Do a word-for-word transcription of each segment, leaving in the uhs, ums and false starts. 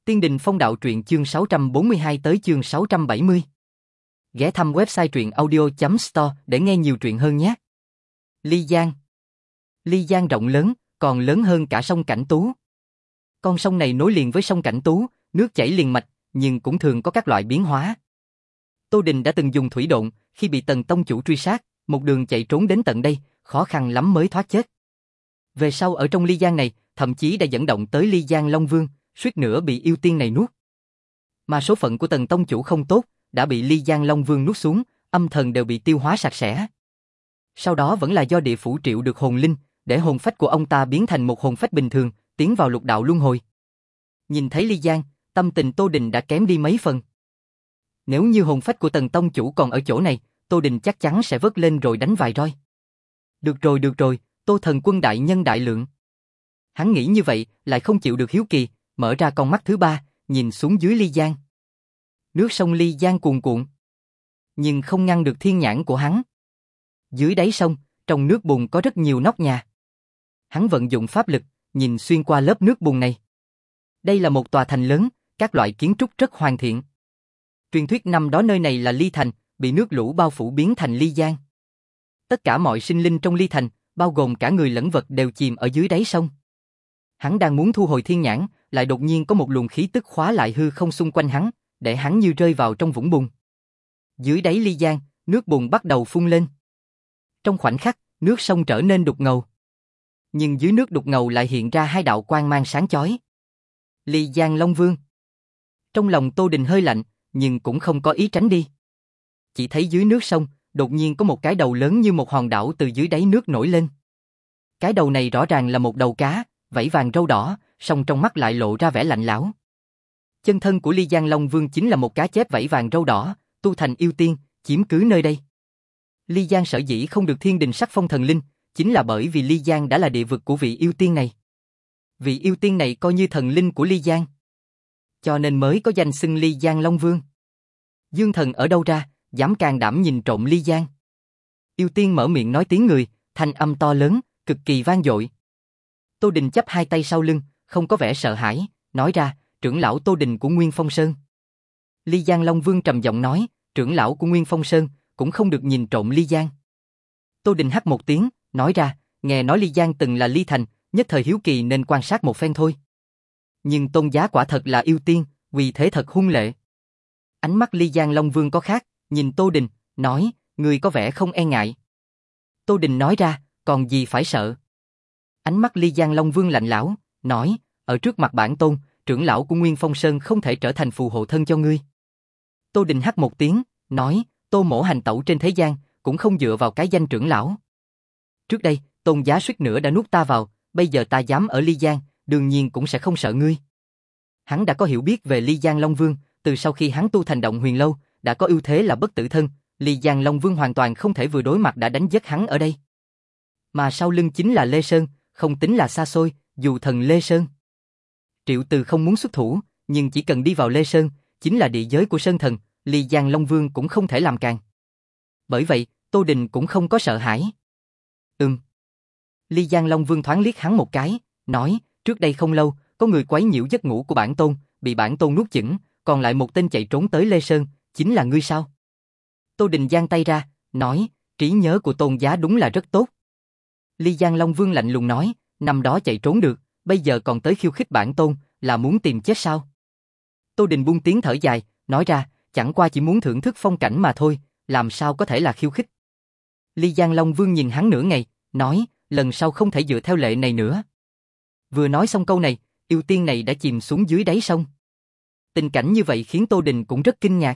Tiên Đình Phong Đạo Truyện chương sáu trăm bốn mươi hai tới chương sáu trăm bảy mươi. Ghé thăm website truyện audio chấm store để nghe nhiều truyện hơn nhé. Ly Giang. Ly Giang rộng lớn, còn lớn hơn cả sông Cảnh Tú. Con sông này nối liền với sông Cảnh Tú, nước chảy liền mạch, nhưng cũng thường có các loại biến hóa. Tô Đình đã từng dùng thủy độn, khi bị Tần tông chủ truy sát, một đường chạy trốn đến tận đây, khó khăn lắm mới thoát chết. Về sau ở trong Ly Giang này, thậm chí đã dẫn động tới Ly Giang Long Vương, suýt nữa bị yêu tiên này nuốt. Mà số phận của Tần tông chủ không tốt, đã bị Ly Giang Long Vương nuốt xuống, âm thần đều bị tiêu hóa sạch sẽ. Sau đó vẫn là do địa phủ triệu được hồn linh, để hồn phách của ông ta biến thành một hồn phách bình thường, tiến vào lục đạo luân hồi. Nhìn thấy Ly Giang, tâm tình Tô Đình đã kém đi mấy phần. Nếu như hồn phách của Tần tông chủ còn ở chỗ này, Tô Đình chắc chắn sẽ vớt lên rồi đánh vài roi. Được rồi được rồi, Tô thần quân đại nhân đại lượng. Hắn nghĩ như vậy, lại không chịu được hiếu kỳ, mở ra con mắt thứ ba, nhìn xuống dưới Ly Giang. Nước sông Ly Giang cuồn cuộn, nhưng không ngăn được thiên nhãn của hắn. Dưới đáy sông, trong nước bùn có rất nhiều nóc nhà. Hắn vận dụng pháp lực, nhìn xuyên qua lớp nước bùn này. Đây là một tòa thành lớn, các loại kiến trúc rất hoàn thiện. Truyền thuyết năm đó nơi này là Ly Thành, bị nước lũ bao phủ biến thành Ly Giang. Tất cả mọi sinh linh trong Ly Thành, bao gồm cả người lẫn vật đều chìm ở dưới đáy sông. Hắn đang muốn thu hồi thiên nhãn, lại đột nhiên có một luồng khí tức khóa lại hư không xung quanh hắn, để hắn như rơi vào trong vũng bùn. Dưới đáy Ly Giang, nước bùn bắt đầu phun lên. Trong khoảnh khắc, nước sông trở nên đục ngầu. Nhưng dưới nước đục ngầu lại hiện ra hai đạo quang mang sáng chói. Ly Giang Long Vương. Trong lòng Tô Đình hơi lạnh, nhưng cũng không có ý tránh đi. Chỉ thấy dưới nước sông, đột nhiên có một cái đầu lớn như một hòn đảo từ dưới đáy nước nổi lên. Cái đầu này rõ ràng là một đầu cá, vảy vàng râu đỏ, song trong mắt lại lộ ra vẻ lạnh lẽo. Chân thân của Ly Giang Long Vương chính là một cá chép vảy vàng râu đỏ, tu thành yêu tiên, chiếm cứ nơi đây. Ly Giang sở dĩ không được thiên đình sắc phong thần linh, chính là bởi vì Ly Giang đã là địa vực của vị yêu tiên này. Vị yêu tiên này coi như thần linh của Ly Giang, cho nên mới có danh xưng Ly Giang Long Vương. Dương thần ở đâu ra, dám can đảm nhìn trộm Ly Giang? Yêu tiên mở miệng nói tiếng người, thanh âm to lớn, cực kỳ vang dội. Tô Đình chắp hai tay sau lưng, không có vẻ sợ hãi, nói ra, trưởng lão Tô Đình của Nguyên Phong Sơn. Ly Giang Long Vương trầm giọng nói, trưởng lão của Nguyên Phong Sơn, cũng không được nhìn trộm Ly Giang. Tô Đình hắt một tiếng, nói ra, nghe nói Ly Giang từng là Ly Thành, nhất thời hiếu kỳ nên quan sát một phen thôi. Nhưng tôn giá quả thật là yêu tiên, vì thế thật hung lệ. Ánh mắt Ly Giang Long Vương có khác, nhìn Tô Đình, nói, người có vẻ không e ngại. Tô Đình nói ra, còn gì phải sợ. Ánh mắt Ly Giang Long Vương lạnh lẽo, nói, ở trước mặt bản tôn, trưởng lão của Nguyên Phong Sơn không thể trở thành phù hộ thân cho ngươi. Tô Đình hắt một tiếng, nói, Tô mỗ hành tẩu trên thế gian, cũng không dựa vào cái danh trưởng lão. Trước đây, tôn giá suýt nữa đã nuốt ta vào, bây giờ ta dám ở Ly Giang, đương nhiên cũng sẽ không sợ ngươi. Hắn đã có hiểu biết về Ly Giang Long Vương, từ sau khi hắn tu thành Động Huyền Lâu, đã có ưu thế là bất tử thân, Ly Giang Long Vương hoàn toàn không thể vừa đối mặt đã đánh giết hắn ở đây. Mà sau lưng chính là Lê Sơn, không tính là xa xôi, dù thần Lê Sơn. Triệu Từ không muốn xuất thủ, nhưng chỉ cần đi vào Lê Sơn, chính là địa giới của Sơn Thần, Ly Giang Long Vương cũng không thể làm càn. Bởi vậy, Tô Đình cũng không có sợ hãi. Ừm. Ly Giang Long Vương thoáng liếc hắn một cái, nói, trước đây không lâu, có người quấy nhiễu giấc ngủ của bản tôn, bị bản tôn nuốt chửng, còn lại một tên chạy trốn tới Lê Sơn, chính là ngươi sao? Tô Đình giang tay ra, nói, trí nhớ của tôn giá đúng là rất tốt. Ly Giang Long Vương lạnh lùng nói, năm đó chạy trốn được, bây giờ còn tới khiêu khích bản tôn, là muốn tìm chết sao? Tô Đình buông tiếng thở dài, nói ra, chẳng qua chỉ muốn thưởng thức phong cảnh mà thôi, làm sao có thể là khiêu khích? Ly Giang Long Vương nhìn hắn nửa ngày, nói, lần sau không thể dựa theo lệ này nữa. Vừa nói xong câu này, yêu tiên này đã chìm xuống dưới đáy sông. Tình cảnh như vậy khiến Tô Đình cũng rất kinh ngạc.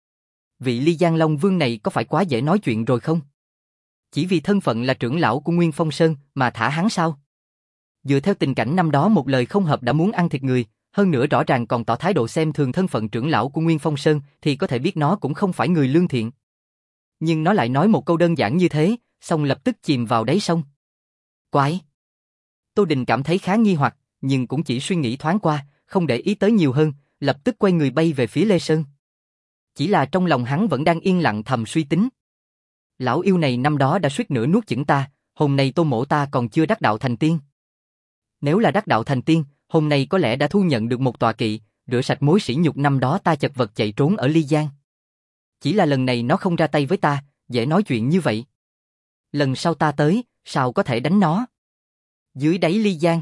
Vị Ly Giang Long Vương này có phải quá dễ nói chuyện rồi không? Chỉ vì thân phận là trưởng lão của Nguyên Phong Sơn mà thả hắn sao? Dựa theo tình cảnh năm đó một lời không hợp đã muốn ăn thịt người, hơn nữa rõ ràng còn tỏ thái độ xem thường thân phận trưởng lão của Nguyên Phong Sơn thì có thể biết nó cũng không phải người lương thiện. Nhưng nó lại nói một câu đơn giản như thế, xong lập tức chìm vào đáy sông. Quái! Tô Đình cảm thấy khá nghi hoặc, nhưng cũng chỉ suy nghĩ thoáng qua, không để ý tới nhiều hơn, lập tức quay người bay về phía Lê Sơn. Chỉ là trong lòng hắn vẫn đang yên lặng thầm suy tính. Lão yêu này năm đó đã suýt nữa nuốt chửng ta, hôm nay Tô mỗ ta còn chưa đắc đạo thành tiên. Nếu là đắc đạo thành tiên, hôm nay có lẽ đã thu nhận được một tọa kỵ, rửa sạch mối sỉ nhục năm đó ta chật vật chạy trốn ở Ly Giang. Chỉ là lần này nó không ra tay với ta, dễ nói chuyện như vậy. Lần sau ta tới, sao có thể đánh nó? Dưới đáy Ly Giang,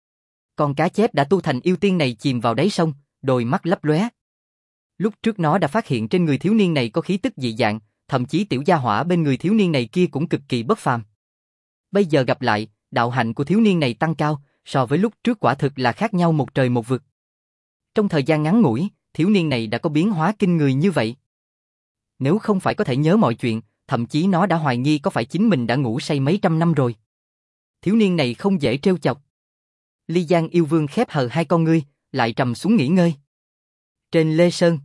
con cá chép đã tu thành yêu tiên này chìm vào đáy sông, đôi mắt lấp lóe. Lúc trước nó đã phát hiện trên người thiếu niên này có khí tức dị dạng, thậm chí tiểu gia hỏa bên người thiếu niên này kia cũng cực kỳ bất phàm. Bây giờ gặp lại, đạo hạnh của thiếu niên này tăng cao, so với lúc trước quả thực là khác nhau một trời một vực. Trong thời gian ngắn ngủi, thiếu niên này đã có biến hóa kinh người như vậy. Nếu không phải có thể nhớ mọi chuyện, thậm chí nó đã hoài nghi có phải chính mình đã ngủ say mấy trăm năm rồi. Thiếu niên này không dễ trêu chọc. Ly Giang yêu vương khép hờ hai con ngươi, lại trầm xuống nghỉ ngơi. Trên Lê Sơn,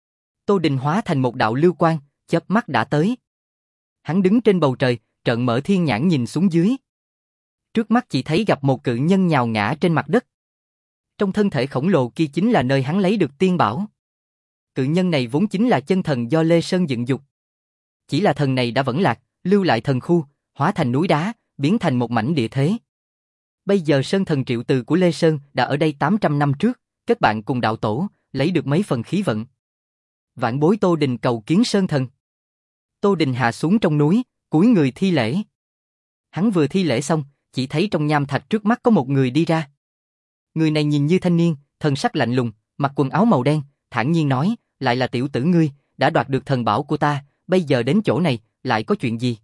Tô Đình hóa thành một đạo lưu quang, chớp mắt đã tới. Hắn đứng trên bầu trời, trợn mở thiên nhãn nhìn xuống dưới. Trước mắt chỉ thấy gặp một cự nhân nhào ngã trên mặt đất. Trong thân thể khổng lồ kia chính là nơi hắn lấy được tiên bảo. Cự nhân này vốn chính là chân thần do Lê Sơn dựng dục. Chỉ là thần này đã vẫn lạc, lưu lại thần khu, hóa thành núi đá, biến thành một mảnh địa thế. Bây giờ Sơn thần Triệu Từ của Lê Sơn đã ở đây tám trăm năm trước, kết bạn cùng đạo tổ, lấy được mấy phần khí vận. Vạn bối Tô Đình cầu kiến Sơn thần. Tô Đình hạ xuống trong núi, cúi người thi lễ. Hắn vừa thi lễ xong, chỉ thấy trong nham thạch trước mắt có một người đi ra. Người này nhìn như thanh niên, thân sắc lạnh lùng, mặc quần áo màu đen, thản nhiên nói, lại là tiểu tử ngươi, đã đoạt được thần bảo của ta, bây giờ đến chỗ này, lại có chuyện gì?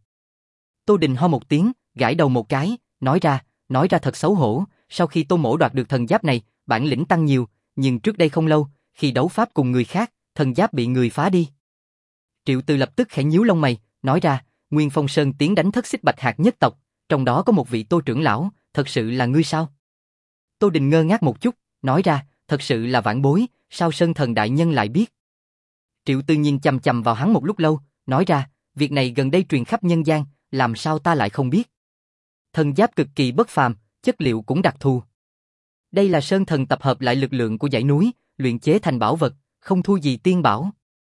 Tô Đình ho một tiếng, gãi đầu một cái, nói ra, nói ra thật xấu hổ, sau khi Tô Mỗ đoạt được thần giáp này, bản lĩnh tăng nhiều, nhưng trước đây không lâu, khi đấu pháp cùng người khác, thần giáp bị người phá đi. Triệu Từ lập tức khẽ nhíu lông mày, nói ra, Nguyên Phong Sơn tiến đánh thất xích bạch hạt nhất tộc, trong đó có một vị Tô trưởng lão, thật sự là ngươi sao? Tô Đình ngơ ngác một chút, nói ra, thật sự là vãn bối, sao Sơn thần đại nhân lại biết? Triệu Từ nhìn chằm chằm vào hắn một lúc lâu, nói ra, việc này gần đây truyền khắp nhân gian, làm sao ta lại không biết? Thần giáp cực kỳ bất phàm, chất liệu cũng đặc thù. Đây là Sơn thần tập hợp lại lực lượng của dãy núi, luyện chế thành bảo vật, không thua gì tiên bảo.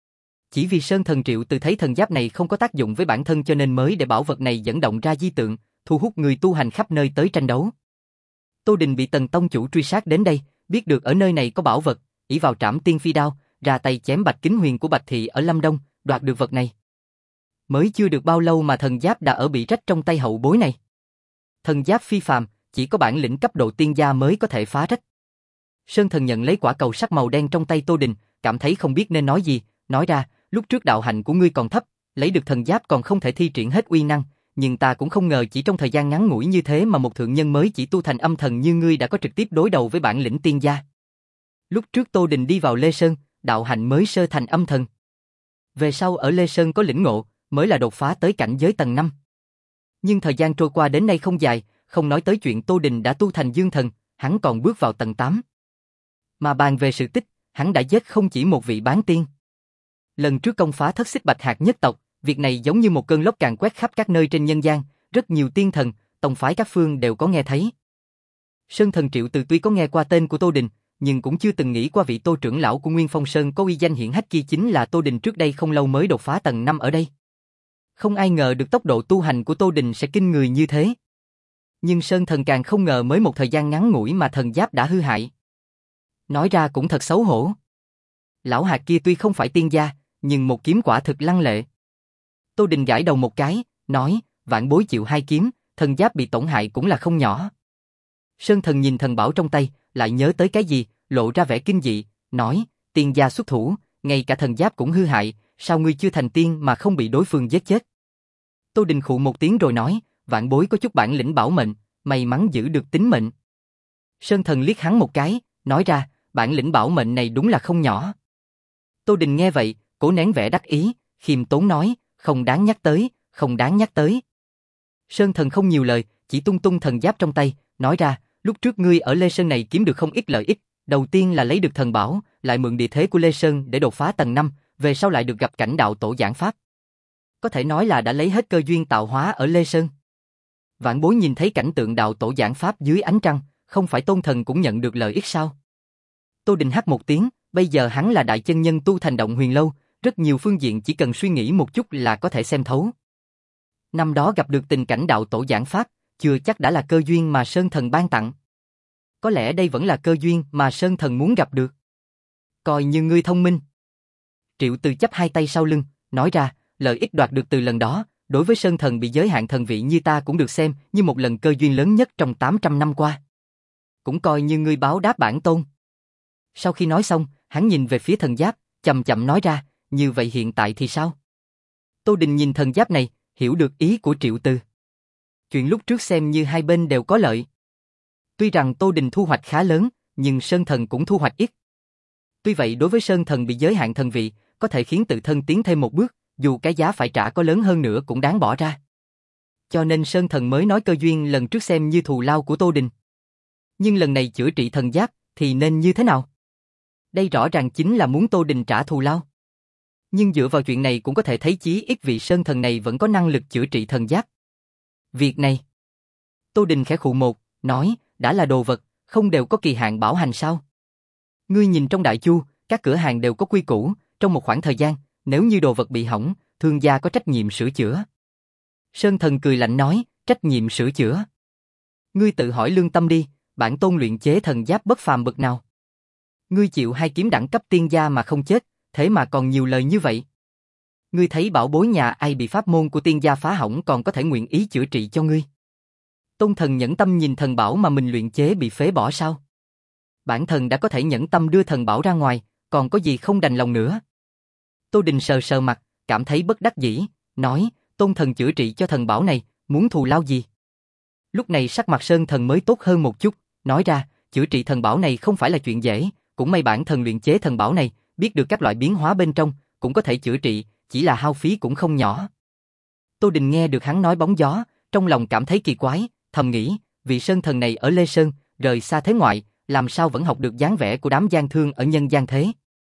Chỉ vì Sơn thần Triệu Từ thấy thần giáp này không có tác dụng với bản thân cho nên mới để bảo vật này dẫn động ra di tượng, thu hút người tu hành khắp nơi tới tranh đấu. Tô Đình bị Tần tông chủ truy sát đến đây, biết được ở nơi này có bảo vật, ỷ vào Trảm Tiên Phi đao, ra tay chém Bạch Kính Huyền của Bạch thị ở Lâm Đông, đoạt được vật này. Mới chưa được bao lâu mà thần giáp đã ở bị rách trong tay hậu bối này. Thần giáp phi phàm, chỉ có bản lĩnh cấp độ tiên gia mới có thể phá rách. Sơn thần nhận lấy quả cầu sắc màu đen trong tay Tô Đình, cảm thấy không biết nên nói gì, nói ra, lúc trước đạo hạnh của ngươi còn thấp, lấy được thần giáp còn không thể thi triển hết uy năng, nhưng ta cũng không ngờ chỉ trong thời gian ngắn ngủi như thế mà một thượng nhân mới chỉ tu thành âm thần như ngươi đã có trực tiếp đối đầu với bản lĩnh tiên gia. Lúc trước Tô Đình đi vào Lê Sơn, đạo hạnh mới sơ thành âm thần. Về sau ở Lê Sơn có lĩnh ngộ, mới là đột phá tới cảnh giới tầng năm. Nhưng thời gian trôi qua đến nay không dài, không nói tới chuyện Tô Đình đã tu thành dương thần, hắn còn bước vào tầng tám. Mà bàn về sự tích, hắn đã giết không chỉ một vị bán tiên. Lần trước công phá thất xích bạch hạt nhất tộc, việc này giống như một cơn lốc càn quét khắp các nơi trên nhân gian, rất nhiều tiên thần, tông phái các phương đều có nghe thấy. Sơn thần Triệu Từ tuy có nghe qua tên của Tô Đình, nhưng cũng chưa từng nghĩ qua vị Tô trưởng lão của Nguyên Phong Sơn có uy danh hiển hách kia chính là Tô Đình trước đây không lâu mới đột phá tầng năm ở đây. Không ai ngờ được tốc độ tu hành của Tô Đình sẽ kinh người như thế. Nhưng Sơn thần càng không ngờ mới một thời gian ngắn ngủi mà thần giáp đã hư hại. Nói ra cũng thật xấu hổ. Lão hạt kia tuy không phải tiên gia, nhưng một kiếm quả thực lăng lệ. Tô Đình gãi đầu một cái, nói, vãn bối chịu hai kiếm, thần giáp bị tổn hại cũng là không nhỏ. Sơn thần nhìn thần bảo trong tay, lại nhớ tới cái gì, lộ ra vẻ kinh dị, nói, tiên gia xuất thủ, ngay cả thần giáp cũng hư hại, sao ngươi chưa thành tiên mà không bị đối phương giết chết? Tô Đình khụ một tiếng rồi nói, vãn bối có chút bản lĩnh bảo mệnh, may mắn giữ được tính mệnh. Sơn thần liếc hắn một cái, nói ra, bản lĩnh bảo mệnh này đúng là không nhỏ. Tô Đình nghe vậy, cố nén vẻ đắc ý, khiêm tốn nói, không đáng nhắc tới, không đáng nhắc tới. Sơn thần không nhiều lời, chỉ tung tung thần giáp trong tay, nói ra, lúc trước ngươi ở Lê Sơn này kiếm được không ít lợi ích, đầu tiên là lấy được thần bảo, lại mượn địa thế của Lê Sơn để đột phá tầng năm, về sau lại được gặp cảnh đạo tổ giảng pháp. Có thể nói là đã lấy hết cơ duyên tạo hóa ở Lê Sơn. Vãn bối nhìn thấy cảnh tượng đạo tổ giảng pháp dưới ánh trăng, không phải tôn thần cũng nhận được lợi ích sao? Tô Đình hắt một tiếng, bây giờ hắn là đại chân nhân tu thành Động Huyền Lâu, rất nhiều phương diện chỉ cần suy nghĩ một chút là có thể xem thấu. Năm đó gặp được tình cảnh đạo tổ giảng pháp, chưa chắc đã là cơ duyên mà Sơn thần ban tặng. Có lẽ đây vẫn là cơ duyên mà Sơn thần muốn gặp được. Coi như ngươi thông minh. Triệu Từ chắp hai tay sau lưng, nói ra, lợi ích đoạt được từ lần đó, đối với Sơn Thần bị giới hạn thần vị như ta cũng được xem như một lần cơ duyên lớn nhất trong tám trăm năm qua. Cũng coi như ngươi báo đáp bản tôn. Sau khi nói xong, hắn nhìn về phía thần giáp, chậm chậm nói ra, như vậy hiện tại thì sao? Tô Đình nhìn thần giáp này, hiểu được ý của Triệu Từ. Chuyện lúc trước xem như hai bên đều có lợi. Tuy rằng Tô Đình thu hoạch khá lớn, nhưng Sơn Thần cũng thu hoạch ít. Tuy vậy đối với Sơn Thần bị giới hạn thần vị, có thể khiến tự thân tiến thêm một bước, dù cái giá phải trả có lớn hơn nữa cũng đáng bỏ ra. Cho nên Sơn Thần mới nói cơ duyên lần trước xem như thù lao của Tô Đình. Nhưng lần này chữa trị thần giáp thì nên như thế nào? Đây rõ ràng chính là muốn Tô Đình trả thù lao. Nhưng dựa vào chuyện này cũng có thể thấy chí ít vị Sơn Thần này vẫn có năng lực chữa trị thần giáp. Việc này, Tô Đình khẽ khụ một, nói, đã là đồ vật, không đều có kỳ hạn bảo hành sao? Ngươi nhìn trong Đại Chu, các cửa hàng đều có quy củ, trong một khoảng thời gian, nếu như đồ vật bị hỏng, thương gia có trách nhiệm sửa chữa. Sơn Thần cười lạnh nói, trách nhiệm sửa chữa. Ngươi tự hỏi lương tâm đi, bản tôn luyện chế thần giáp bất phàm bậc nào? Ngươi chịu hai kiếm đẳng cấp tiên gia mà không chết, thế mà còn nhiều lời như vậy. Ngươi thấy bảo bối nhà ai bị pháp môn của tiên gia phá hỏng còn có thể nguyện ý chữa trị cho ngươi? Tôn Thần nhẫn tâm nhìn thần bảo mà mình luyện chế bị phế bỏ sao? Bản thần đã có thể nhẫn tâm đưa thần bảo ra ngoài, còn có gì không đành lòng nữa? Tô Đình sờ sờ mặt, cảm thấy bất đắc dĩ, nói, Tôn Thần chữa trị cho thần bảo này, muốn thù lao gì? Lúc này sắc mặt Sơn Thần mới tốt hơn một chút, nói ra, chữa trị thần bảo này không phải là chuyện dễ, cũng may bản thần luyện chế thần bảo này, biết được các loại biến hóa bên trong, cũng có thể chữa trị, chỉ là hao phí cũng không nhỏ. Tô Đình nghe được hắn nói bóng gió, trong lòng cảm thấy kỳ quái, thầm nghĩ, vị Sơn Thần này ở Lê Sơn, rời xa thế ngoại, làm sao vẫn học được dáng vẻ của đám gian thương ở nhân gian thế?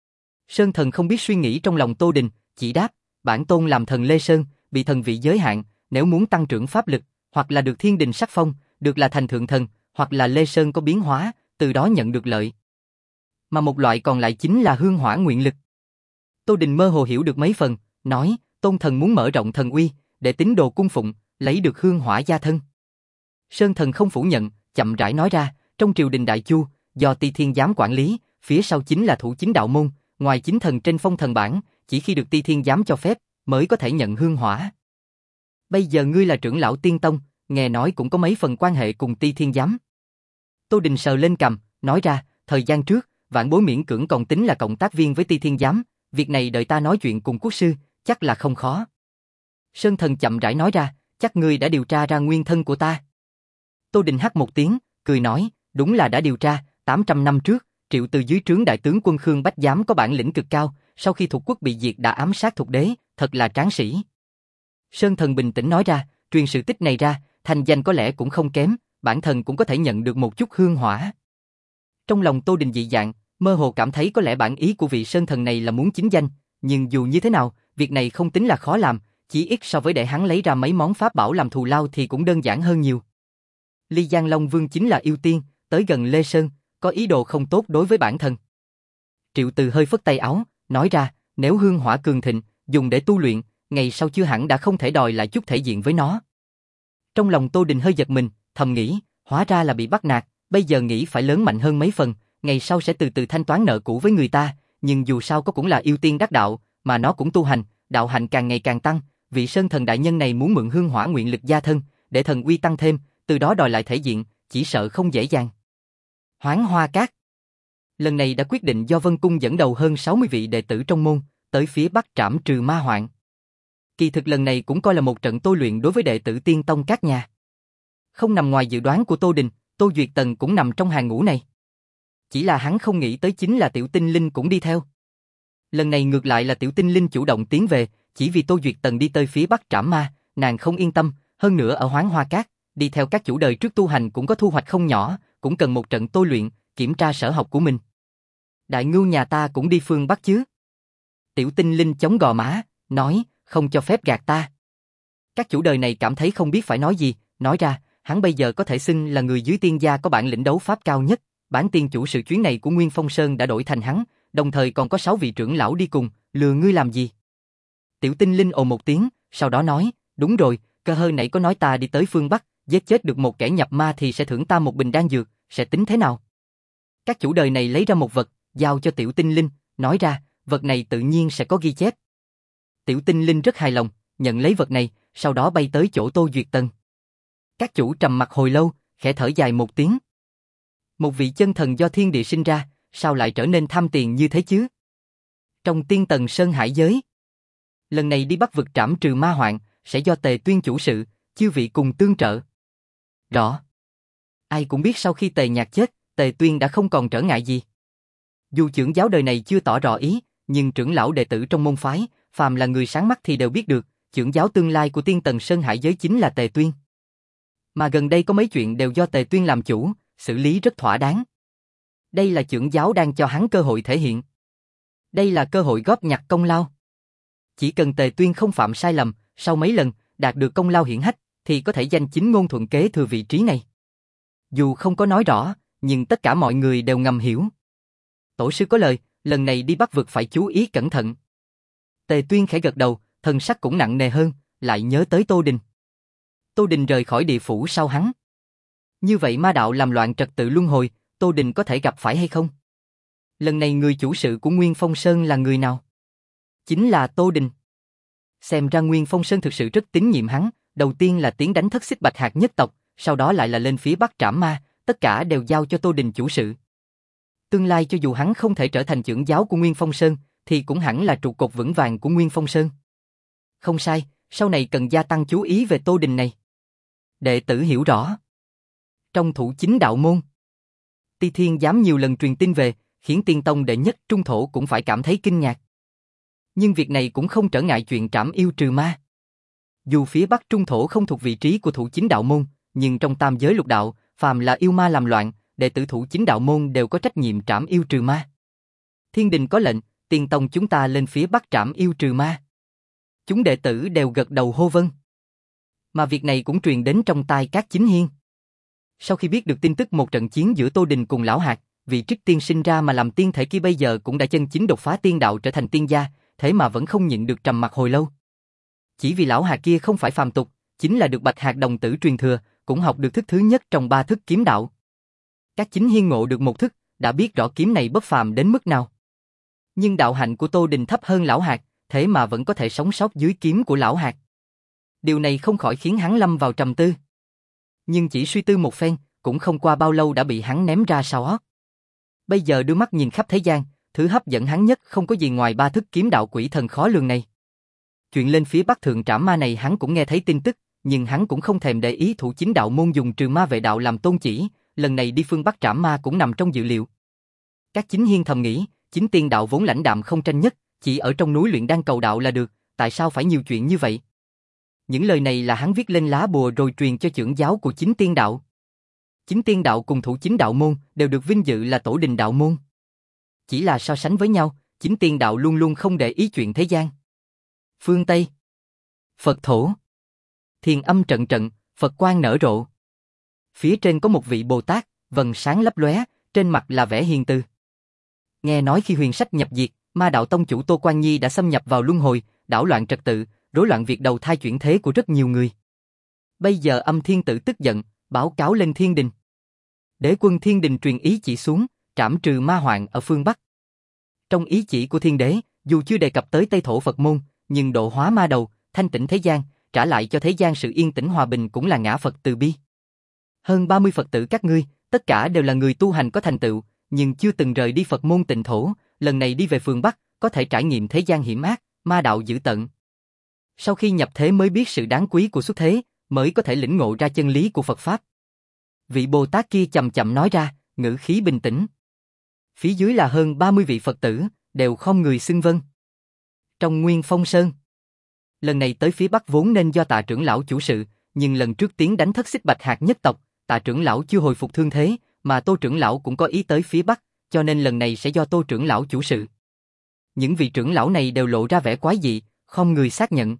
Sơn Thần không biết suy nghĩ trong lòng Tô Đình, chỉ đáp, bản tôn làm thần Lê Sơn, bị thần vị giới hạn, nếu muốn tăng trưởng pháp lực, hoặc là được thiên đình sắc phong, được là thành thượng thần, hoặc là Lê Sơn có biến hóa, từ đó nhận được lợi. Mà một loại còn lại chính là hương hỏa nguyện lực. Tô Đình mơ hồ hiểu được mấy phần, nói, Tôn Thần muốn mở rộng thần uy, để tín đồ cung phụng, lấy được hương hỏa gia thân. Sơn Thần không phủ nhận, chậm rãi nói ra, trong triều đình Đại Chu, do Ti Thiên Giám quản lý, phía sau chính là thủ chính đạo môn, ngoài chính thần trên phong thần bảng, chỉ khi được Ti Thiên Giám cho phép, mới có thể nhận hương hỏa. Bây giờ ngươi là trưởng lão Tiên Tông, nghe nói cũng có mấy phần quan hệ cùng Ti Thiên Giám. Tô Đình sờ lên cằm, nói ra, thời gian trước, vãn bối miễn cưỡng còn tính là cộng tác viên với Ti Thiên Giám, việc này đợi ta nói chuyện cùng quốc sư, chắc là không khó. Sơn Thần chậm rãi nói ra, chắc ngươi đã điều tra ra nguyên thân của ta. Tô Đình hắt một tiếng, cười nói, đúng là đã điều tra, tám trăm năm trước, Triệu Từ dưới trướng đại tướng quân Khương Bách Giám có bản lĩnh cực cao, sau khi Thục quốc bị diệt đã ám sát Thục đế, thật là tráng sĩ. Sơn Thần bình tĩnh nói ra, truyền sự tích này ra, thành danh có lẽ cũng không kém, bản thần cũng có thể nhận được một chút hương hỏa. Trong lòng Tô Đình dị dạng, mơ hồ cảm thấy có lẽ bản ý của vị Sơn Thần này là muốn chính danh, nhưng dù như thế nào, việc này không tính là khó làm, chỉ ít so với để hắn lấy ra mấy món pháp bảo làm thù lao thì cũng đơn giản hơn nhiều. Ly Giang Long Vương chính là yêu tiên, tới gần Lê Sơn, có ý đồ không tốt đối với bản thân. Triệu Từ hơi phất tay áo, nói ra, nếu hương hỏa cường thịnh, dùng để tu luyện, ngày sau chưa hẳn đã không thể đòi lại chút thể diện với nó. Trong lòng Tô Đình hơi giật mình, thầm nghĩ, hóa ra là bị bắt nạt, bây giờ nghĩ phải lớn mạnh hơn mấy phần, ngày sau sẽ từ từ thanh toán nợ cũ với người ta, nhưng dù sao có cũng là yêu tiên đắc đạo, mà nó cũng tu hành, đạo hạnh càng ngày càng tăng, vị Sơn Thần đại nhân này muốn mượn hương hỏa nguyện lực gia thân, để thần uy tăng thêm, từ đó đòi lại thể diện, chỉ sợ không dễ dàng. Hoáng Hoa Cát. Lần này đã quyết định do Vân Cung dẫn đầu hơn sáu mươi vị đệ tử trong môn, tới phía Bắc trảm trừ ma hoạn. Kỳ thực lần này cũng coi là một trận tôi luyện đối với đệ tử Tiên Tông các nhà. Không nằm ngoài dự đoán của Tô Đình, Tô Duyệt Tần cũng nằm trong hàng ngũ này. Chỉ là hắn không nghĩ tới chính là Tiểu Tinh Linh cũng đi theo. Lần này ngược lại là Tiểu Tinh Linh chủ động tiến về, chỉ vì Tô Duyệt Tần đi tới phía Bắc trảm ma, nàng không yên tâm, hơn nữa ở Hoáng Hoa Cát, đi theo các chủ đời trước tu hành cũng có thu hoạch không nhỏ, cũng cần một trận tôi luyện, kiểm tra sở học của mình. Đại ngưu nhà ta cũng đi phương Bắc chứ? Tiểu Tinh Linh chống gò má, nói, không cho phép gạt ta. Các chủ đời này cảm thấy không biết phải nói gì, nói ra, hắn bây giờ có thể xưng là người dưới tiên gia có bản lĩnh đấu pháp cao nhất, bản tiên chủ sự chuyến này của Nguyên Phong Sơn đã đổi thành hắn, đồng thời còn có sáu vị trưởng lão đi cùng, lừa ngươi làm gì? Tiểu Tinh Linh ồ một tiếng, sau đó nói, đúng rồi, cơ hơi nãy có nói ta đi tới phương Bắc, giết chết được một kẻ nhập ma thì sẽ thưởng ta một bình đan dược, sẽ tính thế nào? Các chủ đời này lấy ra một vật, giao cho Tiểu Tinh Linh, nói ra, vật này tự nhiên sẽ có ghi chép. Tiểu tinh linh rất hài lòng, nhận lấy vật này, sau đó bay tới chỗ Tô Duyệt Tần. Các chủ trầm mặc hồi lâu, khẽ thở dài một tiếng. Một vị chân thần do thiên địa sinh ra, sao lại trở nên tham tiền như thế chứ? Trong tiên tần sơn hải giới, lần này đi bắt vực trảm trừ ma hoạn, sẽ do Tề Tuyên chủ sự, chư vị cùng tương trợ. Rõ. Ai cũng biết sau khi Tề Nhạc chết, Tề Tuyên đã không còn trở ngại gì. Dù trưởng giáo đời này chưa tỏ rõ ý, nhưng trưởng lão đệ tử trong môn phái, phàm là người sáng mắt thì đều biết được, trưởng giáo tương lai của tiên tần sơn hải giới chính là Tề Tuyên. Mà gần đây có mấy chuyện đều do Tề Tuyên làm chủ, xử lý rất thỏa đáng. Đây là trưởng giáo đang cho hắn cơ hội thể hiện. Đây là cơ hội góp nhặt công lao. Chỉ cần Tề Tuyên không phạm sai lầm, sau mấy lần đạt được công lao hiển hách, thì có thể danh chính ngôn thuận kế thừa vị trí này. Dù không có nói rõ, nhưng tất cả mọi người đều ngầm hiểu. Tổ sư có lời, lần này đi bắt vực phải chú ý cẩn thận. Tề Tuyên khẽ gật đầu, thần sắc cũng nặng nề hơn, lại nhớ tới Tô Đình. Tô Đình rời khỏi địa phủ sau hắn. Như vậy ma đạo làm loạn trật tự luân hồi, Tô Đình có thể gặp phải hay không? Lần này người chủ sự của Nguyên Phong Sơn là người nào? Chính là Tô Đình. Xem ra Nguyên Phong Sơn thực sự rất tín nhiệm hắn, đầu tiên là tiến đánh thất xích bạch hạt nhất tộc, sau đó lại là lên phía Bắc trảm ma, tất cả đều giao cho Tô Đình chủ sự. Tương lai cho dù hắn không thể trở thành trưởng giáo của Nguyên Phong Sơn, thì cũng hẳn là trụ cột vững vàng của Nguyên Phong Sơn. Không sai, sau này cần gia tăng chú ý về Tô Đình này. Đệ tử hiểu rõ. Trong thủ chính đạo môn, Ti Thiên dám nhiều lần truyền tin về, khiến tiên tông đệ nhất trung thổ cũng phải cảm thấy kinh ngạc. Nhưng việc này cũng không trở ngại chuyện trảm yêu trừ ma. Dù phía Bắc trung thổ không thuộc vị trí của thủ chính đạo môn, nhưng trong tam giới lục đạo, phàm là yêu ma làm loạn, đệ tử thủ chính đạo môn đều có trách nhiệm trảm yêu trừ ma. Thiên đình có lệnh, tiên tông chúng ta lên phía Bắc trảm yêu trừ ma. Chúng đệ tử đều gật đầu hô vâng. Mà việc này cũng truyền đến trong tai các chính hiên. Sau khi biết được tin tức một trận chiến giữa Tô Đình cùng Lão Hạt, vị Trích Tiên sinh ra mà làm tiên thể kia bây giờ cũng đã chân chính đột phá tiên đạo trở thành tiên gia, thế mà vẫn không nhịn được trầm mặc hồi lâu. Chỉ vì Lão Hạt kia không phải phàm tục, chính là được Bạch Hạt đồng tử truyền thừa, cũng học được thức thứ nhất trong ba thức kiếm đạo. Các chính hiên ngộ được một thức, đã biết rõ kiếm này bất phàm đến mức nào. Nhưng đạo hạnh của Tô Đình thấp hơn Lão Hạt, thế mà vẫn có thể sống sót dưới kiếm của Lão Hạt. Điều này không khỏi khiến hắn lâm vào trầm tư. Nhưng chỉ suy tư một phen, cũng không qua bao lâu đã bị hắn ném ra sau hót. Bây giờ đưa mắt nhìn khắp thế gian, thứ hấp dẫn hắn nhất không có gì ngoài ba thức kiếm đạo quỷ thần khó lường này. Chuyện lên phía Bắc thượng trảm ma này hắn cũng nghe thấy tin tức, nhưng hắn cũng không thèm để ý thủ chính đạo môn dùng trừ ma vệ đạo làm tôn chỉ, lần này đi phương Bắc trảm ma cũng nằm trong dự liệu. Các chính hiên thầm nghĩ, chính tiên đạo vốn lãnh đạm không tranh nhất, chỉ ở trong núi luyện đan cầu đạo là được, tại sao phải nhiều chuyện như vậy? Những lời này là hắn viết lên lá bùa rồi truyền cho trưởng giáo của chính tiên đạo. Chính tiên đạo cùng thủ chính đạo môn đều được vinh dự là tổ đình đạo môn. Chỉ là so sánh với nhau, chính tiên đạo luôn luôn không để ý chuyện thế gian. Phương Tây, Phật thổ, thiền âm trận trận, Phật quang nở rộ. Phía trên có một vị Bồ Tát, vầng sáng lấp lóe, trên mặt là vẻ hiền từ. Nghe nói khi huyền sách nhập diệt, ma đạo tông chủ Tô Quan Nhi đã xâm nhập vào luân hồi, đảo loạn trật tự, rối loạn việc đầu thai chuyển thế của rất nhiều người. Bây giờ Âm Thiên Tử tức giận, báo cáo lên thiên đình. Đế quân thiên đình truyền ý chỉ xuống, trảm trừ ma hoạn ở phương Bắc. Trong ý chỉ của thiên đế, dù chưa đề cập tới Tây thổ Phật môn, nhưng độ hóa ma đầu, thanh tịnh thế gian, trả lại cho thế gian sự yên tĩnh hòa bình cũng là ngã Phật từ bi. Hơn ba mươi Phật tử các ngươi, tất cả đều là người tu hành có thành tựu, nhưng chưa từng rời đi Phật môn tịnh thổ, lần này đi về phương Bắc, có thể trải nghiệm thế gian hiểm ác, ma đạo dữ tận. Sau khi nhập thế mới biết sự đáng quý của xuất thế, mới có thể lĩnh ngộ ra chân lý của Phật Pháp. Vị Bồ Tát kia chậm chậm nói ra, ngữ khí bình tĩnh. Phía dưới là hơn ba mươi vị Phật tử, đều không người xưng vâng. Trong Nguyên Phong Sơn, lần này tới phía Bắc vốn nên do Tạ trưởng lão chủ sự, nhưng lần trước tiến đánh thất xích bạch hạt nhất tộc, Tạ trưởng lão chưa hồi phục thương thế, mà Tô trưởng lão cũng có ý tới phía Bắc, cho nên lần này sẽ do Tô trưởng lão chủ sự. Những vị trưởng lão này đều lộ ra vẻ quái dị, không người xác nhận.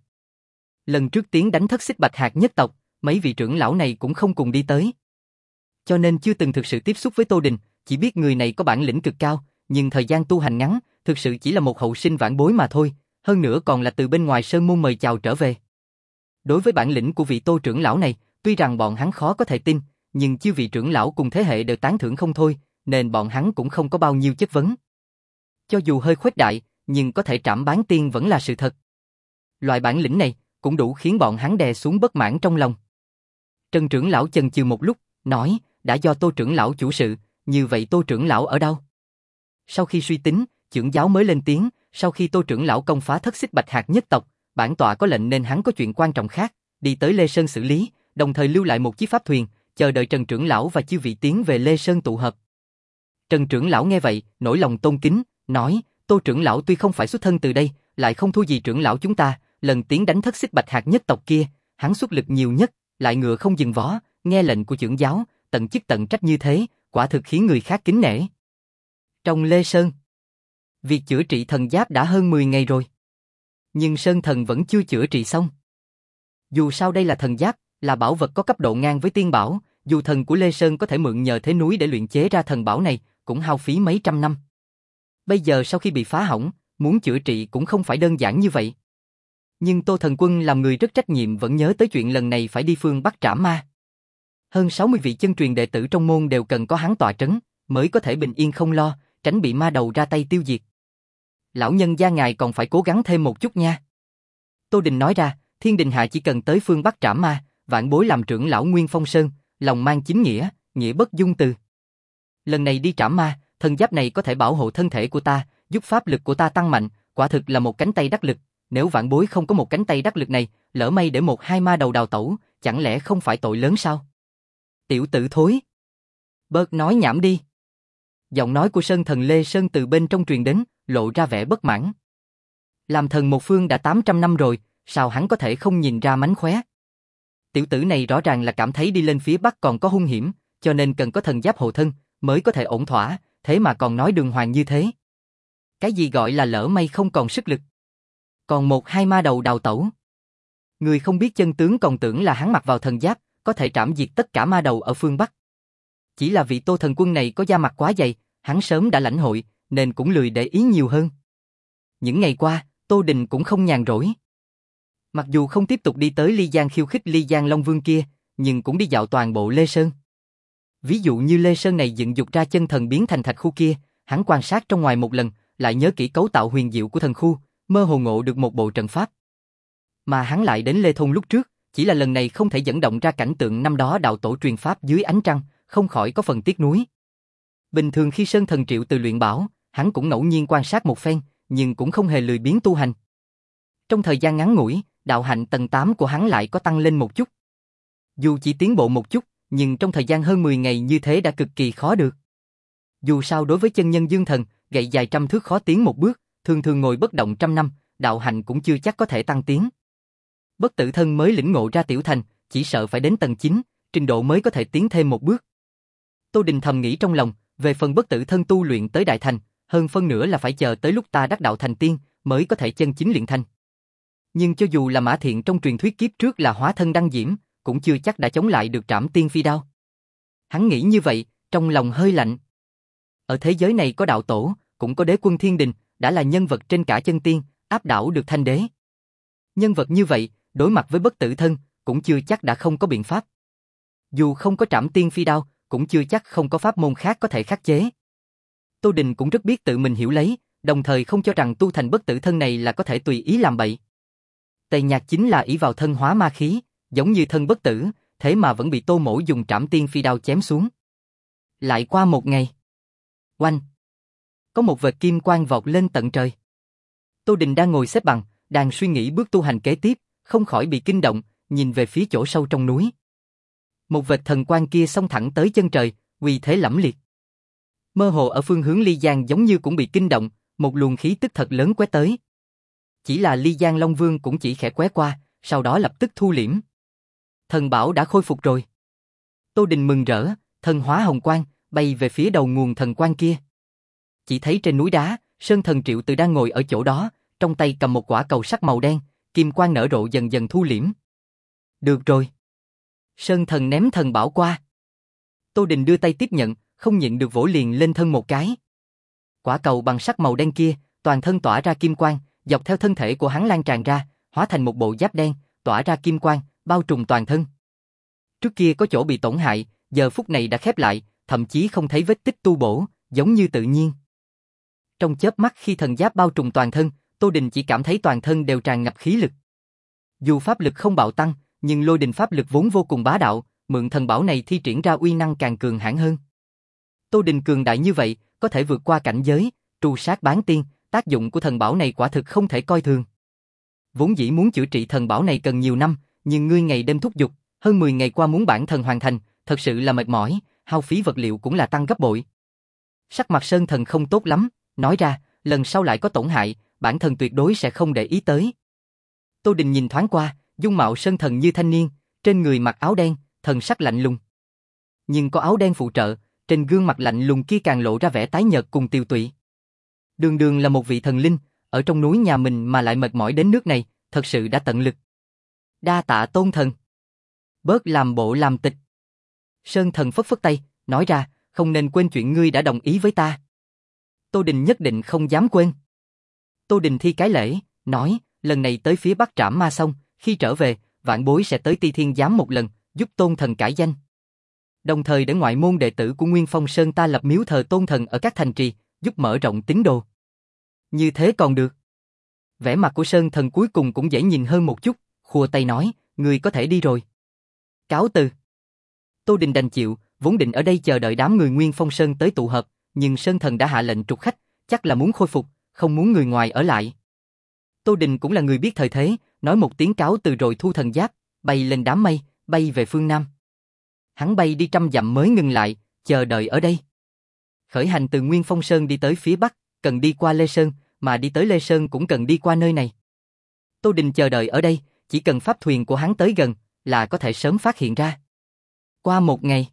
Lần trước tiến đánh thất xích bạch hạt nhất tộc, mấy vị trưởng lão này cũng không cùng đi tới. Cho nên chưa từng thực sự tiếp xúc với Tô Đình, chỉ biết người này có bản lĩnh cực cao, nhưng thời gian tu hành ngắn, thực sự chỉ là một hậu sinh vãn bối mà thôi, hơn nữa còn là từ bên ngoài sơn môn mời chào trở về. Đối với bản lĩnh của vị Tô trưởng lão này, tuy rằng bọn hắn khó có thể tin, nhưng chư vị trưởng lão cùng thế hệ đều tán thưởng không thôi, nên bọn hắn cũng không có bao nhiêu chất vấn. Cho dù hơi khuếch đại, nhưng có thể trảm bán tiên vẫn là sự thật. Loại bản lĩnh này cũng đủ khiến bọn hắn đè xuống bất mãn trong lòng. Trần trưởng lão chần chừ một lúc, nói, đã do Tô trưởng lão chủ sự, như vậy Tô trưởng lão ở đâu? Sau khi suy tính, trưởng giáo mới lên tiếng, sau khi Tô trưởng lão công phá thất xích bạch hạt nhất tộc, bản tọa có lệnh nên hắn có chuyện quan trọng khác, đi tới Lê Sơn xử lý, đồng thời lưu lại một chiếc pháp thuyền, chờ đợi Trần trưởng lão và chư vị tiến về Lê Sơn tụ hợp. Trần trưởng lão nghe vậy, nổi lòng tôn kính, nói, Tô trưởng lão tuy không phải xuất thân từ đây, lại không thua gì trưởng lão chúng ta, lần tiến đánh thất xích bạch hạt nhất tộc kia, hắn xuất lực nhiều nhất, lại ngựa không dừng vó, nghe lệnh của trưởng giáo, tận chức tận trách như thế, quả thực khiến người khác kính nể. Trong Lê Sơn, việc chữa trị thần giáp đã hơn mười ngày rồi, nhưng Sơn thần vẫn chưa chữa trị xong. Dù sao đây là thần giáp, là bảo vật có cấp độ ngang với tiên bảo, dù thần của Lê Sơn có thể mượn nhờ thế núi để luyện chế ra thần bảo này, cũng hao phí mấy trăm năm. Bây giờ sau khi bị phá hỏng, muốn chữa trị cũng không phải đơn giản như vậy. Nhưng Tô Thần Quân làm người rất trách nhiệm vẫn nhớ tới chuyện lần này phải đi phương Bắc trảm ma. Hơn sáu mươi vị chân truyền đệ tử trong môn đều cần có hắn tọa trấn, mới có thể bình yên không lo, tránh bị ma đầu ra tay tiêu diệt. Lão nhân gia ngài còn phải cố gắng thêm một chút nha. Tô Đình nói ra, Thiên Đình Hạ chỉ cần tới phương Bắc trảm ma, vạn bối làm trưởng lão Nguyên Phong Sơn, lòng mang chính nghĩa, nghĩa bất dung từ. Lần này đi trảm ma, thần giáp này có thể bảo hộ thân thể của ta, giúp pháp lực của ta tăng mạnh, quả thực là một cánh tay đắc lực. Nếu vạn bối không có một cánh tay đắc lực này, lỡ may để một hai ma đầu đào tẩu, chẳng lẽ không phải tội lớn sao? Tiểu tử thối. Bớt nói nhảm đi. Giọng nói của Sơn thần Lê Sơn từ bên trong truyền đến, lộ ra vẻ bất mãn. Làm thần một phương đã tám trăm năm rồi, sao hắn có thể không nhìn ra mánh khóe? Tiểu tử này rõ ràng là cảm thấy đi lên phía Bắc còn có hung hiểm, cho nên cần có thần giáp hộ thân, mới có thể ổn thỏa, thế mà còn nói đường hoàng như thế. Cái gì gọi là lỡ may không còn sức lực? Còn một hai ma đầu đào tẩu. Người không biết chân tướng còn tưởng là hắn mặc vào thần giáp, có thể trảm diệt tất cả ma đầu ở phương Bắc. Chỉ là vị Tô Thần Quân này có da mặt quá dày, hắn sớm đã lãnh hội, nên cũng lười để ý nhiều hơn. Những ngày qua, Tô Đình cũng không nhàn rỗi. Mặc dù không tiếp tục đi tới Ly Giang khiêu khích Ly Giang Long Vương kia, nhưng cũng đi dạo toàn bộ Lê Sơn. Ví dụ như Lê Sơn này dựng dục ra chân thần biến thành thạch khu kia, hắn quan sát trong ngoài một lần, lại nhớ kỹ cấu tạo huyền diệu của thần khu, mơ hồ ngộ được một bộ trận pháp. Mà hắn lại đến Lê Thôn lúc trước, chỉ là lần này không thể dẫn động ra cảnh tượng năm đó đạo tổ truyền pháp dưới ánh trăng, không khỏi có phần tiếc nuối. Bình thường khi Sơn thần triệu từ luyện bảo, hắn cũng ngẫu nhiên quan sát một phen, nhưng cũng không hề lười biếng tu hành. Trong thời gian ngắn ngủi, đạo hạnh tầng tám của hắn lại có tăng lên một chút. Dù chỉ tiến bộ một chút, nhưng trong thời gian hơn mười ngày như thế đã cực kỳ khó được. Dù sao đối với chân nhân dương thần, gậy dài trăm thước khó tiến một bước, thường thường ngồi bất động trăm năm, đạo hạnh cũng chưa chắc có thể tăng tiến. Bất tử thân mới lĩnh ngộ ra tiểu thành, chỉ sợ phải đến tầng chín, trình độ mới có thể tiến thêm một bước. Tô Đình thầm nghĩ trong lòng, về phần bất tử thân tu luyện tới đại thành, hơn phân nửa là phải chờ tới lúc ta đắc đạo thành tiên, mới có thể chân chính luyện thành. Nhưng cho dù là Mã Thiện trong truyền thuyết kiếp trước là hóa thân đăng diễm, cũng chưa chắc đã chống lại được trảm tiên phi đao. Hắn nghĩ như vậy, trong lòng hơi lạnh. Ở thế giới này có đạo tổ, cũng có đế quân thiên đình, đã là nhân vật trên cả chân tiên, áp đảo được thanh đế. Nhân vật như vậy, đối mặt với bất tử thân, cũng chưa chắc đã không có biện pháp. Dù không có trảm tiên phi đao, cũng chưa chắc không có pháp môn khác có thể khắc chế. Tô Đình cũng rất biết tự mình hiểu lấy, đồng thời không cho rằng tu thành bất tử thân này là có thể tùy ý làm bậy. Tề Nhạc chính là ỷ vào thân hóa ma khí, giống như thân bất tử, thế mà vẫn bị Tô Mỗ dùng trảm tiên phi đao chém xuống. Lại qua một ngày. Oanh! Có một vệt kim quang vọt lên tận trời. Tô Đình đang ngồi xếp bằng, đang suy nghĩ bước tu hành kế tiếp, không khỏi bị kinh động, nhìn về phía chỗ sâu trong núi. Một vệt thần quang kia xông thẳng tới chân trời, uy thế lẫm liệt. Mơ hồ ở phương hướng Ly Giang giống như cũng bị kinh động, một luồng khí tức thật lớn quét tới. Chỉ là Ly Giang Long Vương cũng chỉ khẽ quét qua, sau đó lập tức thu liễm. Thần bảo đã khôi phục rồi. Tô Đình mừng rỡ, thần hóa hồng quang, bay về phía đầu nguồn thần quang kia. Chỉ thấy trên núi đá, Sơn thần Triệu Từ đang ngồi ở chỗ đó, trong tay cầm một quả cầu sắt màu đen, kim quang nở rộ dần dần thu liễm. Được rồi. Sơn thần ném thần bảo qua. Tô Đình đưa tay tiếp nhận, không nhịn được vỗ liền lên thân một cái. Quả cầu bằng sắt màu đen kia, toàn thân tỏa ra kim quang, dọc theo thân thể của hắn lan tràn ra, hóa thành một bộ giáp đen, tỏa ra kim quang, bao trùm toàn thân. Trước kia có chỗ bị tổn hại, giờ phút này đã khép lại, thậm chí không thấy vết tích tu bổ, giống như tự nhiên. Trong chớp mắt khi thần giáp bao trùm toàn thân, Tô Đình chỉ cảm thấy toàn thân đều tràn ngập khí lực. Dù pháp lực không bạo tăng, nhưng lôi đình pháp lực vốn vô cùng bá đạo, mượn thần bảo này thi triển ra uy năng càng cường hãn hơn. Tô Đình cường đại như vậy, có thể vượt qua cảnh giới, tru sát bán tiên, tác dụng của thần bảo này quả thực không thể coi thường. Vốn dĩ muốn chữa trị thần bảo này cần nhiều năm, nhưng ngươi ngày đêm thúc giục, hơn mười ngày qua muốn bản thần hoàn thành, thật sự là mệt mỏi, hao phí vật liệu cũng là tăng gấp bội. Sắc mặt Sơn Thần không tốt lắm, nói ra, lần sau lại có tổn hại, bản thần tuyệt đối sẽ không để ý tới. Tô Đình nhìn thoáng qua, dung mạo Sơn Thần như thanh niên, trên người mặc áo đen, thần sắc lạnh lùng. Nhưng có áo đen phụ trợ, trên gương mặt lạnh lùng kia càng lộ ra vẻ tái nhợt cùng tiêu tụy. Đường đường là một vị thần linh, ở trong núi nhà mình mà lại mệt mỏi đến nước này, thật sự đã tận lực. Đa tạ Tôn Thần. Bớt làm bộ làm tịch. Sơn Thần phất phất tay, nói ra, không nên quên chuyện ngươi đã đồng ý với ta. Tô Đình nhất định không dám quên. Tô Đình thi cái lễ, nói, lần này tới phía Bắc trảm ma xong, khi trở về, vạn bối sẽ tới Ti Thiên Giám một lần, giúp Tôn Thần cải danh. Đồng thời để ngoại môn đệ tử của Nguyên Phong Sơn ta lập miếu thờ Tôn Thần ở các thành trì, giúp mở rộng tín đồ. Như thế còn được. Vẻ mặt của Sơn Thần cuối cùng cũng dễ nhìn hơn một chút, khua tay nói, ngươi có thể đi rồi. Cáo từ. Tô Đình đành chịu, vốn định ở đây chờ đợi đám người Nguyên Phong Sơn tới tụ hợp, nhưng Sơn Thần đã hạ lệnh trục khách, chắc là muốn khôi phục, không muốn người ngoài ở lại. Tô Đình cũng là người biết thời thế, nói một tiếng cáo từ rồi thu thần giáp, bay lên đám mây, bay về phương Nam. Hắn bay đi trăm dặm mới ngừng lại, chờ đợi ở đây. Khởi hành từ Nguyên Phong Sơn đi tới phía Bắc, cần đi qua Lê Sơn, mà đi tới Lê Sơn cũng cần đi qua nơi này. Tô Đình chờ đợi ở đây, chỉ cần pháp thuyền của hắn tới gần, là có thể sớm phát hiện ra. Qua một ngày,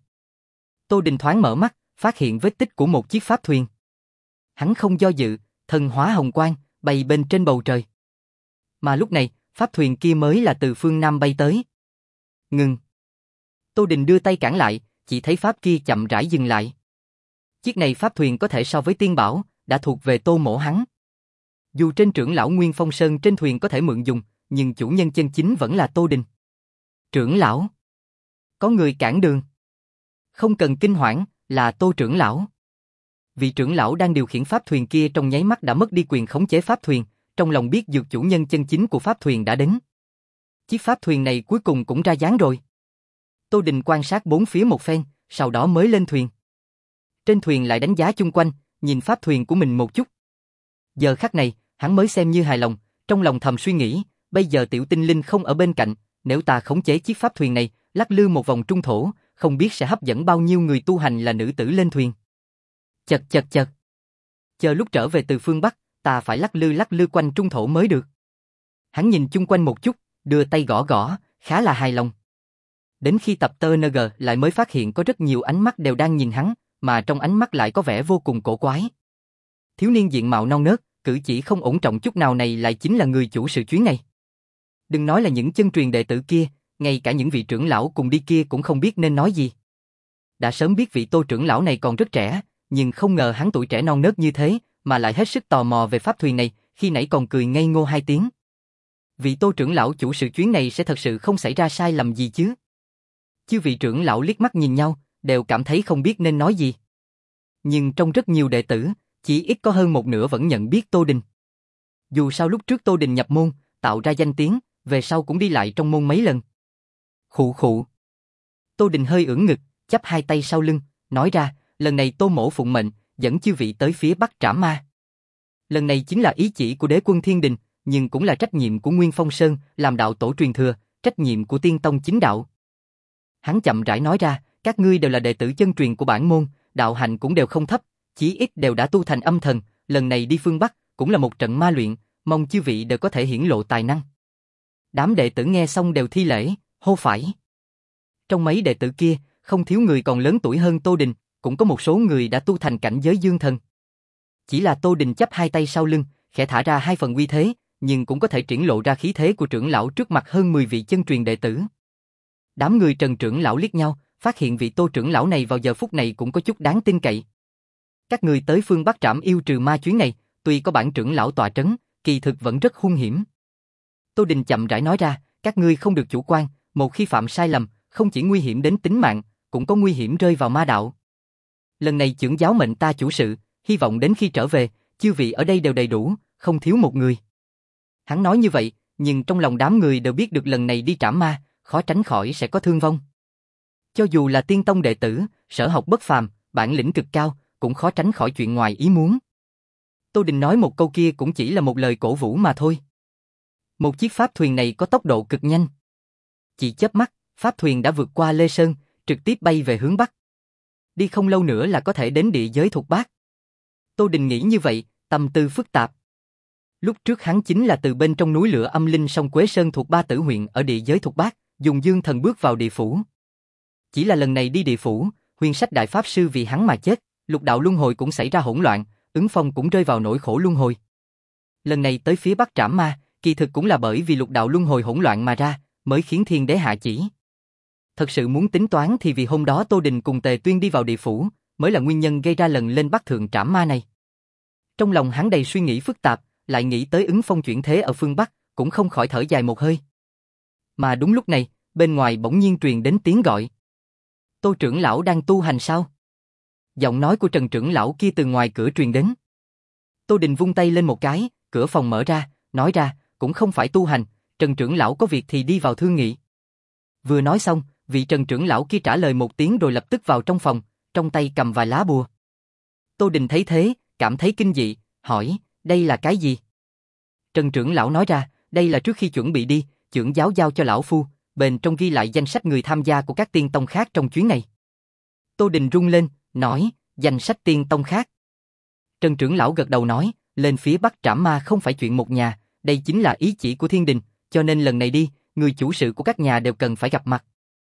Tô Đình thoáng mở mắt, phát hiện vết tích của một chiếc pháp thuyền. Hắn không do dự, thần hóa hồng quang, bay bên trên bầu trời. Mà lúc này, pháp thuyền kia mới là từ phương Nam bay tới. Ngừng. Tô Đình đưa tay cản lại, chỉ thấy pháp kia chậm rãi dừng lại. Chiếc này pháp thuyền có thể so với tiên bảo, đã thuộc về Tô Mỗ hắn. Dù trên trưởng lão Nguyên Phong Sơn trên thuyền có thể mượn dùng, nhưng chủ nhân chân chính vẫn là Tô Đình. Trưởng lão. Có người cản đường. Không cần kinh hoảng, là Tô trưởng lão. Vị trưởng lão đang điều khiển pháp thuyền kia trong nháy mắt đã mất đi quyền khống chế pháp thuyền, trong lòng biết dược chủ nhân chân chính của pháp thuyền đã đến. Chiếc pháp thuyền này cuối cùng cũng ra dáng rồi. Tô Đình quan sát bốn phía một phen, sau đó mới lên thuyền. Trên thuyền lại đánh giá chung quanh, nhìn pháp thuyền của mình một chút. Giờ khắc này, hắn mới xem như hài lòng, trong lòng thầm suy nghĩ, bây giờ tiểu tinh linh không ở bên cạnh, nếu ta khống chế chiếc pháp thuyền này, lắc lư một vòng trung thổ, không biết sẽ hấp dẫn bao nhiêu người tu hành là nữ tử lên thuyền. Chật chật chật. Chờ lúc trở về từ phương Bắc, ta phải lắc lư lắc lư quanh trung thổ mới được. Hắn nhìn chung quanh một chút, đưa tay gõ gõ, khá là hài lòng. Đến khi tập tơ nơ gờ lại mới phát hiện có rất nhiều ánh mắt đều đang nhìn hắn, mà trong ánh mắt lại có vẻ vô cùng cổ quái. Thiếu niên diện mạo non nớt, cử chỉ không ổn trọng chút nào này lại chính là người chủ sự chuyến này. Đừng nói là những chân truyền đệ tử kia, ngay cả những vị trưởng lão cùng đi kia cũng không biết nên nói gì. Đã sớm biết vị Tô trưởng lão này còn rất trẻ, nhưng không ngờ hắn tuổi trẻ non nớt như thế, mà lại hết sức tò mò về pháp thuyền này, khi nãy còn cười ngây ngô hai tiếng. Vị Tô trưởng lão chủ sự chuyến này sẽ thật sự không xảy ra sai lầm gì chứ? Chư vị trưởng lão liếc mắt nhìn nhau, đều cảm thấy không biết nên nói gì. Nhưng trong rất nhiều đệ tử, chỉ ít có hơn một nửa vẫn nhận biết Tô Đình. Dù sao lúc trước Tô Đình nhập môn, tạo ra danh tiếng, về sau cũng đi lại trong môn mấy lần. Khụ khụ. Tô Đình hơi ưỡn ngực, chắp hai tay sau lưng, nói ra, lần này Tô Mỗ phụng mệnh, dẫn chư vị tới phía Bắc trảm ma. Lần này chính là ý chỉ của đế quân Thiên Đình, nhưng cũng là trách nhiệm của Nguyên Phong Sơn, làm đạo tổ truyền thừa, trách nhiệm của Tiên Tông chính đạo. Hắn chậm rãi nói ra, các ngươi đều là đệ tử chân truyền của bản môn, đạo hạnh cũng đều không thấp, chí ít đều đã tu thành âm thần, lần này đi phương Bắc, cũng là một trận ma luyện, mong chư vị đều có thể hiển lộ tài năng. Đám đệ tử nghe xong đều thi lễ, hô phải. Trong mấy đệ tử kia, không thiếu người còn lớn tuổi hơn Tô Đình, cũng có một số người đã tu thành cảnh giới dương thần. Chỉ là Tô Đình chắp hai tay sau lưng, khẽ thả ra hai phần uy thế, nhưng cũng có thể triển lộ ra khí thế của trưởng lão trước mặt hơn mười vị chân truyền đệ tử. Đám người Trần trưởng lão liếc nhau, phát hiện vị Tô trưởng lão này vào giờ phút này cũng có chút đáng tin cậy. Các người tới phương Bắc trảm yêu trừ ma chuyến này, tuy có bản trưởng lão tọa trấn, kỳ thực vẫn rất hung hiểm. Tô Đình chậm rãi nói ra, các ngươi không được chủ quan, một khi phạm sai lầm, không chỉ nguy hiểm đến tính mạng, cũng có nguy hiểm rơi vào ma đạo. Lần này trưởng giáo mệnh ta chủ sự, hy vọng đến khi trở về, chư vị ở đây đều đầy đủ, không thiếu một người. Hắn nói như vậy, nhưng trong lòng đám người đều biết được lần này đi trảm ma, khó tránh khỏi sẽ có thương vong. Cho dù là tiên tông đệ tử, sở học bất phàm, bản lĩnh cực cao, cũng khó tránh khỏi chuyện ngoài ý muốn. Tô Đình nói một câu kia cũng chỉ là một lời cổ vũ mà thôi. Một chiếc pháp thuyền này có tốc độ cực nhanh. Chỉ chớp mắt, pháp thuyền đã vượt qua Lê Sơn, trực tiếp bay về hướng Bắc. Đi không lâu nữa là có thể đến địa giới Thục Bát. Tô Đình nghĩ như vậy, tâm tư phức tạp. Lúc trước hắn chính là từ bên trong núi lửa âm linh sông Quế Sơn thuộc Ba Tử huyện ở địa giới Thục Bát, dùng dương thần bước vào địa phủ. Chỉ là lần này đi địa phủ, Huyền Sách Đại Pháp Sư vì hắn mà chết, lục đạo luân hồi cũng xảy ra hỗn loạn, Ứng Phong cũng rơi vào nỗi khổ luân hồi. Lần này tới phía Bắc trảm ma, kỳ thực cũng là bởi vì lục đạo luân hồi hỗn loạn mà ra, mới khiến thiên đế hạ chỉ. Thật sự muốn tính toán thì vì hôm đó Tô Đình cùng Tề Tuyên đi vào địa phủ, mới là nguyên nhân gây ra lần lên Bắc thượng trảm ma này. Trong lòng hắn đầy suy nghĩ phức tạp, lại nghĩ tới Ứng Phong chuyển thế ở phương Bắc, cũng không khỏi thở dài một hơi. Mà đúng lúc này, bên ngoài bỗng nhiên truyền đến tiếng gọi. Tô trưởng lão đang tu hành sao? Giọng nói của Trần trưởng lão kia từ ngoài cửa truyền đến. Tô Đình vung tay lên một cái, cửa phòng mở ra, nói ra, cũng không phải tu hành, Trần trưởng lão có việc thì đi vào thương nghị. Vừa nói xong, vị Trần trưởng lão kia trả lời một tiếng rồi lập tức vào trong phòng, trong tay cầm vài lá bùa. Tô Đình thấy thế, cảm thấy kinh dị, hỏi, đây là cái gì? Trần trưởng lão nói ra, đây là trước khi chuẩn bị đi, trưởng giáo giao cho lão phu, bên trong ghi lại danh sách người tham gia của các tiên tông khác trong chuyến này. Tô Đình rung lên, nói, danh sách tiên tông khác. Trần trưởng lão gật đầu nói, lên phía Bắc trảm ma không phải chuyện một nhà, đây chính là ý chỉ của thiên đình, cho nên lần này đi, người chủ sự của các nhà đều cần phải gặp mặt.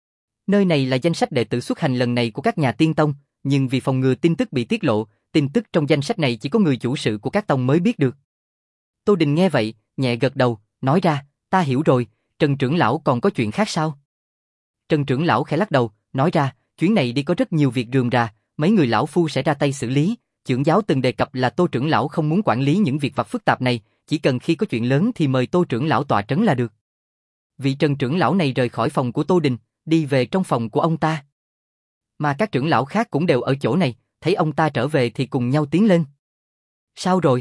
Nơi này là danh sách đệ tử xuất hành lần này của các nhà tiên tông, nhưng vì phòng ngừa tin tức bị tiết lộ, tin tức trong danh sách này chỉ có người chủ sự của các tông mới biết được. Tô Đình nghe vậy, nhẹ gật đầu, nói ra, ta hiểu rồi, Trần trưởng lão còn có chuyện khác sao? Trần trưởng lão khẽ lắc đầu, nói ra, chuyến này đi có rất nhiều việc rườm rà, mấy người lão phu sẽ ra tay xử lý, trưởng giáo từng đề cập là Tô trưởng lão không muốn quản lý những việc vặt phức tạp này, chỉ cần khi có chuyện lớn thì mời Tô trưởng lão tọa trấn là được. Vị Trần trưởng lão này rời khỏi phòng của Tô Đình, đi về trong phòng của ông ta. Mà các trưởng lão khác cũng đều ở chỗ này, thấy ông ta trở về thì cùng nhau tiến lên. Sao rồi?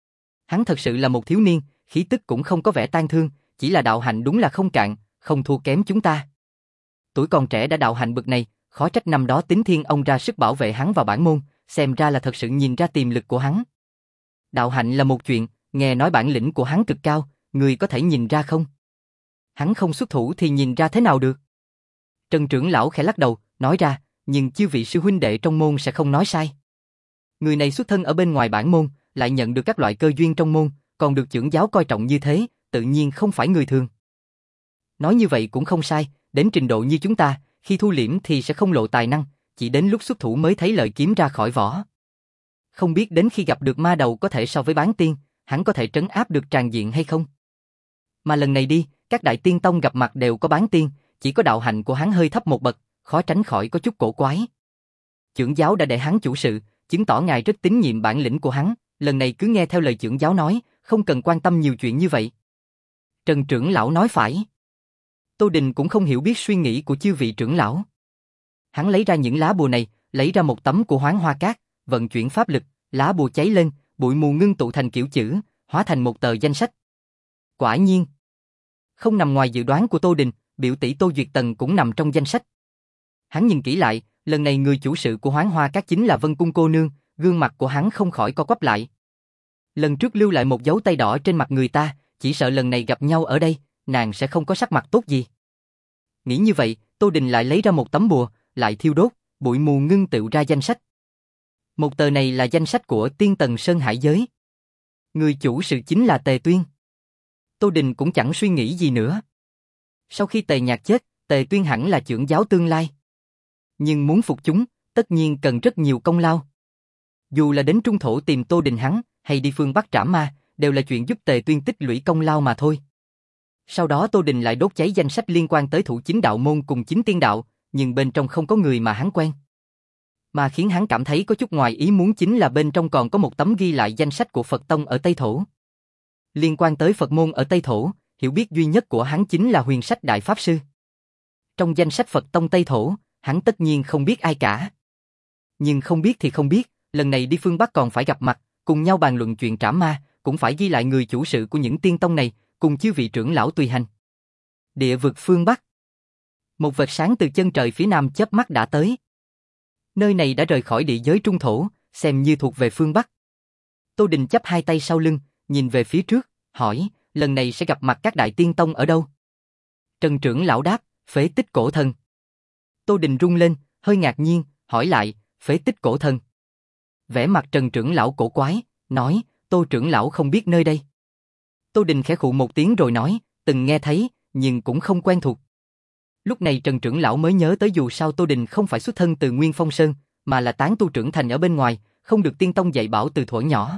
Hắn thật sự là một thiếu niên, khí tức cũng không có vẻ tang thương, chỉ là đạo hạnh đúng là không cạn, không thua kém chúng ta. Tuổi còn trẻ đã đạo hạnh bậc này, khó trách năm đó Tín Thiên ông ra sức bảo vệ hắn vào bản môn, xem ra là thật sự nhìn ra tiềm lực của hắn. Đạo hạnh là một chuyện, nghe nói bản lĩnh của hắn cực cao, người có thể nhìn ra không? Hắn không xuất thủ thì nhìn ra thế nào được? Trần trưởng lão khẽ lắc đầu, nói ra, nhưng chư vị sư huynh đệ trong môn sẽ không nói sai. Người này xuất thân ở bên ngoài bản môn, lại nhận được các loại cơ duyên trong môn, còn được trưởng giáo coi trọng như thế, tự nhiên không phải người thường. Nói như vậy cũng không sai, đến trình độ như chúng ta, khi thu liễm thì sẽ không lộ tài năng, chỉ đến lúc xuất thủ mới thấy lợi kiếm ra khỏi vỏ. Không biết đến khi gặp được ma đầu có thể so với bán tiên, hắn có thể trấn áp được tràn diện hay không? Mà lần này đi, các đại tiên tông gặp mặt đều có bán tiên, chỉ có đạo hạnh của hắn hơi thấp một bậc, khó tránh khỏi có chút cổ quái. Trưởng giáo đã để hắn chủ sự, chứng tỏ ngài rất tín nhiệm bản lĩnh của hắn, lần này cứ nghe theo lời trưởng giáo nói, không cần quan tâm nhiều chuyện như vậy. Trần trưởng lão nói phải. Tô Đình cũng không hiểu biết suy nghĩ của chư vị trưởng lão. Hắn lấy ra những lá bùa này, lấy ra một tấm của Hoán Hoa Cát, vận chuyển pháp lực, lá bùa cháy lên, bụi mù ngưng tụ thành kiểu chữ, hóa thành một tờ danh sách. Quả nhiên, không nằm ngoài dự đoán của Tô Đình, biểu tỷ Tô Duyệt Tần cũng nằm trong danh sách. Hắn nhìn kỹ lại, lần này người chủ sự của Hoán Hoa Cát chính là Vân Cung cô nương, gương mặt của hắn không khỏi co quắp lại. Lần trước lưu lại một dấu tay đỏ trên mặt người ta, chỉ sợ lần này gặp nhau ở đây, nàng sẽ không có sắc mặt tốt gì. Nghĩ như vậy, Tô Đình lại lấy ra một tấm bùa, lại thiêu đốt, bụi mù ngưng tụ ra danh sách. Một tờ này là danh sách của Tiên Tần Sơn Hải Giới. Người chủ sự chính là Tề Tuyên. Tô Đình cũng chẳng suy nghĩ gì nữa. Sau khi Tề Nhạc chết, Tề Tuyên hẳn là trưởng giáo tương lai. Nhưng muốn phục chúng, tất nhiên cần rất nhiều công lao. Dù là đến Trung Thổ tìm Tô Đình hắn, hay đi phương Bắc trảm ma, đều là chuyện giúp Tề Tuyên tích lũy công lao mà thôi. Sau đó Tô Đình lại đốt cháy danh sách liên quan tới Thủ Chính Đạo Môn cùng Chính Tiên Đạo, nhưng bên trong không có người mà hắn quen. Mà khiến hắn cảm thấy có chút ngoài ý muốn chính là bên trong còn có một tấm ghi lại danh sách của Phật Tông ở Tây Thổ. Liên quan tới Phật môn ở Tây Thổ, hiểu biết duy nhất của hắn chính là Huyền Sách Đại Pháp Sư. Trong danh sách Phật Tông Tây Thổ, hắn tất nhiên không biết ai cả. Nhưng không biết thì không biết, lần này đi phương Bắc còn phải gặp mặt, cùng nhau bàn luận chuyện trảm ma, cũng phải ghi lại người chủ sự của những tiên tông này, cùng chư vị trưởng lão tùy hành. Địa vực phương Bắc. Một vệt sáng từ chân trời phía nam chớp mắt đã tới. Nơi này đã rời khỏi địa giới trung thổ, xem như thuộc về phương Bắc. Tô Đình chắp hai tay sau lưng, nhìn về phía trước, hỏi, lần này sẽ gặp mặt các đại tiên tông ở đâu? Trần trưởng lão đáp, phế tích cổ thần. Tô Đình rung lên, hơi ngạc nhiên, hỏi lại, phế tích cổ thần. Vẻ mặt Trần trưởng lão cổ quái, nói, Tô trưởng lão không biết nơi đây. Tô Đình khẽ khụ một tiếng rồi nói, từng nghe thấy, nhưng cũng không quen thuộc. Lúc này Trần trưởng lão mới nhớ tới dù sao Tô Đình không phải xuất thân từ Nguyên Phong Sơn, mà là tán tu trưởng thành ở bên ngoài, không được tiên tông dạy bảo từ thuở nhỏ.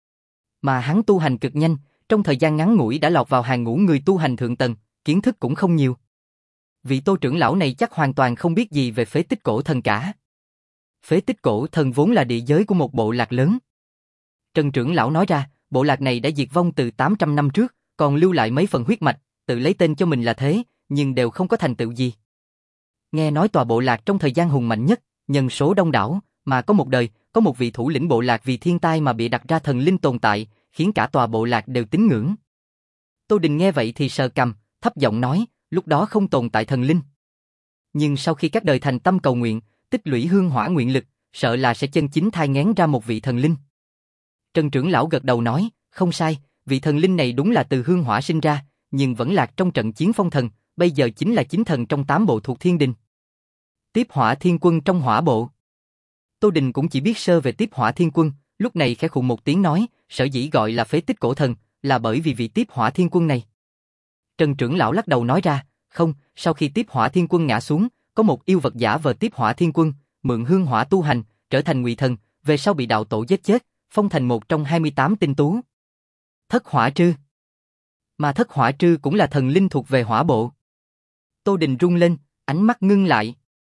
Mà hắn tu hành cực nhanh, trong thời gian ngắn ngủi đã lọt vào hàng ngũ người tu hành thượng tầng, kiến thức cũng không nhiều. Vị Tô trưởng lão này chắc hoàn toàn không biết gì về phế tích cổ thần cả. Phế tích cổ thần vốn là địa giới của một bộ lạc lớn. Trần trưởng lão nói ra, bộ lạc này đã diệt vong từ tám trăm năm trước, còn lưu lại mấy phần huyết mạch, tự lấy tên cho mình là thế, nhưng đều không có thành tựu gì. Nghe nói tòa bộ lạc trong thời gian hùng mạnh nhất, nhân số đông đảo, mà có một đời, có một vị thủ lĩnh bộ lạc vì thiên tai mà bị đặt ra thần linh tồn tại, khiến cả tòa bộ lạc đều tín ngưỡng. Tô Đình nghe vậy thì sờ cằm, thấp giọng nói, lúc đó không tồn tại thần linh. Nhưng sau khi các đời thành tâm cầu nguyện, tích lũy hương hỏa nguyện lực, sợ là sẽ chân chính thai nghén ra một vị thần linh. Trần trưởng lão gật đầu nói, không sai, vị thần linh này đúng là từ hương hỏa sinh ra, nhưng vẫn lạc trong trận chiến phong thần, bây giờ chính là chính thần trong tám bộ thuộc thiên đình. Tiếp hỏa thiên quân trong hỏa bộ. Tô Đình cũng chỉ biết sơ về tiếp hỏa thiên quân, lúc này khẽ khụ một tiếng nói, sở dĩ gọi là phế tích cổ thần, là bởi vì vị tiếp hỏa thiên quân này. Trần trưởng lão lắc đầu nói ra, không, sau khi tiếp hỏa thiên quân ngã xuống, có một yêu vật giả vờ tiếp hỏa thiên quân, mượn hương hỏa tu hành, trở thành ngụy thần, về sau bị đạo tổ giết chết, phong thành một trong hai mươi tám tinh tú. Thất hỏa trư. Mà thất hỏa trư cũng là thần linh thuộc về hỏa bộ. Tô Đình rung lên, ánh mắt ngưng lại.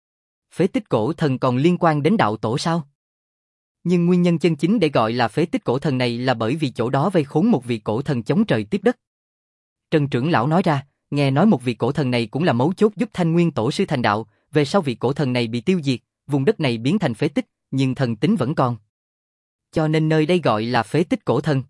Phế tích cổ thần còn liên quan đến đạo tổ sao? Nhưng nguyên nhân chân chính để gọi là phế tích cổ thần này là bởi vì chỗ đó vây khốn một vị cổ thần chống trời tiếp đất. Trần trưởng lão nói ra, nghe nói một vị cổ thần này cũng là mấu chốt giúp Thanh Nguyên tổ sư thành đạo, về sau vị cổ thần này bị tiêu diệt, vùng đất này biến thành phế tích, nhưng thần tính vẫn còn. Cho nên nơi đây gọi là phế tích cổ thần.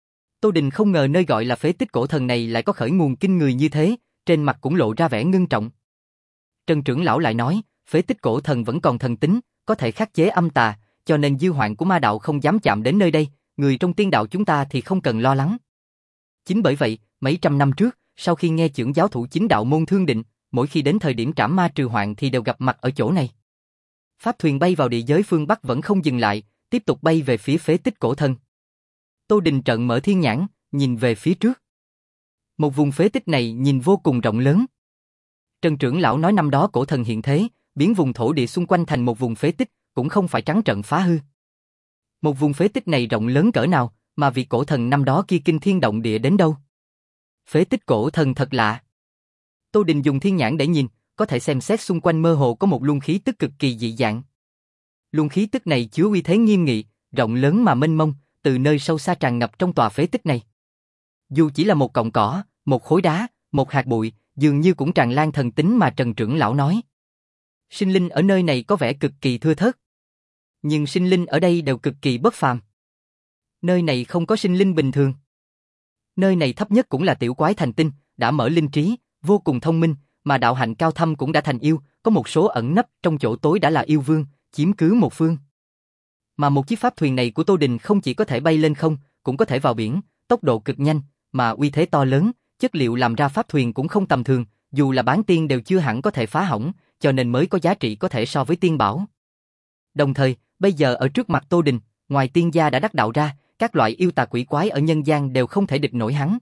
Tô Đình không ngờ nơi gọi là phế tích cổ thần này lại có khởi nguồn kinh người như thế, trên mặt cũng lộ ra vẻ ngưng trọng. Trần trưởng lão lại nói, phế tích cổ thần vẫn còn thần tính, có thể khắc chế âm tà, cho nên dư hoạn của ma đạo không dám chạm đến nơi đây, người trong tiên đạo chúng ta thì không cần lo lắng. Chính bởi vậy, mấy trăm năm trước, sau khi nghe trưởng giáo thủ chính đạo môn Thương Định, mỗi khi đến thời điểm trảm ma trừ hoạn thì đều gặp mặt ở chỗ này. Pháp thuyền bay vào địa giới phương Bắc vẫn không dừng lại, tiếp tục bay về phía phế tích cổ thần. Tô Đình trợn mở thiên nhãn, nhìn về phía trước. Một vùng phế tích này nhìn vô cùng rộng lớn. Trần trưởng lão nói năm đó cổ thần hiện thế, biến vùng thổ địa xung quanh thành một vùng phế tích, cũng không phải trắng trợn phá hư. Một vùng phế tích này rộng lớn cỡ nào, mà vị cổ thần năm đó kia kinh thiên động địa đến đâu? Phế tích cổ thần thật lạ. Tô Đình dùng thiên nhãn để nhìn, có thể xem xét xung quanh mơ hồ có một luồng khí tức cực kỳ dị dạng. Luồng khí tức này chứa uy thế nghiêm nghị, rộng lớn mà mênh mông, từ nơi sâu xa tràn ngập trong tòa phế tích này. Dù chỉ là một cọng cỏ, một khối đá, một hạt bụi, dường như cũng tràn lan thần tính mà Trần trưởng lão nói. Sinh linh ở nơi này có vẻ cực kỳ thưa thớt. Nhưng sinh linh ở đây đều cực kỳ bất phàm. Nơi này không có sinh linh bình thường. Nơi này thấp nhất cũng là tiểu quái thành tinh, đã mở linh trí, vô cùng thông minh, mà đạo hạnh cao thâm cũng đã thành yêu, có một số ẩn nấp trong chỗ tối đã là yêu vương, chiếm cứ một phương. Mà một chiếc pháp thuyền này của Tô Đình không chỉ có thể bay lên không, cũng có thể vào biển, tốc độ cực nhanh, mà uy thế to lớn, chất liệu làm ra pháp thuyền cũng không tầm thường, dù là bán tiên đều chưa hẳn có thể phá hỏng, cho nên mới có giá trị có thể so với tiên bảo. Đồng thời, bây giờ ở trước mặt Tô Đình, ngoài tiên gia đã đắc đạo ra, các loại yêu tà quỷ quái ở nhân gian đều không thể địch nổi hắn.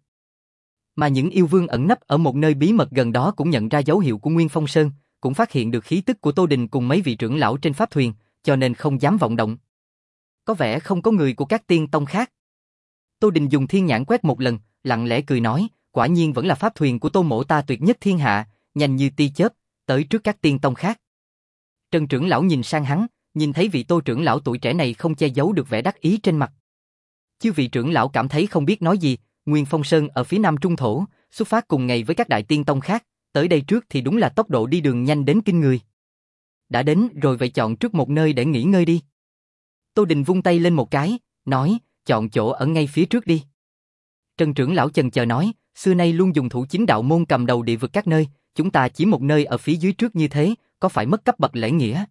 Mà những yêu vương ẩn nấp ở một nơi bí mật gần đó cũng nhận ra dấu hiệu của Nguyên Phong Sơn, cũng phát hiện được khí tức của Tô Đình cùng mấy vị trưởng lão trên pháp thuyền, cho nên không dám vọng động. Có vẻ không có người của các tiên tông khác. Tô Đình dùng thiên nhãn quét một lần, lặng lẽ cười nói, quả nhiên vẫn là pháp thuyền của Tô mỗ ta tuyệt nhất thiên hạ, nhanh như tia chớp, tới trước các tiên tông khác. Trần trưởng lão nhìn sang hắn, nhìn thấy vị Tô trưởng lão tuổi trẻ này không che giấu được vẻ đắc ý trên mặt. Chư vị trưởng lão cảm thấy không biết nói gì, Nguyên Phong Sơn ở phía nam trung thổ, xuất phát cùng ngày với các đại tiên tông khác, tới đây trước thì đúng là tốc độ đi đường nhanh đến kinh người. Đã đến rồi vậy chọn trước một nơi để nghỉ ngơi đi. Tô Đình vung tay lên một cái, nói, chọn chỗ ở ngay phía trước đi. Trần trưởng lão chần chờ nói, xưa nay luôn dùng thủ chính đạo môn cầm đầu địa vực các nơi, chúng ta chỉ một nơi ở phía dưới trước như thế, có phải mất cấp bậc lễ nghĩa?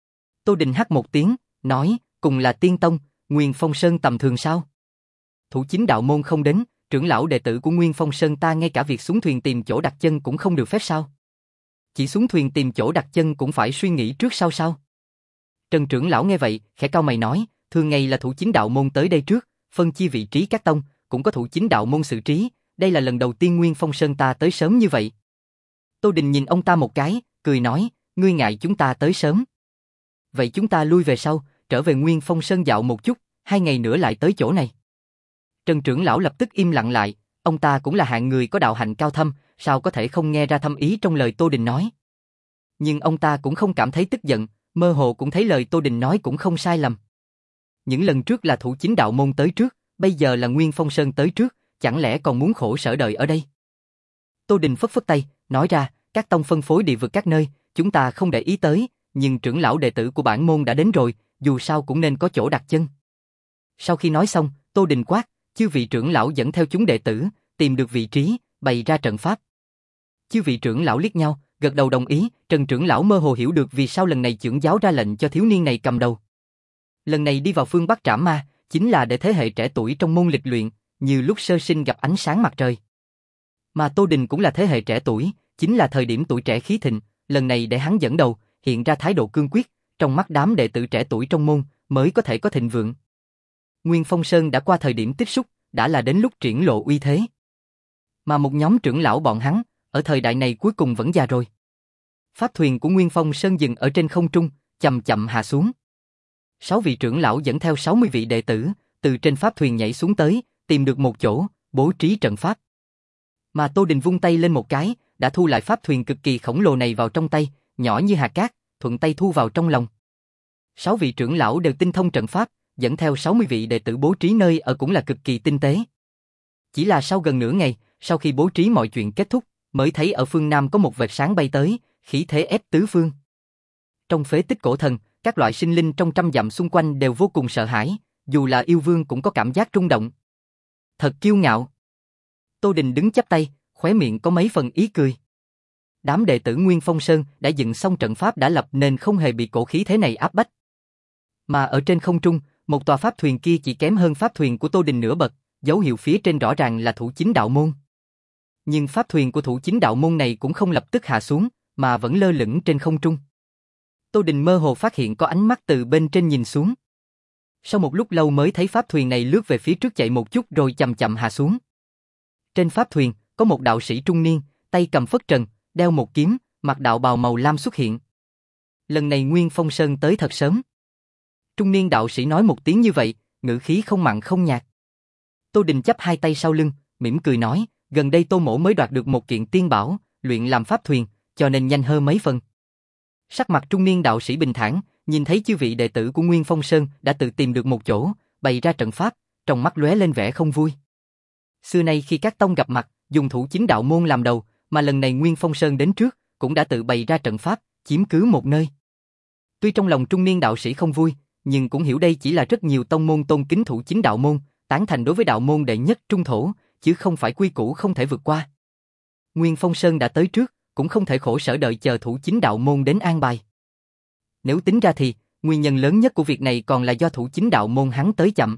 Tô Đình hắt một tiếng, nói, cùng là tiên tông, Nguyên Phong Sơn tầm thường sao? Thủ chính đạo môn không đến, trưởng lão đệ tử của Nguyên Phong Sơn ta ngay cả việc xuống thuyền tìm chỗ đặt chân cũng không được phép sao? Chỉ xuống thuyền tìm chỗ đặt chân cũng phải suy nghĩ trước sau sao? Trần trưởng lão nghe vậy, khẽ cau mày nói, thường ngày là thủ chính đạo môn tới đây trước, phân chia vị trí các tông, cũng có thủ chính đạo môn xử trí, đây là lần đầu tiên Nguyên Phong Sơn ta tới sớm như vậy. Tô Đình nhìn ông ta một cái, cười nói, ngươi ngại chúng ta tới sớm. Vậy chúng ta lui về sau, trở về Nguyên Phong Sơn dạo một chút, hai ngày nữa lại tới chỗ này. Trần trưởng lão lập tức im lặng lại, ông ta cũng là hạng người có đạo hạnh cao thâm, sao có thể không nghe ra thâm ý trong lời Tô Đình nói. Nhưng ông ta cũng không cảm thấy tức giận, mơ hồ cũng thấy lời Tô Đình nói cũng không sai lầm. Những lần trước là thủ chính đạo môn tới trước, bây giờ là Nguyên Phong Sơn tới trước, chẳng lẽ còn muốn khổ sở đợi ở đây? Tô Đình phất phất tay, nói ra, các tông phân phối địa vực các nơi, chúng ta không để ý tới, nhưng trưởng lão đệ tử của bản môn đã đến rồi, dù sao cũng nên có chỗ đặt chân. Sau khi nói xong, Tô Đình quát, chư vị trưởng lão dẫn theo chúng đệ tử, tìm được vị trí, bày ra trận pháp. Chư vị trưởng lão liếc nhau, gật đầu đồng ý, Trần trưởng lão mơ hồ hiểu được vì sao lần này trưởng giáo ra lệnh cho thiếu niên này cầm đầu. Lần này đi vào phương Bắc trảm ma, chính là để thế hệ trẻ tuổi trong môn lịch luyện, như lúc sơ sinh gặp ánh sáng mặt trời. Mà Tô Đình cũng là thế hệ trẻ tuổi, chính là thời điểm tuổi trẻ khí thịnh, lần này để hắn dẫn đầu, hiện ra thái độ cương quyết, trong mắt đám đệ tử trẻ tuổi trong môn, mới có thể có thịnh vượng. Nguyên Phong Sơn đã qua thời điểm tích xúc, đã là đến lúc triển lộ uy thế. Mà một nhóm trưởng lão bọn hắn, ở thời đại này cuối cùng vẫn già rồi. Pháp thuyền của Nguyên Phong Sơn dừng ở trên không trung, chậm chậm hạ xuống. Sáu vị trưởng lão dẫn theo sáu mươi vị đệ tử, từ trên pháp thuyền nhảy xuống tới, tìm được một chỗ, bố trí trận pháp. Mà Tô Đình vung tay lên một cái, đã thu lại pháp thuyền cực kỳ khổng lồ này vào trong tay, nhỏ như hạt cát, thuận tay thu vào trong lòng. Sáu vị trưởng lão đều tinh thông trận pháp, dẫn theo sáu mươi vị đệ tử bố trí nơi ở cũng là cực kỳ tinh tế. Chỉ là sau gần nửa ngày, sau khi bố trí mọi chuyện kết thúc, mới thấy ở phương Nam có một vệt sáng bay tới, khí thế ép tứ phương. Trong phế tích cổ thần, các loại sinh linh trong trăm dặm xung quanh đều vô cùng sợ hãi, dù là yêu vương cũng có cảm giác rung động. Thật kiêu ngạo. Tô Đình đứng chắp tay, khóe miệng có mấy phần ý cười. Đám đệ tử Nguyên Phong Sơn đã dựng xong trận pháp đã lập nên không hề bị cổ khí thế này áp bách. Mà ở trên không trung, một tòa pháp thuyền kia chỉ kém hơn pháp thuyền của Tô Đình nửa bậc, dấu hiệu phía trên rõ ràng là thủ chính đạo môn. Nhưng pháp thuyền của thủ chính đạo môn này cũng không lập tức hạ xuống, mà vẫn lơ lửng trên không trung. Tô Đình mơ hồ phát hiện có ánh mắt từ bên trên nhìn xuống. Sau một lúc lâu mới thấy pháp thuyền này lướt về phía trước chạy một chút rồi chậm chậm hạ xuống. Trên pháp thuyền, có một đạo sĩ trung niên, tay cầm phất trần, đeo một kiếm, mặc đạo bào màu lam xuất hiện. Lần này Nguyên Phong Sơn tới thật sớm. Trung niên đạo sĩ nói một tiếng như vậy, ngữ khí không mặn không nhạt. Tô Đình chắp hai tay sau lưng, mỉm cười nói, gần đây Tô mỗ mới đoạt được một kiện tiên bảo, luyện làm pháp thuyền, cho nên nhanh hơn mấy phần. Sắc mặt trung niên đạo sĩ bình thản, nhìn thấy chư vị đệ tử của Nguyên Phong Sơn đã tự tìm được một chỗ, bày ra trận pháp, trong mắt lóe lên vẻ không vui. Xưa nay khi các tông gặp mặt, dùng thủ chính đạo môn làm đầu, mà lần này Nguyên Phong Sơn đến trước, cũng đã tự bày ra trận pháp, chiếm cứ một nơi. Tuy trong lòng trung niên đạo sĩ không vui, nhưng cũng hiểu đây chỉ là rất nhiều tông môn tôn kính thủ chính đạo môn, tán thành đối với đạo môn đệ nhất trung thổ, chứ không phải quy củ không thể vượt qua. Nguyên Phong Sơn đã tới trước, cũng không thể khổ sở đợi chờ thủ chính đạo môn đến an bài. Nếu tính ra thì, nguyên nhân lớn nhất của việc này còn là do thủ chính đạo môn hắn tới chậm.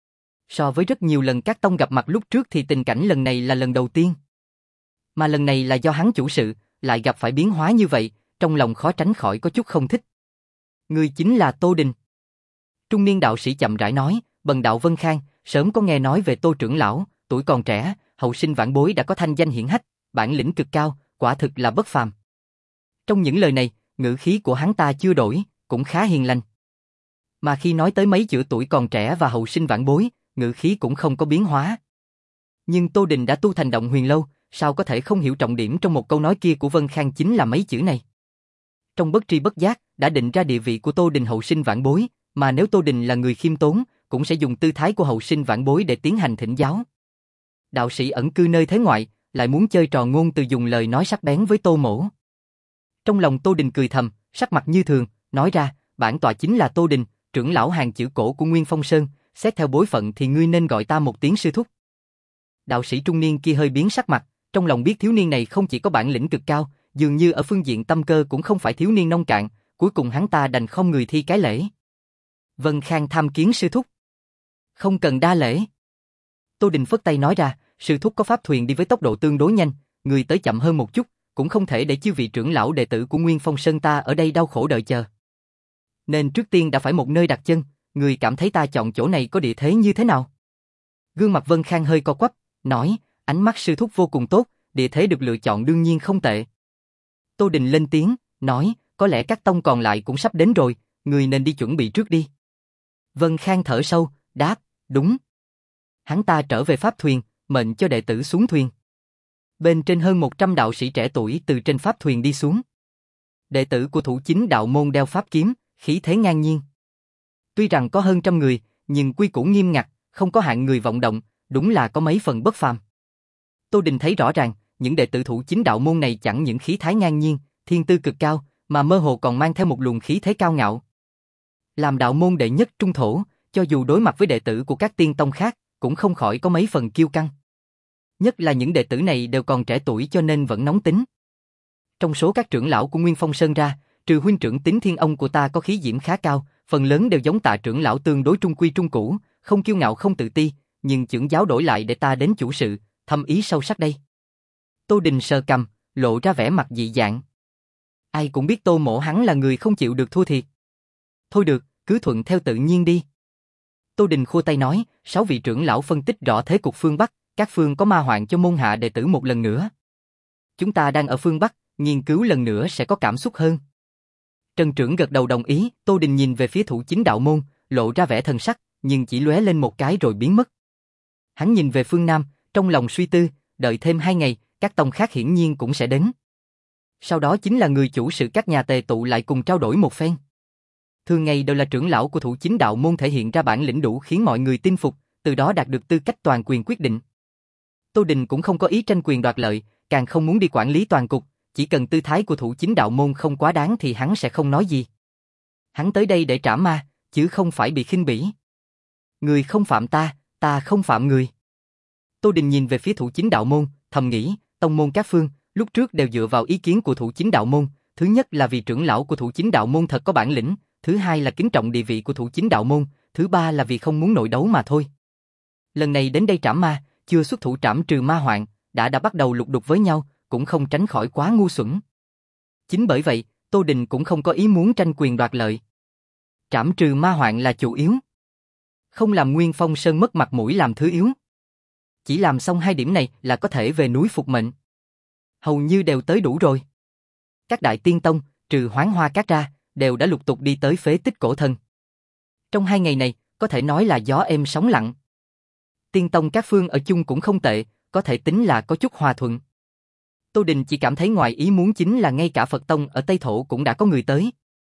So với rất nhiều lần các tông gặp mặt lúc trước thì tình cảnh lần này là lần đầu tiên. Mà lần này là do hắn chủ sự, lại gặp phải biến hóa như vậy, trong lòng khó tránh khỏi có chút không thích. Người chính là Tô Đình. Trung niên đạo sĩ chậm rãi nói, bần đạo Vân Khang, sớm có nghe nói về Tô trưởng lão, tuổi còn trẻ, hậu sinh vãn bối đã có thanh danh hiển hách, bản lĩnh cực cao, quả thực là bất phàm. Trong những lời này, ngữ khí của hắn ta chưa đổi, cũng khá hiền lành. Mà khi nói tới mấy chữ tuổi còn trẻ và hậu sinh vãn bối, ngữ khí cũng không có biến hóa. Nhưng Tô Đình đã tu thành động huyền lâu, sao có thể không hiểu trọng điểm trong một câu nói kia của Vân Khang chính là mấy chữ này. Trong bất tri bất giác, đã định ra địa vị của Tô Đình hậu sinh vãn bối, mà nếu Tô Đình là người khiêm tốn, cũng sẽ dùng tư thái của hậu sinh vãn bối để tiến hành thỉnh giáo. Đạo sĩ ẩn cư nơi thế ngoại, lại muốn chơi trò ngôn từ dùng lời nói sắc bén với Tô mỗ. Trong lòng Tô Đình cười thầm, sắc mặt như thường, nói ra, bản tọa chính là Tô Đình, trưởng lão hàng chữ cổ của Nguyên Phong Sơn, xét theo bối phận thì ngươi nên gọi ta một tiếng sư thúc. Đạo sĩ trung niên kia hơi biến sắc mặt, trong lòng biết thiếu niên này không chỉ có bản lĩnh cực cao, dường như ở phương diện tâm cơ cũng không phải thiếu niên nông cạn, cuối cùng hắn ta đành không người thi cái lễ. Vân Khang tham kiến sư thúc. Không cần đa lễ. Tô Đình phất tay nói ra, sư thúc có pháp thuyền đi với tốc độ tương đối nhanh, người tới chậm hơn một chút, cũng không thể để chư vị trưởng lão đệ tử của Nguyên Phong Sơn ta ở đây đau khổ đợi chờ. Nên trước tiên đã phải một nơi đặt chân, người cảm thấy ta chọn chỗ này có địa thế như thế nào? Gương mặt Vân Khang hơi co quắp, nói, ánh mắt sư thúc vô cùng tốt, địa thế được lựa chọn đương nhiên không tệ. Tô Đình lên tiếng, nói, có lẽ các tông còn lại cũng sắp đến rồi, người nên đi chuẩn bị trước đi. Vân Khang thở sâu, đáp, đúng. Hắn ta trở về pháp thuyền, mệnh cho đệ tử xuống thuyền. Bên trên hơn một trăm đạo sĩ trẻ tuổi từ trên pháp thuyền đi xuống. Đệ tử của thủ chính đạo môn đeo pháp kiếm, khí thế ngang nhiên. Tuy rằng có hơn trăm người, nhưng quy củ nghiêm ngặt, không có hạng người vọng động, đúng là có mấy phần bất phàm. Tô Đình thấy rõ ràng, những đệ tử thủ chính đạo môn này chẳng những khí thái ngang nhiên, thiên tư cực cao, mà mơ hồ còn mang theo một luồng khí thế cao ngạo. Làm đạo môn đệ nhất trung thổ, cho dù đối mặt với đệ tử của các tiên tông khác, cũng không khỏi có mấy phần kiêu căng. Nhất là những đệ tử này đều còn trẻ tuổi cho nên vẫn nóng tính. Trong số các trưởng lão của Nguyên Phong Sơn ra, trừ huynh trưởng Tín Thiên Ông của ta có khí diễm khá cao, phần lớn đều giống Tạ trưởng lão tương đối trung quy trung cũ, không kiêu ngạo không tự ti, nhưng trưởng giáo đổi lại để ta đến chủ sự, thâm ý sâu sắc đây. Tô Đình sờ cằm, lộ ra vẻ mặt dị dạng. Ai cũng biết Tô Mỗ hắn là người không chịu được thua thiệt. Thôi được, cứ thuận theo tự nhiên đi. Tô Đình khua tay nói, sáu vị trưởng lão phân tích rõ thế cục phương Bắc, các phương có ma hoạn cho môn hạ đệ tử một lần nữa. Chúng ta đang ở phương Bắc, nghiên cứu lần nữa sẽ có cảm xúc hơn. Trần trưởng gật đầu đồng ý, Tô Đình nhìn về phía thủ chính đạo môn, lộ ra vẻ thần sắc, nhưng chỉ lóe lên một cái rồi biến mất. Hắn nhìn về phương Nam, trong lòng suy tư, đợi thêm hai ngày, các tông khác hiển nhiên cũng sẽ đến. Sau đó chính là người chủ sự các nhà tề tụ lại cùng trao đổi một phen. Thường ngày đều là trưởng lão của thủ chính đạo môn thể hiện ra bản lĩnh đủ khiến mọi người tin phục, từ đó đạt được tư cách toàn quyền quyết định. Tô Đình cũng không có ý tranh quyền đoạt lợi, càng không muốn đi quản lý toàn cục, chỉ cần tư thái của thủ chính đạo môn không quá đáng thì hắn sẽ không nói gì. Hắn tới đây để trảm ma, chứ không phải bị khinh bỉ. Người không phạm ta, ta không phạm người. Tô Đình nhìn về phía thủ chính đạo môn, thầm nghĩ, tông môn các phương, lúc trước đều dựa vào ý kiến của thủ chính đạo môn, thứ nhất là vì trưởng lão của thủ chính đạo môn thật có bản lĩnh, thứ hai là kính trọng địa vị của thủ chính đạo môn, thứ ba là vì không muốn nội đấu mà thôi. Lần này đến đây trảm ma, chưa xuất thủ trảm trừ ma hoạn, đã đã bắt đầu lục đục với nhau, cũng không tránh khỏi quá ngu xuẩn. Chính bởi vậy, Tô Đình cũng không có ý muốn tranh quyền đoạt lợi. Trảm trừ ma hoạn là chủ yếu. Không làm Nguyên Phong Sơn mất mặt mũi làm thứ yếu. Chỉ làm xong hai điểm này là có thể về núi phục mệnh. Hầu như đều tới đủ rồi. Các đại tiên tông, trừ Hoán Hoa Các ra, đều đã lục tục đi tới phế tích cổ thần. Trong hai ngày này, có thể nói là gió êm sóng lặng. Tiên tông các phương ở chung cũng không tệ, có thể tính là có chút hòa thuận. Tô Đình chỉ cảm thấy ngoài ý muốn chính là ngay cả Phật tông ở Tây Thổ cũng đã có người tới.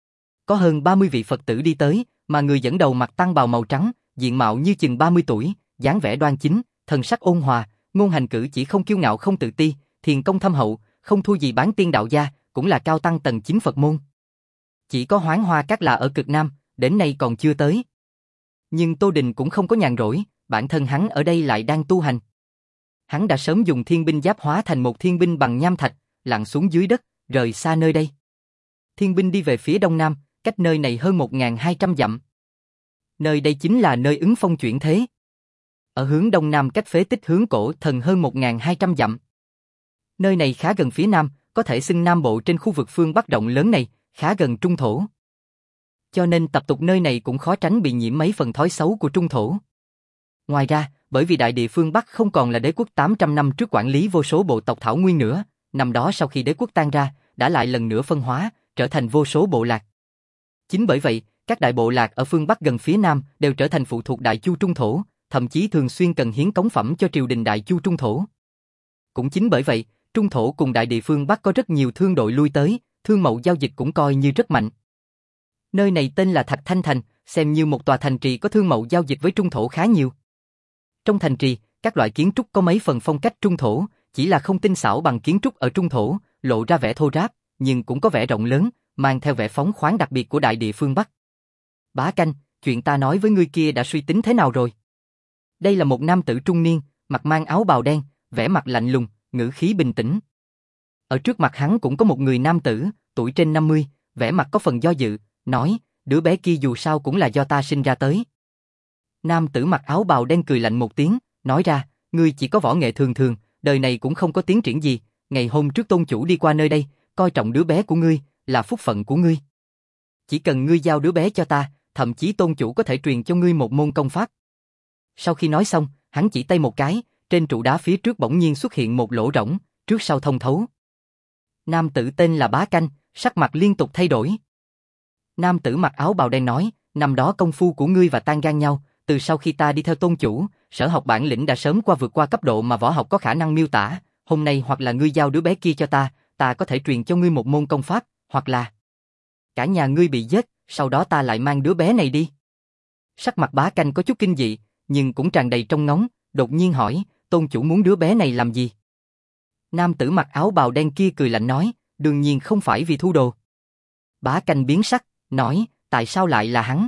Có hơn ba mươi vị Phật tử đi tới, mà người dẫn đầu mặc tăng bào màu trắng, diện mạo như chừng ba mươi tuổi, dáng vẻ đoan chính, thần sắc ôn hòa, ngôn hành cử chỉ không kiêu ngạo không tự ti, thiền công thâm hậu, không thua gì bán tiên đạo gia, cũng là cao tăng tầng chín Phật môn. Chỉ có Hoán Hoa Các là ở cực Nam, đến nay còn chưa tới. Nhưng Tô Đình cũng không có nhàn rỗi, bản thân hắn ở đây lại đang tu hành. Hắn đã sớm dùng thiên binh giáp hóa thành một thiên binh bằng nham thạch, lặn xuống dưới đất, rời xa nơi đây. Thiên binh đi về phía đông nam, cách nơi này hơn một nghìn hai trăm dặm. Nơi đây chính là nơi ứng phong chuyển thế. Ở hướng đông nam cách phế tích hướng cổ thần hơn một nghìn hai trăm dặm. Nơi này khá gần phía nam, có thể xưng nam bộ trên khu vực phương Bắc rộng lớn này, khá gần trung thổ. Cho nên tập tục nơi này cũng khó tránh bị nhiễm mấy phần thói xấu của trung thổ. Ngoài ra, bởi vì đại địa phương Bắc không còn là đế quốc tám trăm năm trước quản lý vô số bộ tộc Thảo Nguyên nữa, năm đó sau khi đế quốc tan ra, đã lại lần nữa phân hóa, trở thành vô số bộ lạc. Chính bởi vậy, các đại bộ lạc ở phương Bắc gần phía Nam đều trở thành phụ thuộc Đại Chu Trung Thổ, thậm chí thường xuyên cần hiến cống phẩm cho triều đình Đại Chu Trung Thổ. Cũng chính bởi vậy, Trung Thổ cùng đại địa phương Bắc có rất nhiều thương đội lui tới, thương mậu giao dịch cũng coi như rất mạnh. Nơi này tên là Thạch Thanh Thành, xem như một tòa thành trì có thương mậu giao dịch với Trung Thổ khá nhiều. Trong thành trì, các loại kiến trúc có mấy phần phong cách Trung Thổ, chỉ là không tinh xảo bằng kiến trúc ở Trung Thổ, lộ ra vẻ thô ráp, nhưng cũng có vẻ rộng lớn, mang theo vẻ phóng khoáng đặc biệt của đại địa phương Bắc. Bá Canh, chuyện ta nói với ngươi kia đã suy tính thế nào rồi? Đây là một nam tử trung niên, mặt mang áo bào đen, vẻ mặt lạnh lùng, ngữ khí bình tĩnh. Ở trước mặt hắn cũng có một người nam tử, tuổi trên năm mươi, vẻ mặt có phần do dự, nói, đứa bé kia dù sao cũng là do ta sinh ra tới. Nam tử mặc áo bào đen cười lạnh một tiếng, nói ra, ngươi chỉ có võ nghệ thường thường, đời này cũng không có tiến triển gì, ngày hôm trước tôn chủ đi qua nơi đây, coi trọng đứa bé của ngươi, là phúc phận của ngươi. Chỉ cần ngươi giao đứa bé cho ta, thậm chí tôn chủ có thể truyền cho ngươi một môn công pháp. Sau khi nói xong, hắn chỉ tay một cái, trên trụ đá phía trước bỗng nhiên xuất hiện một lỗ rỗng, trước sau thông thấu. Nam tử tên là Bá Canh, sắc mặt liên tục thay đổi. Nam tử mặc áo bào đen nói, năm đó công phu của ngươi và tan gan nhau, từ sau khi ta đi theo tôn chủ, sở học bản lĩnh đã sớm qua vượt qua cấp độ mà võ học có khả năng miêu tả, hôm nay hoặc là ngươi giao đứa bé kia cho ta, ta có thể truyền cho ngươi một môn công pháp, hoặc là cả nhà ngươi bị giết, sau đó ta lại mang đứa bé này đi. Sắc mặt Bá Canh có chút kinh dị, nhưng cũng tràn đầy trông ngóng, đột nhiên hỏi, tôn chủ muốn đứa bé này làm gì? Nam tử mặc áo bào đen kia cười lạnh nói, đương nhiên không phải vì thu đồ. Bá Canh biến sắc, nói, tại sao lại là hắn?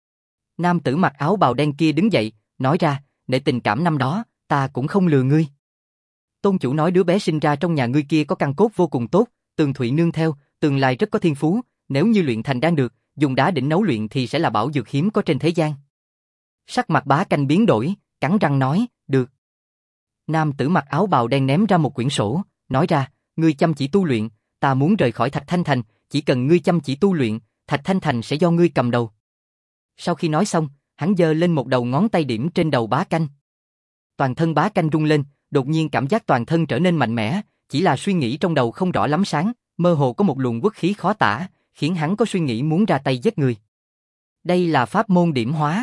Nam tử mặc áo bào đen kia đứng dậy, nói ra, để tình cảm năm đó, ta cũng không lừa ngươi. Tôn chủ nói đứa bé sinh ra trong nhà ngươi kia có căn cốt vô cùng tốt, tường thụy nương theo, tương lai rất có thiên phú, nếu như luyện thành đan được, dùng đá đỉnh nấu luyện thì sẽ là bảo dược hiếm có trên thế gian. Sắc mặt Bá Canh biến đổi, cắn răng nói, được. Nam tử mặc áo bào đen ném ra một quyển sổ, nói ra, ngươi chăm chỉ tu luyện, ta muốn rời khỏi Thạch Thanh Thành, chỉ cần ngươi chăm chỉ tu luyện, Thạch Thanh Thành sẽ do ngươi cầm đầu. Sau khi nói xong, hắn giơ lên một đầu ngón tay điểm trên đầu Bá Canh. Toàn thân Bá Canh rung lên, đột nhiên cảm giác toàn thân trở nên mạnh mẽ, chỉ là suy nghĩ trong đầu không rõ lắm sáng, mơ hồ có một luồng uất khí khó tả, khiến hắn có suy nghĩ muốn ra tay giết người. Đây là pháp môn điểm hóa.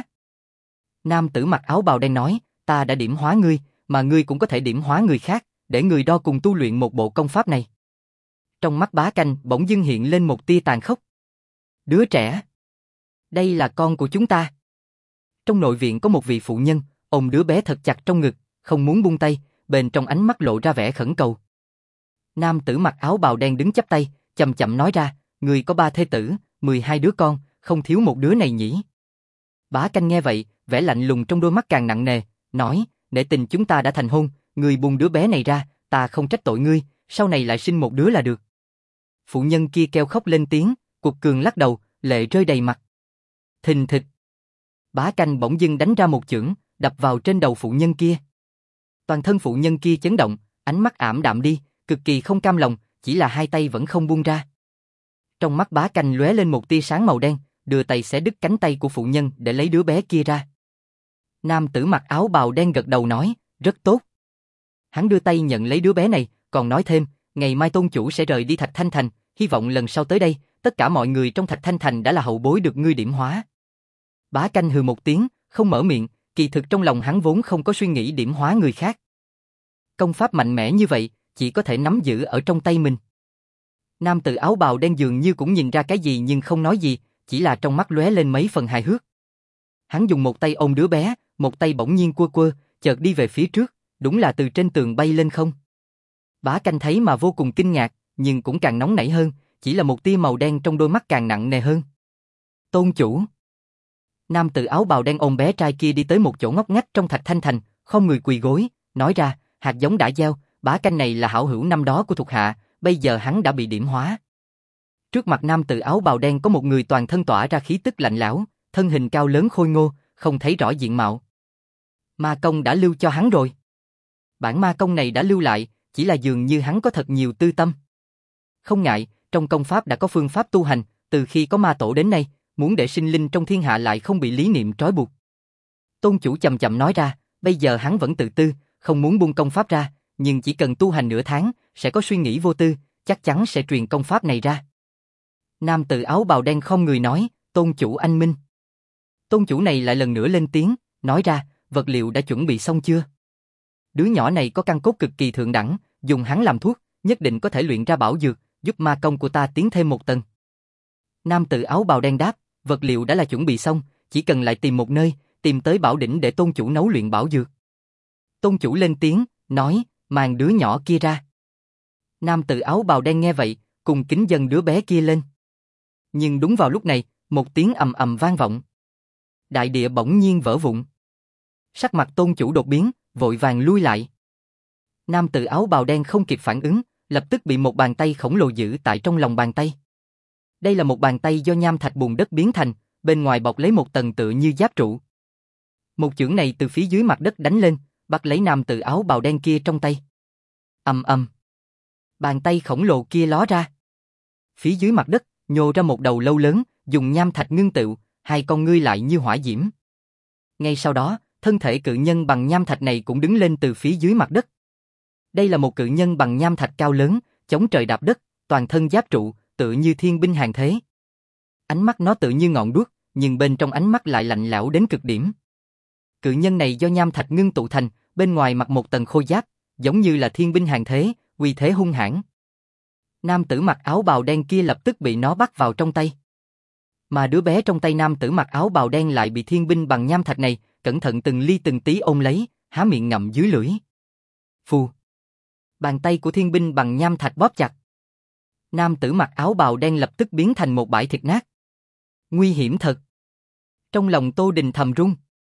Nam tử mặc áo bào đen nói, ta đã điểm hóa ngươi, mà ngươi cũng có thể điểm hóa người khác, để người đo cùng tu luyện một bộ công pháp này. Trong mắt Bá Canh bỗng dưng hiện lên một tia tàn khốc. Đứa trẻ. Đây là con của chúng ta. Trong nội viện có một vị phụ nhân, ôm đứa bé thật chặt trong ngực, không muốn buông tay, bên trong ánh mắt lộ ra vẻ khẩn cầu. Nam tử mặc áo bào đen đứng chắp tay, chậm chậm nói ra, người có ba thê tử, mười hai đứa con, không thiếu một đứa này nhỉ. Bá Canh nghe vậy, vẻ lạnh lùng trong đôi mắt càng nặng nề, nói, nể tình chúng ta đã thành hôn, người buông đứa bé này ra, ta không trách tội ngươi, sau này lại sinh một đứa là được. Phụ nhân kia kêu khóc lên tiếng, Cuộc Cường lắc đầu, lệ rơi đầy mặt. Thình thịch. Bá Canh bỗng dưng đánh ra một chưởng, đập vào trên đầu phụ nhân kia. Toàn thân phụ nhân kia chấn động, ánh mắt ảm đạm đi, cực kỳ không cam lòng, chỉ là hai tay vẫn không buông ra. Trong mắt Bá Canh lóe lên một tia sáng màu đen, đưa tay xé đứt cánh tay của phụ nhân để lấy đứa bé kia ra. Nam tử mặc áo bào đen gật đầu nói, rất tốt. Hắn đưa tay nhận lấy đứa bé này, còn nói thêm, ngày mai tôn chủ sẽ rời đi Thạch Thanh Thành, hy vọng lần sau tới đây, tất cả mọi người trong Thạch Thanh Thành đã là hậu bối được ngươi điểm hóa. Bá Canh hừ một tiếng, không mở miệng, kỳ thực trong lòng hắn vốn không có suy nghĩ điểm hóa người khác. Công pháp mạnh mẽ như vậy, chỉ có thể nắm giữ ở trong tay mình. Nam tử áo bào đen dường như cũng nhìn ra cái gì nhưng không nói gì, chỉ là trong mắt lóe lên mấy phần hài hước. Hắn dùng một tay ôm đứa bé, một tay bỗng nhiên quơ quơ, chợt đi về phía trước, đúng là từ trên tường bay lên không. Bá Canh thấy mà vô cùng kinh ngạc, nhưng cũng càng nóng nảy hơn, chỉ là một tia màu đen trong đôi mắt càng nặng nề hơn. Tôn chủ. Nam tử áo bào đen ôm bé trai kia đi tới một chỗ ngóc ngách trong Thạch Thanh Thành, không người quỳ gối, nói ra, hạt giống đã gieo, Bá Canh này là hảo hữu năm đó của thuộc hạ, bây giờ hắn đã bị điểm hóa. Trước mặt nam tử áo bào đen có một người toàn thân tỏa ra khí tức lạnh lẽo, thân hình cao lớn khôi ngô, không thấy rõ diện mạo. Ma công đã lưu cho hắn rồi. Bản ma công này đã lưu lại, chỉ là dường như hắn có thật nhiều tư tâm. Không ngại, trong công pháp đã có phương pháp tu hành, từ khi có ma tổ đến nay, muốn để sinh linh trong thiên hạ lại không bị lý niệm trói buộc. Tôn chủ chậm chậm nói ra, bây giờ hắn vẫn tự tư, không muốn buông công pháp ra, nhưng chỉ cần tu hành nửa tháng, sẽ có suy nghĩ vô tư, chắc chắn sẽ truyền công pháp này ra. Nam tử áo bào đen không người nói, tôn chủ anh minh. Tôn chủ này lại lần nữa lên tiếng, nói ra, vật liệu đã chuẩn bị xong chưa? Đứa nhỏ này có căn cốt cực kỳ thượng đẳng, dùng hắn làm thuốc, nhất định có thể luyện ra bảo dược, giúp ma công của ta tiến thêm một tầng. Nam tử áo bào đen đáp, vật liệu đã là chuẩn bị xong, chỉ cần lại tìm một nơi, tìm tới bảo đỉnh để tôn chủ nấu luyện bảo dược. Tôn chủ lên tiếng, nói, mang đứa nhỏ kia ra. Nam tử áo bào đen nghe vậy, cùng kính dâng đứa bé kia lên. Nhưng đúng vào lúc này, một tiếng ầm ầm vang vọng. Đại địa bỗng nhiên vỡ vụn. Sắc mặt tôn chủ đột biến, vội vàng lui lại. Nam tử áo bào đen không kịp phản ứng, lập tức bị một bàn tay khổng lồ giữ tại trong lòng bàn tay. Đây là một bàn tay do nham thạch bùn đất biến thành, bên ngoài bọc lấy một tầng tựa như giáp trụ. Một chưởng này từ phía dưới mặt đất đánh lên, bắt lấy nam tử áo bào đen kia trong tay. Ầm ầm. Bàn tay khổng lồ kia ló ra. Phía dưới mặt đất, nhô ra một đầu lâu lớn, dùng nham thạch ngưng tựu, hai con ngươi lại như hỏa diễm. Ngay sau đó, thân thể cự nhân bằng nham thạch này cũng đứng lên từ phía dưới mặt đất. Đây là một cự nhân bằng nham thạch cao lớn, chống trời đạp đất, toàn thân giáp trụ, tựa như thiên binh hàng thế. Ánh mắt nó tựa như ngọn đuốc, nhưng bên trong ánh mắt lại lạnh lẽo đến cực điểm. Cự nhân này do nham thạch ngưng tụ thành, bên ngoài mặc một tầng khôi giáp, giống như là thiên binh hàng thế, uy thế hung hãn. Nam tử mặc áo bào đen kia lập tức bị nó bắt vào trong tay. Mà đứa bé trong tay nam tử mặc áo bào đen lại bị thiên binh bằng nham thạch này, cẩn thận từng ly từng tí ôm lấy, há miệng ngậm dưới lưỡi. Phù. Bàn tay của thiên binh bằng nham thạch bóp chặt. Nam tử mặc áo bào đen lập tức biến thành một bãi thịt nát. Nguy hiểm thật. Trong lòng Tô Đình thầm run.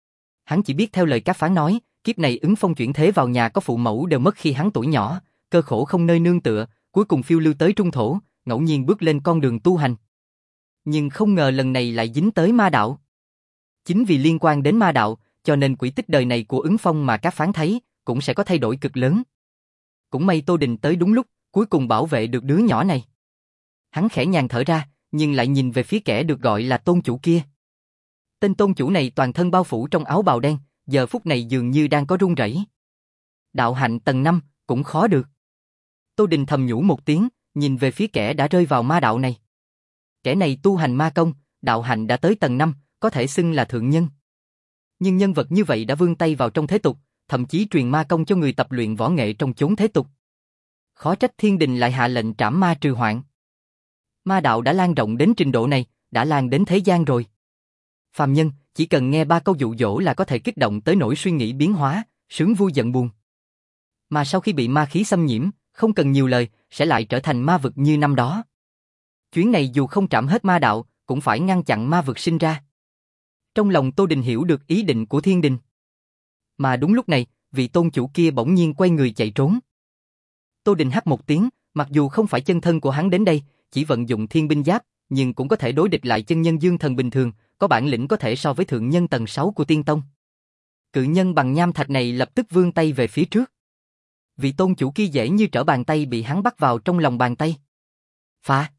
Hắn chỉ biết theo lời các phán nói, kiếp này ứng phong chuyển thế vào nhà có phụ mẫu đều mất khi hắn tuổi nhỏ, cơ khổ không nơi nương tựa, cuối cùng phiêu lưu tới trung thổ, ngẫu nhiên bước lên con đường tu hành. Nhưng không ngờ lần này lại dính tới ma đạo. Chính vì liên quan đến ma đạo, cho nên quỹ tích đời này của ứng phong mà các phán thấy, cũng sẽ có thay đổi cực lớn. Cũng may Tô Đình tới đúng lúc, cuối cùng bảo vệ được đứa nhỏ này. Hắn khẽ nhàn thở ra, nhưng lại nhìn về phía kẻ được gọi là tôn chủ kia. Tên tôn chủ này toàn thân bao phủ trong áo bào đen, giờ phút này dường như đang có run rẩy. Đạo hạnh tầng năm, cũng khó được. Tô Đình thầm nhủ một tiếng, nhìn về phía kẻ đã rơi vào ma đạo này. Kẻ này tu hành ma công, đạo hạnh đã tới tầng năm, có thể xưng là thượng nhân. Nhưng nhân vật như vậy đã vươn tay vào trong thế tục, thậm chí truyền ma công cho người tập luyện võ nghệ trong chốn thế tục. Khó trách thiên đình lại hạ lệnh trảm ma trừ hoạn. Ma đạo đã lan rộng đến trình độ này, đã lan đến thế gian rồi. Phàm nhân, chỉ cần nghe ba câu dụ dỗ là có thể kích động tới nỗi suy nghĩ biến hóa, sướng vui giận buồn. Mà sau khi bị ma khí xâm nhiễm, không cần nhiều lời, sẽ lại trở thành ma vực như năm đó. Chuyến này dù không trảm hết ma đạo, cũng phải ngăn chặn ma vực sinh ra. Trong lòng Tô Đình hiểu được ý định của thiên đình. Mà đúng lúc này, vị tôn chủ kia bỗng nhiên quay người chạy trốn. Tô Đình hắt một tiếng, mặc dù không phải chân thân của hắn đến đây, chỉ vận dụng thiên binh giáp, nhưng cũng có thể đối địch lại chân nhân dương thần bình thường, có bản lĩnh có thể so với thượng nhân tầng sáu của tiên tông. Cự nhân bằng nham thạch này lập tức vươn tay về phía trước. Vị tôn chủ kia dễ như trở bàn tay bị hắn bắt vào trong lòng bàn tay. Phá!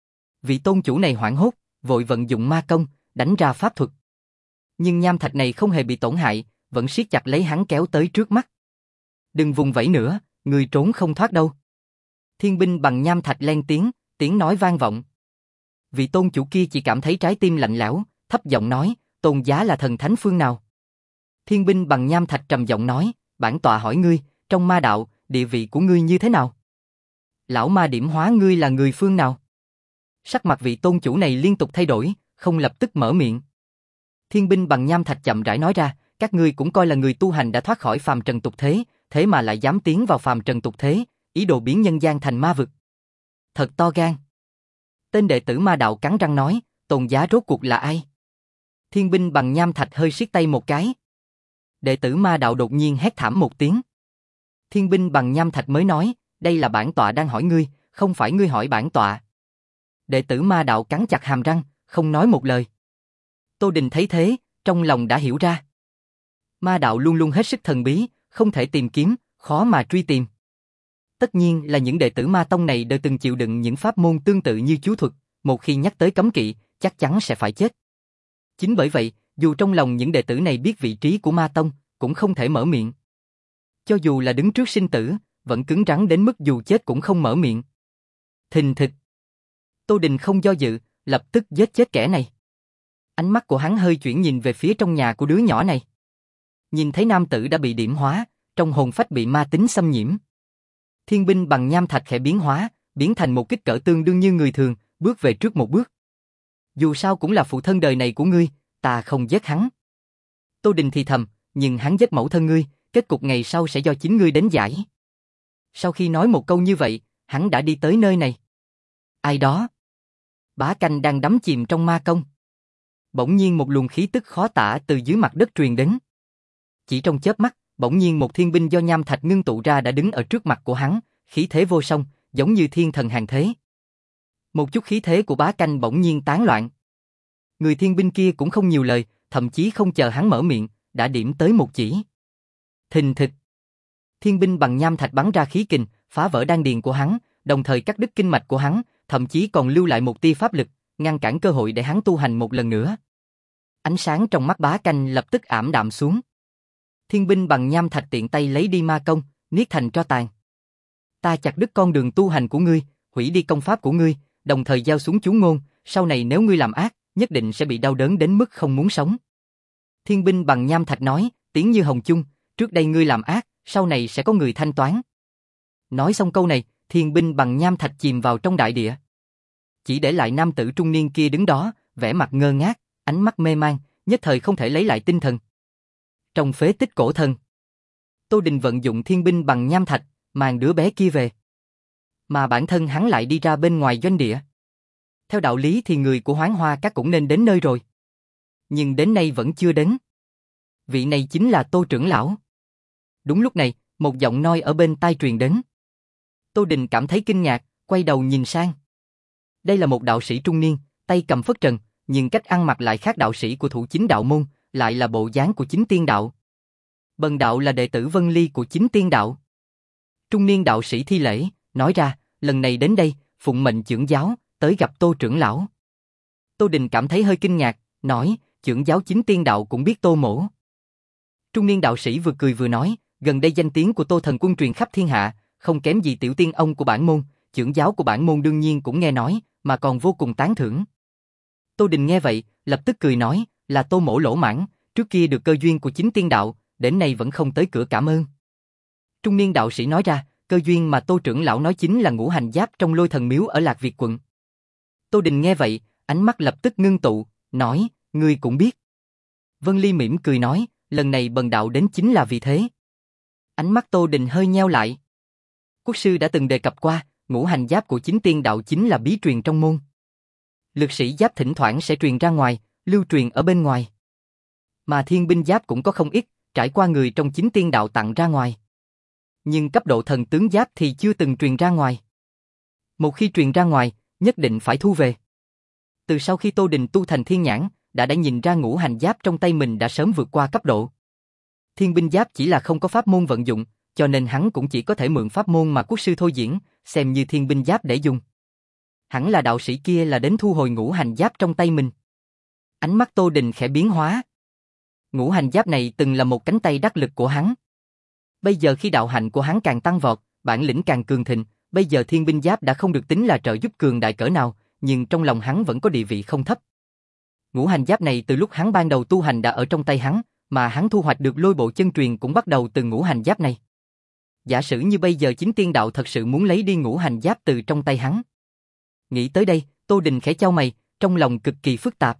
Vị tôn chủ này hoảng hốt, vội vận dụng ma công, đánh ra pháp thuật. Nhưng nham thạch này không hề bị tổn hại, vẫn siết chặt lấy hắn kéo tới trước mắt. Đừng vùng vẫy nữa, người trốn không thoát đâu. Thiên binh bằng nham thạch len tiếng, tiếng nói vang vọng. Vị tôn chủ kia chỉ cảm thấy trái tim lạnh lẽo, thấp giọng nói, tôn giá là thần thánh phương nào? Thiên binh bằng nham thạch trầm giọng nói, bản tọa hỏi ngươi, trong ma đạo, địa vị của ngươi như thế nào? Lão ma điểm hóa ngươi là người phương nào? Sắc mặt vị tôn chủ này liên tục thay đổi, không lập tức mở miệng. Thiên binh bằng nham thạch chậm rãi nói ra, các ngươi cũng coi là người tu hành đã thoát khỏi phàm trần tục thế, thế mà lại dám tiến vào phàm trần tục thế, ý đồ biến nhân gian thành ma vực. Thật to gan. Tên đệ tử ma đạo cắn răng nói, tôn giá rốt cuộc là ai? Thiên binh bằng nham thạch hơi siết tay một cái. Đệ tử ma đạo đột nhiên hét thảm một tiếng. Thiên binh bằng nham thạch mới nói, đây là bản tọa đang hỏi ngươi, không phải ngươi hỏi bản tọa. Đệ tử ma đạo cắn chặt hàm răng, không nói một lời. Tô Đình thấy thế, trong lòng đã hiểu ra. Ma đạo luôn luôn hết sức thần bí, không thể tìm kiếm, khó mà truy tìm. Tất nhiên là những đệ tử ma tông này đều từng chịu đựng những pháp môn tương tự như chú thuật, một khi nhắc tới cấm kỵ, chắc chắn sẽ phải chết. Chính bởi vậy, dù trong lòng những đệ tử này biết vị trí của ma tông, cũng không thể mở miệng. Cho dù là đứng trước sinh tử, vẫn cứng rắn đến mức dù chết cũng không mở miệng. Thình thịch. Tô Đình không do dự, lập tức giết chết kẻ này. Ánh mắt của hắn hơi chuyển nhìn về phía trong nhà của đứa nhỏ này. Nhìn thấy nam tử đã bị điểm hóa, trong hồn phách bị ma tính xâm nhiễm. Thiên binh bằng nham thạch khẽ biến hóa, biến thành một kích cỡ tương đương như người thường, bước về trước một bước. Dù sao cũng là phụ thân đời này của ngươi, ta không giết hắn. Tô Đình thì thầm, nhưng hắn giết mẫu thân ngươi, kết cục ngày sau sẽ do chính ngươi đến giải. Sau khi nói một câu như vậy, hắn đã đi tới nơi này. Ai đó? Bá Canh đang đắm chìm trong ma công. Bỗng nhiên một luồng khí tức khó tả từ dưới mặt đất truyền đến. Chỉ trong chớp mắt, bỗng nhiên một thiên binh do nham thạch ngưng tụ ra đã đứng ở trước mặt của hắn, khí thế vô song, giống như thiên thần hàng thế. Một chút khí thế của Bá Canh bỗng nhiên tán loạn. Người thiên binh kia cũng không nhiều lời, thậm chí không chờ hắn mở miệng, đã điểm tới một chỉ. Thình thịch. Thiên binh bằng nham thạch bắn ra khí kình, phá vỡ đan điền của hắn, đồng thời cắt đứt kinh mạch của hắn, thậm chí còn lưu lại một tia pháp lực, ngăn cản cơ hội để hắn tu hành một lần nữa. Ánh sáng trong mắt Bá Canh lập tức ảm đạm xuống. Thiên binh bằng nham thạch tiện tay lấy đi ma công, niết thành tro tàn. Ta chặt đứt con đường tu hành của ngươi, hủy đi công pháp của ngươi, đồng thời giao xuống chú ngôn, sau này nếu ngươi làm ác, nhất định sẽ bị đau đớn đến mức không muốn sống. Thiên binh bằng nham thạch nói, tiếng như hồng chung, trước đây ngươi làm ác, sau này sẽ có người thanh toán. Nói xong câu này, thiên binh bằng nham thạch chìm vào trong đại địa. Chỉ để lại nam tử trung niên kia đứng đó, vẻ mặt ngơ ngác, ánh mắt mê man, nhất thời không thể lấy lại tinh thần. Trong phế tích cổ thần, Tô Đình vận dụng thiên binh bằng nham thạch, mang đứa bé kia về. Mà bản thân hắn lại đi ra bên ngoài doanh địa. Theo đạo lý thì người của Hoán Hoa Các cũng nên đến nơi rồi. Nhưng đến nay vẫn chưa đến. Vị này chính là Tô trưởng lão. Đúng lúc này, một giọng nói ở bên tai truyền đến. Tô Đình cảm thấy kinh ngạc, quay đầu nhìn sang. Đây là một đạo sĩ trung niên, tay cầm phất trần, nhưng cách ăn mặc lại khác đạo sĩ của Thủ Chính đạo môn, lại là bộ dáng của Chính Tiên đạo. Bần đạo là đệ tử Vân Ly của Chính Tiên đạo. Trung niên đạo sĩ thi lễ, nói ra, lần này đến đây, phụng mệnh chưởng giáo, tới gặp Tô trưởng lão. Tô Đình cảm thấy hơi kinh ngạc, nói, chưởng giáo Chính Tiên đạo cũng biết Tô mỗ. Trung niên đạo sĩ vừa cười vừa nói, gần đây danh tiếng của Tô thần quân truyền khắp thiên hạ, không kém gì tiểu tiên ông của bản môn, chưởng giáo của bản môn đương nhiên cũng nghe nói, mà còn vô cùng tán thưởng. Tô Đình nghe vậy, lập tức cười nói, là Tô mỗ lỗ mãn, trước kia được cơ duyên của Chính Tiên đạo, đến nay vẫn không tới cửa cảm ơn. Trung niên đạo sĩ nói ra, cơ duyên mà Tô trưởng lão nói chính là ngũ hành giáp trong Lôi Thần Miếu ở Lạc Việt quận. Tô Đình nghe vậy, ánh mắt lập tức ngưng tụ, nói, ngươi cũng biết. Vân Ly mỉm cười nói, lần này bần đạo đến chính là vì thế. Ánh mắt Tô Đình hơi nheo lại. Quốc sư đã từng đề cập qua, ngũ hành giáp của Chính Tiên đạo chính là bí truyền trong môn. Lực sĩ giáp thỉnh thoảng sẽ truyền ra ngoài, lưu truyền ở bên ngoài. Mà thiên binh giáp cũng có không ít, trải qua người trong Chính Tiên đạo tặng ra ngoài. Nhưng cấp độ thần tướng giáp thì chưa từng truyền ra ngoài. Một khi truyền ra ngoài, nhất định phải thu về. Từ sau khi Tô Đình tu thành thiên nhãn, đã đã nhìn ra ngũ hành giáp trong tay mình đã sớm vượt qua cấp độ. Thiên binh giáp chỉ là không có pháp môn vận dụng, cho nên hắn cũng chỉ có thể mượn pháp môn mà quốc sư thôi diễn, xem như thiên binh giáp để dùng. Hẳn là đạo sĩ kia là đến thu hồi ngũ hành giáp trong tay mình. Ánh mắt Tô Đình khẽ biến hóa. Ngũ hành giáp này từng là một cánh tay đắc lực của hắn. Bây giờ khi đạo hạnh của hắn càng tăng vọt, bản lĩnh càng cường thịnh, bây giờ thiên binh giáp đã không được tính là trợ giúp cường đại cỡ nào, nhưng trong lòng hắn vẫn có địa vị không thấp. Ngũ hành giáp này từ lúc hắn ban đầu tu hành đã ở trong tay hắn, mà hắn thu hoạch được lôi bộ chân truyền cũng bắt đầu từ ngũ hành giáp này. Giả sử như bây giờ Chính Tiên đạo thật sự muốn lấy đi ngũ hành giáp từ trong tay hắn. Nghĩ tới đây, Tô Đình khẽ chau mày, trong lòng cực kỳ phức tạp.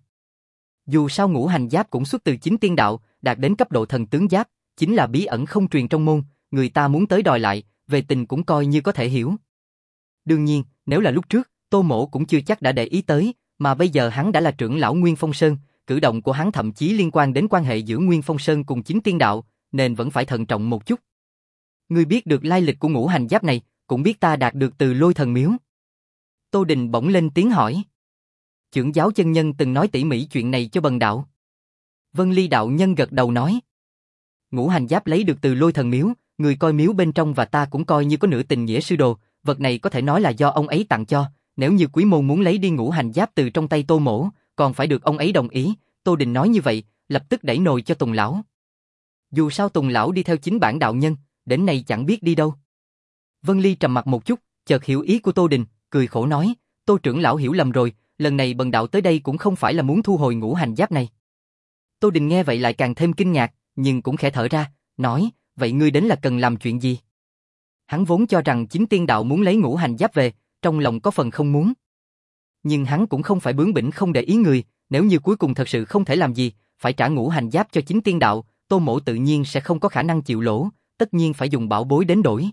Dù sao ngũ hành giáp cũng xuất từ Chính Tiên đạo, đạt đến cấp độ thần tướng giáp, chính là bí ẩn không truyền trong môn, người ta muốn tới đòi lại, về tình cũng coi như có thể hiểu. Đương nhiên, nếu là lúc trước, Tô mỗ cũng chưa chắc đã để ý tới, mà bây giờ hắn đã là trưởng lão Nguyên Phong Sơn, cử động của hắn thậm chí liên quan đến quan hệ giữa Nguyên Phong Sơn cùng Chính Tiên đạo, nên vẫn phải thận trọng một chút. Ngươi biết được lai lịch của ngũ hành giáp này, cũng biết ta đạt được từ Lôi Thần Miếu. Tô Đình bỗng lên tiếng hỏi. Chưởng giáo chân nhân từng nói tỉ mỉ chuyện này cho bần đạo. Vân Ly đạo nhân gật đầu nói. Ngũ hành giáp lấy được từ Lôi Thần Miếu, người coi miếu bên trong và ta cũng coi như có nửa tình nghĩa sư đồ, vật này có thể nói là do ông ấy tặng cho, nếu như quý môn muốn lấy đi ngũ hành giáp từ trong tay Tô mỗ, còn phải được ông ấy đồng ý. Tô Đình nói như vậy, lập tức đẩy nồi cho Tùng lão. Dù sao Tùng lão đi theo chính bản đạo nhân, đến nay chẳng biết đi đâu. Vân Ly trầm mặt một chút, chợt hiểu ý của Tô Đình, cười khổ nói, Tô trưởng lão hiểu lầm rồi, lần này bần đạo tới đây cũng không phải là muốn thu hồi ngũ hành giáp này. Tô Đình nghe vậy lại càng thêm kinh ngạc, nhưng cũng khẽ thở ra, nói, vậy ngươi đến là cần làm chuyện gì? Hắn vốn cho rằng Chính Tiên đạo muốn lấy ngũ hành giáp về, trong lòng có phần không muốn. Nhưng hắn cũng không phải bướng bỉnh không để ý người, nếu như cuối cùng thật sự không thể làm gì, phải trả ngũ hành giáp cho Chính Tiên đạo, Tô mỗ tự nhiên sẽ không có khả năng chịu lỗ, tất nhiên phải dùng bảo bối đến đổi.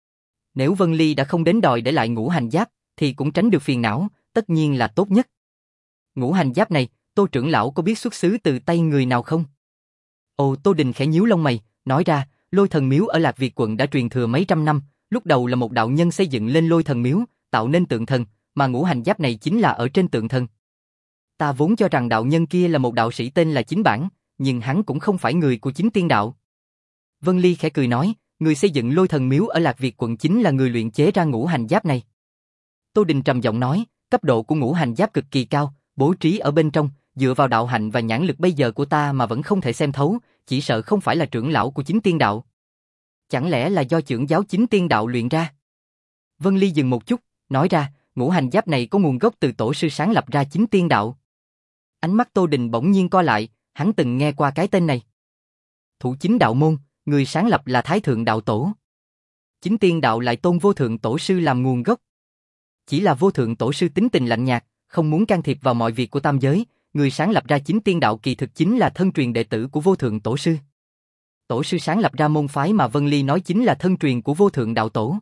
Nếu Vân Ly đã không đến đòi để lại ngũ hành giáp, thì cũng tránh được phiền não, tất nhiên là tốt nhất. Ngũ hành giáp này, Tô trưởng lão có biết xuất xứ từ tay người nào không? Ồ, Tô Đình khẽ nhíu lông mày, nói ra, Lôi Thần Miếu ở Lạc Việt quận đã truyền thừa mấy trăm năm, lúc đầu là một đạo nhân xây dựng lên Lôi Thần Miếu, tạo nên tượng thần, mà ngũ hành giáp này chính là ở trên tượng thần. Ta vốn cho rằng đạo nhân kia là một đạo sĩ tên là Chính Bản, nhưng hắn cũng không phải người của Chính Tiên Đạo. Vân Ly khẽ cười nói, người xây dựng Lôi Thần Miếu ở Lạc Việt quận chính là người luyện chế ra ngũ hành giáp này. Tô Đình trầm giọng nói, cấp độ của ngũ hành giáp cực kỳ cao, bố trí ở bên trong, dựa vào đạo hạnh và nhãn lực bây giờ của ta mà vẫn không thể xem thấu, chỉ sợ không phải là trưởng lão của Chính Tiên Đạo. Chẳng lẽ là do trưởng giáo Chính Tiên Đạo luyện ra? Vân Ly dừng một chút, nói ra, ngũ hành giáp này có nguồn gốc từ tổ sư sáng lập ra Chính Tiên Đạo. Ánh mắt Tô Đình bỗng nhiên co lại, hắn từng nghe qua cái tên này. Thủ Chính Đạo môn, người sáng lập là Thái Thượng Đạo Tổ. Chính Tiên Đạo lại tôn Vô Thượng Tổ sư làm nguồn gốc. Chỉ là Vô Thượng Tổ sư tính tình lạnh nhạt, không muốn can thiệp vào mọi việc của tam giới, người sáng lập ra Chính Tiên Đạo kỳ thực chính là thân truyền đệ tử của Vô Thượng Tổ sư. Tổ sư sáng lập ra môn phái mà Vân Ly nói chính là thân truyền của Vô Thượng Đạo Tổ.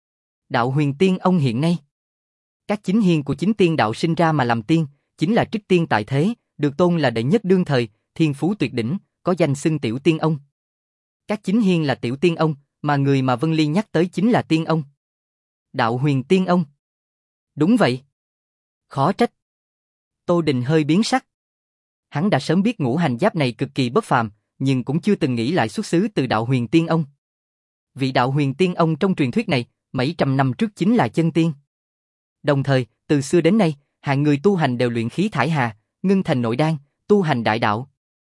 Đạo Huyền Tiên ông hiện nay. Các chính hiền của Chính Tiên Đạo sinh ra mà làm tiên, chính là trích tiên tại thế, được tôn là đệ nhất đương thời, thiên phú tuyệt đỉnh, có danh xưng Tiểu Tiên ông. Các chính hiền là Tiểu Tiên ông, mà người mà Vân Ly nhắc tới chính là Tiên ông. Đạo Huyền Tiên ông. Đúng vậy. Khó trách. Tô Đình hơi biến sắc. Hắn đã sớm biết ngũ hành giáp này cực kỳ bất phàm, nhưng cũng chưa từng nghĩ lại xuất xứ từ Đạo Huyền Tiên ông. Vị Đạo Huyền Tiên ông trong truyền thuyết này, mấy trăm năm trước chính là chân tiên. Đồng thời, từ xưa đến nay, hạng người tu hành đều luyện khí thải hà, ngưng thành nội đan, tu hành đại đạo.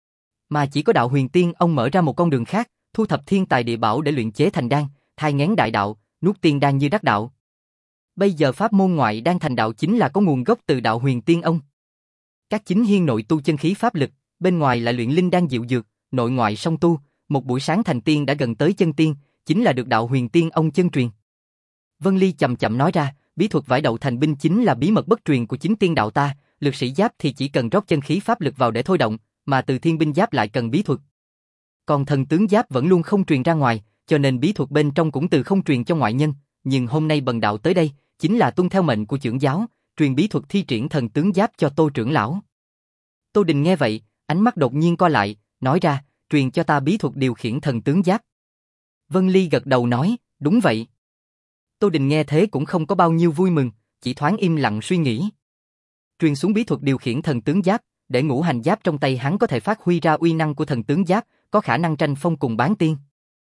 Mà chỉ có Đạo Huyền Tiên ông mở ra một con đường khác, thu thập thiên tài địa bảo để luyện chế thành đan, thai nghén đại đạo, nuốt tiên đan như đắc đạo. Bây giờ pháp môn ngoại đan thành đạo chính là có nguồn gốc từ Đạo Huyền Tiên ông. Các chính hiên nội tu chân khí pháp lực, bên ngoài là luyện linh đan diệu dược, nội ngoại song tu, một buổi sáng thành tiên đã gần tới chân tiên, chính là được Đạo Huyền Tiên ông chân truyền. Vân Ly chậm chậm nói ra, bí thuật vải đậu thành binh chính là bí mật bất truyền của Chính Tiên Đạo ta, lực sĩ giáp thì chỉ cần rót chân khí pháp lực vào để thôi động, mà từ thiên binh giáp lại cần bí thuật. Còn thần tướng giáp vẫn luôn không truyền ra ngoài, cho nên bí thuật bên trong cũng từ không truyền cho ngoại nhân, nhưng hôm nay bần đạo tới đây, chính là tuân theo mệnh của trưởng giáo, truyền bí thuật thi triển thần tướng giáp cho Tô trưởng lão. Tô Đình nghe vậy, ánh mắt đột nhiên co lại, nói ra, truyền cho ta bí thuật điều khiển thần tướng giáp. Vân Ly gật đầu nói, đúng vậy. Tô Đình nghe thế cũng không có bao nhiêu vui mừng, chỉ thoáng im lặng suy nghĩ. Truyền xuống bí thuật điều khiển thần tướng giáp, để ngũ hành giáp trong tay hắn có thể phát huy ra uy năng của thần tướng giáp, có khả năng tranh phong cùng bán tiên.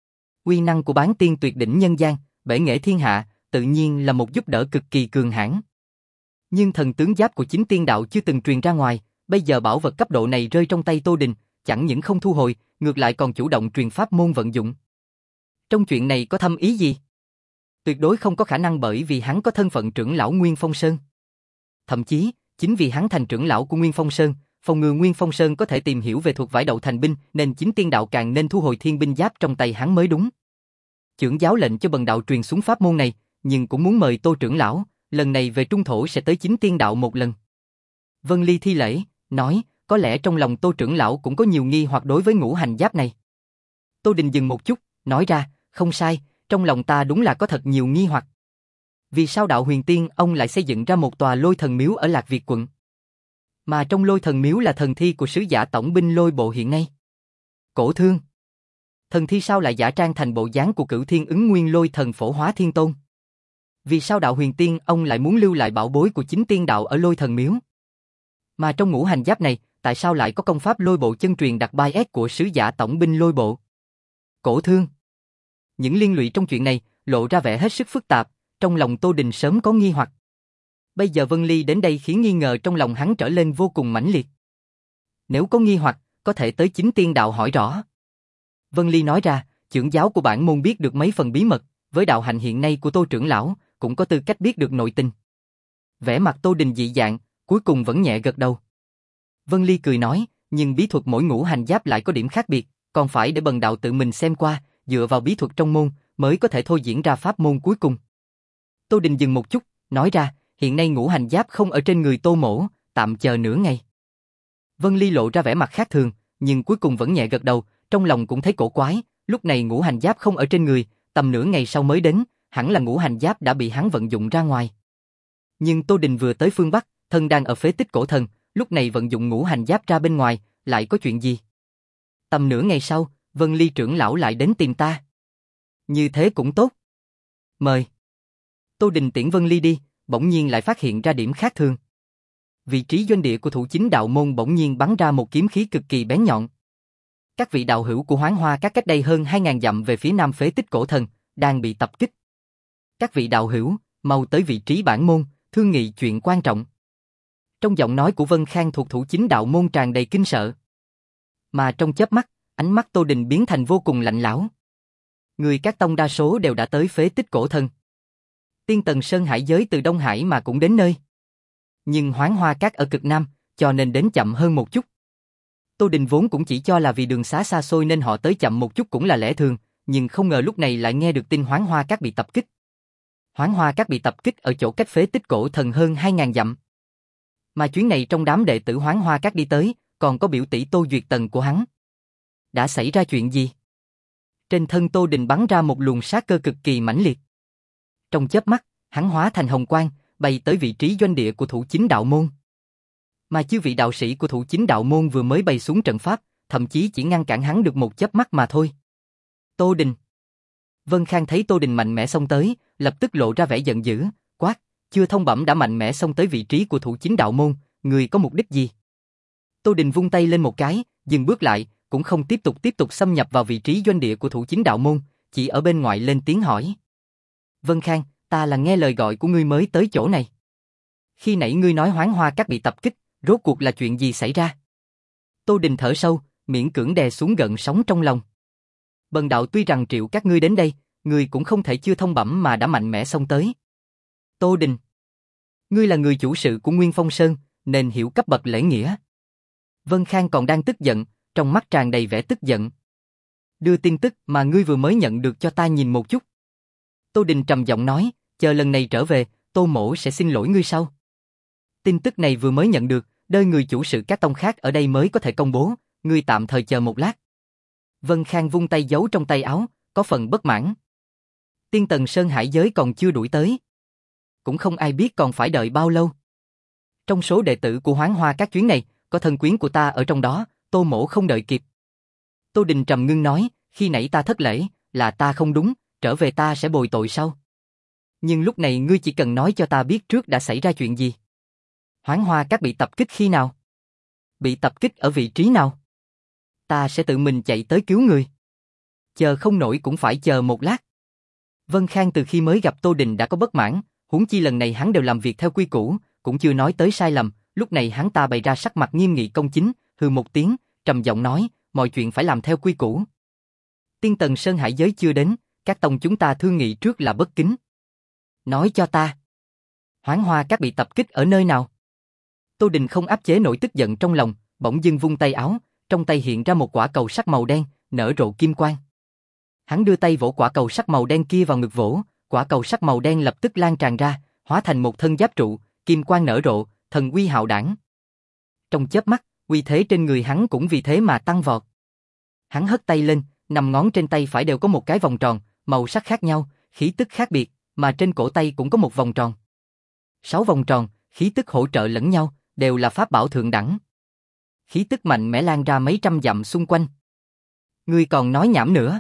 Uy năng của bán tiên tuyệt đỉnh nhân gian, bể nghệ thiên hạ, tự nhiên là một giúp đỡ cực kỳ cường hãn. Nhưng thần tướng giáp của Chính Tiên Đạo chưa từng truyền ra ngoài, bây giờ bảo vật cấp độ này rơi trong tay Tô Đình, chẳng những không thu hồi, ngược lại còn chủ động truyền pháp môn vận dụng. Trong chuyện này có thâm ý gì? Tuyệt đối không có khả năng, bởi vì hắn có thân phận trưởng lão Nguyên Phong Sơn. Thậm chí, chính vì hắn thành trưởng lão của Nguyên Phong Sơn, phòng ngừa Nguyên Phong Sơn có thể tìm hiểu về thuật vải đậu thành binh, nên Chính Tiên Đạo càng nên thu hồi thiên binh giáp trong tay hắn mới đúng. Trưởng giáo lệnh cho bần đạo truyền xuống pháp môn này, nhưng cũng muốn mời Tô trưởng lão, lần này về Trung Thổ sẽ tới Chính Tiên Đạo một lần. Vân Ly thi lễ, nói, có lẽ trong lòng Tô trưởng lão cũng có nhiều nghi hoặc đối với ngũ hành giáp này. Tô Đình dừng một chút, nói ra, không sai, trong lòng ta đúng là có thật nhiều nghi hoặc. Vì sao Đạo Huyền Tiên ông lại xây dựng ra một tòa Lôi Thần Miếu ở Lạc Việt quận? Mà trong Lôi Thần Miếu là thần thi của sứ giả tổng binh Lôi Bộ hiện nay. Cổ Thương. Thần thi sao lại giả trang thành bộ dáng của Cửu Thiên Ứng Nguyên Lôi Thần Phổ Hóa Thiên Tôn? Vì sao Đạo Huyền Tiên ông lại muốn lưu lại bảo bối của Chính Tiên Đạo ở Lôi Thần Miếu? Mà trong ngũ hành giáp này, tại sao lại có công pháp Lôi Bộ chân truyền đặc bai S của sứ giả tổng binh Lôi Bộ? Cổ Thương. Những liên lụy trong chuyện này lộ ra vẻ hết sức phức tạp, trong lòng Tô Đình sớm có nghi hoặc. Bây giờ Vân Ly đến đây khiến nghi ngờ trong lòng hắn trở lên vô cùng mãnh liệt. Nếu có nghi hoặc, có thể tới Chính Tiên Đạo hỏi rõ. Vân Ly nói ra, trưởng giáo của bản môn biết được mấy phần bí mật, với đạo hạnh hiện nay của Tô trưởng lão, cũng có tư cách biết được nội tình. Vẻ mặt Tô Đình dị dạng, cuối cùng vẫn nhẹ gật đầu. Vân Ly cười nói, nhưng bí thuật mỗi ngũ hành giáp lại có điểm khác biệt, còn phải để bần đạo tự mình xem qua, dựa vào bí thuật trong môn, mới có thể thôi diễn ra pháp môn cuối cùng. Tô Đình dừng một chút, nói ra, hiện nay ngũ hành giáp không ở trên người Tô Mỗ, tạm chờ nửa ngày. Vân Ly lộ ra vẻ mặt khác thường, nhưng cuối cùng vẫn nhẹ gật đầu, trong lòng cũng thấy cổ quái, lúc này ngũ hành giáp không ở trên người, tầm nửa ngày sau mới đến, hẳn là ngũ hành giáp đã bị hắn vận dụng ra ngoài. Nhưng Tô Đình vừa tới phương Bắc, thân đang ở phế tích cổ thần, lúc này vận dụng ngũ hành giáp ra bên ngoài, lại có chuyện gì? Tầm nửa ngày sau, Vân Ly trưởng lão lại đến tìm ta. Như thế cũng tốt. Mời. Tô Đình tiễn Vân Ly đi, bỗng nhiên lại phát hiện ra điểm khác thường. Vị trí doanh địa của thủ chính đạo môn bỗng nhiên bắn ra một kiếm khí cực kỳ bén nhọn. Các vị đạo hữu của Hoán Hoa các cách đây hơn hai ngàn dặm về phía nam phế tích cổ thần, đang bị tập kích. Các vị đạo hữu, mau tới vị trí bản môn, thương nghị chuyện quan trọng. Trong giọng nói của Vân Khang thuộc thủ chính đạo môn tràn đầy kinh sợ. Mà trong chớp mắt, ánh mắt Tô Đình biến thành vô cùng lạnh lẽo. Người các tông đa số đều đã tới phế tích cổ thần. Tiên Tần Sơn Hải giới từ Đông Hải mà cũng đến nơi. Nhưng Hoán Hoa các ở cực Nam, cho nên đến chậm hơn một chút. Tô Đình vốn cũng chỉ cho là vì đường xá xa xôi nên họ tới chậm một chút cũng là lẽ thường, nhưng không ngờ lúc này lại nghe được tin Hoán Hoa các bị tập kích. Hoán Hoa các bị tập kích ở chỗ cách phế tích cổ thần hơn hai ngàn dặm. Mà chuyến này trong đám đệ tử Hoán Hoa các đi tới, còn có biểu tỷ Tô Duyệt Tần của hắn. Đã xảy ra chuyện gì? Trên thân Tô Đình bắn ra một luồng sát cơ cực kỳ mãnh liệt. Trong chớp mắt, hắn hóa thành hồng quang, bay tới vị trí doanh địa của thủ chính đạo môn. Mà chư vị đạo sĩ của thủ chính đạo môn vừa mới bay xuống trận pháp, thậm chí chỉ ngăn cản hắn được một chớp mắt mà thôi. Tô Đình. Vân Khang thấy Tô Đình mạnh mẽ xông tới, lập tức lộ ra vẻ giận dữ, quát, chưa thông bẩm đã mạnh mẽ xông tới vị trí của thủ chính đạo môn, người có mục đích gì? Tô Đình vung tay lên một cái, dừng bước lại, cũng không tiếp tục tiếp tục xâm nhập vào vị trí doanh địa của thủ chính đạo môn, chỉ ở bên ngoài lên tiếng hỏi. Vân Khang, ta là nghe lời gọi của ngươi mới tới chỗ này. Khi nãy ngươi nói Hoán Hoa các bị tập kích, rốt cuộc là chuyện gì xảy ra? Tô Đình thở sâu, miễn cưỡng đè xuống gợn sóng trong lòng. Bần đạo tuy rằng triệu các ngươi đến đây, ngươi cũng không thể chưa thông bẩm mà đã mạnh mẽ xông tới. Tô Đình, ngươi là người chủ sự của Nguyên Phong Sơn, nên hiểu cấp bậc lễ nghĩa. Vân Khang còn đang tức giận, trong mắt tràn đầy vẻ tức giận. Đưa tin tức mà ngươi vừa mới nhận được cho ta nhìn một chút. Tô Đình trầm giọng nói, chờ lần này trở về, Tô Mỗ sẽ xin lỗi ngươi sau. Tin tức này vừa mới nhận được, đợi người chủ sự các tông khác ở đây mới có thể công bố, ngươi tạm thời chờ một lát. Vân Khang vung tay giấu trong tay áo, có phần bất mãn. Tiên Tần Sơn Hải giới còn chưa đuổi tới. Cũng không ai biết còn phải đợi bao lâu. Trong số đệ tử của Hoán Hoa các chuyến này, có thân quyến của ta ở trong đó, Tô Mỗ không đợi kịp. Tô Đình trầm ngưng nói, khi nãy ta thất lễ, là ta không đúng, trở về ta sẽ bồi tội sau. Nhưng lúc này ngươi chỉ cần nói cho ta biết trước đã xảy ra chuyện gì. Hoán Hoa các bị tập kích khi nào? Bị tập kích ở vị trí nào? Ta sẽ tự mình chạy tới cứu người. Chờ không nổi cũng phải chờ một lát. Vân Khang từ khi mới gặp Tô Đình đã có bất mãn, huống chi lần này hắn đều làm việc theo quy củ, cũng chưa nói tới sai lầm, lúc này hắn ta bày ra sắc mặt nghiêm nghị công chính, hừ một tiếng, trầm giọng nói, mọi chuyện phải làm theo quy củ. Tiên Tần Sơn Hải giới chưa đến, các tông chúng ta thương nghị trước là bất kính. Nói cho ta, Hoán Hoa các bị tập kích ở nơi nào? Tô Đình không áp chế nổi tức giận trong lòng, bỗng dưng vung tay áo, trong tay hiện ra một quả cầu sắc màu đen, nở rộ kim quang. Hắn đưa tay vỗ quả cầu sắc màu đen kia vào ngực vỗ, quả cầu sắc màu đen lập tức lan tràn ra, hóa thành một thân giáp trụ, kim quang nở rộ, thần uy hạo đảng. Trong chớp mắt, uy thế trên người hắn cũng vì thế mà tăng vọt. Hắn hất tay lên, năm ngón trên tay phải đều có một cái vòng tròn, màu sắc khác nhau, khí tức khác biệt, mà trên cổ tay cũng có một vòng tròn. Sáu vòng tròn, khí tức hỗ trợ lẫn nhau, đều là pháp bảo thượng đẳng. Khí tức mạnh mẽ lan ra mấy trăm dặm xung quanh. Ngươi còn nói nhảm nữa.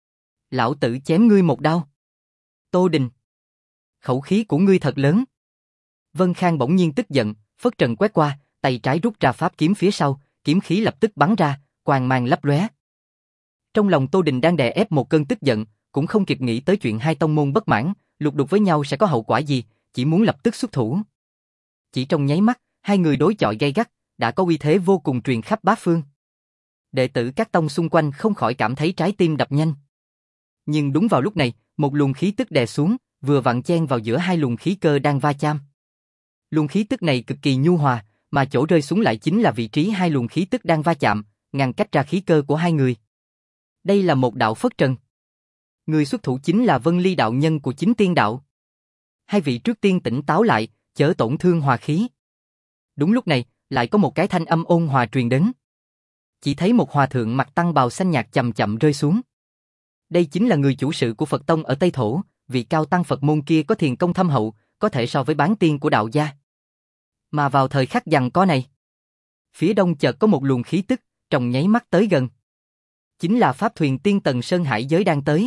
Lão tử chém ngươi một đao. Tô Đình, khẩu khí của ngươi thật lớn. Vân Khang bỗng nhiên tức giận, phất trần quét qua, tay trái rút ra pháp kiếm phía sau, kiếm khí lập tức bắn ra, quang mang lấp lóe. Trong lòng Tô Đình đang đè ép một cơn tức giận, cũng không kịp nghĩ tới chuyện hai tông môn bất mãn, lục đục với nhau sẽ có hậu quả gì, chỉ muốn lập tức xuất thủ. Chỉ trong nháy mắt, hai người đối chọi gay gắt, đã có uy thế vô cùng truyền khắp bát phương. Đệ tử các tông xung quanh không khỏi cảm thấy trái tim đập nhanh. Nhưng đúng vào lúc này, một luồng khí tức đè xuống, vừa vặn chen vào giữa hai luồng khí cơ đang va chạm. Luồng khí tức này cực kỳ nhu hòa, mà chỗ rơi xuống lại chính là vị trí hai luồng khí tức đang va chạm, ngăn cách ra khí cơ của hai người. Đây là một đạo phất trần. Người xuất thủ chính là Vân Ly đạo nhân của Chính Tiên đạo. Hai vị trước tiên tỉnh táo lại, chớ tổn thương hòa khí. Đúng lúc này, lại có một cái thanh âm ôn hòa truyền đến. Chỉ thấy một hòa thượng mặc tăng bào xanh nhạt chậm chậm rơi xuống. Đây chính là người chủ sự của Phật tông ở Tây Thổ, vị cao tăng Phật môn kia có thiền công thâm hậu, có thể so với bán tiên của đạo gia. Mà vào thời khắc giằng co này, phía đông chợt có một luồng khí tức, trong nháy mắt tới gần. Chính là pháp thuyền tiên tầng Sơn Hải Giới đang tới.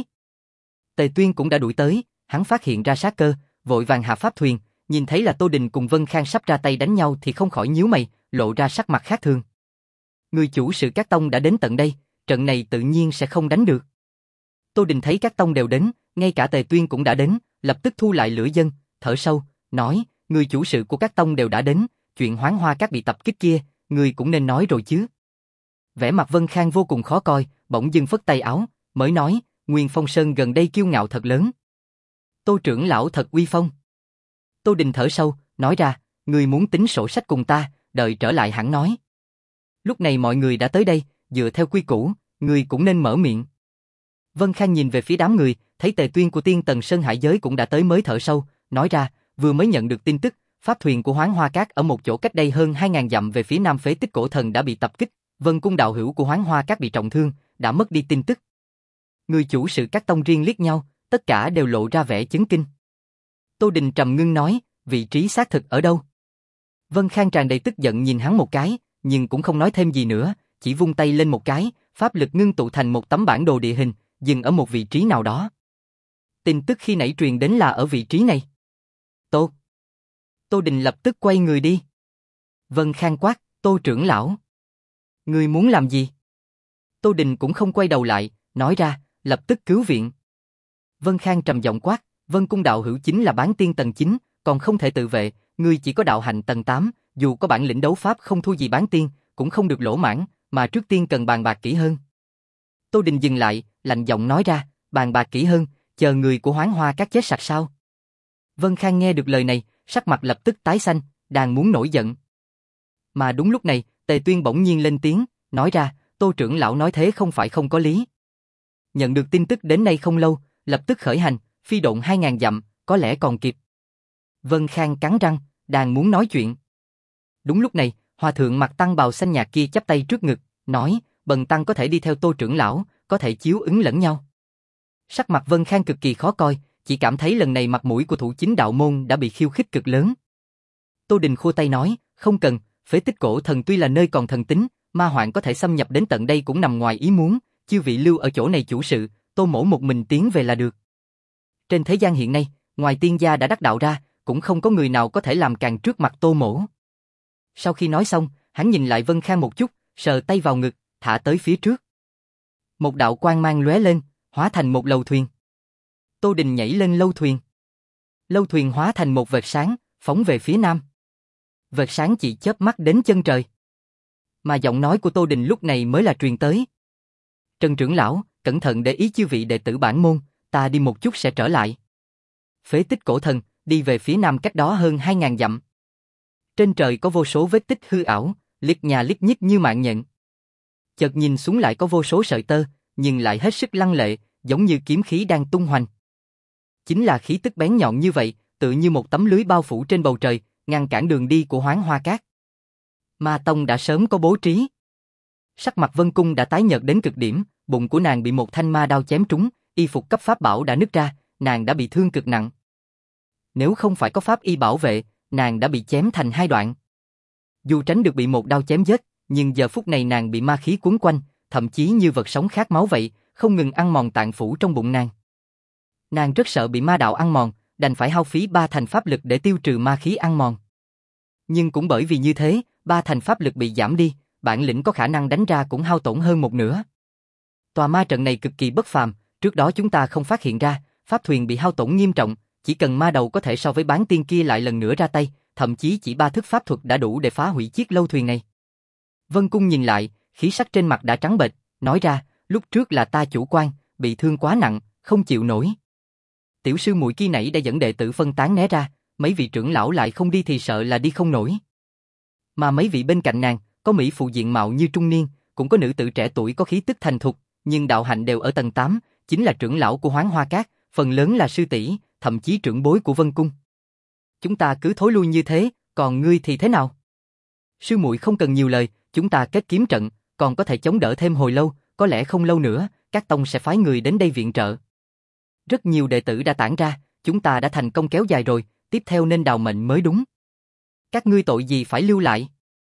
Tề Tuyên cũng đã đuổi tới, hắn phát hiện ra sát cơ, vội vàng hạ pháp thuyền, nhìn thấy là Tô Đình cùng Vân Khang sắp ra tay đánh nhau thì không khỏi nhíu mày, lộ ra sắc mặt khác thường. Người chủ sự các tông đã đến tận đây, trận này tự nhiên sẽ không đánh được. Tô Đình thấy các tông đều đến, ngay cả Tề Tuyên cũng đã đến, lập tức thu lại lửa dân, thở sâu, nói, người chủ sự của các tông đều đã đến, chuyện Hoán Hoa Các bị tập kích kia, người cũng nên nói rồi chứ. Vẻ mặt Vân Khang vô cùng khó coi, bỗng dưng phất tay áo, mới nói, Nguyên Phong Sơn gần đây kiêu ngạo thật lớn. Tô trưởng lão thật uy phong. Tô Đình thở sâu, nói ra, người muốn tính sổ sách cùng ta, đợi trở lại hẳn nói. Lúc này mọi người đã tới đây, dựa theo quy củ, người cũng nên mở miệng. Vân Khang nhìn về phía đám người, thấy Tề Tuyên của Tiên Tần Sơn Hải Giới cũng đã tới mới thở sâu, nói ra, vừa mới nhận được tin tức, pháp thuyền của Hoán Hoa Các ở một chỗ cách đây hơn hai ngàn dặm về phía nam phế tích cổ thần đã bị tập kích, Vân cung đạo hữu của Hoán Hoa Các bị trọng thương, đã mất đi tin tức. Người chủ sự các tông riêng liếc nhau, tất cả đều lộ ra vẻ chấn kinh. Tô Đình trầm ngưng nói, vị trí xác thực ở đâu? Vân Khang tràn đầy tức giận nhìn hắn một cái, nhưng cũng không nói thêm gì nữa, chỉ vung tay lên một cái, pháp lực ngưng tụ thành một tấm bản đồ địa hình, dừng ở một vị trí nào đó. Tin tức khi nãy truyền đến là ở vị trí này. Tô. Tô Đình lập tức quay người đi. Vân Khang quát, Tô trưởng lão. Ngươi muốn làm gì? Tô Đình cũng không quay đầu lại, nói ra, lập tức cứu viện. Vân Khang trầm giọng quát, Vân cung đạo hữu chính là bán tiên tầng chín, còn không thể tự vệ, ngươi chỉ có đạo hạnh tầng tám, dù có bản lĩnh đấu pháp không thua gì bán tiên, cũng không được lỗ mãn, mà trước tiên cần bàn bạc kỹ hơn. Tô Đình dừng lại, lạnh giọng nói ra, bàn bạc kỹ hơn, chờ người của Hoán Hoa Các chết sạch sao? Vân Khang nghe được lời này, sắc mặt lập tức tái xanh, đang muốn nổi giận. Mà đúng lúc này, Tề Tuyên bỗng nhiên lên tiếng, nói ra, Tô trưởng lão nói thế không phải không có lý. Nhận được tin tức đến nay không lâu, lập tức khởi hành, phi độn hai ngàn dặm, có lẽ còn kịp. Vân Khang cắn răng, đang muốn nói chuyện. Đúng lúc này, hòa thượng mặc tăng bào xanh nhạt kia chắp tay trước ngực, nói, bần tăng có thể đi theo Tô trưởng lão, có thể chiếu ứng lẫn nhau. Sắc mặt Vân Khang cực kỳ khó coi, chỉ cảm thấy lần này mặt mũi của thủ chính đạo môn đã bị khiêu khích cực lớn. Tô Đình khua tay nói, không cần, phế tích cổ thần tuy là nơi còn thần tính, ma hoạn có thể xâm nhập đến tận đây cũng nằm ngoài ý muốn, chư vị lưu ở chỗ này chủ sự, Tô mỗ một mình tiến về là được. Trên thế gian hiện nay, ngoài tiên gia đã đắc đạo ra, cũng không có người nào có thể làm càn trước mặt Tô mỗ. Sau khi nói xong, hắn nhìn lại Vân Khang một chút, sờ tay vào ngực, thả tới phía trước. Một đạo quang mang lóe lên, hóa thành một lầu thuyền. Tô Đình nhảy lên lâu thuyền. Lâu thuyền hóa thành một vệt sáng, phóng về phía nam. Vệt sáng chỉ chớp mắt đến chân trời. Mà giọng nói của Tô Đình lúc này mới là truyền tới. Trần trưởng lão, cẩn thận để ý chư vị đệ tử bản môn, ta đi một chút sẽ trở lại. Phế tích cổ thần, đi về phía nam cách đó hơn hai ngàn dặm. Trên trời có vô số vết tích hư ảo, liếc nhà liếc nhích như mạng nhện. Chợt nhìn xuống lại có vô số sợi tơ, nhưng lại hết sức lăng lệ, giống như kiếm khí đang tung hoành. Chính là khí tức bén nhọn như vậy, tự như một tấm lưới bao phủ trên bầu trời, ngăn cản đường đi của Hoán Hoa Các. Ma Tông đã sớm có bố trí. Sắc mặt Vân Cung đã tái nhợt đến cực điểm, bụng của nàng bị một thanh ma đao chém trúng, y phục cấp pháp bảo đã nứt ra, nàng đã bị thương cực nặng. Nếu không phải có pháp y bảo vệ, nàng đã bị chém thành hai đoạn. Dù tránh được bị một đao chém chết, nhưng giờ phút này nàng bị ma khí cuốn quanh, thậm chí như vật sống khát máu vậy, không ngừng ăn mòn tạng phủ trong bụng nàng. Nàng rất sợ bị ma đạo ăn mòn, đành phải hao phí ba thành pháp lực để tiêu trừ ma khí ăn mòn. Nhưng cũng bởi vì như thế, ba thành pháp lực bị giảm đi, bản lĩnh có khả năng đánh ra cũng hao tổn hơn một nửa. Tòa ma trận này cực kỳ bất phàm, trước đó chúng ta không phát hiện ra, pháp thuyền bị hao tổn nghiêm trọng, chỉ cần ma đầu có thể so với bán tiên kia lại lần nữa ra tay, thậm chí chỉ ba thức pháp thuật đã đủ để phá hủy chiếc lâu thuyền này. Vân Cung nhìn lại, khí sắc trên mặt đã trắng bệch, nói ra, lúc trước là ta chủ quan, bị thương quá nặng, không chịu nổi. Tiểu sư muội kia nãy đã dẫn đệ tử phân tán né ra, mấy vị trưởng lão lại không đi thì sợ là đi không nổi. Mà mấy vị bên cạnh nàng, có mỹ phụ diện mạo như trung niên, cũng có nữ tử trẻ tuổi có khí tức thành thục, nhưng đạo hạnh đều ở tầng tám, chính là trưởng lão của Hoán Hoa Các, phần lớn là sư tỷ, thậm chí trưởng bối của Vân Cung. Chúng ta cứ thối lui như thế, còn ngươi thì thế nào? Sư muội không cần nhiều lời, chúng ta kết kiếm trận, còn có thể chống đỡ thêm hồi lâu, có lẽ không lâu nữa, các tông sẽ phái người đến đây viện trợ. Rất nhiều đệ tử đã tản ra, chúng ta đã thành công kéo dài rồi, tiếp theo nên đào mệnh mới đúng. Các ngươi tội gì phải lưu lại?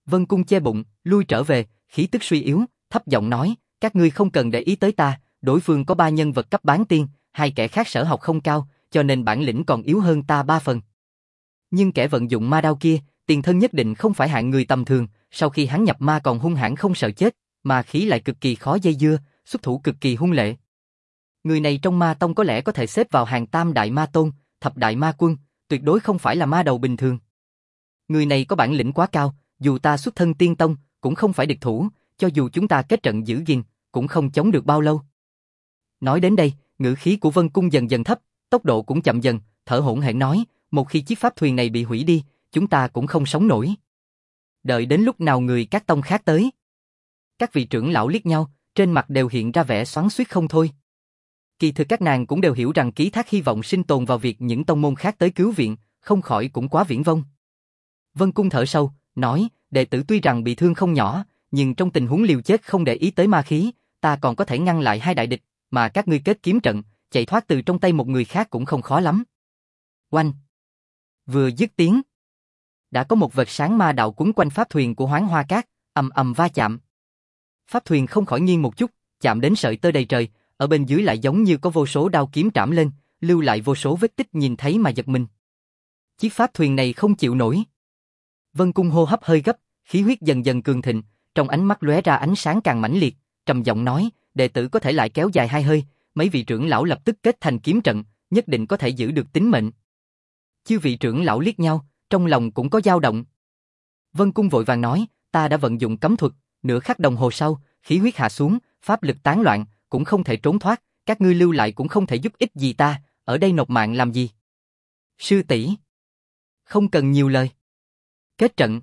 Vân Cung che bụng, lui trở về, khí tức suy yếu, thấp giọng nói, các ngươi không cần để ý tới ta, đối phương có ba nhân vật cấp bán tiên, hai kẻ khác sở học không cao, cho nên bản lĩnh còn yếu hơn ta ba phần. Nhưng kẻ vận dụng ma đao kia, tiền thân nhất định không phải hạng người tầm thường, sau khi hắn nhập ma còn hung hãn không sợ chết, mà khí lại cực kỳ khó dây dưa, xuất thủ cực kỳ hung lệ. Người này trong ma tông có lẽ có thể xếp vào hàng tam đại ma tôn, thập đại ma quân, tuyệt đối không phải là ma đầu bình thường. Người này có bản lĩnh quá cao, dù ta xuất thân tiên tông, cũng không phải địch thủ, cho dù chúng ta kết trận giữ gìn, cũng không chống được bao lâu. Nói đến đây, ngữ khí của Vân Cung dần dần thấp, tốc độ cũng chậm dần, thở hổn hển nói, một khi chiếc pháp thuyền này bị hủy đi, chúng ta cũng không sống nổi. Đợi đến lúc nào người các tông khác tới. Các vị trưởng lão liếc nhau, trên mặt đều hiện ra vẻ xoắn xuýt không thôi. Kỳ thực các nàng cũng đều hiểu rằng ký thác hy vọng sinh tồn vào việc những tông môn khác tới cứu viện, không khỏi cũng quá viển vông. Vân Cung thở sâu, nói, đệ tử tuy rằng bị thương không nhỏ, nhưng trong tình huống liều chết không để ý tới ma khí, ta còn có thể ngăn lại hai đại địch, mà các ngươi kết kiếm trận, chạy thoát từ trong tay một người khác cũng không khó lắm. Oanh! Vừa dứt tiếng, đã có một vệt sáng ma đạo quấn quanh pháp thuyền của Hoáng Hoa Cát, ầm ầm va chạm. Pháp thuyền không khỏi nghiêng một chút, chạm đến sợi tơ đầy trời, ở bên dưới lại giống như có vô số đao kiếm trảm lên, lưu lại vô số vết tích nhìn thấy mà giật mình. Chiếc pháp thuyền này không chịu nổi. Vân Cung hô hấp hơi gấp, khí huyết dần dần cường thịnh, trong ánh mắt lóe ra ánh sáng càng mãnh liệt, trầm giọng nói, đệ tử có thể lại kéo dài hai hơi, mấy vị trưởng lão lập tức kết thành kiếm trận, nhất định có thể giữ được tính mệnh. Chư vị trưởng lão liếc nhau, trong lòng cũng có dao động. Vân Cung vội vàng nói, ta đã vận dụng cấm thuật, nửa khắc đồng hồ sau, khí huyết hạ xuống, pháp lực tán loạn, cũng không thể trốn thoát, các ngươi lưu lại cũng không thể giúp ích gì ta, ở đây nộp mạng làm gì? Sư tỷ, không cần nhiều lời. Kết trận.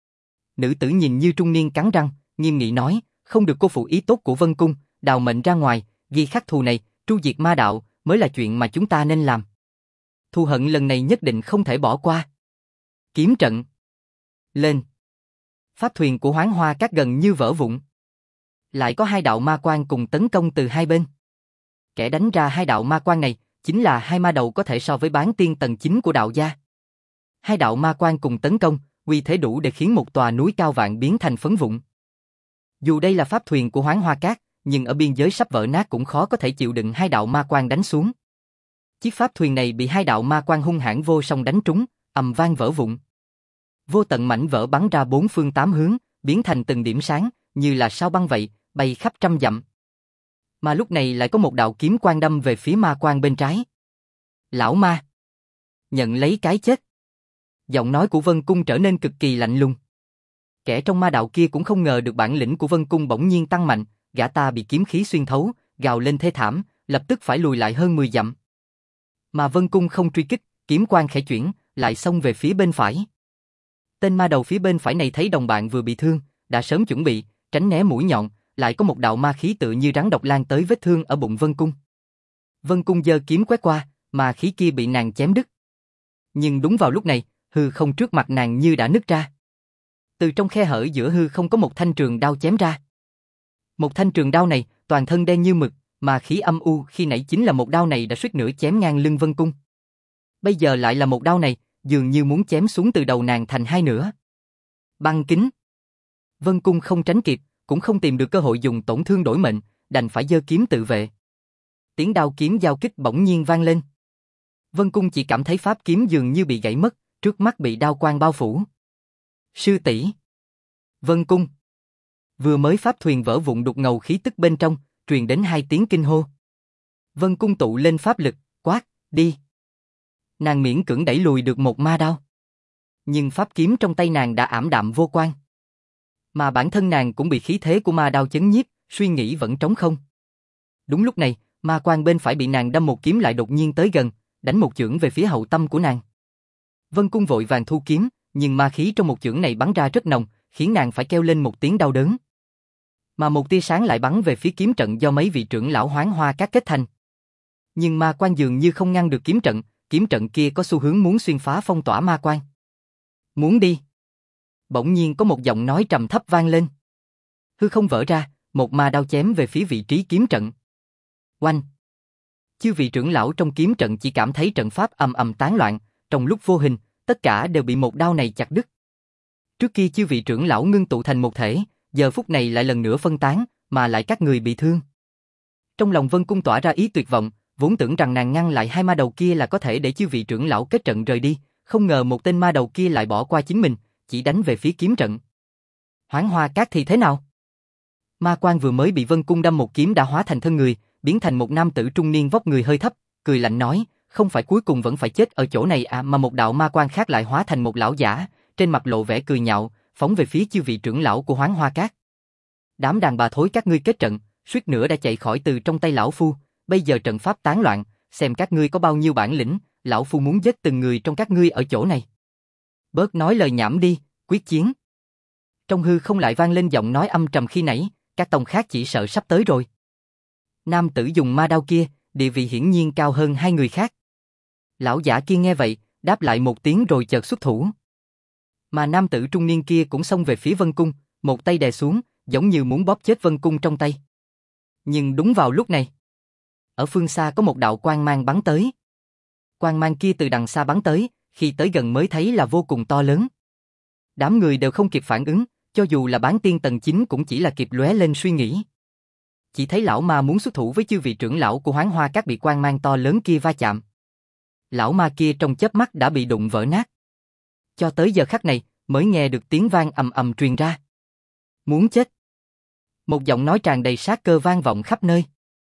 Nữ tử nhìn như trung niên cắn răng, nghiêm nghị nói, không được cô phụ ý tốt của Vân Cung, đào mệnh ra ngoài, ghi khắc thù này, tru diệt ma đạo, mới là chuyện mà chúng ta nên làm. Thù hận lần này nhất định không thể bỏ qua. Kiếm trận. Lên. Pháp thuyền của Hoáng Hoa Cát gần như vỡ vụn. Lại có hai đạo ma quang cùng tấn công từ hai bên. Kẻ đánh ra hai đạo ma quang này, chính là hai ma đầu có thể so với bán tiên tầng chín của đạo gia. Hai đạo ma quang cùng tấn công, uy thế đủ để khiến một tòa núi cao vạn biến thành phấn vụn. Dù đây là pháp thuyền của Hoáng Hoa Cát, nhưng ở biên giới sắp vỡ nát cũng khó có thể chịu đựng hai đạo ma quang đánh xuống. Chiếc pháp thuyền này bị hai đạo ma quang hung hãn vô song đánh trúng, ầm vang vỡ vụn. Vô tận mảnh vỡ bắn ra bốn phương tám hướng, biến thành từng điểm sáng, như là sao băng vậy, bay khắp trăm dặm. Mà lúc này lại có một đạo kiếm quang đâm về phía ma quang bên trái. Lão ma, nhận lấy cái chết. Giọng nói của Vân Cung trở nên cực kỳ lạnh lùng. Kẻ trong ma đạo kia cũng không ngờ được bản lĩnh của Vân Cung bỗng nhiên tăng mạnh, gã ta bị kiếm khí xuyên thấu, gào lên thê thảm, lập tức phải lùi lại hơn mười dặm. Mà Vân Cung không truy kích, kiếm quang khẽ chuyển, lại xông về phía bên phải. Tên ma đầu phía bên phải này thấy đồng bạn vừa bị thương, đã sớm chuẩn bị, tránh né mũi nhọn, lại có một đạo ma khí tự như rắn độc lan tới vết thương ở bụng Vân Cung. Vân Cung giơ kiếm quét qua, mà khí kia bị nàng chém đứt. Nhưng đúng vào lúc này, hư không trước mặt nàng như đã nứt ra. Từ trong khe hở giữa hư không có một thanh trường đao chém ra. Một thanh trường đao này, toàn thân đen như mực, mà khí âm u khi nãy chính là một đao này đã suýt nữa chém ngang lưng Vân Cung. Bây giờ lại là một đao này, dường như muốn chém xuống từ đầu nàng thành hai nửa. Băng kính. Vân Cung không tránh kịp, cũng không tìm được cơ hội dùng tổn thương đổi mệnh, đành phải giơ kiếm tự vệ. Tiếng đao kiếm giao kích bỗng nhiên vang lên. Vân Cung chỉ cảm thấy pháp kiếm dường như bị gãy mất, trước mắt bị đao quang bao phủ. Sư tỷ. Vân Cung. Vừa mới pháp thuyền vỡ vụn đục ngầu khí tức bên trong, truyền đến hai tiếng kinh hô. Vân Cung tụ lên pháp lực, quát, đi. Nàng miễn cưỡng đẩy lùi được một ma đao. Nhưng pháp kiếm trong tay nàng đã ảm đạm vô quang. Mà bản thân nàng cũng bị khí thế của ma đao chấn nhiếp, suy nghĩ vẫn trống không. Đúng lúc này, ma quang bên phải bị nàng đâm một kiếm lại đột nhiên tới gần, đánh một chưởng về phía hậu tâm của nàng. Vân Cung vội vàng thu kiếm, nhưng ma khí trong một chưởng này bắn ra rất nồng, khiến nàng phải kêu lên một tiếng đau đớn. Mà một tia sáng lại bắn về phía kiếm trận do mấy vị trưởng lão Hoáng Hoa Cát kết thành. Nhưng ma quang dường như không ngăn được kiếm trận, kiếm trận kia có xu hướng muốn xuyên phá phong tỏa ma quang. Muốn đi. Bỗng nhiên có một giọng nói trầm thấp vang lên. Hư không vỡ ra, một ma đao chém về phía vị trí kiếm trận. Oanh. Chư vị trưởng lão trong kiếm trận chỉ cảm thấy trận pháp ầm ầm tán loạn, trong lúc vô hình, tất cả đều bị một đao này chặt đứt. Trước kia chư vị trưởng lão ngưng tụ thành một thể, giờ phút này lại lần nữa phân tán, mà lại các người bị thương. Trong lòng Vân Cung tỏa ra ý tuyệt vọng, vốn tưởng rằng nàng ngăn lại hai ma đầu kia là có thể để chư vị trưởng lão kết trận rời đi, không ngờ một tên ma đầu kia lại bỏ qua chính mình, chỉ đánh về phía kiếm trận. Hoáng Hoa Các thì thế nào? Ma Quan vừa mới bị Vân Cung đâm một kiếm đã hóa thành thân người, biến thành một nam tử trung niên vóc người hơi thấp, cười lạnh nói, không phải cuối cùng vẫn phải chết ở chỗ này à, mà một đạo ma quan khác lại hóa thành một lão giả, trên mặt lộ vẻ cười nhạo, phóng về phía chư vị trưởng lão của Hoáng Hoa Các. Đám đàn bà thối các ngươi kết trận, suýt nữa đã chạy khỏi từ trong tay lão phu, bây giờ trận pháp tán loạn, xem các ngươi có bao nhiêu bản lĩnh, lão phu muốn giết từng người trong các ngươi ở chỗ này. Bớt nói lời nhảm đi, quyết chiến. Trong hư không lại vang lên giọng nói âm trầm khi nãy, các tông khác chỉ sợ sắp tới rồi. Nam tử dùng ma đao kia, địa vị hiển nhiên cao hơn hai người khác. Lão giả kia nghe vậy, đáp lại một tiếng rồi chợt xuất thủ. Mà nam tử trung niên kia cũng xông về phía Vân Cung, một tay đè xuống, giống như muốn bóp chết Vân Cung trong tay. Nhưng đúng vào lúc này, ở phương xa có một đạo quang mang bắn tới. Quang mang kia từ đằng xa bắn tới, khi tới gần mới thấy là vô cùng to lớn. Đám người đều không kịp phản ứng, cho dù là bán tiên tầng chín cũng chỉ là kịp lóe lên suy nghĩ. Chỉ thấy lão ma muốn xuất thủ với chư vị trưởng lão của Hoáng Hoa Các bị quang mang to lớn kia va chạm. Lão ma kia trong chớp mắt đã bị đụng vỡ nát. Cho tới giờ khắc này, mới nghe được tiếng vang ầm ầm truyền ra. Muốn chết. Một giọng nói tràn đầy sát cơ vang vọng khắp nơi.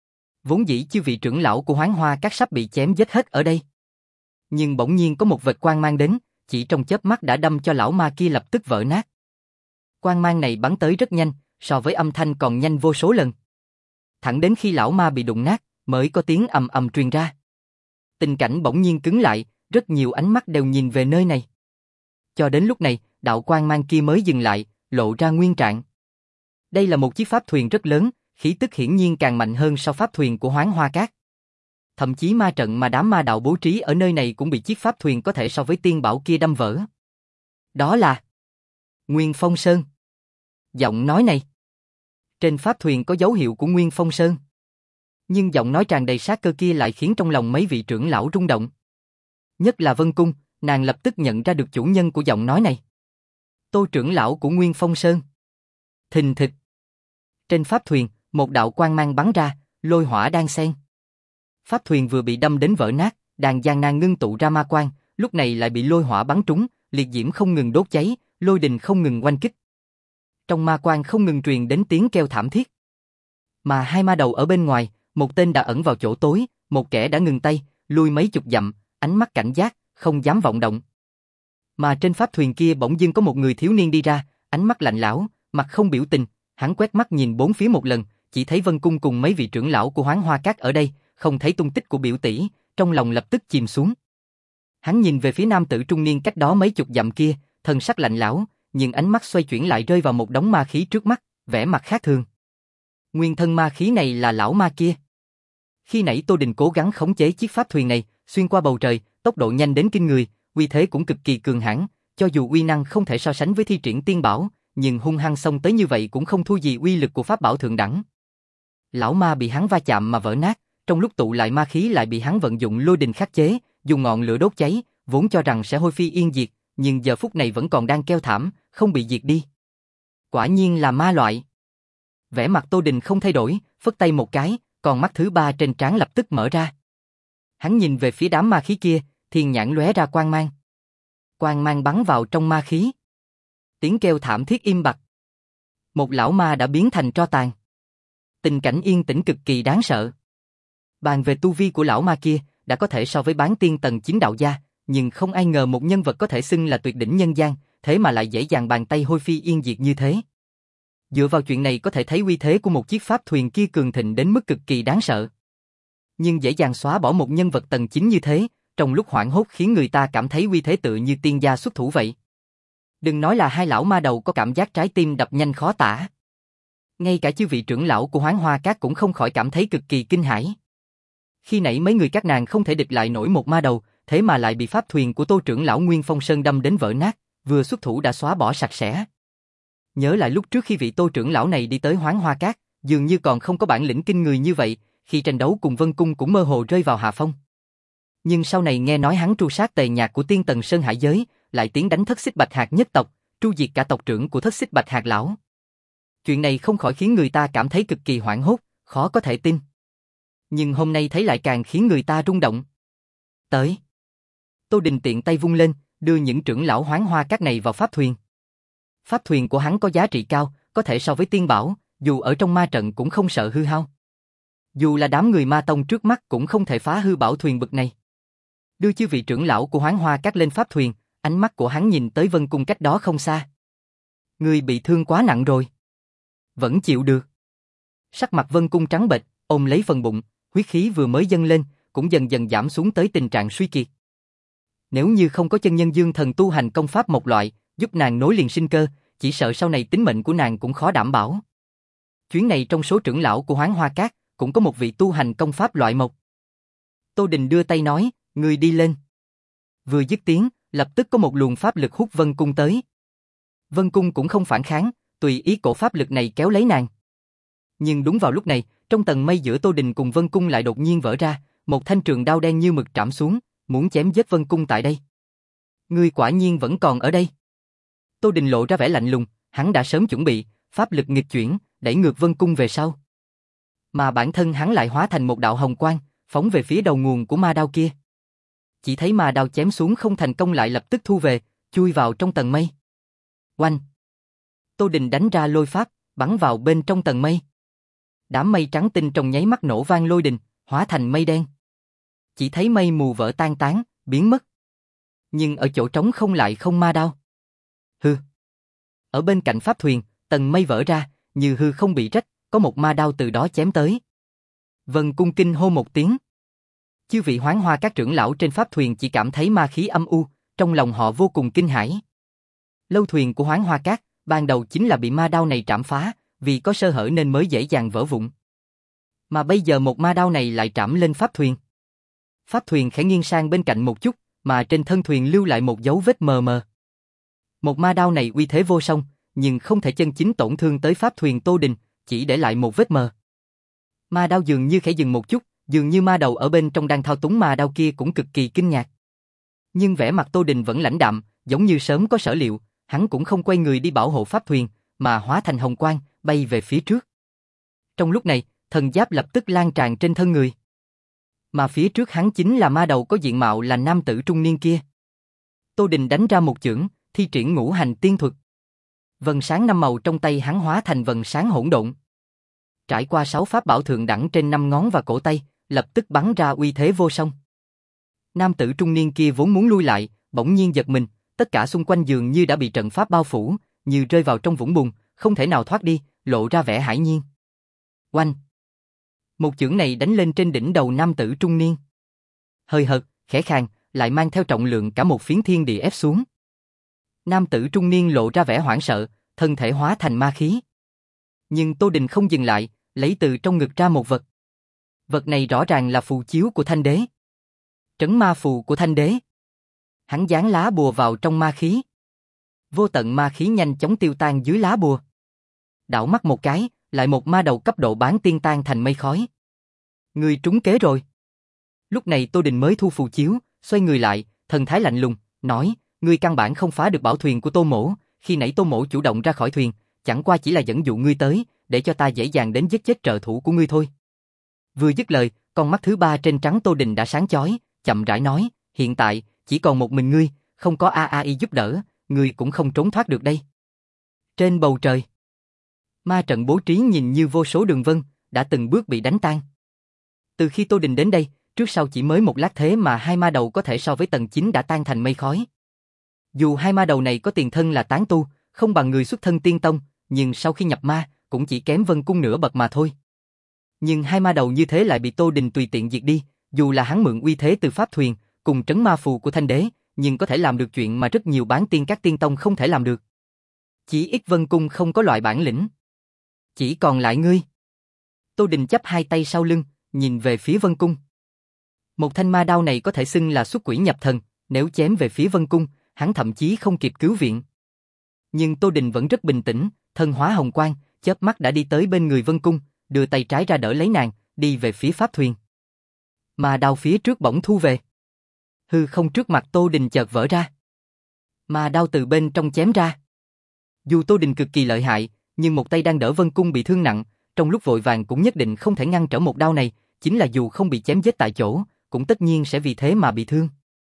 Vốn dĩ chư vị trưởng lão của Hoáng Hoa Các sắp bị chém giết hết ở đây. Nhưng bỗng nhiên có một vệt quang mang đến, chỉ trong chớp mắt đã đâm cho lão ma kia lập tức vỡ nát. Quang mang này bắn tới rất nhanh, so với âm thanh còn nhanh vô số lần. Thẳng đến khi lão ma bị đụng nát, mới có tiếng ầm ầm truyền ra. Tình cảnh bỗng nhiên cứng lại, rất nhiều ánh mắt đều nhìn về nơi này. Cho đến lúc này, đạo quang mang kia mới dừng lại, lộ ra nguyên trạng. Đây là một chiếc pháp thuyền rất lớn, khí tức hiển nhiên càng mạnh hơn so pháp thuyền của Hoáng Hoa Các. Thậm chí ma trận mà đám ma đạo bố trí ở nơi này cũng bị chiếc pháp thuyền có thể so với tiên bảo kia đâm vỡ. Đó là Nguyên Phong Sơn. Giọng nói này, trên pháp thuyền có dấu hiệu của Nguyên Phong Sơn. Nhưng giọng nói tràn đầy sát cơ kia lại khiến trong lòng mấy vị trưởng lão rung động. Nhất là Vân Cung, nàng lập tức nhận ra được chủ nhân của giọng nói này. Tô trưởng lão của Nguyên Phong Sơn. Thình thịch. Trên pháp thuyền, một đạo quang mang bắn ra, lôi hỏa đan xen. Pháp thuyền vừa bị đâm đến vỡ nát, đang gian nan ngưng tụ ra ma quang, lúc này lại bị lôi hỏa bắn trúng, liệt diễm không ngừng đốt cháy, lôi đình không ngừng oanh kích. Trong ma quang không ngừng truyền đến tiếng kêu thảm thiết. Mà hai ma đầu ở bên ngoài, một tên đã ẩn vào chỗ tối, một kẻ đã ngừng tay, lui mấy chục dặm, ánh mắt cảnh giác, không dám vọng động. Mà trên pháp thuyền kia bỗng dưng có một người thiếu niên đi ra, ánh mắt lạnh lẽo, mặt không biểu tình, hắn quét mắt nhìn bốn phía một lần, chỉ thấy Vân Cung cùng mấy vị trưởng lão của Hoáng Hoa Các ở đây, không thấy tung tích của biểu tỷ, trong lòng lập tức chìm xuống. Hắn nhìn về phía nam tử trung niên cách đó mấy chục dặm kia, thần sắc lạnh lẽo, nhưng ánh mắt xoay chuyển lại rơi vào một đống ma khí trước mắt, vẻ mặt khác thường. Nguyên thân ma khí này là lão ma kia. Khi nãy Tô Đình cố gắng khống chế chiếc pháp thuyền này, xuyên qua bầu trời, tốc độ nhanh đến kinh người, uy thế cũng cực kỳ cường hãn, cho dù uy năng không thể so sánh với thi triển tiên bảo, nhưng hung hăng xông tới như vậy cũng không thua gì uy lực của pháp bảo thượng đẳng. Lão ma bị hắn va chạm mà vỡ nát, trong lúc tụ lại ma khí lại bị hắn vận dụng lôi đình khắc chế, dùng ngọn lửa đốt cháy, vốn cho rằng sẽ hôi phi yên diệt, nhưng giờ phút này vẫn còn đang kêu thảm, không bị diệt đi. Quả nhiên là ma loại. Vẻ mặt Tô Đình không thay đổi, phất tay một cái, còn mắt thứ ba trên trán lập tức mở ra. Hắn nhìn về phía đám ma khí kia, thiên nhãn lóe ra quang mang. Quang mang bắn vào trong ma khí. Tiếng kêu thảm thiết im bặt. Một lão ma đã biến thành tro tàn. Tình cảnh yên tĩnh cực kỳ đáng sợ. Bàn về tu vi của lão ma kia, đã có thể so với bán tiên tầng chín đạo gia, nhưng không ai ngờ một nhân vật có thể xưng là tuyệt đỉnh nhân gian, thế mà lại dễ dàng bàn tay hôi phi yên diệt như thế. Dựa vào chuyện này có thể thấy uy thế của một chiếc pháp thuyền kia cường thịnh đến mức cực kỳ đáng sợ. Nhưng dễ dàng xóa bỏ một nhân vật tầng chín như thế, trong lúc hoảng hốt khiến người ta cảm thấy uy thế tự như tiên gia xuất thủ vậy. Đừng nói là hai lão ma đầu có cảm giác trái tim đập nhanh khó tả. Ngay cả chư vị trưởng lão của Hoáng Hoa Các cũng không khỏi cảm thấy cực kỳ kinh hãi. Khi nãy mấy người các nàng không thể địch lại nổi một ma đầu, thế mà lại bị pháp thuyền của Tô trưởng lão Nguyên Phong Sơn đâm đến vỡ nát, vừa xuất thủ đã xóa bỏ sạch sẽ. Nhớ lại lúc trước khi vị Tô trưởng lão này đi tới Hoáng Hoa Các, dường như còn không có bản lĩnh kinh người như vậy, khi tranh đấu cùng Vân Cung cũng mơ hồ rơi vào hạ phong. Nhưng sau này nghe nói hắn tru sát tề nhạc của tiên tần Sơn Hải giới, lại tiến đánh thất xích Bạch Hạc nhất tộc, tru diệt cả tộc trưởng của Thất Xích Bạch Hạc lão. Chuyện này không khỏi khiến người ta cảm thấy cực kỳ hoảng hốt, khó có thể tin. Nhưng hôm nay thấy lại càng khiến người ta rung động. Tới. Tô Đình tiện tay vung lên, đưa những trưởng lão Hoán Hoa Các này vào pháp thuyền. Pháp thuyền của hắn có giá trị cao, có thể so với tiên bảo, dù ở trong ma trận cũng không sợ hư hao. Dù là đám người ma tông trước mắt cũng không thể phá hư bảo thuyền bực này. Đưa chư vị trưởng lão của Hoán Hoa Các lên pháp thuyền, ánh mắt của hắn nhìn tới Vân Cung cách đó không xa. Người bị thương quá nặng rồi. Vẫn chịu được. Sắc mặt Vân Cung trắng bệch, ôm lấy phần bụng, huyết khí vừa mới dâng lên, cũng dần dần giảm xuống tới tình trạng suy kiệt. Nếu như không có chân nhân dương thần tu hành công pháp một loại, giúp nàng nối liền sinh cơ, chỉ sợ sau này tính mệnh của nàng cũng khó đảm bảo. Chuyến này trong số trưởng lão của Hoán Hoa Các, cũng có một vị tu hành công pháp loại mộc. Tô Đình đưa tay nói, người đi lên. Vừa dứt tiếng, lập tức có một luồng pháp lực hút Vân Cung tới. Vân Cung cũng không phản kháng, tùy ý cổ pháp lực này kéo lấy nàng. Nhưng đúng vào lúc này, trong tầng mây giữa Tô Đình cùng Vân Cung lại đột nhiên vỡ ra, một thanh trường đao đen như mực trảm xuống, muốn chém giết Vân Cung tại đây. Ngươi quả nhiên vẫn còn ở đây. Tô Đình lộ ra vẻ lạnh lùng, hắn đã sớm chuẩn bị, pháp lực nghịch chuyển, đẩy ngược Vân Cung về sau. Mà bản thân hắn lại hóa thành một đạo hồng quang, phóng về phía đầu nguồn của ma đao kia. Chỉ thấy ma đao chém xuống không thành công lại lập tức thu về, chui vào trong tầng mây. Oanh! Tô Đình đánh ra lôi pháp, bắn vào bên trong tầng mây. Đám mây trắng tinh trong nháy mắt nổ vang lôi đình, hóa thành mây đen. Chỉ thấy mây mù vỡ tan tán, biến mất. Nhưng ở chỗ trống không lại không ma đao. Hư! Ở bên cạnh pháp thuyền, tầng mây vỡ ra, như hư không bị rách, có một ma đao từ đó chém tới. Vân Cung kinh hô một tiếng. Chư vị Hoán Hoa Các trưởng lão trên pháp thuyền chỉ cảm thấy ma khí âm u, trong lòng họ vô cùng kinh hãi. Lâu thuyền của Hoán Hoa Các, ban đầu chính là bị ma đao này trảm phá, vì có sơ hở nên mới dễ dàng vỡ vụn. Mà bây giờ một ma đao này lại trảm lên pháp thuyền. Pháp thuyền khẽ nghiêng sang bên cạnh một chút, mà trên thân thuyền lưu lại một dấu vết mờ mờ. Một ma đao này uy thế vô song, nhưng không thể chân chính tổn thương tới pháp thuyền Tô Đình, chỉ để lại một vết mờ. Ma đao dường như khẽ dừng một chút, dường như ma đầu ở bên trong đang thao túng ma đao kia cũng cực kỳ kinh ngạc. Nhưng vẻ mặt Tô Đình vẫn lãnh đạm, giống như sớm có sở liệu, hắn cũng không quay người đi bảo hộ pháp thuyền, mà hóa thành hồng quang, bay về phía trước. Trong lúc này, thần giáp lập tức lan tràn trên thân người. Mà phía trước hắn chính là ma đầu có diện mạo là nam tử trung niên kia. Tô Đình đánh ra một chưởng, thi triển ngũ hành tiên thuật. Vần sáng năm màu trong tay hắn hóa thành vần sáng hỗn độn. Trải qua sáu pháp bảo thượng đẳng trên năm ngón và cổ tay, lập tức bắn ra uy thế vô song. Nam tử trung niên kia vốn muốn lui lại, bỗng nhiên giật mình, tất cả xung quanh dường như đã bị trận pháp bao phủ, như rơi vào trong vũng bùn, không thể nào thoát đi, lộ ra vẻ hãi nhiên. Oanh! Một chưởng này đánh lên trên đỉnh đầu nam tử trung niên. Hơi hợt, khẽ khàng, lại mang theo trọng lượng cả một phiến thiên địa ép xuống. Nam tử trung niên lộ ra vẻ hoảng sợ, thân thể hóa thành ma khí. Nhưng Tô Đình không dừng lại, lấy từ trong ngực ra một vật. Vật này rõ ràng là phù chiếu của Thanh Đế. Trấn ma phù của Thanh Đế. Hắn dán lá bùa vào trong ma khí. Vô tận ma khí nhanh chóng tiêu tan dưới lá bùa. Đảo mắt một cái, lại một ma đầu cấp độ bán tiên tan thành mây khói. Người trúng kế rồi. Lúc này Tô Đình mới thu phù chiếu, xoay người lại, thần thái lạnh lùng, nói, ngươi căn bản không phá được bảo thuyền của Tô Mỗ, khi nãy Tô Mỗ chủ động ra khỏi thuyền, chẳng qua chỉ là dẫn dụ ngươi tới, để cho ta dễ dàng đến giết chết trợ thủ của ngươi thôi. Vừa dứt lời, con mắt thứ ba trên trắng Tô Đình đã sáng chói, chậm rãi nói, hiện tại, chỉ còn một mình ngươi, không có a a i giúp đỡ, ngươi cũng không trốn thoát được đây. Trên bầu trời, ma trận bố trí nhìn như vô số đường vân, đã từng bước bị đánh tan. Từ khi Tô Đình đến đây, trước sau chỉ mới một lát thế mà hai ma đầu có thể so với tầng chín đã tan thành mây khói. Dù hai ma đầu này có tiền thân là tán tu, không bằng người xuất thân tiên tông, nhưng sau khi nhập ma, cũng chỉ kém Vân Cung nửa bậc mà thôi. Nhưng hai ma đầu như thế lại bị Tô Đình tùy tiện diệt đi, dù là hắn mượn uy thế từ pháp thuyền, cùng trấn ma phù của Thanh Đế, nhưng có thể làm được chuyện mà rất nhiều bán tiên các tiên tông không thể làm được. Chỉ ít Vân Cung không có loại bản lĩnh. Chỉ còn lại ngươi. Tô Đình chắp hai tay sau lưng, nhìn về phía Vân Cung. Một thanh ma đao này có thể xưng là xuất quỷ nhập thần, nếu chém về phía Vân Cung, hắn thậm chí không kịp cứu viện. Nhưng Tô Đình vẫn rất bình tĩnh, thân hóa hồng quang, chớp mắt đã đi tới bên người Vân Cung, đưa tay trái ra đỡ lấy nàng, đi về phía pháp thuyền. Ma đao phía trước bỗng thu về. Hư không trước mặt Tô Đình chợt vỡ ra. Ma đao từ bên trong chém ra. Dù Tô Đình cực kỳ lợi hại, nhưng một tay đang đỡ Vân Cung bị thương nặng, trong lúc vội vàng cũng nhất định không thể ngăn trở một đao này, chính là dù không bị chém chết tại chỗ, cũng tất nhiên sẽ vì thế mà bị thương.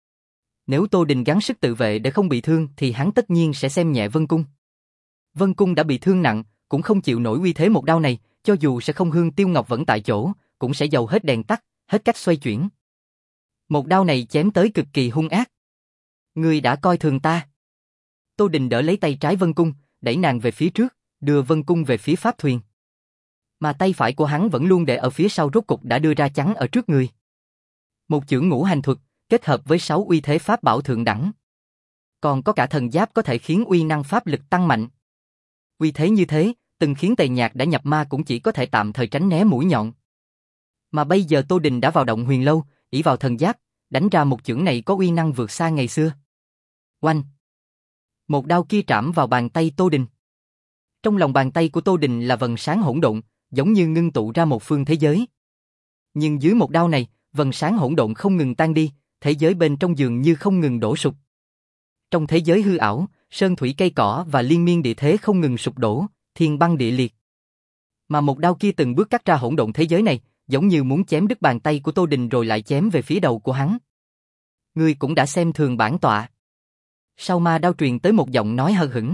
Nếu Tô Đình gắng sức tự vệ để không bị thương thì hắn tất nhiên sẽ xem nhẹ Vân Cung. Vân Cung đã bị thương nặng, cũng không chịu nổi uy thế một đao này, cho dù sẽ không hương tiêu ngọc vẫn tại chỗ, cũng sẽ dầu hết đèn tắt, hết cách xoay chuyển. Một đao này chém tới cực kỳ hung ác. Ngươi đã coi thường ta. Tô Đình đỡ lấy tay trái Vân Cung, đẩy nàng về phía trước, đưa Vân Cung về phía pháp thuyền. Mà tay phải của hắn vẫn luôn để ở phía sau rốt cục đã đưa ra chắn ở trước người. Một chưởng ngũ hành thuật, kết hợp với sáu uy thế pháp bảo thượng đẳng. Còn có cả thần giáp có thể khiến uy năng pháp lực tăng mạnh. Uy thế như thế, từng khiến Tề Nhạc đã nhập ma cũng chỉ có thể tạm thời tránh né mũi nhọn. Mà bây giờ Tô Đình đã vào động huyền lâu, ỷ vào thần giáp, đánh ra một chưởng này có uy năng vượt xa ngày xưa. Oanh! Một đao kia trảm vào bàn tay Tô Đình. Trong lòng bàn tay của Tô Đình là vầng sáng hỗn độn, giống như ngưng tụ ra một phương thế giới. Nhưng dưới một đao này, vầng sáng hỗn độn không ngừng tan đi, thế giới bên trong dường như không ngừng đổ sụp. Trong thế giới hư ảo, sơn thủy cây cỏ và liên miên địa thế không ngừng sụp đổ, thiên băng địa liệt. Mà một đao kia từng bước cắt ra hỗn độn thế giới này, giống như muốn chém đứt bàn tay của Tô Đình rồi lại chém về phía đầu của hắn. Ngươi cũng đã xem thường bản tọa. Sau ma đao truyền tới một giọng nói hờ hững.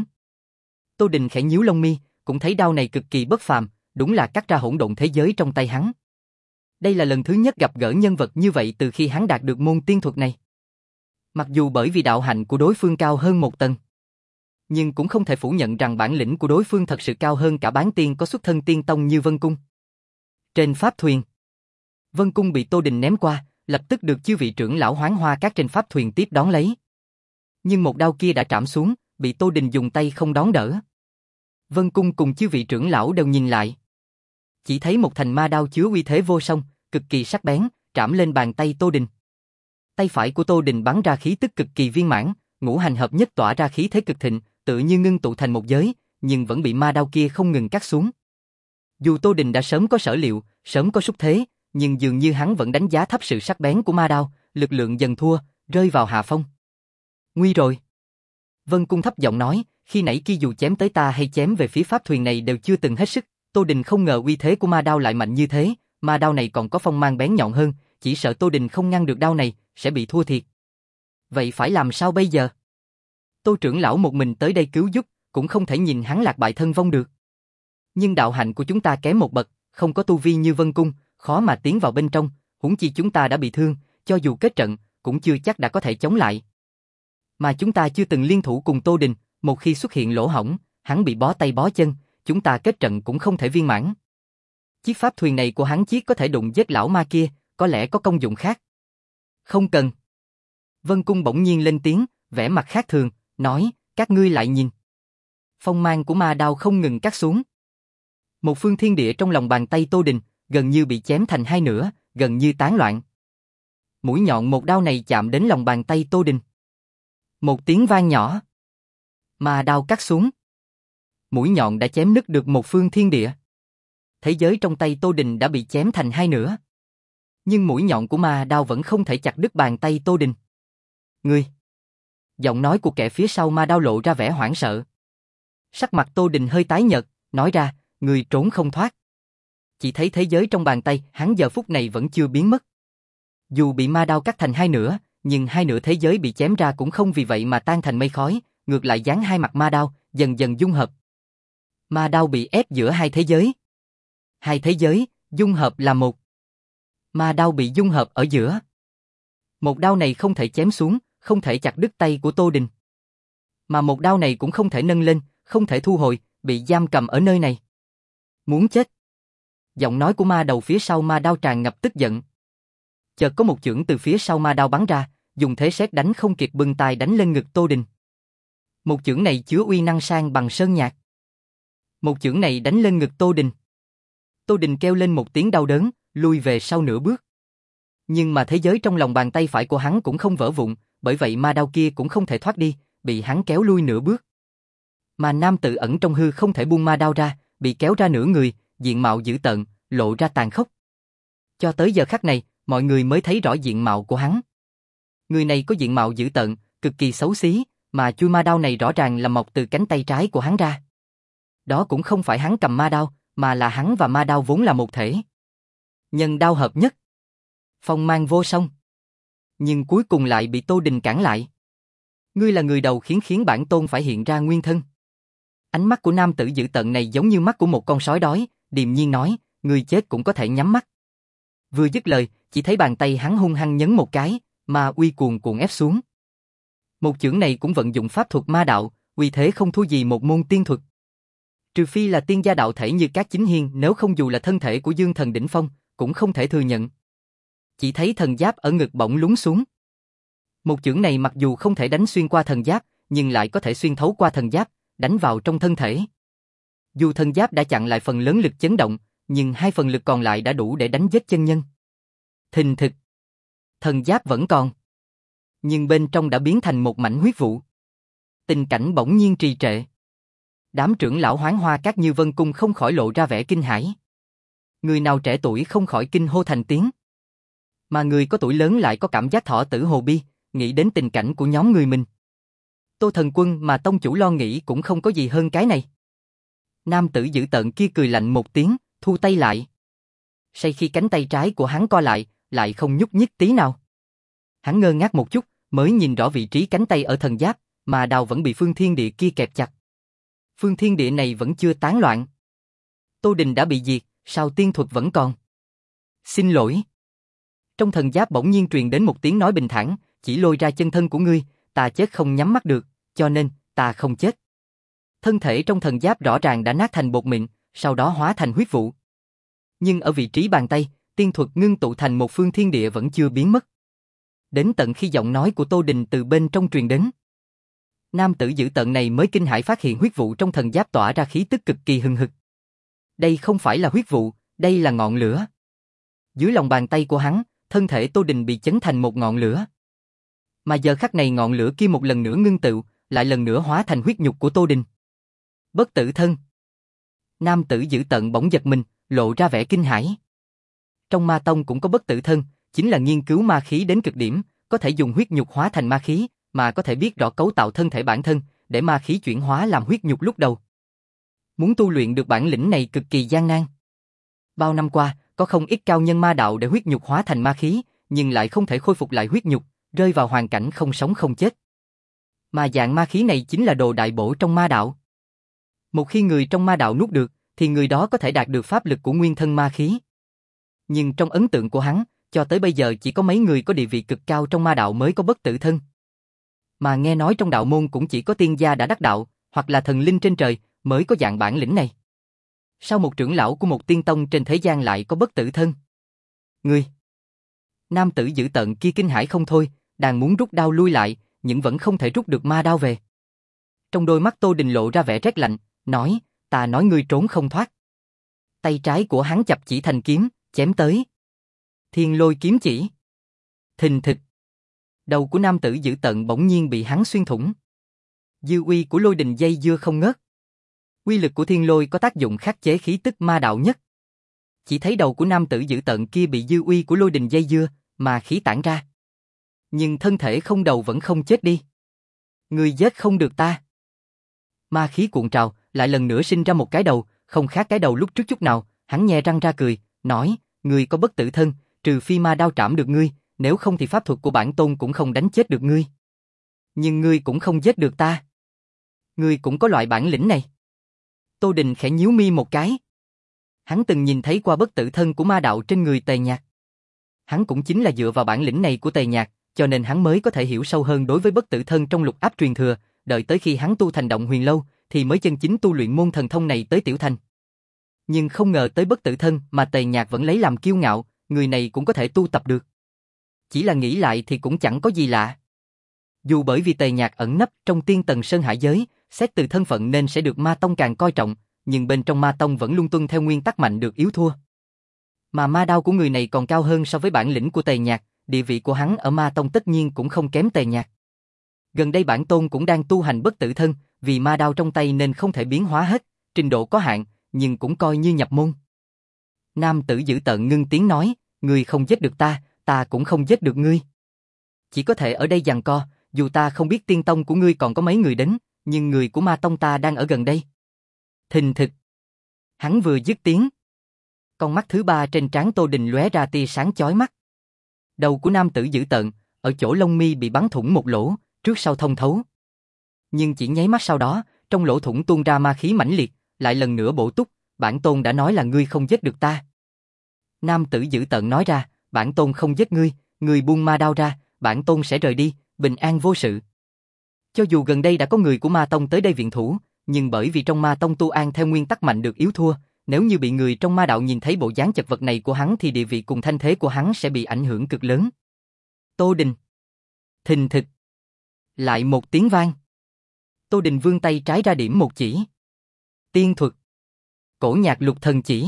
Tô Đình khẽ nhíu lông mi, cũng thấy đao này cực kỳ bất phàm, đúng là cắt ra hỗn độn thế giới trong tay hắn. Đây là lần thứ nhất gặp gỡ nhân vật như vậy từ khi hắn đạt được môn tiên thuật này. Mặc dù bởi vì đạo hạnh của đối phương cao hơn một tầng, nhưng cũng không thể phủ nhận rằng bản lĩnh của đối phương thật sự cao hơn cả bán tiên có xuất thân tiên tông như Vân Cung. Trên pháp thuyền, Vân Cung bị Tô Đình ném qua, lập tức được chư vị trưởng lão Hoán Hoa Các trên pháp thuyền tiếp đón lấy. Nhưng một đao kia đã trảm xuống, bị Tô Đình dùng tay không đón đỡ. Vân Cung cùng chư vị trưởng lão đều nhìn lại. Chỉ thấy một thành ma đao chứa uy thế vô song, cực kỳ sắc bén, trảm lên bàn tay Tô Đình. Tay phải của Tô Đình bắn ra khí tức cực kỳ viên mãn, ngũ hành hợp nhất tỏa ra khí thế cực thịnh, tự như ngưng tụ thành một giới, nhưng vẫn bị ma đao kia không ngừng cắt xuống. Dù Tô Đình đã sớm có sở liệu, sớm có xúc thế, nhưng dường như hắn vẫn đánh giá thấp sự sắc bén của ma đao, lực lượng dần thua, rơi vào hạ phong. Nguy rồi. Vân Cung thấp giọng nói, khi nãy kia dù chém tới ta hay chém về phía pháp thuyền này đều chưa từng hết sức. Tô Đình không ngờ uy thế của ma đao lại mạnh như thế, ma đao này còn có phong mang bén nhọn hơn, chỉ sợ Tô Đình không ngăn được đao này, sẽ bị thua thiệt. Vậy phải làm sao bây giờ? Tô trưởng lão một mình tới đây cứu giúp, cũng không thể nhìn hắn lạc bại thân vong được. Nhưng đạo hạnh của chúng ta kém một bậc, không có tu vi như Vân Cung, khó mà tiến vào bên trong, huống chi chúng ta đã bị thương, cho dù kết trận, cũng chưa chắc đã có thể chống lại. Mà chúng ta chưa từng liên thủ cùng Tô Đình, một khi xuất hiện lỗ hổng, hắn bị bó tay bó chân, chúng ta kết trận cũng không thể viên mãn. Chiếc pháp thuyền này của hắn chiếc có thể đụng giết lão ma kia, có lẽ có công dụng khác. Không cần. Vân Cung bỗng nhiên lên tiếng, vẻ mặt khác thường, nói, các ngươi lại nhìn. Phong mang của ma đao không ngừng cắt xuống. Một phương thiên địa trong lòng bàn tay Tô Đình, gần như bị chém thành hai nửa, gần như tán loạn. Mũi nhọn một đao này chạm đến lòng bàn tay Tô Đình. Một tiếng vang nhỏ. Ma đao cắt xuống. Mũi nhọn đã chém nứt được một phương thiên địa. Thế giới trong tay Tô Đình đã bị chém thành hai nửa. Nhưng mũi nhọn của ma đao vẫn không thể chặt đứt bàn tay Tô Đình. Ngươi! Giọng nói của kẻ phía sau ma đao lộ ra vẻ hoảng sợ. Sắc mặt Tô Đình hơi tái nhợt, nói ra, ngươi trốn không thoát. Chỉ thấy thế giới trong bàn tay hắn giờ phút này vẫn chưa biến mất. Dù bị ma đao cắt thành hai nửa, nhưng hai nửa thế giới bị chém ra cũng không vì vậy mà tan thành mây khói, ngược lại dán hai mặt ma đao, dần dần dung hợp. Ma đao bị ép giữa hai thế giới. Hai thế giới, dung hợp là một. Ma đao bị dung hợp ở giữa. Một đao này không thể chém xuống, không thể chặt đứt tay của Tô Đình. Mà một đao này cũng không thể nâng lên, không thể thu hồi, bị giam cầm ở nơi này. Muốn chết. Giọng nói của ma đầu phía sau ma đao tràn ngập tức giận. Chợt có một chưởng từ phía sau ma đao bắn ra, dùng thế sét đánh không kịp bưng tay đánh lên ngực Tô Đình. Một chưởng này chứa uy năng sang bằng sơn nhạc. Một chưởng này đánh lên ngực Tô Đình. Tô Đình kêu lên một tiếng đau đớn, lui về sau nửa bước. Nhưng mà thế giới trong lòng bàn tay phải của hắn cũng không vỡ vụn, bởi vậy ma đao kia cũng không thể thoát đi, bị hắn kéo lui nửa bước. Mà nam tự ẩn trong hư không thể buông ma đao ra, bị kéo ra nửa người, diện mạo dữ tợn, lộ ra tàn khốc. Cho tới giờ khắc này, mọi người mới thấy rõ diện mạo của hắn. Người này có diện mạo dữ tợn, cực kỳ xấu xí, mà chui ma đao này rõ ràng là mọc từ cánh tay trái của hắn ra. Đó cũng không phải hắn cầm ma đao, mà là hắn và ma đao vốn là một thể. Nhân đao hợp nhất. Phong mang vô song. Nhưng cuối cùng lại bị Tô Đình cản lại. Ngươi là người đầu khiến khiến bản tôn phải hiện ra nguyên thân. Ánh mắt của nam tử dữ tợn này giống như mắt của một con sói đói, điềm nhiên nói, ngươi chết cũng có thể nhắm mắt. Vừa dứt lời, chỉ thấy bàn tay hắn hung hăng nhấn một cái, ma uy cuồn cuộn ép xuống. Một chưởng này cũng vận dụng pháp thuật ma đạo, uy thế không thua gì một môn tiên thuật. Trừ phi là tiên gia đạo thể như Cát Chính Hiên, nếu không dù là thân thể của Dương Thần đỉnh phong, cũng không thể thừa nhận. Chỉ thấy thần giáp ở ngực bỗng lún xuống. Một chưởng này mặc dù không thể đánh xuyên qua thần giáp, nhưng lại có thể xuyên thấu qua thần giáp, đánh vào trong thân thể. Dù thần giáp đã chặn lại phần lớn lực chấn động, nhưng hai phần lực còn lại đã đủ để đánh giết chân nhân. Thình thịch. Thần giáp vẫn còn, nhưng bên trong đã biến thành một mảnh huyết vụ. Tình cảnh bỗng nhiên trì trệ. Đám trưởng lão Hoán Hoa Các như Vân Cung không khỏi lộ ra vẻ kinh hãi. Người nào trẻ tuổi không khỏi kinh hô thành tiếng. Mà người có tuổi lớn lại có cảm giác thọ tử hồ bi, nghĩ đến tình cảnh của nhóm người mình. Tô Thần Quân mà tông chủ lo nghĩ cũng không có gì hơn cái này. Nam tử dữ tợn kia cười lạnh một tiếng, thu tay lại. Say khi cánh tay trái của hắn co lại, lại không nhúc nhích tí nào. Hắn ngơ ngác một chút, mới nhìn rõ vị trí cánh tay ở thần giáp, mà đào vẫn bị phương thiên địa kia kẹp chặt. Phương thiên địa này vẫn chưa tán loạn. Tô Đình đã bị diệt, sao tiên thuật vẫn còn? Xin lỗi. Trong thần giáp bỗng nhiên truyền đến một tiếng nói bình thản, chỉ lôi ra chân thân của ngươi, ta chết không nhắm mắt được, cho nên, ta không chết. Thân thể trong thần giáp rõ ràng đã nát thành bột mịn, sau đó hóa thành huyết vụ. Nhưng ở vị trí bàn tay, tiên thuật ngưng tụ thành một phương thiên địa vẫn chưa biến mất. Đến tận khi giọng nói của Tô Đình từ bên trong truyền đến, nam tử dữ tợn này mới kinh hãi phát hiện huyết vụ trong thần giáp tỏa ra khí tức cực kỳ hừng hực. Đây không phải là huyết vụ, đây là ngọn lửa. Dưới lòng bàn tay của hắn, thân thể Tô Đình bị chấn thành một ngọn lửa. Mà giờ khắc này ngọn lửa kia một lần nữa ngưng tụ, lại lần nữa hóa thành huyết nhục của Tô Đình. Bất tử thân. Nam tử dữ tợn bỗng giật mình, lộ ra vẻ kinh hãi. Trong ma tông cũng có bất tử thân, chính là nghiên cứu ma khí đến cực điểm, có thể dùng huyết nhục hóa thành ma khí, mà có thể biết rõ cấu tạo thân thể bản thân, để ma khí chuyển hóa làm huyết nhục lúc đầu. Muốn tu luyện được bản lĩnh này cực kỳ gian nan. Bao năm qua, có không ít cao nhân ma đạo để huyết nhục hóa thành ma khí, nhưng lại không thể khôi phục lại huyết nhục, rơi vào hoàn cảnh không sống không chết. Mà dạng ma khí này chính là đồ đại bổ trong ma đạo. Một khi người trong ma đạo nuốt được, thì người đó có thể đạt được pháp lực của nguyên thân ma khí. Nhưng trong ấn tượng của hắn, cho tới bây giờ chỉ có mấy người có địa vị cực cao trong ma đạo mới có bất tử thân. Mà nghe nói trong đạo môn cũng chỉ có tiên gia đã đắc đạo, hoặc là thần linh trên trời, mới có dạng bản lĩnh này. Sao một trưởng lão của một tiên tông trên thế gian lại có bất tử thân? Ngươi! Nam tử dữ tợn kia kinh hãi không thôi, đang muốn rút đao lui lại, nhưng vẫn không thể rút được ma đao về. Trong đôi mắt Tô Đình lộ ra vẻ rét lạnh, nói, ta nói ngươi trốn không thoát. Tay trái của hắn chập chỉ thành kiếm, chém tới. Thiên lôi kiếm chỉ. Thình thịch. Đầu của nam tử dữ tợn bỗng nhiên bị hắn xuyên thủng. Dư uy của lôi đình dây dưa không ngớt. Uy lực của thiên lôi có tác dụng khắc chế khí tức ma đạo nhất. Chỉ thấy đầu của nam tử dữ tợn kia bị dư uy của lôi đình dây dưa, mà khí tản ra. Nhưng thân thể không đầu vẫn không chết đi. Ngươi giết không được ta. Ma khí cuộn trào, lại lần nữa sinh ra một cái đầu, không khác cái đầu lúc trước chút nào, hắn nhe răng ra cười, nói, ngươi có bất tử thân, trừ phi ma đao trảm được ngươi, nếu không thì pháp thuật của bản tôn cũng không đánh chết được ngươi. Nhưng ngươi cũng không giết được ta. Ngươi cũng có loại bản lĩnh này. Tô Đình khẽ nhíu mi một cái. Hắn từng nhìn thấy qua bất tử thân của ma đạo trên người Tề Nhạc. Hắn cũng chính là dựa vào bản lĩnh này của Tề Nhạc, cho nên hắn mới có thể hiểu sâu hơn đối với bất tử thân trong lục áp truyền thừa, đợi tới khi hắn tu thành Động Huyền Lâu, thì mới chân chính tu luyện môn thần thông này tới tiểu thành. Nhưng không ngờ tới bất tử thân mà Tề Nhạc vẫn lấy làm kiêu ngạo, người này cũng có thể tu tập được. Chỉ là nghĩ lại thì cũng chẳng có gì lạ. Dù bởi vì Tề Nhạc ẩn nấp trong tiên tầng sơn hải giới, xét từ thân phận nên sẽ được ma tông càng coi trọng, nhưng bên trong ma tông vẫn luôn tuân theo nguyên tắc mạnh được yếu thua. Mà ma đao của người này còn cao hơn so với bản lĩnh của Tề Nhạc, địa vị của hắn ở ma tông tất nhiên cũng không kém Tề Nhạc. Gần đây bản tôn cũng đang tu hành bất tử thân, vì ma đao trong tay nên không thể biến hóa hết, trình độ có hạn, nhưng cũng coi như nhập môn. Nam tử dữ tợn ngưng tiếng nói, ngươi không giết được ta, ta cũng không giết được ngươi. Chỉ có thể ở đây giằng co, Dù ta không biết tiên tông của ngươi còn có mấy người đến, nhưng người của ma tông ta đang ở gần đây. Thình thịch. Hắn vừa dứt tiếng. Con mắt thứ ba trên trán Tô Đình lóe ra tia sáng chói mắt. Đầu của nam tử dữ tợn, ở chỗ lông mi bị bắn thủng một lỗ, trước sau thông thấu. Nhưng chỉ nháy mắt sau đó, trong lỗ thủng tuôn ra ma khí mãnh liệt, lại lần nữa bổ túc, bản tôn đã nói là ngươi không giết được ta. Nam tử dữ tợn nói ra, bản tôn không giết ngươi, ngươi buông ma đao ra, bản tôn sẽ rời đi, bình an vô sự. Cho dù gần đây đã có người của ma tông tới đây viện thủ, nhưng bởi vì trong ma tông tu an theo nguyên tắc mạnh được yếu thua, nếu như bị người trong ma đạo nhìn thấy bộ dáng chật vật này của hắn thì địa vị cùng thanh thế của hắn sẽ bị ảnh hưởng cực lớn. Tô Đình. Thình thịch. Lại một tiếng vang. Tô Đình vươn tay trái ra điểm một chỉ. Tiên thuật. Cổ nhạc lục thần chỉ.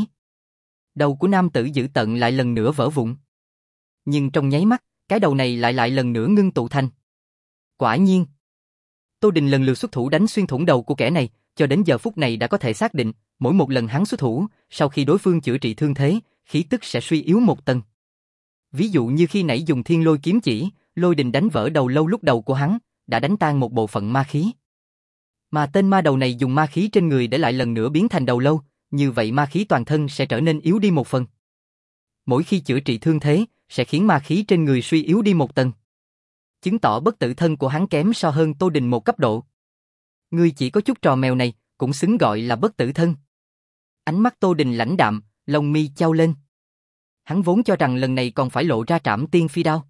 Đầu của nam tử dữ tợn lại lần nữa vỡ vụn. Nhưng trong nháy mắt, cái đầu này lại lại lần nữa ngưng tụ thành. Quả nhiên. Tô Đình lần lượt xuất thủ đánh xuyên thủng đầu của kẻ này, cho đến giờ phút này đã có thể xác định, mỗi một lần hắn xuất thủ, sau khi đối phương chữa trị thương thế, khí tức sẽ suy yếu một tầng. Ví dụ như khi nãy dùng thiên lôi kiếm chỉ, lôi đình đánh vỡ đầu lâu lúc đầu của hắn, đã đánh tan một bộ phận ma khí. Mà tên ma đầu này dùng ma khí trên người để lại lần nữa biến thành đầu lâu, như vậy ma khí toàn thân sẽ trở nên yếu đi một phần. Mỗi khi chữa trị thương thế, sẽ khiến ma khí trên người suy yếu đi một tầng. Chứng tỏ bất tử thân của hắn kém so hơn Tô Đình một cấp độ. Ngươi chỉ có chút trò mèo này, cũng xứng gọi là bất tử thân. Ánh mắt Tô Đình lãnh đạm, lông mi chau lên. Hắn vốn cho rằng lần này còn phải lộ ra trảm tiên phi đao.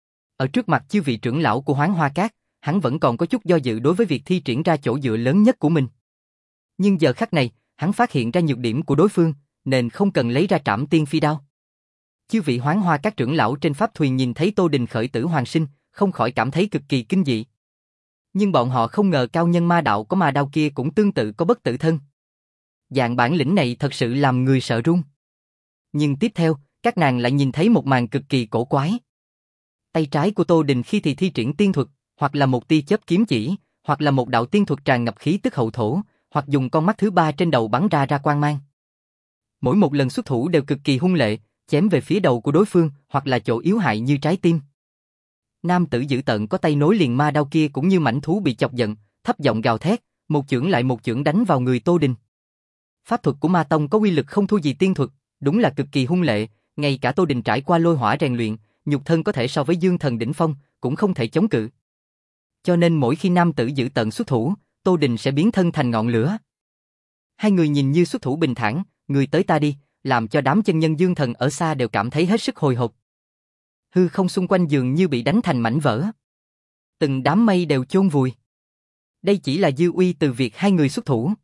Ở trước mặt chư vị trưởng lão của Hoán Hoa Cát, hắn vẫn còn có chút do dự đối với việc thi triển ra chỗ dựa lớn nhất của mình. Nhưng giờ khắc này, hắn phát hiện ra nhược điểm của đối phương, nên không cần lấy ra trảm tiên phi đao. Chư vị Hoán Hoa Cát trưởng lão trên pháp thuyền nhìn thấy Tô Đình khởi tử hoàn sinh, không khỏi cảm thấy cực kỳ kinh dị. Nhưng bọn họ không ngờ cao nhân ma đạo có ma đao kia cũng tương tự có bất tử thân. Dạng bản lĩnh này thật sự làm người sợ run. Nhưng tiếp theo, các nàng lại nhìn thấy một màn cực kỳ cổ quái. Tay trái của Tô Đình khi thì thi triển tiên thuật, hoặc là một tia chớp kiếm chỉ, hoặc là một đạo tiên thuật tràn ngập khí tức hậu thổ, hoặc dùng con mắt thứ ba trên đầu bắn ra ra quang mang. Mỗi một lần xuất thủ đều cực kỳ hung lệ, chém về phía đầu của đối phương, hoặc là chỗ yếu hại như trái tim. Nam tử dữ tợn có tay nối liền ma đao kia cũng như mãnh thú bị chọc giận, thấp giọng gào thét, một chưởng lại một chưởng đánh vào người Tô Đình. Pháp thuật của ma tông có uy lực không thua gì tiên thuật, đúng là cực kỳ hung lệ, ngay cả Tô Đình trải qua lôi hỏa rèn luyện, nhục thân có thể so với dương thần đỉnh phong, cũng không thể chống cự. Cho nên mỗi khi nam tử dữ tợn xuất thủ, Tô Đình sẽ biến thân thành ngọn lửa. Hai người nhìn như xuất thủ bình thản, người tới ta đi, làm cho đám chân nhân dương thần ở xa đều cảm thấy hết sức hồi hộp. Hư không xung quanh dường như bị đánh thành mảnh vỡ. Từng đám mây đều chôn vùi. Đây chỉ là dư uy từ việc hai người xuất thủ.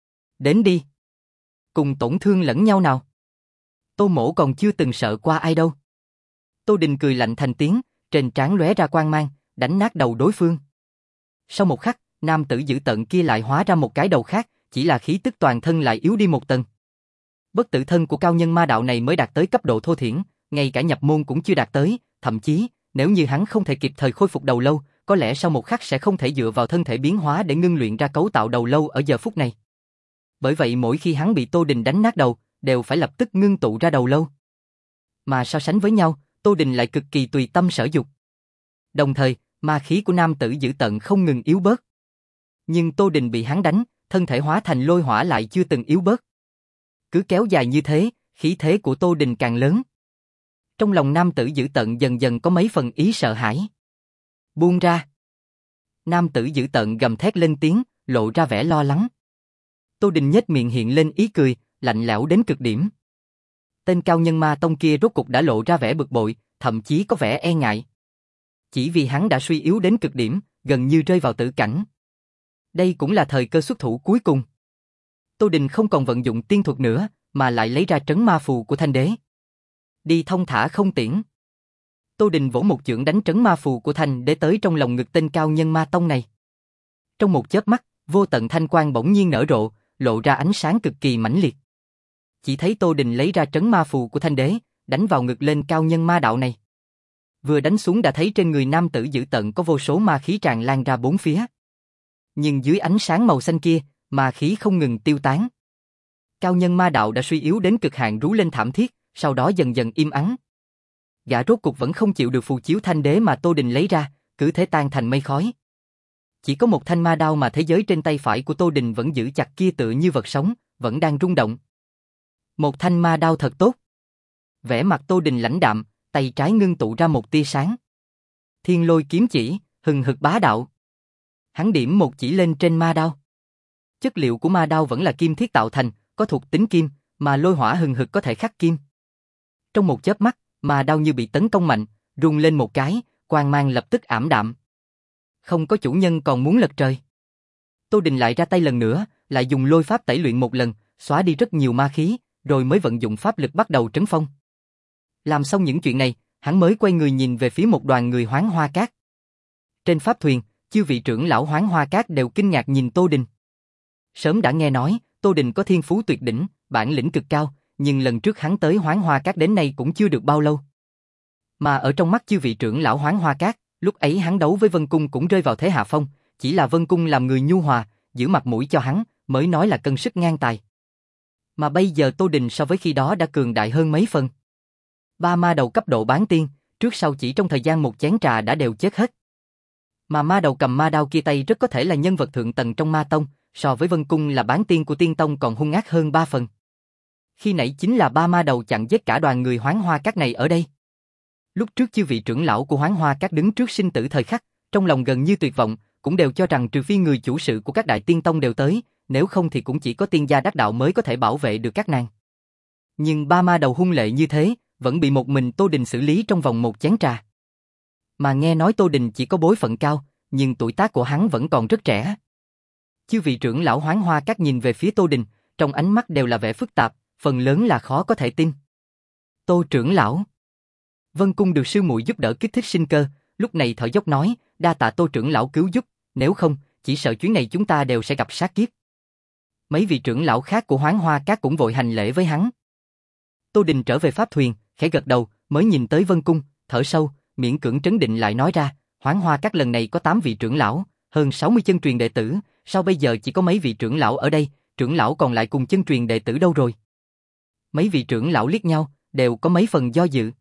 Đến đi. Cùng tổn thương lẫn nhau nào. Tô Mỗ còn chưa từng sợ qua ai đâu. Tô Đình cười lạnh thành tiếng, trên trán lóe ra quang mang, đánh nát đầu đối phương. Sau một khắc, nam tử dữ tợn kia lại hóa ra một cái đầu khác, chỉ là khí tức toàn thân lại yếu đi một tầng. Bất tử thân của cao nhân ma đạo này mới đạt tới cấp độ thô thiển, ngay cả nhập môn cũng chưa đạt tới, thậm chí, nếu như hắn không thể kịp thời khôi phục đầu lâu, có lẽ sau một khắc sẽ không thể dựa vào thân thể biến hóa để ngưng luyện ra cấu tạo đầu lâu ở giờ phút này. Bởi vậy mỗi khi hắn bị Tô Đình đánh nát đầu, đều phải lập tức ngưng tụ ra đầu lâu. Mà so sánh với nhau, Tô Đình lại cực kỳ tùy tâm sở dục. Đồng thời, ma khí của nam tử dữ tợn không ngừng yếu bớt. Nhưng Tô Đình bị hắn đánh, thân thể hóa thành lôi hỏa lại chưa từng yếu bớt. Cứ kéo dài như thế, khí thế của Tô Đình càng lớn. Trong lòng nam tử dữ tợn dần dần có mấy phần ý sợ hãi. Buông ra. Nam tử dữ tợn gầm thét lên tiếng, lộ ra vẻ lo lắng. Tô Đình nhếch miệng hiện lên ý cười, lạnh lẽo đến cực điểm. Tên cao nhân ma tông kia rốt cục đã lộ ra vẻ bực bội, thậm chí có vẻ e ngại. Chỉ vì hắn đã suy yếu đến cực điểm, gần như rơi vào tử cảnh. Đây cũng là thời cơ xuất thủ cuối cùng. Tô Đình không còn vận dụng tiên thuật nữa, mà lại lấy ra trấn ma phù của Thanh Đế. Đi thông thả không tiễn. Tô Đình vỗ một chưởng đánh trấn ma phù của Thanh Đế tới trong lòng ngực tên cao nhân ma tông này. Trong một chớp mắt, vô tận thanh quang bỗng nhiên nở rộ, lộ ra ánh sáng cực kỳ mãnh liệt. Chỉ thấy Tô Đình lấy ra trấn ma phù của Thanh Đế, đánh vào ngực lên cao nhân ma đạo này. Vừa đánh xuống đã thấy trên người nam tử dữ tợn có vô số ma khí tràn lan ra bốn phía. Nhưng dưới ánh sáng màu xanh kia, ma khí không ngừng tiêu tán. Cao nhân ma đạo đã suy yếu đến cực hạn rú lên thảm thiết, sau đó dần dần im ắng. Gã rốt cục vẫn không chịu được phù chiếu Thanh Đế mà Tô Đình lấy ra, cứ thế tan thành mây khói. Chỉ có một thanh ma đao mà thế giới trên tay phải của Tô Đình vẫn giữ chặt kia tựa như vật sống, vẫn đang rung động. Một thanh ma đao thật tốt. Vẻ mặt Tô Đình lãnh đạm, tay trái ngưng tụ ra một tia sáng. Thiên lôi kiếm chỉ, hừng hực bá đạo. Hắn điểm một chỉ lên trên ma đao. Chất liệu của ma đao vẫn là kim thiết tạo thành, có thuộc tính kim, mà lôi hỏa hừng hực có thể khắc kim. Trong một chớp mắt, ma đao như bị tấn công mạnh, rung lên một cái, quang mang lập tức ảm đạm. Không có chủ nhân còn muốn lật trời. Tô Đình lại ra tay lần nữa, lại dùng lôi pháp tẩy luyện một lần, xóa đi rất nhiều ma khí, rồi mới vận dụng pháp lực bắt đầu trấn phong. Làm xong những chuyện này, hắn mới quay người nhìn về phía một đoàn người Hoán Hoa Cát. Trên pháp thuyền, chư vị trưởng lão Hoán Hoa Cát đều kinh ngạc nhìn Tô Đình. Sớm đã nghe nói, Tô Đình có thiên phú tuyệt đỉnh, bản lĩnh cực cao, nhưng lần trước hắn tới Hoán Hoa Cát đến nay cũng chưa được bao lâu. Mà ở trong mắt chư vị trưởng lão Hoán Hoa Cát, lúc ấy hắn đấu với Vân Cung cũng rơi vào thế hạ phong, chỉ là Vân Cung làm người nhu hòa, giữ mặt mũi cho hắn, mới nói là cân sức ngang tài. Mà bây giờ Tô Đình so với khi đó đã cường đại hơn mấy phần. Ba ma đầu cấp độ bán tiên, trước sau chỉ trong thời gian một chén trà đã đều chết hết. Mà ma đầu cầm ma đao kia tay rất có thể là nhân vật thượng tầng trong ma tông, so với Vân Cung là bán tiên của tiên tông còn hung ác hơn ba phần. Khi nãy chính là ba ma đầu chặn giết cả đoàn người Hoán Hoa Cát này ở đây. Lúc trước chư vị trưởng lão của Hoán Hoa Cát đứng trước sinh tử thời khắc, trong lòng gần như tuyệt vọng, cũng đều cho rằng trừ phi người chủ sự của các đại tiên tông đều tới, nếu không thì cũng chỉ có tiên gia đắc đạo mới có thể bảo vệ được các nàng. Nhưng ba ma đầu hung lệ như thế, vẫn bị một mình Tô Đình xử lý trong vòng một chén trà. Mà nghe nói Tô Đình chỉ có bối phận cao, nhưng tuổi tác của hắn vẫn còn rất trẻ. Chư vị trưởng lão Hoán Hoa Cát nhìn về phía Tô Đình, trong ánh mắt đều là vẻ phức tạp, phần lớn là khó có thể tin. Tô trưởng lão. Vân Cung được sư muội giúp đỡ kích thích sinh cơ, lúc này thở dốc nói, đa tạ Tô trưởng lão cứu giúp, nếu không, chỉ sợ chuyến này chúng ta đều sẽ gặp sát kiếp. Mấy vị trưởng lão khác của Hoán Hoa Cát cũng vội hành lễ với hắn. Tô Đình trở về pháp thuyền, khẽ gật đầu, mới nhìn tới Vân Cung, thở sâu, miễn cưỡng trấn định lại nói ra, Hoán Hoa Cát lần này có tám vị trưởng lão, hơn sáu mươi chân truyền đệ tử, sao bây giờ chỉ có mấy vị trưởng lão ở đây, trưởng lão còn lại cùng chân truyền đệ tử đâu rồi? Mấy vị trưởng lão liếc nhau, đều có mấy phần do dự.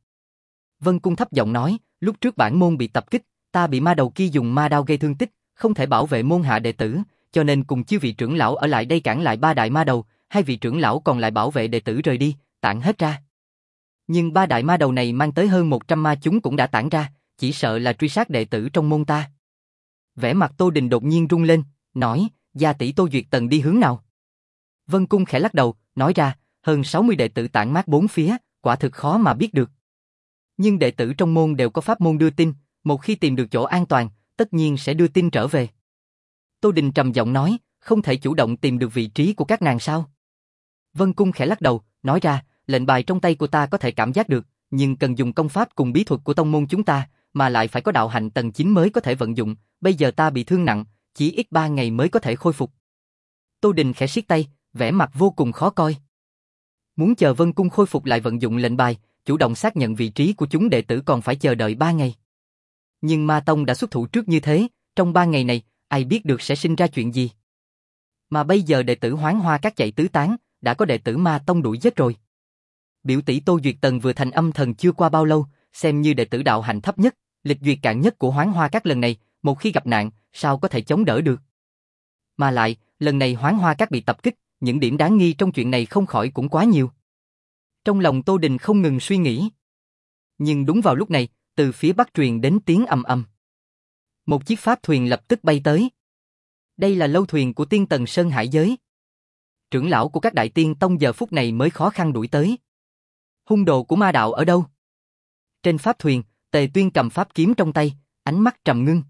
Vân Cung thấp giọng nói, lúc trước bản môn bị tập kích, ta bị ma đầu kia dùng ma đao gây thương tích, không thể bảo vệ môn hạ đệ tử, cho nên cùng chư vị trưởng lão ở lại đây cản lại ba đại ma đầu, hai vị trưởng lão còn lại bảo vệ đệ tử rời đi, tản hết ra. Nhưng ba đại ma đầu này mang tới hơn một trăm ma chúng cũng đã tản ra, chỉ sợ là truy sát đệ tử trong môn ta. Vẻ mặt Tô Đình đột nhiên rung lên, nói, gia tỷ Tô Duyệt Tần đi hướng nào? Vân Cung khẽ lắc đầu, nói ra, hơn sáu mươi đệ tử tản mát bốn phía, quả thực khó mà biết được. Nhưng đệ tử trong môn đều có pháp môn đưa tin, một khi tìm được chỗ an toàn, tất nhiên sẽ đưa tin trở về. Tô Đình trầm giọng nói, không thể chủ động tìm được vị trí của các nàng sao? Vân Cung khẽ lắc đầu, nói ra, lệnh bài trong tay của ta có thể cảm giác được, nhưng cần dùng công pháp cùng bí thuật của tông môn chúng ta, mà lại phải có đạo hạnh tầng chín mới có thể vận dụng, bây giờ ta bị thương nặng, chỉ ít ba ngày mới có thể khôi phục. Tô Đình khẽ siết tay, vẻ mặt vô cùng khó coi. Muốn chờ Vân Cung khôi phục lại vận dụng lệnh bài, chủ động xác nhận vị trí của chúng đệ tử còn phải chờ đợi ba ngày. Nhưng Ma Tông đã xuất thủ trước như thế, trong ba ngày này, ai biết được sẽ sinh ra chuyện gì. Mà bây giờ đệ tử Hoán Hoa Cát chạy tứ tán, đã có đệ tử Ma Tông đuổi giết rồi. Biểu tỷ Tô Duyệt Tần vừa thành âm thần chưa qua bao lâu, xem như đệ tử đạo hạnh thấp nhất, lịch duyệt cạn nhất của Hoán Hoa Cát lần này, một khi gặp nạn, sao có thể chống đỡ được. Mà lại, lần này Hoán Hoa Cát bị tập kích, những điểm đáng nghi trong chuyện này không khỏi cũng quá nhiều. Trong lòng Tô Đình không ngừng suy nghĩ. Nhưng đúng vào lúc này, từ phía bắc truyền đến tiếng ầm ầm. Một chiếc pháp thuyền lập tức bay tới. Đây là lâu thuyền của Tiên Tần Sơn Hải Giới. Trưởng lão của các đại tiên tông giờ phút này mới khó khăn đuổi tới. Hung đồ của ma đạo ở đâu? Trên pháp thuyền, Tề Tuyên cầm pháp kiếm trong tay, ánh mắt trầm ngưng.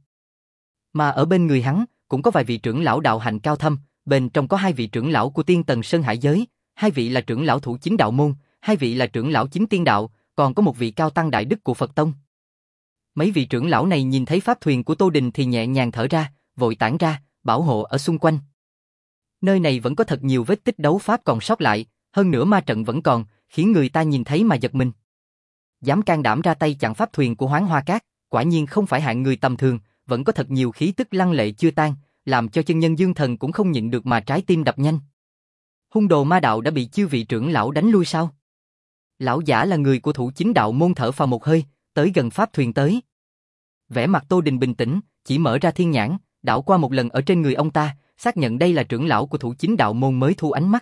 Mà ở bên người hắn, cũng có vài vị trưởng lão đạo hạnh cao thâm, bên trong có hai vị trưởng lão của Tiên Tần Sơn Hải Giới, hai vị là trưởng lão thủ chính đạo môn, hai vị là trưởng lão chính tiên đạo, còn có một vị cao tăng đại đức của Phật Tông. Mấy vị trưởng lão này nhìn thấy pháp thuyền của Tô Đình thì nhẹ nhàng thở ra, vội tản ra, bảo hộ ở xung quanh. Nơi này vẫn có thật nhiều vết tích đấu pháp còn sót lại, hơn nữa ma trận vẫn còn, khiến người ta nhìn thấy mà giật mình. Dám can đảm ra tay chặn pháp thuyền của Hoán Hoa Cát, quả nhiên không phải hạng người tầm thường, vẫn có thật nhiều khí tức lăng lệ chưa tan, làm cho chân nhân Dương Thần cũng không nhịn được mà trái tim đập nhanh. Hung đồ ma đạo đã bị chư vị trưởng lão đánh lui sao? Lão giả là người của thủ chính đạo môn thở phào một hơi, tới gần pháp thuyền tới. Vẻ mặt Tô Đình bình tĩnh, chỉ mở ra thiên nhãn, đảo qua một lần ở trên người ông ta, xác nhận đây là trưởng lão của Thủ Chính Đạo Môn mới thu ánh mắt.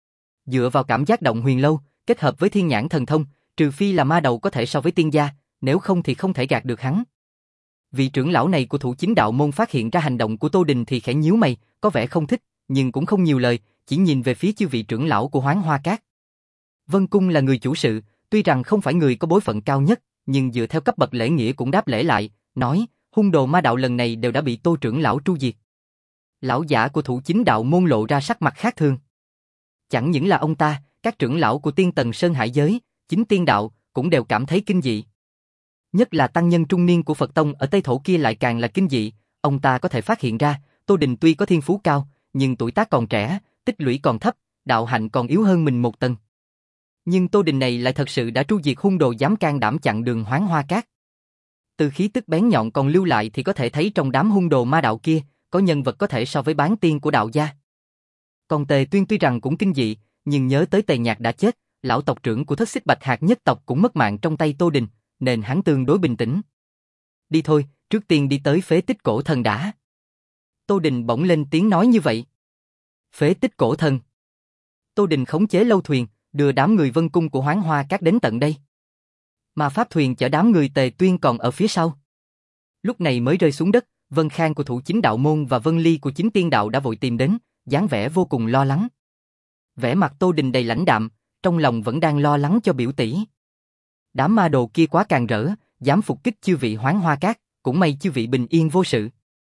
Dựa vào cảm giác động huyền lâu, kết hợp với thiên nhãn thần thông, trừ phi là ma đầu có thể so với tiên gia, nếu không thì không thể gạt được hắn. Vị trưởng lão này của Thủ Chính Đạo Môn phát hiện ra hành động của Tô Đình thì khẽ nhíu mày, có vẻ không thích, nhưng cũng không nhiều lời, chỉ nhìn về phía chư vị trưởng lão của Hoán Hoa Các. Vân Cung là người chủ sự, tuy rằng không phải người có bối phận cao nhất, nhưng dựa theo cấp bậc lễ nghĩa cũng đáp lễ lại, nói, hung đồ ma đạo lần này đều đã bị Tô trưởng lão tru diệt. Lão giả của Thủ Chính Đạo Môn lộ ra sắc mặt khác thường. Chẳng những là ông ta, các trưởng lão của Tiên Tần Sơn Hải Giới, Chính Tiên Đạo, cũng đều cảm thấy kinh dị. Nhất là tăng nhân trung niên của Phật Tông ở Tây Thổ kia lại càng là kinh dị, ông ta có thể phát hiện ra, Tô Đình tuy có thiên phú cao, nhưng tuổi tác còn trẻ, tích lũy còn thấp, đạo hạnh còn yếu hơn mình một tầng. Nhưng Tô Đình này lại thật sự đã tru diệt hung đồ dám can đảm chặn đường Hoán Hoa Các. Từ khí tức bén nhọn còn lưu lại thì có thể thấy trong đám hung đồ ma đạo kia, có nhân vật có thể so với bán tiên của đạo gia. Còn Tề Tuyên tuy rằng cũng kinh dị, nhưng nhớ tới Tề Nhạc đã chết, lão tộc trưởng của Thất Xích Bạch Hạc nhất tộc cũng mất mạng trong tay Tô Đình, nên hắn tương đối bình tĩnh. Đi thôi, trước tiên đi tới phế tích cổ thần đã. Tô Đình bỗng lên tiếng nói như vậy. Phế tích cổ thần. Tô Đình khống chế lâu thuyền, đưa đám người Vân Cung của Hoán Hoa Các đến tận đây. Mà pháp thuyền chở đám người Tề Tuyên còn ở phía sau. Lúc này mới rơi xuống đất, Vân Khang của Thủ Chính Đạo Môn và Vân Ly của Chính Tiên Đạo đã vội tìm đến, dáng vẻ vô cùng lo lắng. Vẻ mặt Tô Đình đầy lãnh đạm, trong lòng vẫn đang lo lắng cho biểu tỷ. Đám ma đồ kia quá càng rỡ, dám phục kích chư vị Hoán Hoa Các, cũng may chư vị bình yên vô sự.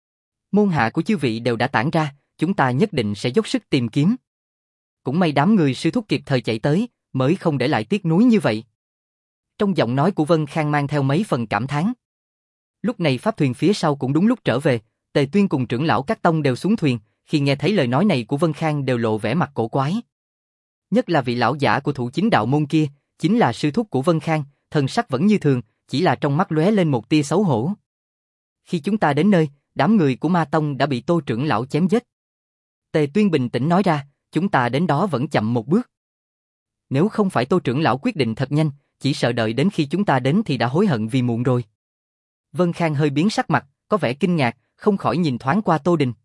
Môn hạ của chư vị đều đã tản ra, chúng ta nhất định sẽ dốc sức tìm kiếm. Cũng may đám người sư thúc kịp thời chạy tới, mới không để lại tiếc nuối như vậy. Trong giọng nói của Vân Khang mang theo mấy phần cảm thán. Lúc này pháp thuyền phía sau cũng đúng lúc trở về, Tề Tuyên cùng trưởng lão các tông đều xuống thuyền, khi nghe thấy lời nói này của Vân Khang đều lộ vẻ mặt cổ quái. Nhất là vị lão giả của Thủ Chính Đạo Môn kia, chính là sư thúc của Vân Khang, thần sắc vẫn như thường, chỉ là trong mắt lóe lên một tia xấu hổ. Khi chúng ta đến nơi, đám người của Ma Tông đã bị Tô trưởng lão chém giết. Tề Tuyên bình tĩnh nói ra, chúng ta đến đó vẫn chậm một bước. Nếu không phải Tô trưởng lão quyết định thật nhanh, chỉ sợ đợi đến khi chúng ta đến thì đã hối hận vì muộn rồi. Vân Khang hơi biến sắc mặt, có vẻ kinh ngạc, không khỏi nhìn thoáng qua Tô Đình.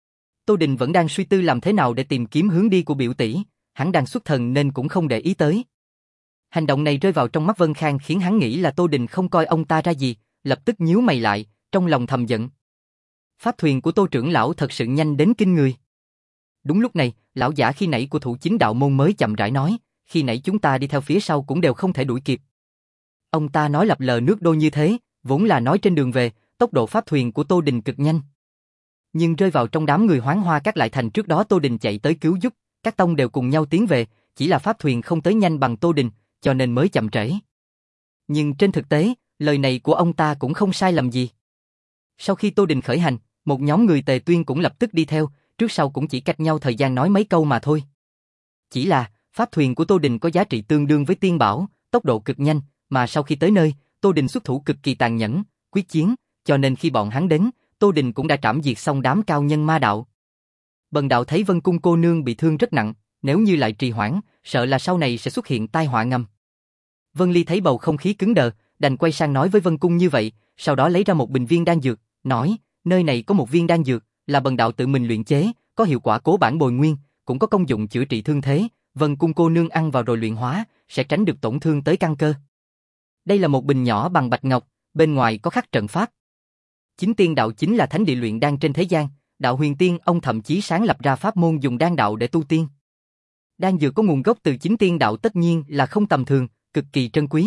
Tô Đình vẫn đang suy tư làm thế nào để tìm kiếm hướng đi của biểu tỷ, hắn đang xuất thần nên cũng không để ý tới. Hành động này rơi vào trong mắt Vân Khang khiến hắn nghĩ là Tô Đình không coi ông ta ra gì, lập tức nhíu mày lại, trong lòng thầm giận. Pháp thuyền của Tô trưởng lão thật sự nhanh đến kinh người. Đúng lúc này, lão giả khi nãy của Thủ Chính Đạo Môn mới chậm rãi nói, khi nãy chúng ta đi theo phía sau cũng đều không thể đuổi kịp. Ông ta nói lập lờ nước đôi như thế, vốn là nói trên đường về, tốc độ pháp thuyền của Tô Đình cực nhanh. Nhưng rơi vào trong đám người Hoán Hoa Các lại thành trước đó Tô Đình chạy tới cứu giúp, các tông đều cùng nhau tiến về, chỉ là pháp thuyền không tới nhanh bằng Tô Đình, cho nên mới chậm trễ. Nhưng trên thực tế, lời này của ông ta cũng không sai lầm gì. Sau khi Tô Đình khởi hành, một nhóm người Tề Tuyên cũng lập tức đi theo, trước sau cũng chỉ cách nhau thời gian nói mấy câu mà thôi. Chỉ là, pháp thuyền của Tô Đình có giá trị tương đương với tiên bảo, tốc độ cực nhanh, mà sau khi tới nơi, Tô Đình xuất thủ cực kỳ tàn nhẫn, quyết chiến, cho nên khi bọn hắn đến, Tô Đình cũng đã trảm diệt xong đám cao nhân ma đạo. Bần đạo thấy Vân Cung cô nương bị thương rất nặng, nếu như lại trì hoãn, sợ là sau này sẽ xuất hiện tai họa ngầm. Vân Ly thấy bầu không khí cứng đờ, đành quay sang nói với Vân Cung như vậy, sau đó lấy ra một bình viên đan dược, nói, nơi này có một viên đan dược, là bần đạo tự mình luyện chế, có hiệu quả cố bản bồi nguyên, cũng có công dụng chữa trị thương thế, Vân Cung cô nương ăn vào rồi luyện hóa, sẽ tránh được tổn thương tới căn cơ. Đây là một bình nhỏ bằng bạch ngọc, bên ngoài có khắc trận pháp. Chính Tiên Đạo chính là thánh địa luyện đan trên thế gian, Đạo Huyền Tiên ông thậm chí sáng lập ra pháp môn dùng đan đạo để tu tiên. Đan dược có nguồn gốc từ Chính Tiên Đạo tất nhiên là không tầm thường, cực kỳ trân quý.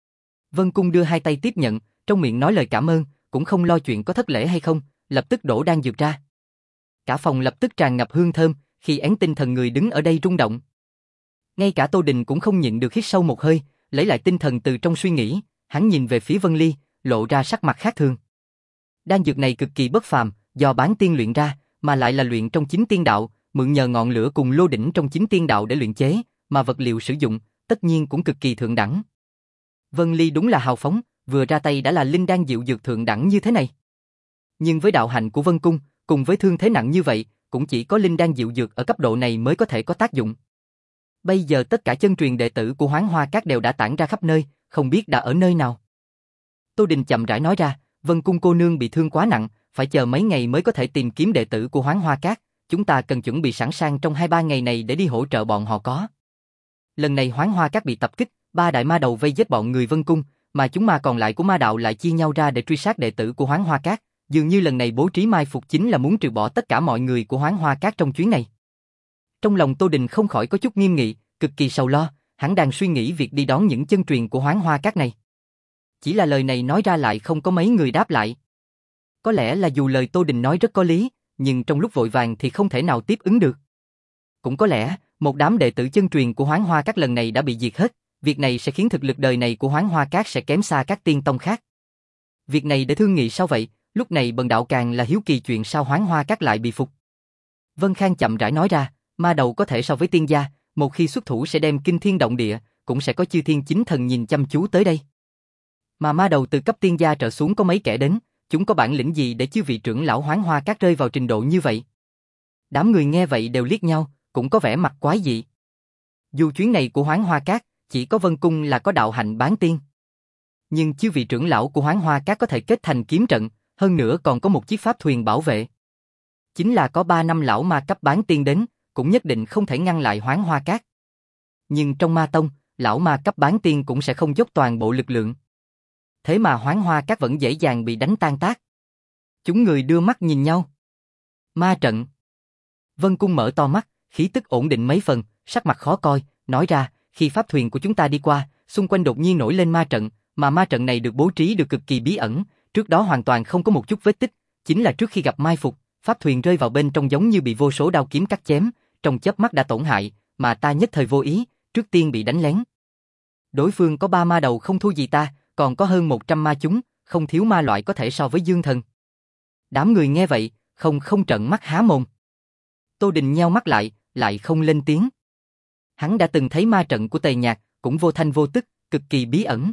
Vân Cung đưa hai tay tiếp nhận, trong miệng nói lời cảm ơn, cũng không lo chuyện có thất lễ hay không, lập tức đổ đan dược ra. Cả phòng lập tức tràn ngập hương thơm, khi én tinh thần người đứng ở đây rung động. Ngay cả Tô Đình cũng không nhịn được hít sâu một hơi, lấy lại tinh thần từ trong suy nghĩ, hắn nhìn về phía Vân Ly, lộ ra sắc mặt khác thường. Đan dược này cực kỳ bất phàm, do bán tiên luyện ra, mà lại là luyện trong Chính Tiên Đạo, mượn nhờ ngọn lửa cùng lô đỉnh trong Chính Tiên Đạo để luyện chế, mà vật liệu sử dụng, tất nhiên cũng cực kỳ thượng đẳng. Vân Ly đúng là hào phóng, vừa ra tay đã là linh đan diệu dược thượng đẳng như thế này. Nhưng với đạo hạnh của Vân Cung, cùng với thương thế nặng như vậy, cũng chỉ có linh đan diệu dược ở cấp độ này mới có thể có tác dụng. Bây giờ tất cả chân truyền đệ tử của Hoán Hoa Các đều đã tản ra khắp nơi, không biết đã ở nơi nào. Tô Đình chậm rãi nói ra, Vân Cung cô nương bị thương quá nặng, phải chờ mấy ngày mới có thể tìm kiếm đệ tử của Hoáng Hoa Các, chúng ta cần chuẩn bị sẵn sàng trong hai ba ngày này để đi hỗ trợ bọn họ có. Lần này Hoáng Hoa Các bị tập kích, ba đại ma đầu vây giết bọn người Vân Cung, mà chúng ma còn lại của ma đạo lại chia nhau ra để truy sát đệ tử của Hoáng Hoa Các, dường như lần này bố trí mai phục chính là muốn trừ bỏ tất cả mọi người của Hoáng Hoa Các trong chuyến này. Trong lòng Tô Đình không khỏi có chút nghiêm nghị, cực kỳ sầu lo, hắn đang suy nghĩ việc đi đón những chân truyền của Hoáng Hoa Các này. Chỉ là lời này nói ra lại không có mấy người đáp lại. Có lẽ là dù lời Tô Đình nói rất có lý, nhưng trong lúc vội vàng thì không thể nào tiếp ứng được. Cũng có lẽ, một đám đệ tử chân truyền của Hoáng Hoa Các lần này đã bị diệt hết, việc này sẽ khiến thực lực đời này của Hoáng Hoa Các sẽ kém xa các tiên tông khác. Việc này để thương nghị sao vậy, lúc này Bần đạo càng là hiếu kỳ chuyện sao Hoáng Hoa Các lại bị phục. Vân Khang chậm rãi nói ra, ma đầu có thể so với tiên gia, một khi xuất thủ sẽ đem kinh thiên động địa, cũng sẽ có chư thiên chính thần nhìn chăm chú tới đây. Mà ma đầu từ cấp tiên gia trở xuống có mấy kẻ đến, chúng có bản lĩnh gì để chư vị trưởng lão Hoáng Hoa Các rơi vào trình độ như vậy? Đám người nghe vậy đều liếc nhau, cũng có vẻ mặt quái dị. Dù chuyến này của Hoáng Hoa Các, chỉ có Vân Cung là có đạo hạnh bán tiên. Nhưng chư vị trưởng lão của Hoáng Hoa Các có thể kết thành kiếm trận, hơn nữa còn có một chiếc pháp thuyền bảo vệ. Chính là có ba năm lão ma cấp bán tiên đến, cũng nhất định không thể ngăn lại Hoáng Hoa Các. Nhưng trong ma tông, lão ma cấp bán tiên cũng sẽ không dốc toàn bộ lực lượng. Thế mà Hoáng Hoa Các vẫn dễ dàng bị đánh tan tác. Chúng người đưa mắt nhìn nhau. Ma trận. Vân Cung mở to mắt, khí tức ổn định mấy phần, sắc mặt khó coi, nói ra, khi pháp thuyền của chúng ta đi qua, xung quanh đột nhiên nổi lên ma trận, mà ma trận này được bố trí được cực kỳ bí ẩn, trước đó hoàn toàn không có một chút vết tích, chính là trước khi gặp mai phục, pháp thuyền rơi vào bên trong giống như bị vô số đao kiếm cắt chém, trong chớp mắt đã tổn hại, mà ta nhất thời vô ý, trước tiên bị đánh lén. Đối phương có ba ma đầu không thua gì ta, còn có hơn một trăm ma chúng, không thiếu ma loại có thể so với dương thần. Đám người nghe vậy, không không trợn mắt há mồm. Tô Đình nheo mắt lại, lại không lên tiếng. Hắn đã từng thấy ma trận của Tề Nhạc, cũng vô thanh vô tức, cực kỳ bí ẩn.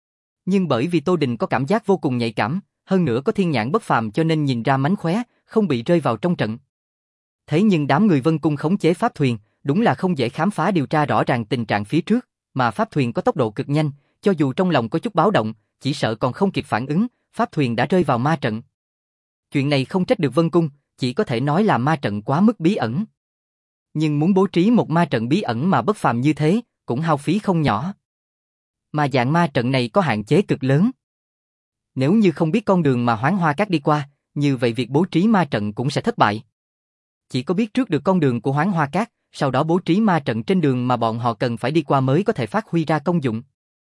Nhưng bởi vì Tô Đình có cảm giác vô cùng nhạy cảm, hơn nữa có thiên nhãn bất phàm cho nên nhìn ra mánh khóe, không bị rơi vào trong trận. Thế nhưng đám người Vân Cung khống chế pháp thuyền, đúng là không dễ khám phá điều tra rõ ràng tình trạng phía trước, mà pháp thuyền có tốc độ cực nhanh, cho dù trong lòng có chút báo động, chỉ sợ còn không kịp phản ứng, pháp thuyền đã rơi vào ma trận. Chuyện này không trách được Vân Cung, chỉ có thể nói là ma trận quá mức bí ẩn. Nhưng muốn bố trí một ma trận bí ẩn mà bất phàm như thế, cũng hao phí không nhỏ. Mà dạng ma trận này có hạn chế cực lớn. Nếu như không biết con đường mà Hoáng Hoa Các đi qua, như vậy việc bố trí ma trận cũng sẽ thất bại. Chỉ có biết trước được con đường của Hoáng Hoa Các, sau đó bố trí ma trận trên đường mà bọn họ cần phải đi qua mới có thể phát huy ra công dụng.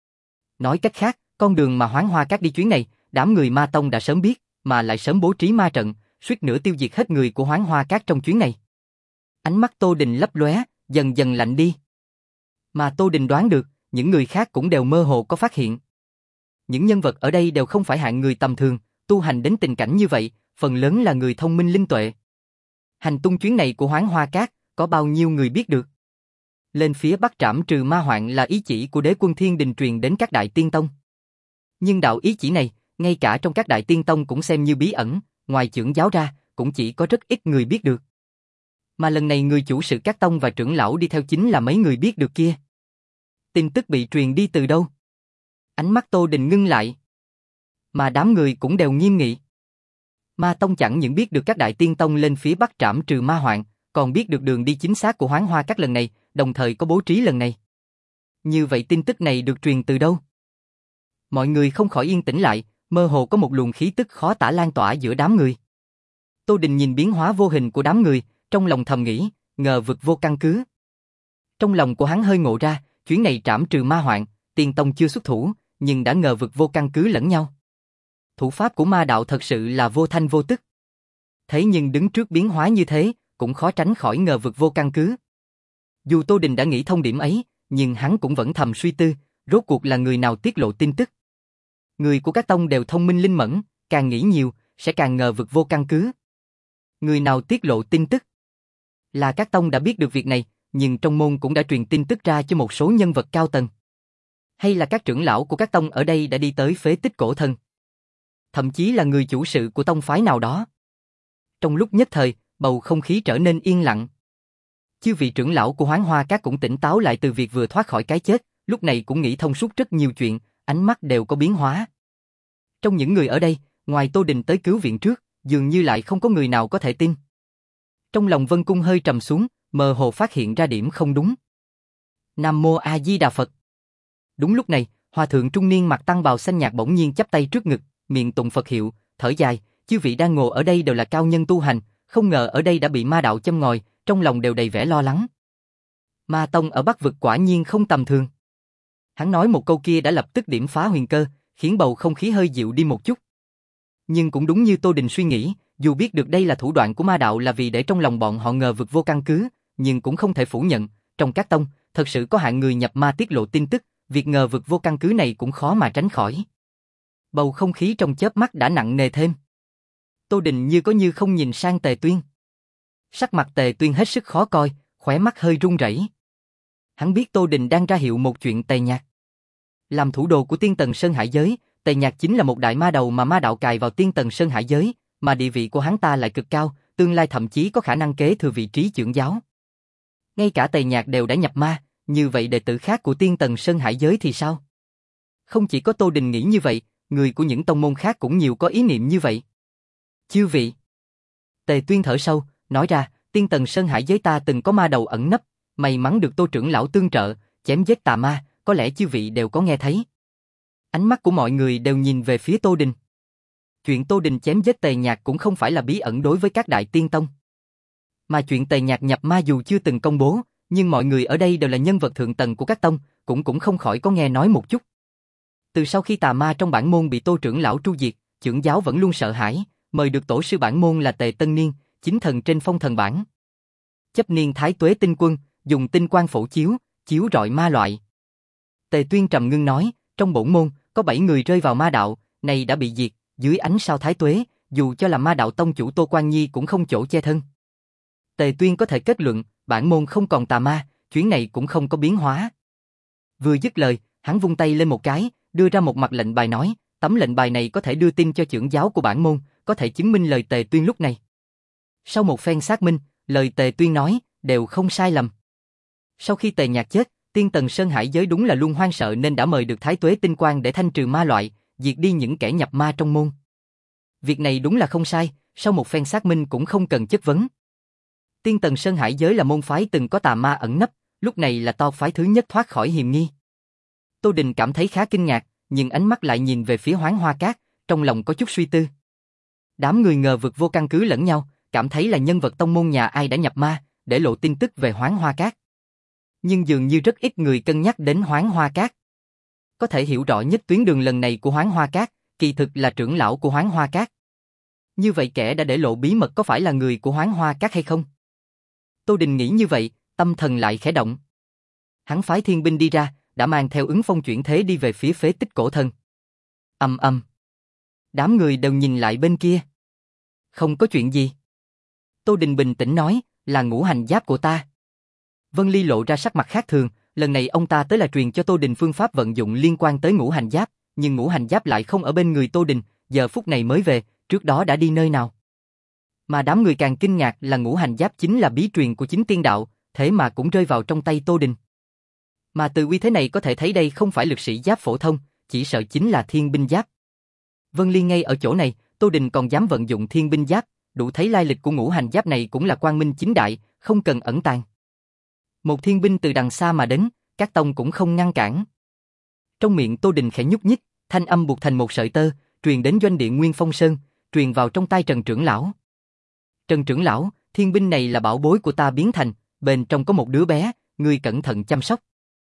Nói cách khác, con đường mà Hoáng Hoa Các đi chuyến này, đám người Ma Tông đã sớm biết, mà lại sớm bố trí ma trận, suýt nữa tiêu diệt hết người của Hoáng Hoa Các trong chuyến này. Ánh mắt Tô Đình lấp lóe, dần dần lạnh đi. Mà Tô Đình đoán được, những người khác cũng đều mơ hồ có phát hiện. Những nhân vật ở đây đều không phải hạng người tầm thường, tu hành đến tình cảnh như vậy, phần lớn là người thông minh linh tuệ. Hành tung chuyến này của Hoáng Hoa Các, có bao nhiêu người biết được? Lên phía Bắc trảm trừ ma hoạn là ý chỉ của Đế Quân Thiên Đình truyền đến các đại tiên tông. Nhưng đạo ý chỉ này, ngay cả trong các đại tiên tông cũng xem như bí ẩn, ngoài trưởng giáo ra, cũng chỉ có rất ít người biết được. Mà lần này người chủ sự các tông và trưởng lão đi theo chính là mấy người biết được kia. Tin tức bị truyền đi từ đâu? Ánh mắt Tô Đình ngưng lại. Mà đám người cũng đều nghiêm nghị. Ma Tông chẳng những biết được các đại tiên tông lên phía Bắc trảm trừ ma hoạn, còn biết được đường đi chính xác của Hoáng Hoa Các lần này, đồng thời có bố trí lần này. Như vậy tin tức này được truyền từ đâu? Mọi người không khỏi yên tĩnh lại, mơ hồ có một luồng khí tức khó tả lan tỏa giữa đám người. Tô Đình nhìn biến hóa vô hình của đám người, trong lòng thầm nghĩ, ngờ vực vô căn cứ. Trong lòng của hắn hơi ngộ ra, chuyến này trảm trừ ma hoạn, tiên tông chưa xuất thủ, nhưng đã ngờ vực vô căn cứ lẫn nhau. Thủ pháp của ma đạo thật sự là vô thanh vô tức. Thế nhưng đứng trước biến hóa như thế, cũng khó tránh khỏi ngờ vực vô căn cứ. Dù Tô Đình đã nghĩ thông điểm ấy, nhưng hắn cũng vẫn thầm suy tư, rốt cuộc là người nào tiết lộ tin tức. Người của các tông đều thông minh linh mẫn, càng nghĩ nhiều, sẽ càng ngờ vực vô căn cứ. Người nào tiết lộ tin tức? Là các tông đã biết được việc này, nhưng trong môn cũng đã truyền tin tức ra cho một số nhân vật cao tầng. Hay là các trưởng lão của các tông ở đây đã đi tới phế tích cổ thần? Thậm chí là người chủ sự của tông phái nào đó. Trong lúc nhất thời, bầu không khí trở nên yên lặng. Chư vị trưởng lão của Hoáng Hoa Các cũng tỉnh táo lại từ việc vừa thoát khỏi cái chết, lúc này cũng nghĩ thông suốt rất nhiều chuyện, ánh mắt đều có biến hóa. Trong những người ở đây, ngoài Tô Đình tới cứu viện trước, dường như lại không có người nào có thể tin. Trong lòng Vân Cung hơi trầm xuống, mơ hồ phát hiện ra điểm không đúng. Nam Mô A Di Đà Phật. Đúng lúc này, hòa thượng trung niên mặc tăng bào xanh nhạt bỗng nhiên chắp tay trước ngực, miệng tụng Phật hiệu, thở dài, chư vị đang ngồi ở đây đều là cao nhân tu hành, không ngờ ở đây đã bị ma đạo châm ngòi, trong lòng đều đầy vẻ lo lắng. Ma tông ở Bắc vực quả nhiên không tầm thường. Hắn nói một câu kia đã lập tức điểm phá huyền cơ, khiến bầu không khí hơi dịu đi một chút. Nhưng cũng đúng như Tô Đình suy nghĩ, dù biết được đây là thủ đoạn của ma đạo là vì để trong lòng bọn họ ngờ vực vô căn cứ, nhưng cũng không thể phủ nhận, trong các tông, thật sự có hạng người nhập ma tiết lộ tin tức, việc ngờ vực vô căn cứ này cũng khó mà tránh khỏi. Bầu không khí trong chớp mắt đã nặng nề thêm. Tô Đình như có như không nhìn sang Tề Tuyên. Sắc mặt Tề Tuyên hết sức khó coi, khóe mắt hơi run rẩy. Hắn biết Tô Đình đang ra hiệu một chuyện Tề Nhạc. Làm thủ đồ của Tiên Tần Sơn Hải giới, Tề Nhạc chính là một đại ma đầu mà ma đạo cài vào Tiên Tần Sơn Hải giới, mà địa vị của hắn ta lại cực cao, tương lai thậm chí có khả năng kế thừa vị trí trưởng giáo. Ngay cả Tề Nhạc đều đã nhập ma, như vậy đệ tử khác của Tiên Tần Sơn Hải giới thì sao? Không chỉ có Tô Đình nghĩ như vậy, người của những tông môn khác cũng nhiều có ý niệm như vậy. Chư vị. Tề Tuyên thở sâu, nói ra, Tiên Tần Sơn Hải giới ta từng có ma đầu ẩn nấp, may mắn được Tô trưởng lão tương trợ, chém giết tà ma, có lẽ chư vị đều có nghe thấy. Ánh mắt của mọi người đều nhìn về phía Tô Đình. Chuyện Tô Đình chém giết Tề Nhạc cũng không phải là bí ẩn đối với các đại tiên tông. Mà chuyện Tề Nhạc nhập ma dù chưa từng công bố, nhưng mọi người ở đây đều là nhân vật thượng tầng của các tông, cũng cũng không khỏi có nghe nói một chút. Từ sau khi tà ma trong bản môn bị Tô trưởng lão tru diệt, trưởng giáo vẫn luôn sợ hãi, mời được tổ sư bản môn là Tề Tân Niên, chính thần trên phong thần bảng. Chấp niên thái tuế tinh quân, dùng tinh quang phổ chiếu, chiếu rọi ma loại. Tề Tuyên trầm ngưng nói, trong bổn môn, có bảy người rơi vào ma đạo, này đã bị diệt, dưới ánh sao thái tuế, dù cho là ma đạo tông chủ Tô Quan Nhi cũng không chỗ che thân. Tề Tuyên có thể kết luận, bản môn không còn tà ma, chuyến này cũng không có biến hóa. Vừa dứt lời, hắn vung tay lên một cái, đưa ra một mặt lệnh bài nói, tấm lệnh bài này có thể đưa tin cho trưởng giáo của bản môn, có thể chứng minh lời Tề Tuyên lúc này. Sau một phen xác minh, lời Tề Tuyên nói, đều không sai lầm. Sau khi Tề Nhạc chết, Tiên Tần Sơn Hải giới đúng là luôn hoang sợ nên đã mời được Thái Tuế Tinh Quang để thanh trừ ma loại, diệt đi những kẻ nhập ma trong môn. Việc này đúng là không sai, sau một phen xác minh cũng không cần chất vấn. Tiên Tần Sơn Hải giới là môn phái từng có tà ma ẩn nấp, lúc này là to phái thứ nhất thoát khỏi hiềm nghi. Tô Đình cảm thấy khá kinh ngạc, nhưng ánh mắt lại nhìn về phía Hoáng Hoa Cát, trong lòng có chút suy tư. Đám người ngờ vực vô căn cứ lẫn nhau, cảm thấy là nhân vật tông môn nhà ai đã nhập ma, để lộ tin tức về Hoáng Hoa Cát. Nhưng dường như rất ít người cân nhắc đến Hoáng Hoa Cát. Có thể hiểu rõ nhất tuyến đường lần này của Hoáng Hoa Cát, kỳ thực là trưởng lão của Hoáng Hoa Cát. Như vậy kẻ đã để lộ bí mật có phải là người của Hoáng Hoa Cát hay không? Tô Đình nghĩ như vậy, tâm thần lại khẽ động. Hắn phái thiên binh đi ra, đã mang theo ứng phong chuyển thế đi về phía phế tích cổ thần. Ầm ầm. Đám người đều nhìn lại bên kia. Không có chuyện gì. Tô Đình bình tĩnh nói, là ngũ hành giáp của ta. Vân Ly lộ ra sắc mặt khác thường, lần này ông ta tới là truyền cho Tô Đình phương pháp vận dụng liên quan tới ngũ hành giáp, nhưng ngũ hành giáp lại không ở bên người Tô Đình, giờ phút này mới về, trước đó đã đi nơi nào. Mà đám người càng kinh ngạc là ngũ hành giáp chính là bí truyền của chính tiên đạo, thế mà cũng rơi vào trong tay Tô Đình. Mà từ uy thế này có thể thấy đây không phải lực sĩ giáp phổ thông, chỉ sợ chính là thiên binh giáp. Vân Ly ngay ở chỗ này, Tô Đình còn dám vận dụng thiên binh giáp, đủ thấy lai lịch của ngũ hành giáp này cũng là quang minh chính đại, không cần ẩn tàng. Một thiên binh từ đằng xa mà đến, các tông cũng không ngăn cản. Trong miệng Tô Đình khẽ nhúc nhích, thanh âm buộc thành một sợi tơ, truyền đến doanh địa Nguyên Phong Sơn, truyền vào trong tai Trần trưởng lão. Trần trưởng lão, thiên binh này là bảo bối của ta biến thành, bên trong có một đứa bé, ngươi cẩn thận chăm sóc.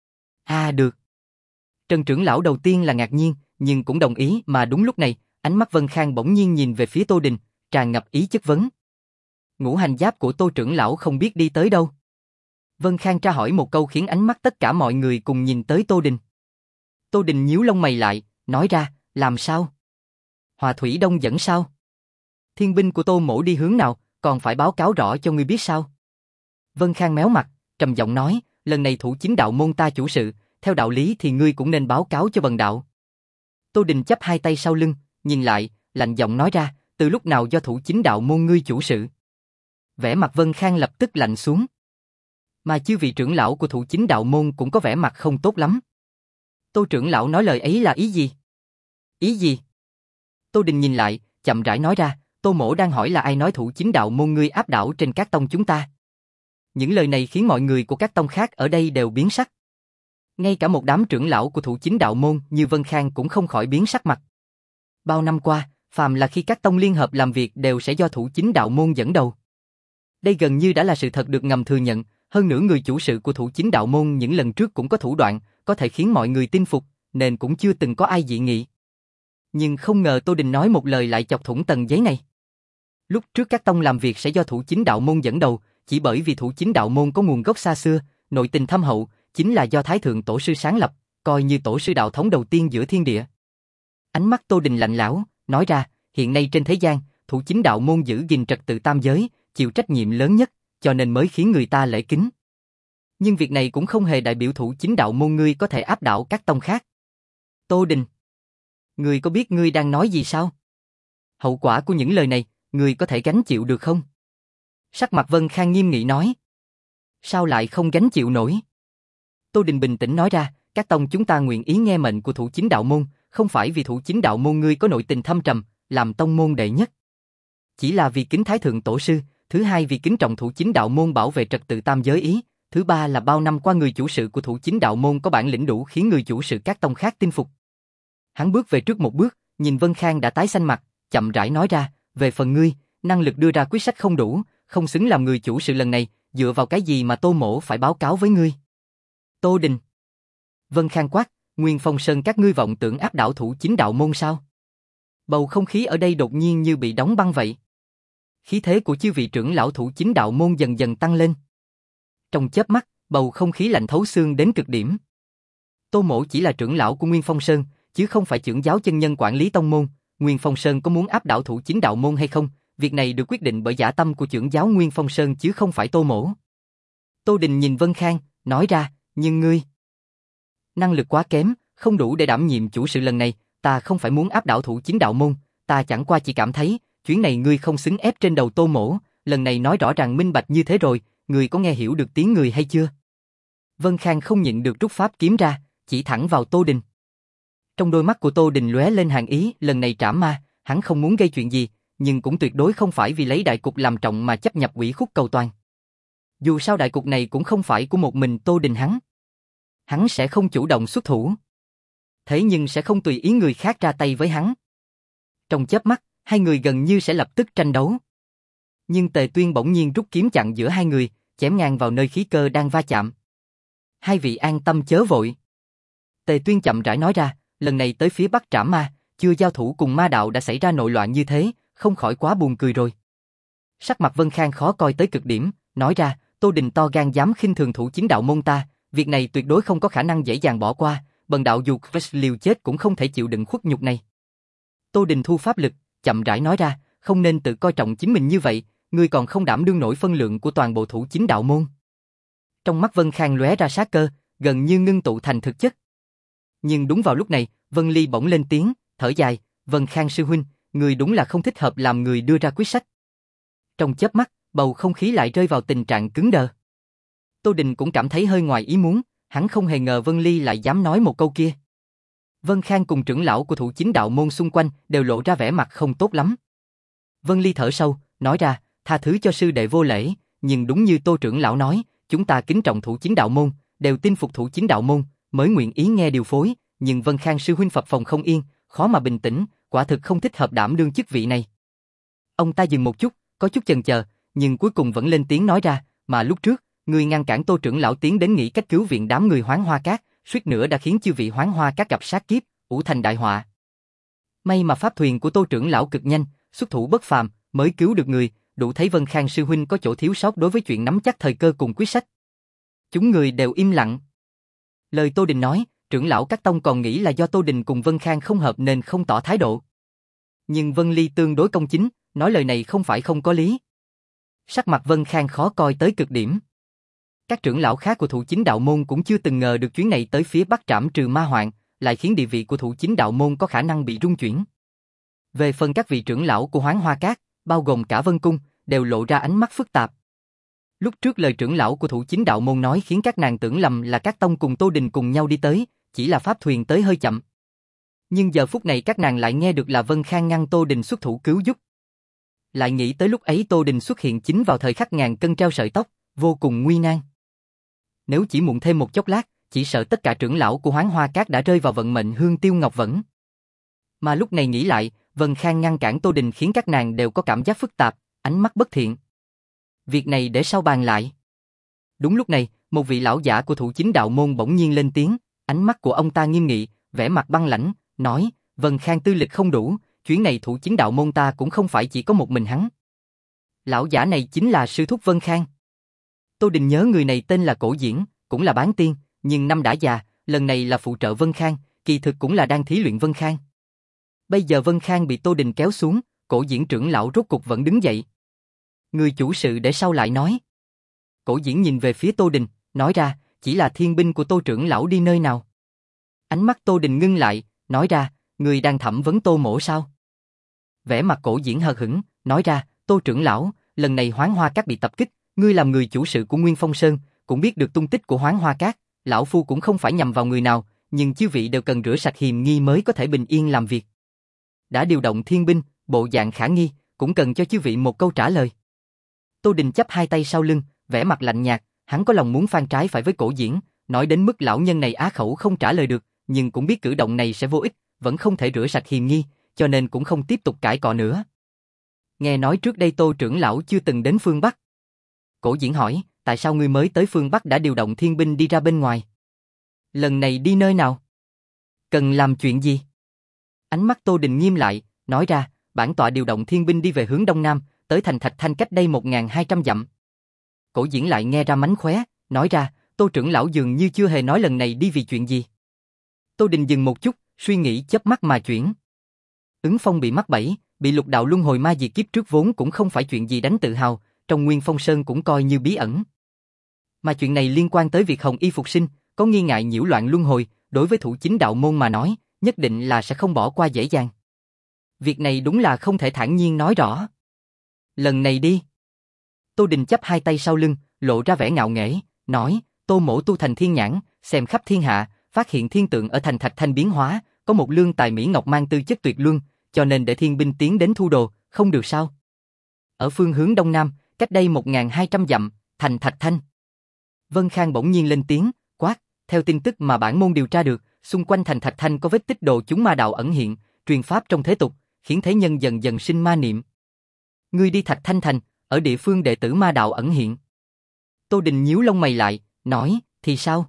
À được. Trần trưởng lão đầu tiên là ngạc nhiên, nhưng cũng đồng ý, mà đúng lúc này, ánh mắt Vân Khang bỗng nhiên nhìn về phía Tô Đình, tràn ngập ý chất vấn. Ngũ hành giáp của Tô trưởng lão không biết đi tới đâu. Vân Khang tra hỏi một câu khiến ánh mắt tất cả mọi người cùng nhìn tới Tô Đình. Tô Đình nhíu lông mày lại, nói ra, làm sao? Hòa Thủy Đông dẫn sao? Thiên binh của Tô mỗ đi hướng nào, còn phải báo cáo rõ cho ngươi biết sao? Vân Khang méo mặt, trầm giọng nói, lần này thủ chính đạo môn ta chủ sự, theo đạo lý thì ngươi cũng nên báo cáo cho bần đạo. Tô Đình chắp hai tay sau lưng, nhìn lại, lạnh giọng nói ra, từ lúc nào do thủ chính đạo môn ngươi chủ sự? Vẻ mặt Vân Khang lập tức lạnh xuống. Mà chư vị trưởng lão của thủ chính đạo môn cũng có vẻ mặt không tốt lắm. Tô trưởng lão nói lời ấy là ý gì? Ý gì? Tô Đình nhìn lại, chậm rãi nói ra, Tô Mỗ đang hỏi là ai nói thủ chính đạo môn ngươi áp đảo trên các tông chúng ta. Những lời này khiến mọi người của các tông khác ở đây đều biến sắc. Ngay cả một đám trưởng lão của thủ chính đạo môn như Vân Khang cũng không khỏi biến sắc mặt. Bao năm qua, phàm là khi các tông liên hợp làm việc đều sẽ do thủ chính đạo môn dẫn đầu. Đây gần như đã là sự thật được ngầm thừa nhận, hơn nữa người chủ sự của thủ chính đạo môn những lần trước cũng có thủ đoạn, có thể khiến mọi người tin phục, nên cũng chưa từng có ai dị nghị. Nhưng không ngờ Tô Đình nói một lời lại chọc thủng tầng giấy này. Lúc trước các tông làm việc sẽ do thủ chính đạo môn dẫn đầu, chỉ bởi vì thủ chính đạo môn có nguồn gốc xa xưa, nội tình thâm hậu, chính là do Thái Thượng Tổ sư sáng lập, coi như tổ sư đạo thống đầu tiên giữa thiên địa. Ánh mắt Tô Đình lạnh lẽo, nói ra, hiện nay trên thế gian, thủ chính đạo môn giữ gìn trật tự tam giới, chịu trách nhiệm lớn nhất, cho nên mới khiến người ta lễ kính. Nhưng việc này cũng không hề đại biểu thủ chính đạo môn ngươi có thể áp đảo các tông khác. Tô Đình, ngươi có biết ngươi đang nói gì sao? Hậu quả của những lời này, ngươi có thể gánh chịu được không? Sắc mặt Vân Khang nghiêm nghị nói. Sao lại không gánh chịu nổi? Tô Đình bình tĩnh nói ra, các tông chúng ta nguyện ý nghe mệnh của thủ chính đạo môn, không phải vì thủ chính đạo môn ngươi có nội tình thâm trầm, làm tông môn đệ nhất. Chỉ là vì kính Thái Thượng Tổ sư, thứ hai vì kính trọng thủ chính đạo môn bảo vệ trật tự tam giới ý, thứ ba là bao năm qua người chủ sự của thủ chính đạo môn có bản lĩnh đủ khiến người chủ sự các tông khác tin phục. Hắn bước về trước một bước, nhìn Vân Khang đã tái xanh mặt, chậm rãi nói ra, về phần ngươi, năng lực đưa ra quyết sách không đủ, không xứng làm người chủ sự lần này, dựa vào cái gì mà Tô Mỗ phải báo cáo với ngươi? Tô Đình. Vân Khang quát, Nguyên Phong Sơn các ngươi vọng tưởng áp đảo thủ chính đạo môn sao? Bầu không khí ở đây đột nhiên như bị đóng băng vậy. Khí thế của chư vị trưởng lão thủ chính đạo môn dần dần tăng lên. Trong chớp mắt, bầu không khí lạnh thấu xương đến cực điểm. Tô Mỗ chỉ là trưởng lão của Nguyên Phong Sơn, chứ không phải trưởng giáo chân nhân quản lý tông môn. Nguyên Phong Sơn có muốn áp đảo thủ chính đạo môn hay không, việc này được quyết định bởi dã tâm của trưởng giáo Nguyên Phong Sơn chứ không phải Tô Mỗ. Tô Đình nhìn Vân Khang, nói ra, nhưng ngươi năng lực quá kém, không đủ để đảm nhiệm chủ sự lần này, ta không phải muốn áp đảo thủ chính đạo môn, ta chẳng qua chỉ cảm thấy, chuyến này ngươi không xứng ép trên đầu Tô Mỗ, lần này nói rõ ràng minh bạch như thế rồi, ngươi có nghe hiểu được tiếng người hay chưa? Vân Khang không nhịn được rút pháp kiếm ra, chỉ thẳng vào Tô Đình. Trong đôi mắt của Tô Đình lóe lên hàn ý, lần này trảm ma, hắn không muốn gây chuyện gì, nhưng cũng tuyệt đối không phải vì lấy đại cục làm trọng mà chấp nhập ủy khúc cầu toàn. Dù sao đại cục này cũng không phải của một mình Tô Đình hắn. Hắn sẽ không chủ động xuất thủ. Thế nhưng sẽ không tùy ý người khác ra tay với hắn. Trong chớp mắt, hai người gần như sẽ lập tức tranh đấu. Nhưng Tề Tuyên bỗng nhiên rút kiếm chặn giữa hai người, chém ngang vào nơi khí cơ đang va chạm. Hai vị an tâm chớ vội. Tề Tuyên chậm rãi nói ra, lần này tới phía Bắc Trảm Ma, chưa giao thủ cùng ma đạo đã xảy ra nội loạn như thế, không khỏi quá buồn cười rồi. Sắc mặt Vân Khang khó coi tới cực điểm, nói ra, Tô Đình to gan dám khinh thường thủ chính đạo môn ta, việc này tuyệt đối không có khả năng dễ dàng bỏ qua, bần đạo dù liều chết cũng không thể chịu đựng khuất nhục này. Tô Đình thu pháp lực, chậm rãi nói ra, không nên tự coi trọng chính mình như vậy, ngươi còn không đảm đương nổi phân lượng của toàn bộ thủ chính đạo môn. Trong mắt Vân Khang lóe ra sát cơ, gần như ngưng tụ thành thực chất. Nhưng đúng vào lúc này, Vân Ly bỗng lên tiếng, thở dài, Vân Khang sư huynh, người đúng là không thích hợp làm người đưa ra quyết sách. Trong chớp mắt, bầu không khí lại rơi vào tình trạng cứng đờ. Tô Đình cũng cảm thấy hơi ngoài ý muốn, hắn không hề ngờ Vân Ly lại dám nói một câu kia. Vân Khang cùng trưởng lão của thủ chính đạo môn xung quanh đều lộ ra vẻ mặt không tốt lắm. Vân Ly thở sâu, nói ra, tha thứ cho sư đệ vô lễ, nhưng đúng như Tô trưởng lão nói, chúng ta kính trọng thủ chính đạo môn, đều tin phục thủ chính đạo môn, mới nguyện ý nghe điều phối, nhưng Vân Khang sư huynh phập phồng không yên, khó mà bình tĩnh, quả thực không thích hợp đảm đương chức vị này. Ông ta dừng một chút, có chút chần chờ, nhưng cuối cùng vẫn lên tiếng nói ra, mà lúc trước, người ngăn cản Tô trưởng lão tiến đến nghĩ cách cứu viện đám người Hoán Hoa Các, suýt nữa đã khiến chư vị Hoán Hoa Các gặp sát kiếp, ủ thành đại họa. May mà pháp thuyền của Tô trưởng lão cực nhanh, xuất thủ bất phàm, mới cứu được người, đủ thấy Vân Khang sư huynh có chỗ thiếu sót đối với chuyện nắm chắc thời cơ cùng quyết sách. Chúng người đều im lặng. Lời Tô Đình nói, trưởng lão các tông còn nghĩ là do Tô Đình cùng Vân Khang không hợp nên không tỏ thái độ. Nhưng Vân Ly tương đối công chính, nói lời này không phải không có lý. Sắc mặt Vân Khang khó coi tới cực điểm. Các trưởng lão khác của thủ chính đạo môn cũng chưa từng ngờ được chuyến này tới phía Bắc trảm trừ ma hoạn, lại khiến địa vị của thủ chính đạo môn có khả năng bị rung chuyển. Về phần các vị trưởng lão của Hoán Hoa Các, bao gồm cả Vân Cung, đều lộ ra ánh mắt phức tạp. Lúc trước lời trưởng lão của thủ chính đạo môn nói khiến các nàng tưởng lầm là các tông cùng Tô Đình cùng nhau đi tới, chỉ là pháp thuyền tới hơi chậm. Nhưng giờ phút này các nàng lại nghe được là Vân Khang ngăn Tô Đình xuất thủ cứu giúp. Lại nghĩ tới lúc ấy Tô Đình xuất hiện chính vào thời khắc ngàn cân treo sợi tóc, vô cùng nguy nan. Nếu chỉ muộn thêm một chốc lát, chỉ sợ tất cả trưởng lão của Hoáng Hoa Các đã rơi vào vận mệnh Hương Tiêu Ngọc Vẫn. Mà lúc này nghĩ lại, Vân Khang ngăn cản Tô Đình khiến các nàng đều có cảm giác phức tạp, ánh mắt bất thiện. Việc này để sau bàn lại. Đúng lúc này, một vị lão giả của Thủ Chính Đạo Môn bỗng nhiên lên tiếng, ánh mắt của ông ta nghiêm nghị, vẻ mặt băng lãnh, nói, Vân Khang tư lịch không đủ, chuyến này Thủ Chính Đạo Môn ta cũng không phải chỉ có một mình hắn. Lão giả này chính là sư thúc Vân Khang. Tô Đình nhớ người này tên là Cổ Diễn, cũng là bán tiên, nhưng năm đã già, lần này là phụ trợ Vân Khang, kỳ thực cũng là đang thí luyện Vân Khang. Bây giờ Vân Khang bị Tô Đình kéo xuống, Cổ Diễn trưởng lão rốt cục vẫn đứng dậy. Người chủ sự để sau lại nói. Cổ Diễn nhìn về phía Tô Đình, nói ra, chỉ là thiên binh của Tô trưởng lão đi nơi nào. Ánh mắt Tô Đình ngưng lại, nói ra, người đang thẩm vấn Tô mỗ sao? Vẻ mặt Cổ Diễn hờ hững, nói ra, Tô trưởng lão, lần này Hoáng Hoa Các bị tập kích, ngươi làm người chủ sự của Nguyên Phong Sơn, cũng biết được tung tích của Hoáng Hoa Các, lão phu cũng không phải nhằm vào người nào, nhưng chư vị đều cần rửa sạch hiềm nghi mới có thể bình yên làm việc. Đã điều động thiên binh, bộ dạng khả nghi, cũng cần cho chư vị một câu trả lời. Tô Đình chắp hai tay sau lưng, vẻ mặt lạnh nhạt, hắn có lòng muốn phan trái phải với Cổ Diễn, nói đến mức lão nhân này á khẩu không trả lời được, nhưng cũng biết cử động này sẽ vô ích, vẫn không thể rửa sạch hiềm nghi, cho nên cũng không tiếp tục cãi cọ nữa. Nghe nói trước đây Tô trưởng lão chưa từng đến phương Bắc. Cổ Diễn hỏi, tại sao ngươi mới tới phương Bắc đã điều động thiên binh đi ra bên ngoài? Lần này đi nơi nào? Cần làm chuyện gì? Ánh mắt Tô Đình nghiêm lại, nói ra, bản tọa điều động thiên binh đi về hướng đông nam, tới thành Thạch Thanh cách đây một nghìn hai trăm dặm. Cổ Diễn lại nghe ra mánh khóe, nói ra, Tô trưởng lão dường như chưa hề nói lần này đi vì chuyện gì. Tô Đình dừng một chút, suy nghĩ chớp mắt mà chuyển. Ứng Phong bị mắc bẫy, bị lục đạo luân hồi ma diệt kiếp trước vốn cũng không phải chuyện gì đáng tự hào, trong Nguyên Phong Sơn cũng coi như bí ẩn. Mà chuyện này liên quan tới việc Hồng Y phục sinh, có nghi ngại nhiễu loạn luân hồi, đối với Thủ Chính Đạo Môn mà nói, nhất định là sẽ không bỏ qua dễ dàng. Việc này đúng là không thể thản nhiên nói rõ. Lần này đi. Tô Đình chắp hai tay sau lưng, lộ ra vẻ ngạo nghễ, nói, Tô mỗ tu thành thiên nhãn, xem khắp thiên hạ, phát hiện thiên tượng ở thành Thạch Thanh biến hóa, có một lương tài mỹ ngọc mang tư chất tuyệt luân, cho nên để thiên binh tiến đến thu đồ, không được sao? Ở phương hướng đông nam, cách đây một nghìn hai trăm dặm, thành Thạch Thanh. Vân Khang bỗng nhiên lên tiếng, quát, theo tin tức mà bản môn điều tra được, xung quanh thành Thạch Thanh có vết tích đồ chúng ma đạo ẩn hiện, truyền pháp trong thế tục, khiến thế nhân dần dần sinh ma niệm. Ngươi đi Thạch Thanh thành, ở địa phương đệ tử ma đạo ẩn hiện. Tô Đình nhíu lông mày lại, nói, thì sao?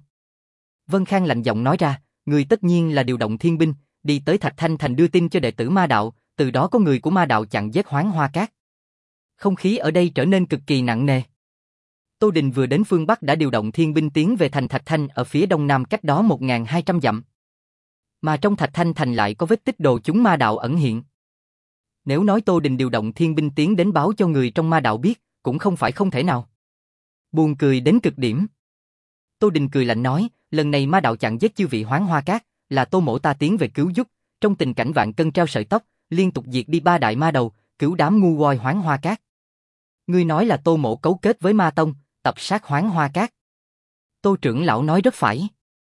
Vân Khang lạnh giọng nói ra, người tất nhiên là điều động thiên binh, đi tới Thạch Thanh thành đưa tin cho đệ tử ma đạo, từ đó có người của ma đạo chặn giết Hoáng Hoa Các. Không khí ở đây trở nên cực kỳ nặng nề. Tô Đình vừa đến phương Bắc đã điều động thiên binh tiến về thành Thạch Thanh ở phía đông nam cách đó một nghìn hai trăm dặm. Mà trong Thạch Thanh thành lại có vết tích đồ chúng ma đạo ẩn hiện. Nếu nói Tô Đình điều động thiên binh tiến đến báo cho người trong ma đạo biết, cũng không phải không thể nào. Buồn cười đến cực điểm. Tô Đình cười lạnh nói, lần này ma đạo chặn giết chư vị Hoáng Hoa Các, là Tô mỗ ta tiến về cứu giúp, trong tình cảnh vạn cân treo sợi tóc, liên tục diệt đi ba đại ma đầu, cứu đám ngu voi Hoáng Hoa Các. Ngươi nói là Tô mỗ cấu kết với ma tông, tập sát Hoáng Hoa Các. Tô trưởng lão nói rất phải.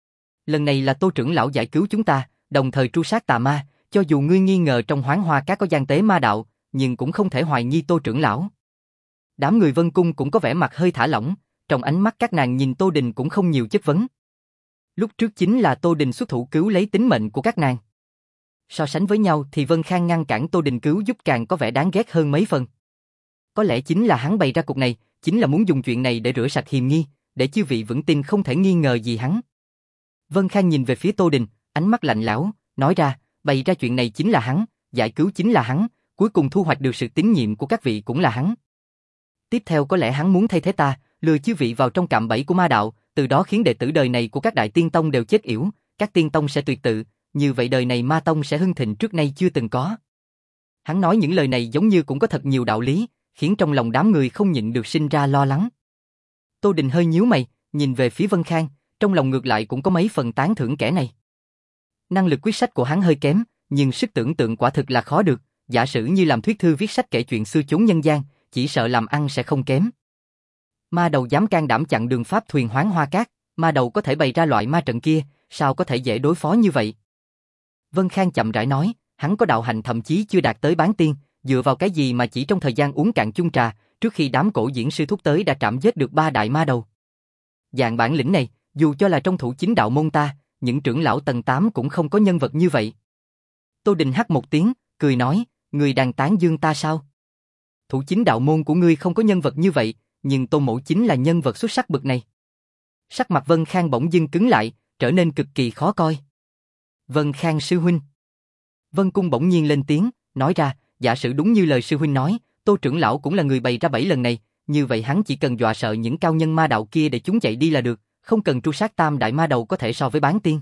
Lần này là Tô trưởng lão giải cứu chúng ta, đồng thời tru sát tà ma, cho dù ngươi nghi ngờ trong Hoáng Hoa Các có gian tế ma đạo, nhưng cũng không thể hoài nghi Tô trưởng lão. Đám người Vân Cung cũng có vẻ mặt hơi thả lỏng, trong ánh mắt các nàng nhìn Tô Đình cũng không nhiều chất vấn. Lúc trước chính là Tô Đình xuất thủ cứu lấy tính mệnh của các nàng. So sánh với nhau thì Vân Khang ngăn cản Tô Đình cứu giúp càng có vẻ đáng ghét hơn mấy phần. Có lẽ chính là hắn bày ra cục này, chính là muốn dùng chuyện này để rửa sạch hiềm nghi, để chư vị vững tin không thể nghi ngờ gì hắn. Vân Khang nhìn về phía Tô Đình, ánh mắt lạnh lẽo, nói ra, bày ra chuyện này chính là hắn, giải cứu chính là hắn, cuối cùng thu hoạch được sự tín nhiệm của các vị cũng là hắn. Tiếp theo có lẽ hắn muốn thay thế ta, lừa chư vị vào trong cạm bẫy của ma đạo, từ đó khiến đệ tử đời này của các đại tiên tông đều chết yểu, các tiên tông sẽ tuyệt tự, như vậy đời này ma tông sẽ hưng thịnh trước nay chưa từng có. Hắn nói những lời này giống như cũng có thật nhiều đạo lý, khiến trong lòng đám người không nhịn được sinh ra lo lắng. Tô Đình hơi nhíu mày, nhìn về phía Vân Khang, trong lòng ngược lại cũng có mấy phần tán thưởng kẻ này. Năng lực quyết sách của hắn hơi kém, nhưng sức tưởng tượng quả thực là khó được, giả sử như làm thuyết thư viết sách kể chuyện xưa chốn nhân gian, chỉ sợ làm ăn sẽ không kém. Ma đầu dám can đảm chặn đường pháp thuyền Hoáng Hoa Các, ma đầu có thể bày ra loại ma trận kia, sao có thể dễ đối phó như vậy? Vân Khang chậm rãi nói, hắn có đạo hạnh thậm chí chưa đạt tới bán tiên, dựa vào cái gì mà chỉ trong thời gian uống cạn chung trà, trước khi đám cổ diễn sư thúc tới đã trảm giết được ba đại ma đầu. Dạng bản lĩnh này, dù cho là trong thủ chính đạo môn ta, những trưởng lão tầng tám cũng không có nhân vật như vậy. Tô Đình hắt một tiếng, cười nói, người đang tán dương ta sao? Thủ chính đạo môn của ngươi không có nhân vật như vậy, nhưng Tô Mỗ chính là nhân vật xuất sắc bậc này. Sắc mặt Vân Khang bỗng dưng cứng lại, trở nên cực kỳ khó coi. Vân Khang sư huynh. Vân Cung bỗng nhiên lên tiếng, nói ra, giả sử đúng như lời sư huynh nói, Tô trưởng lão cũng là người bày ra bẫy lần này, như vậy hắn chỉ cần dọa sợ những cao nhân ma đạo kia để chúng chạy đi là được, không cần tru sát tam đại ma đầu có thể so với bán tiên.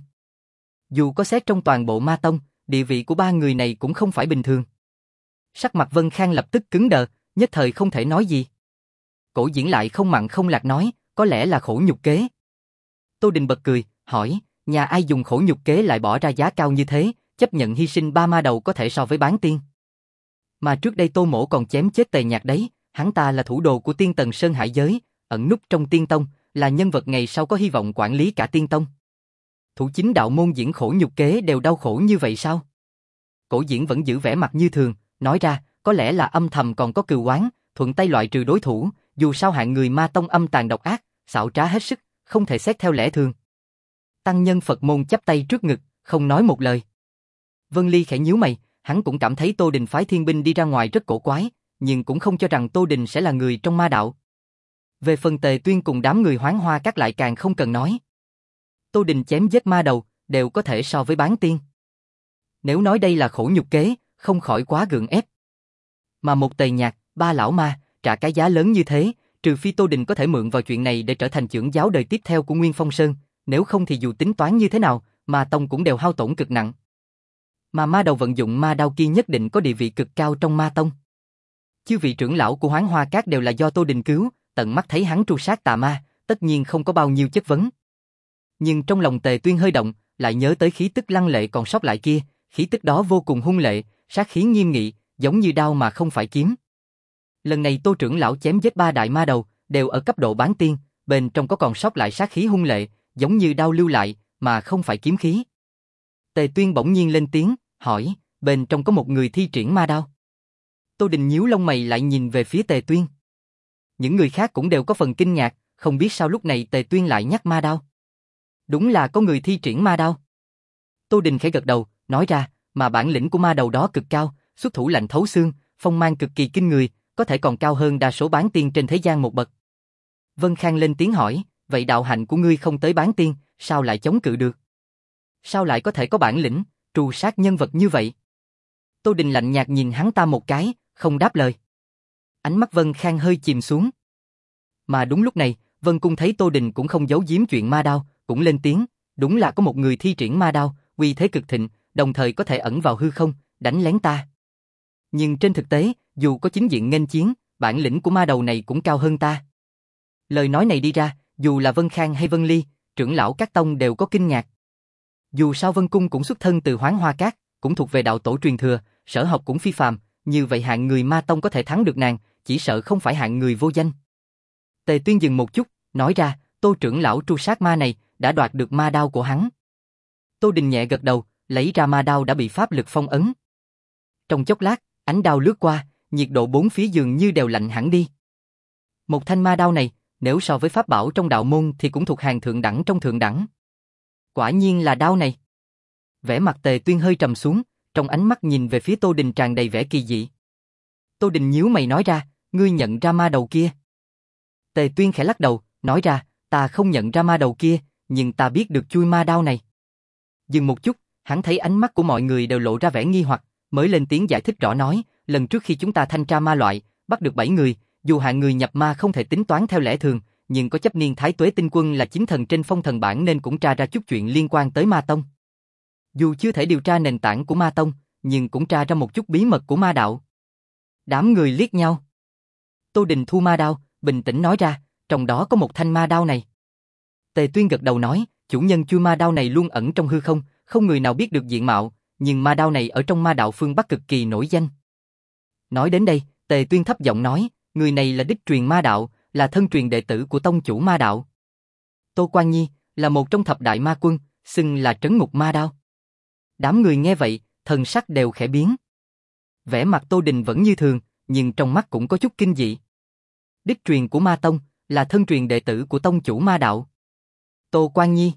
Dù có xét trong toàn bộ ma tông, địa vị của ba người này cũng không phải bình thường. Sắc mặt Vân Khang lập tức cứng đờ, nhất thời không thể nói gì. Cổ diễn lại không mặn không lạt nói, có lẽ là khổ nhục kế. Tô Đình bật cười, hỏi, nhà ai dùng khổ nhục kế lại bỏ ra giá cao như thế, chấp nhận hy sinh ba ma đầu có thể so với bán tiên. Mà trước đây Tô Mỗ còn chém chết Tề Nhạc đấy, hắn ta là thủ đồ của Tiên Tần Sơn Hải giới, ẩn núp trong Tiên Tông, là nhân vật ngày sau có hy vọng quản lý cả Tiên Tông. Thủ chính đạo môn diễn khổ nhục kế đều đau khổ như vậy sao? Cổ diễn vẫn giữ vẻ mặt như thường, nói ra, có lẽ là âm thầm còn có cừu oán, thuận tay loại trừ đối thủ, dù sao hạng người ma tông âm tàn độc ác, xảo trá hết sức, không thể xét theo lẽ thường. Tăng nhân Phật môn chắp tay trước ngực, không nói một lời. Vân Ly khẽ nhíu mày, hắn cũng cảm thấy Tô Đình phái thiên binh đi ra ngoài rất cổ quái, nhưng cũng không cho rằng Tô Đình sẽ là người trong ma đạo. Về phần Tề Tuyên cùng đám người Hoán Hoa Các lại càng không cần nói. Tô Đình chém giết ma đầu, đều có thể so với bán tiên. Nếu nói đây là khổ nhục kế, không khỏi quá gượng ép. Mà một Tề Nhạc, ba lão ma, trả cái giá lớn như thế, trừ phi Tô Đình có thể mượn vào chuyện này để trở thành trưởng giáo đời tiếp theo của Nguyên Phong Sơn, nếu không thì dù tính toán như thế nào, ma tông cũng đều hao tổn cực nặng. Mà ma đầu vận dụng ma đao kia nhất định có địa vị cực cao trong ma tông. Chư vị trưởng lão của Hoán Hoa Các đều là do Tô Đình cứu, tận mắt thấy hắn tru sát tà ma, tất nhiên không có bao nhiêu chất vấn. Nhưng trong lòng Tề Tuyên hơi động, lại nhớ tới khí tức lăng lệ còn sót lại kia, khí tức đó vô cùng hung lệ, sát khí nghiêm nghị, giống như đao mà không phải kiếm. Lần này Tô trưởng lão chém giết ba đại ma đầu, đều ở cấp độ bán tiên, bên trong có còn sót lại sát khí hung lệ, giống như đao lưu lại, mà không phải kiếm khí. Tề Tuyên bỗng nhiên lên tiếng, hỏi, bên trong có một người thi triển ma đao. Tô Đình nhíu lông mày lại nhìn về phía Tề Tuyên. Những người khác cũng đều có phần kinh ngạc, không biết sao lúc này Tề Tuyên lại nhắc ma đao. Đúng là có người thi triển ma đao. Tô Đình khẽ gật đầu, nói ra, mà bản lĩnh của ma đầu đó cực cao, xuất thủ lạnh thấu xương, phong mang cực kỳ kinh người, có thể còn cao hơn đa số bán tiên trên thế gian một bậc. Vân Khang lên tiếng hỏi, vậy đạo hạnh của ngươi không tới bán tiên, sao lại chống cự được? Sao lại có thể có bản lĩnh, trù sát nhân vật như vậy? Tô Đình lạnh nhạt nhìn hắn ta một cái, không đáp lời. Ánh mắt Vân Khang hơi chìm xuống. Mà đúng lúc này, Vân Cung thấy Tô Đình cũng không giấu giếm chuyện ma đao, cũng lên tiếng, đúng là có một người thi triển ma đao, uy thế cực thịnh, đồng thời có thể ẩn vào hư không, đánh lén ta. Nhưng trên thực tế, dù có chính diện nghênh chiến, bản lĩnh của ma đầu này cũng cao hơn ta. Lời nói này đi ra, dù là Vân Khang hay Vân Ly, trưởng lão các tông đều có kinh ngạc. Dù sao Vân Cung cũng xuất thân từ Hoán Hoa Các, cũng thuộc về đạo tổ truyền thừa, sở học cũng phi phàm, như vậy hạng người ma tông có thể thắng được nàng, chỉ sợ không phải hạng người vô danh. Tề Tuyên dừng một chút, nói ra, Tô trưởng lão tru sát ma này, đã đoạt được ma đao của hắn. Tô Đình nhẹ gật đầu, lấy ra ma đao đã bị pháp lực phong ấn. Trong chốc lát, ánh đao lướt qua, nhiệt độ bốn phía dường như đều lạnh hẳn đi. Một thanh ma đao này, nếu so với pháp bảo trong đạo môn thì cũng thuộc hàng thượng đẳng trong thượng đẳng. Quả nhiên là đao này. Vẻ mặt Tề Tuyên hơi trầm xuống, trong ánh mắt nhìn về phía Tô Đình tràn đầy vẻ kỳ dị. Tô Đình nhíu mày nói ra, ngươi nhận ra ma đầu kia. Tề Tuyên khẽ lắc đầu, nói ra, ta không nhận ra ma đầu kia, nhưng ta biết được chui ma đao này. Dừng một chút, hắn thấy ánh mắt của mọi người đều lộ ra vẻ nghi hoặc, mới lên tiếng giải thích rõ nói, lần trước khi chúng ta thanh tra ma loại, bắt được bảy người, dù hạng người nhập ma không thể tính toán theo lẽ thường, nhưng có chấp niên Thái Tuế Tinh Quân là chính thần trên phong thần bảng nên cũng tra ra chút chuyện liên quan tới ma tông. Dù chưa thể điều tra nền tảng của ma tông, nhưng cũng tra ra một chút bí mật của ma đạo. Đám người liếc nhau. Tô Đình thu ma đao, bình tĩnh nói ra, trong đó có một thanh ma đao này. Tề Tuyên gật đầu nói, chủ nhân chui ma đao này luôn ẩn trong hư không, không người nào biết được diện mạo, nhưng ma đao này ở trong ma đạo phương Bắc cực kỳ nổi danh. Nói đến đây, Tề Tuyên thấp giọng nói, người này là đích truyền ma đạo, là thân truyền đệ tử của tông chủ ma đạo. Tô Quan Nhi, là một trong thập đại ma quân, xưng là trấn ngục ma đao. Đám người nghe vậy, thần sắc đều khẽ biến. Vẻ mặt Tô Đình vẫn như thường, nhưng trong mắt cũng có chút kinh dị. Đích truyền của Ma Tông, là thân truyền đệ tử của tông chủ Ma Đạo. Tô Quan Nhi,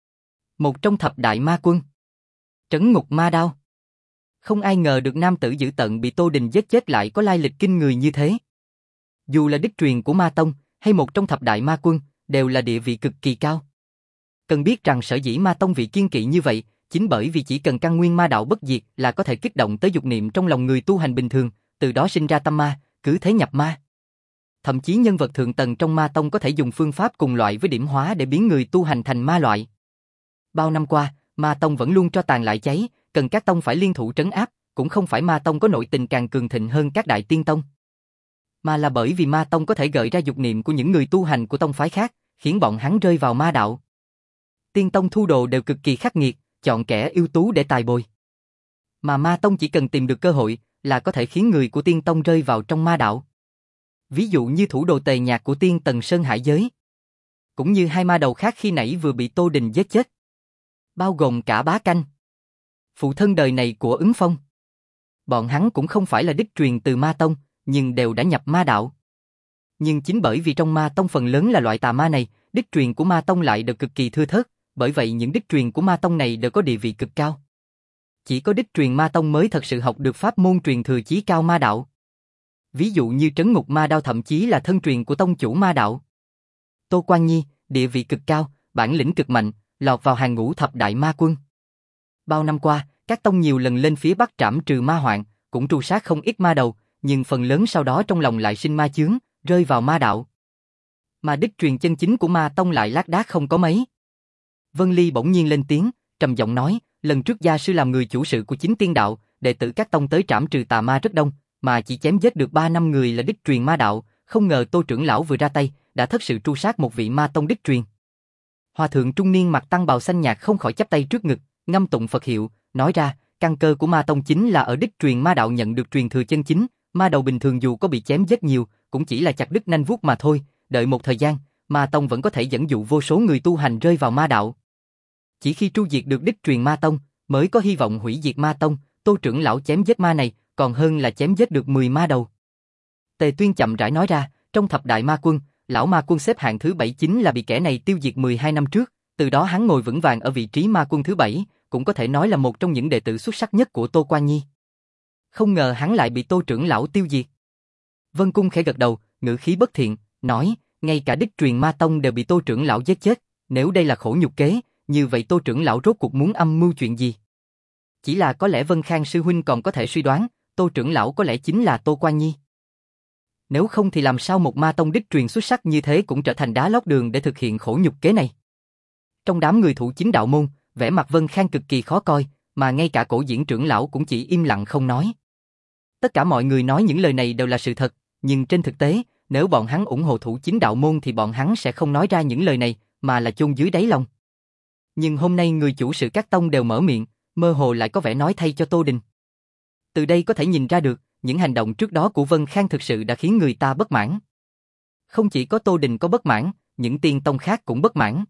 một trong thập đại ma quân. Trấn ngục ma đao. Không ai ngờ được nam tử dữ tợn bị Tô Đình giết chết lại có lai lịch kinh người như thế. Dù là đích truyền của Ma Tông, hay một trong thập đại ma quân, đều là địa vị cực kỳ cao. Cần biết rằng sở dĩ Ma Tông vị kiên kỵ như vậy, chính bởi vì chỉ cần căn nguyên ma đạo bất diệt là có thể kích động tới dục niệm trong lòng người tu hành bình thường, từ đó sinh ra tâm ma, cứ thế nhập ma. Thậm chí nhân vật thượng tầng trong Ma Tông có thể dùng phương pháp cùng loại với điểm hóa để biến người tu hành thành ma loại. Bao năm qua, Ma Tông vẫn luôn cho tàn lại cháy, cần các tông phải liên thủ trấn áp, cũng không phải Ma Tông có nội tình càng cường thịnh hơn các đại tiên tông, mà là bởi vì Ma Tông có thể gợi ra dục niệm của những người tu hành của tông phái khác, khiến bọn hắn rơi vào ma đạo. Tiên tông thu đồ đều cực kỳ khắc nghiệt, chọn kẻ ưu tú để tài bồi. Mà Ma Tông chỉ cần tìm được cơ hội là có thể khiến người của tiên tông rơi vào trong ma đạo. Ví dụ như thủ đồ Tề Nhạc của Tiên Tần Sơn Hải Giới, cũng như hai ma đầu khác khi nãy vừa bị Tô Đình giết chết, bao gồm cả Bá Canh, phụ thân đời này của Ứng Phong. Bọn hắn cũng không phải là đích truyền từ Ma Tông, nhưng đều đã nhập ma đạo. Nhưng chính bởi vì trong Ma Tông phần lớn là loại tà ma này, đích truyền của Ma Tông lại đều cực kỳ thưa thớt, bởi vậy những đích truyền của Ma Tông này đều có địa vị cực cao. Chỉ có đích truyền Ma Tông mới thật sự học được pháp môn truyền thừa chí cao ma đạo. Ví dụ như Trấn Ngục Ma Đao thậm chí là thân truyền của tông chủ ma đạo. Tô Quan Nhi, địa vị cực cao, bản lĩnh cực mạnh, lọt vào hàng ngũ thập đại ma quân. Bao năm qua, các tông nhiều lần lên phía Bắc trảm trừ ma hoạn, cũng tru sát không ít ma đầu, nhưng phần lớn sau đó trong lòng lại sinh ma chướng, rơi vào ma đạo. Mà đích truyền chân chính của Ma Tông lại lác đác không có mấy. Vân Ly bỗng nhiên lên tiếng, trầm giọng nói, lần trước gia sư làm người chủ sự của chính tiên đạo, đệ tử các tông tới trảm trừ tà ma rất đông, mà chỉ chém giết được ba năm người là đích truyền ma đạo, không ngờ Tô trưởng lão vừa ra tay, đã thất sự tru sát một vị Ma Tông đích truyền. Hòa thượng trung niên mặc tăng bào xanh nhạt không khỏi chắp tay trước ngực, ngâm tụng Phật hiệu, nói ra, căn cơ của Ma Tông chính là ở đích truyền ma đạo nhận được truyền thừa chân chính, ma đầu bình thường dù có bị chém giết nhiều, cũng chỉ là chặt đứt nanh vuốt mà thôi, đợi một thời gian, Ma Tông vẫn có thể dẫn dụ vô số người tu hành rơi vào ma đạo. Chỉ khi tru diệt được đích truyền Ma Tông, mới có hy vọng hủy diệt Ma Tông. Tô trưởng lão chém giết ma này, còn hơn là chém giết được mười ma đầu. Tề Tuyên chậm rãi nói ra, trong thập đại ma quân, lão ma quân xếp hạng thứ bảy chính là bị kẻ này tiêu diệt mười hai năm trước, từ đó hắn ngồi vững vàng ở vị trí ma quân thứ bảy, cũng có thể nói là một trong những đệ tử xuất sắc nhất của Tô Quan Nhi. Không ngờ hắn lại bị Tô trưởng lão tiêu diệt. Vân Cung khẽ gật đầu, ngữ khí bất thiện, nói, ngay cả đích truyền Ma Tông đều bị Tô trưởng lão giết chết, nếu đây là khổ nhục kế, như vậy Tô trưởng lão rốt cuộc muốn âm mưu chuyện gì? Chỉ là có lẽ Vân Khang sư huynh còn có thể suy đoán, Tô trưởng lão có lẽ chính là Tô Quan Nhi. Nếu không thì làm sao một Ma Tông đích truyền xuất sắc như thế cũng trở thành đá lót đường để thực hiện khổ nhục kế này. Trong đám người thủ chính đạo môn, vẻ mặt Vân Khang cực kỳ khó coi, mà ngay cả Cổ Diễn trưởng lão cũng chỉ im lặng không nói. Tất cả mọi người nói những lời này đều là sự thật, nhưng trên thực tế, nếu bọn hắn ủng hộ thủ chính đạo môn thì bọn hắn sẽ không nói ra những lời này, mà là chôn dưới đáy lòng. Nhưng hôm nay người chủ sự các tông đều mở miệng, mơ hồ lại có vẻ nói thay cho Tô Đình. Từ đây có thể nhìn ra được, những hành động trước đó của Vân Khang thực sự đã khiến người ta bất mãn. Không chỉ có Tô Đình có bất mãn, những tiên tông khác cũng bất mãn.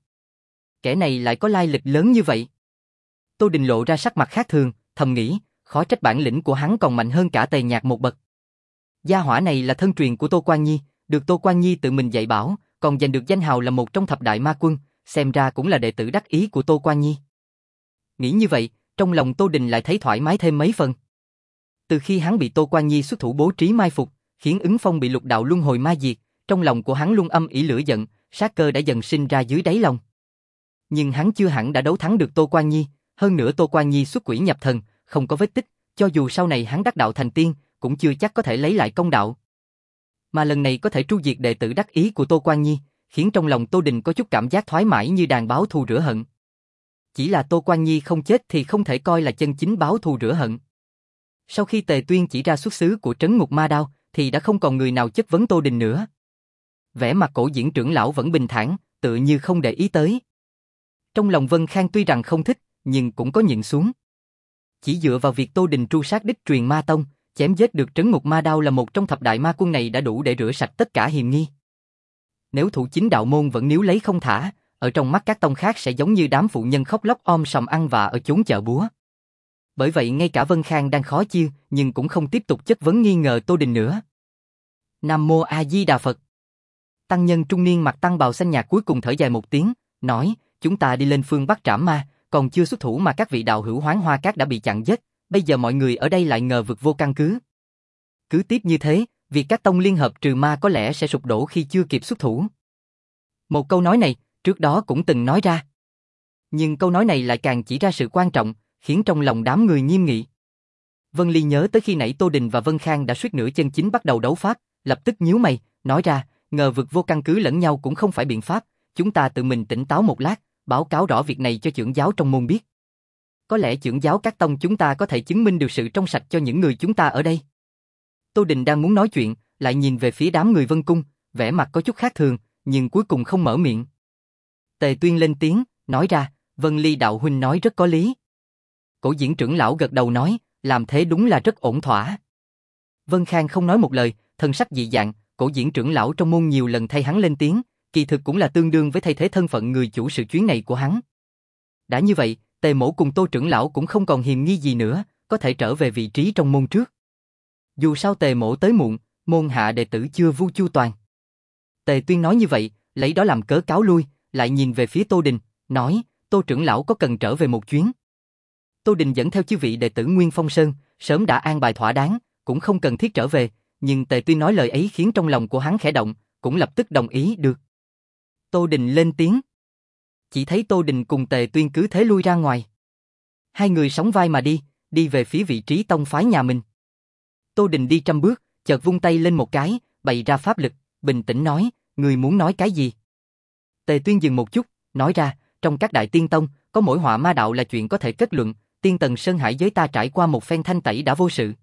Kẻ này lại có lai lịch lớn như vậy. Tô Đình lộ ra sắc mặt khác thường, thầm nghĩ, khó trách bản lĩnh của hắn còn mạnh hơn cả Tề Nhạc một bậc. Gia hỏa này là thân truyền của Tô Quan Nhi, được Tô Quan Nhi tự mình dạy bảo, còn giành được danh hào là một trong thập đại ma quân, xem ra cũng là đệ tử đắc ý của Tô Quan Nhi. Nghĩ như vậy, trong lòng Tô Đình lại thấy thoải mái thêm mấy phần. Từ khi hắn bị Tô Quan Nhi xuất thủ bố trí mai phục, khiến Ứng Phong bị lục đạo luân hồi ma diệt, trong lòng của hắn luôn âm ỉ lửa giận, sát cơ đã dần sinh ra dưới đáy lòng. Nhưng hắn chưa hẳn đã đấu thắng được Tô Quan Nhi, hơn nữa Tô Quan Nhi xuất quỷ nhập thần, không có vết tích, cho dù sau này hắn đắc đạo thành tiên, cũng chưa chắc có thể lấy lại công đạo. Mà lần này có thể tru diệt đệ tử đắc ý của Tô Quan Nhi, khiến trong lòng Tô Đình có chút cảm giác thoải mái như đàn báo thù rửa hận. Chỉ là Tô Quan Nhi không chết thì không thể coi là chân chính báo thù rửa hận. Sau khi Tề Tuyên chỉ ra xuất xứ của Trấn Ngục Ma Đao, thì đã không còn người nào chất vấn Tô Đình nữa. Vẻ mặt Cổ Diễn trưởng lão vẫn bình thản, tựa như không để ý tới. Trong lòng Vân Khang tuy rằng không thích, nhưng cũng có nhịn xuống. Chỉ dựa vào việc Tô Đình tru sát đích truyền Ma Tông, chém giết được Trấn Ngục Ma Đao là một trong thập đại ma quân này đã đủ để rửa sạch tất cả hiềm nghi. Nếu thủ chính đạo môn vẫn níu lấy không thả, ở trong mắt các tông khác sẽ giống như đám phụ nhân khóc lóc om sòm ăn vạ ở chốn chợ búa. Bởi vậy ngay cả Vân Khang đang khó chiêu, nhưng cũng không tiếp tục chất vấn nghi ngờ Tô Đình nữa. Nam Mô A Di Đà Phật. Tăng nhân trung niên mặc tăng bào xanh nhạt cuối cùng thở dài một tiếng, nói, chúng ta đi lên phương Bắc trảm ma, còn chưa xuất thủ mà các vị đạo hữu Hoán Hoa Các đã bị chặn giết, bây giờ mọi người ở đây lại ngờ vực vô căn cứ. Cứ tiếp như thế, việc các tông liên hợp trừ ma có lẽ sẽ sụp đổ khi chưa kịp xuất thủ. Một câu nói này, trước đó cũng từng nói ra. Nhưng câu nói này lại càng chỉ ra sự quan trọng, khiến trong lòng đám người nghiêm nghị. Vân Ly nhớ tới khi nãy Tô Đình và Vân Khang đã suýt nữa chân chính bắt đầu đấu pháp, lập tức nhíu mày, nói ra, ngờ vực vô căn cứ lẫn nhau cũng không phải biện pháp, chúng ta tự mình tỉnh táo một lát, báo cáo rõ việc này cho trưởng giáo trong môn biết. Có lẽ trưởng giáo các tông chúng ta có thể chứng minh được sự trong sạch cho những người chúng ta ở đây. Tô Đình đang muốn nói chuyện, lại nhìn về phía đám người Vân Cung, vẻ mặt có chút khác thường, nhưng cuối cùng không mở miệng. Tề Tuyên lên tiếng, nói ra, Vân Ly đạo huynh nói rất có lý. Cổ Diễn trưởng lão gật đầu nói, làm thế đúng là rất ổn thỏa. Vân Khang không nói một lời, thần sắc dị dạng, Cổ Diễn trưởng lão trong môn nhiều lần thay hắn lên tiếng, kỳ thực cũng là tương đương với thay thế thân phận người chủ sự chuyến này của hắn. Đã như vậy, Tề Mỗ cùng Tô trưởng lão cũng không còn hiềm nghi gì nữa, có thể trở về vị trí trong môn trước. Dù sao Tề Mỗ tới muộn, môn hạ đệ tử chưa vu chu toàn. Tề Tuyên nói như vậy, lấy đó làm cớ cáo lui, lại nhìn về phía Tô Đình, nói, Tô trưởng lão có cần trở về một chuyến. Tô Đình dẫn theo chư vị đệ tử Nguyên Phong Sơn, sớm đã an bài thỏa đáng, cũng không cần thiết trở về, nhưng Tề Tuyên nói lời ấy khiến trong lòng của hắn khẽ động, cũng lập tức đồng ý được. Tô Đình lên tiếng. Chỉ thấy Tô Đình cùng Tề Tuyên cứ thế lui ra ngoài. Hai người sóng vai mà đi, đi về phía vị trí tông phái nhà mình. Tô Đình đi trăm bước, chợt vung tay lên một cái, bày ra pháp lực, bình tĩnh nói, người muốn nói cái gì? Tề Tuyên dừng một chút, nói ra, trong các đại tiên tông, có mỗi họa ma đạo là chuyện có thể kết luận, tiên tần Sơn Hải giới ta trải qua một phen thanh tẩy đã vô sự.